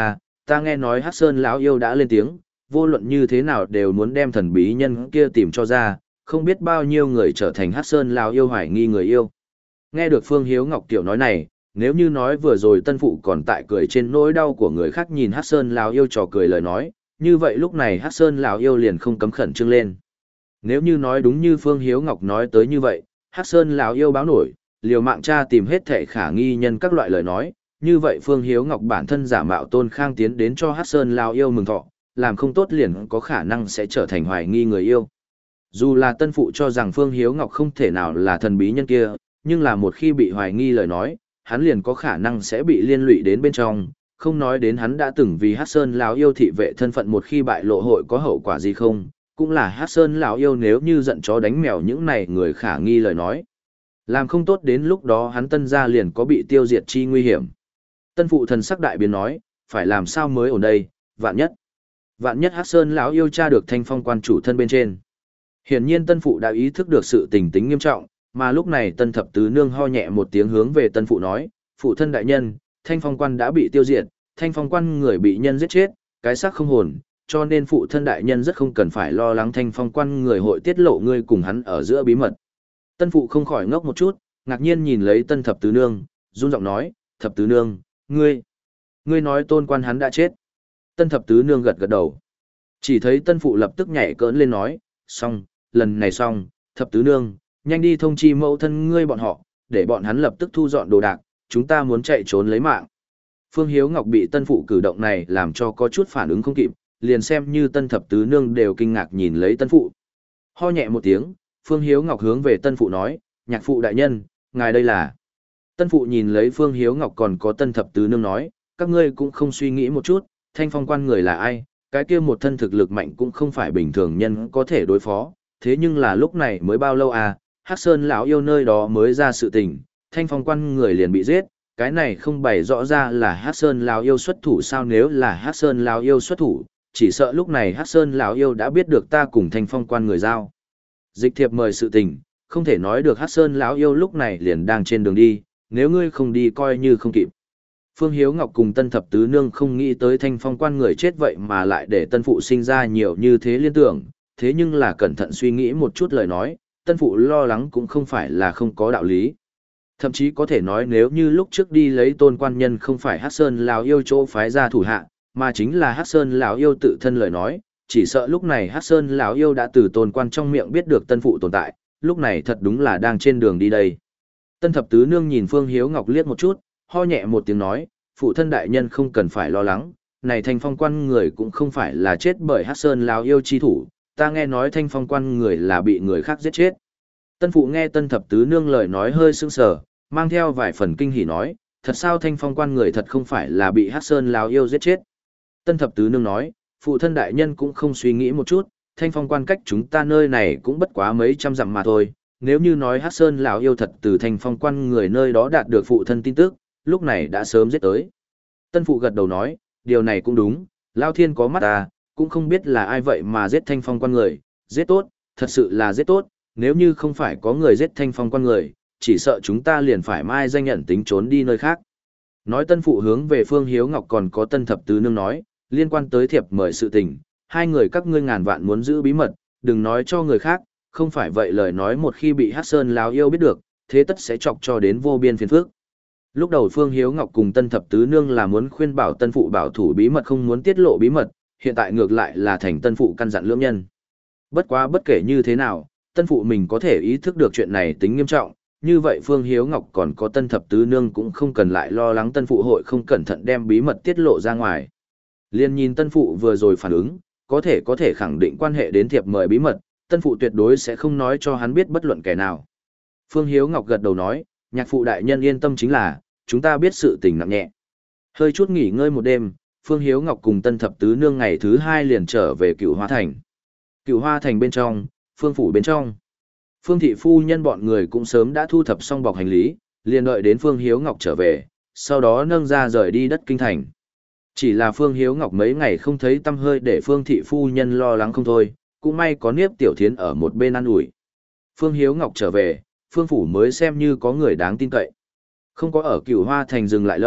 ta nghe nói Hắc Sơn lão yêu đã lên tiếng, vô luận như thế nào đều muốn đem thần bí nhân kia tìm cho ra, không biết bao nhiêu người trở thành Hắc Sơn lão yêu hoài nghi người yêu. Nghe được Phương Hiếu Ngọc tiểu nói này, nếu như nói vừa rồi tân phụ còn tại cười trên nỗi đau của người khác nhìn Hắc Sơn lão yêu trò cười lời nói, như vậy lúc này Hắc Sơn lão yêu liền không cấm khẩn trương lên. Nếu như nói đúng như Phương Hiếu Ngọc nói tới như vậy, Hắc Sơn lão yêu báo nổi, liều mạng tra tìm hết thảy khả nghi nhân các loại lời nói, như vậy Phương Hiếu Ngọc bản thân giả mạo Tôn Khang tiến đến cho Hắc Sơn lão yêu mừng thọ, làm không tốt liền có khả năng sẽ trở thành hoài nghi người yêu. Dù là tân phụ cho rằng Phương Hiếu Ngọc không thể nào là thần bí nhân kia, nhưng là một khi bị hoài nghi lời nói, hắn liền có khả năng sẽ bị liên lụy đến bên trong, không nói đến hắn đã từng vì Hắc Sơn lão yêu thị vệ thân phận một khi bại lộ hội có hậu quả gì không, cũng là Hắc Sơn lão yêu nếu như giận chó đánh mèo những này người khả nghi lời nói. Làm không tốt đến lúc đó hắn tân gia liền có bị tiêu diệt chi nguy hiểm. Tân phụ thần sắc đại biến nói, phải làm sao mới ổn đây, vạn nhất. Vạn nhất Hắc Sơn lão yêu tra được Thanh Phong quan chủ thân bên trên. Hiển nhiên tân phụ đã ý thức được sự tình tính nghiêm trọng, mà lúc này tân thập tứ nương ho nhẹ một tiếng hướng về tân phụ nói, phụ thân đại nhân, Thanh Phong quan đã bị tiêu diệt, Thanh Phong quan người bị nhân giết chết, cái xác không hồn, cho nên phụ thân đại nhân rất không cần phải lo lắng Thanh Phong quan người hội tiết lộ ngươi cùng hắn ở giữa bí mật. Tân phụ không khỏi ngốc một chút, ngạc nhiên nhìn lấy tân thập tứ nương, run giọng nói, thập tứ nương, ngươi, ngươi nói tôn quan hắn đã chết. Tân thập tứ nương gật gật đầu. Chỉ thấy tân phụ lập tức nhảy cỡn lên nói, xong, lần này xong, thập tứ nương, nhanh đi thông chi mẫu thân ngươi bọn họ, để bọn hắn lập tức thu dọn đồ đạc, chúng ta muốn chạy trốn lấy mạng. Phương Hiếu Ngọc bị tân phụ cử động này làm cho có chút phản ứng không kịp, liền xem như tân thập tứ nương đều kinh ngạc nhìn lấy tân phụ. Ho nhẹ một tiếng, Phương Hiếu Ngọc hướng về tân phụ nói, nhạc phụ đại nhân, ngài đây là. Tân phụ nhìn lấy Phương Hiếu Ngọc còn có tân thập tứ nương nói, các ngươi cũng không suy nghĩ một chút, Thanh Phong quan người là ai, cái kia một thân thực lực mạnh cũng không phải bình thường nhân có thể đối phó, thế nhưng là lúc này mới bao lâu à, Hắc Sơn lão yêu nơi đó mới ra sự tình, Thanh Phong quan người liền bị giết, cái này không bày rõ ra là Hắc Sơn lão yêu xuất thủ sao? Nếu là Hắc Sơn lão yêu xuất thủ, chỉ sợ lúc này Hắc Sơn lão yêu đã biết được ta cùng Thanh Phong quan người giao. Dịch thiệp mời sự tình, không thể nói được Hắc Sơn lão yêu lúc này liền đang trên đường đi, nếu ngươi không đi coi như không kịp. Phương Hiếu Ngọc cùng tân thập tứ nương không nghĩ tới Thanh Phong quan người chết vậy mà lại để tân phụ sinh ra nhiều như thế liên tưởng, thế nhưng là cẩn thận suy nghĩ một chút lời nói, tân phụ lo lắng cũng không phải là không có đạo lý. Thậm chí có thể nói nếu như lúc trước đi lấy tôn quan nhân không phải Hắc Sơn lão yêu chỗ phái ra thủ hạ, mà chính là Hắc Sơn lão yêu tự thân lời nói, chỉ sợ lúc này Hắc Sơn lão yêu đã từ tôn quan trong miệng biết được tân phụ tồn tại, lúc này thật đúng là đang trên đường đi đây. Tân thập tứ nương nhìn Phương Hiếu Ngọc liếc một chút, ho nhẹ một tiếng nói, phụ thân đại nhân không cần phải lo lắng, này Thanh Phong quan người cũng không phải là chết bởi Hắc Sơn lão yêu chi thủ, ta nghe nói Thanh Phong quan người là bị người khác giết chết. Tân phụ nghe tân thập tứ nương lời nói hơi sững sờ, mang theo vài phần kinh hỉ nói, thật sao Thanh Phong quan người thật không phải là bị Hắc Sơn lão yêu giết chết. Tân thập tứ nương nói, phụ thân đại nhân cũng không suy nghĩ một chút, Thanh Phong quan cách chúng ta nơi này cũng bất quá mấy trăm dặm mà thôi, nếu như nói Hắc Sơn lão yêu thật từ Thanh Phong quan người nơi đó đạt được phụ thân tin tức, lúc này đã sớm giết tới. Tân phụ gật đầu nói, điều này cũng đúng, Lao Thiên có mắt ta, cũng không biết là ai vậy mà giết Thanh Phong quan người, giết tốt, thật sự là giết tốt, nếu như không phải có người giết Thanh Phong quan người, chỉ sợ chúng ta liền phải mai danh nhận tính trốn đi nơi khác. Nói tân phụ hướng về Phương Hiếu Ngọc còn có tân thập tứ nương nói, liên quan tới thiệp mời sự tình, hai người các ngươi ngàn vạn muốn giữ bí mật, đừng nói cho người khác, không phải vậy lời nói một khi bị Hắc Sơn lão yêu biết được, thế tất sẽ chọc cho đến vô biên phiền phức. Lúc đầu Phương Hiếu Ngọc cùng tân thập tứ nương là muốn khuyên bảo tân phụ bảo thủ bí mật không muốn tiết lộ bí mật, hiện tại ngược lại là thành tân phụ căn dặn lưỡng nhân. Bất quá bất kể như thế nào, tân phụ mình có thể ý thức được chuyện này tính nghiêm trọng, như vậy Phương Hiếu Ngọc còn có tân thập tứ nương cũng không cần lại lo lắng tân phụ hội không cẩn thận đem bí mật tiết lộ ra ngoài. Liên nhìn tân phụ vừa rồi phản ứng, có thể có thể khẳng định quan hệ đến thiệp mời bí mật, tân phụ tuyệt đối sẽ không nói cho hắn biết bất luận kẻ nào. Phương Hiếu Ngọc gật đầu nói, nhạc phụ đại nhân yên tâm chính là, chúng ta biết sự tình nặng nhẹ. Hơi chút nghỉ ngơi một đêm, Phương Hiếu Ngọc cùng tân thập tứ nương ngày thứ hai liền trở về Cửu Hoa Thành. Cửu Hoa Thành bên trong, Phương phủ bên trong. Phương thị phu nhân bọn người cũng sớm đã thu thập xong bọc hành lý, liền đợi đến Phương Hiếu Ngọc trở về, sau đó nâng ra rời đi đất kinh thành. Chỉ là Phương Hiếu Ngọc mấy ngày không thấy tâm hơi để Phương thị phu nhân lo lắng không thôi, cũng may có Niếp Tiểu Thiến ở một bên an ủi. Phương Hiếu Ngọc trở về, Phương phủ mới xem như có người đáng tin cậy. Không có ở Cửu Hoa Thành dừng lại lâu,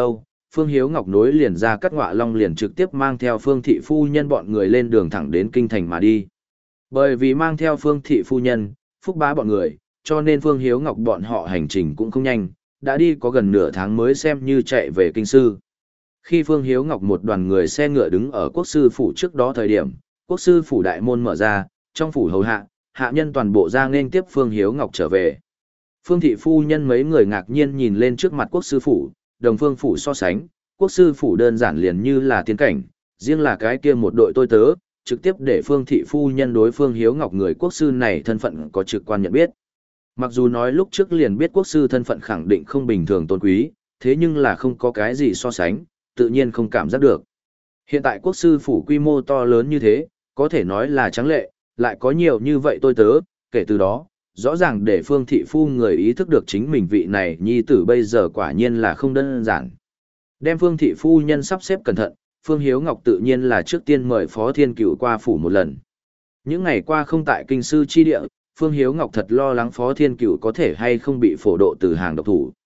Phương Hiếu Ngọc nối liền ra cắt ngọa long liền trực tiếp mang theo Phương thị phu nhân bọn người lên đường thẳng đến kinh thành mà đi. Bởi vì mang theo Phương thị phu nhân, Phúc Bá bọn người, cho nên Phương Hiếu Ngọc bọn họ hành trình cũng không nhanh, đã đi có gần nửa tháng mới xem như chạy về kinh sư. Khi Phương Hiếu Ngọc một đoàn người xe ngựa đứng ở quốc sư phủ trước đó thời điểm, quốc sư phủ đại môn mở ra, trong phủ hầu hạ, hạ nhân toàn bộ ra nên tiếp Phương Hiếu Ngọc trở về. Phương thị phu nhân mấy người ngạc nhiên nhìn lên trước mặt quốc sư phủ, đồng phương phủ so sánh, quốc sư phủ đơn giản liền như là tiên cảnh, riêng là cái kia một đội tôi tớ, trực tiếp để Phương thị phu nhân đối Phương Hiếu Ngọc người quốc sư này thân phận có trực quan nhận biết. Mặc dù nói lúc trước liền biết quốc sư thân phận khẳng định không bình thường tôn quý, thế nhưng là không có cái gì so sánh, tự nhiên không cảm giác được. Hiện tại quốc sư phủ quy mô to lớn như thế, có thể nói là trắng lệ, lại có nhiều như vậy tôi tớ, kể từ đó, rõ ràng để Phương thị phu người ý thức được chính mình vị này nhi tử bây giờ quả nhiên là không đơn giản. Đem Phương thị phu nhân sắp xếp cẩn thận, Phương Hiếu Ngọc tự nhiên là trước tiên mời Phó Thiên Cửu qua phủ một lần. Những ngày qua không tại kinh sư chi địa, Phương Hiếu Ngọc thật lo lắng Phó Thiên Cửu có thể hay không bị phổ độ từ hàng độc thủ.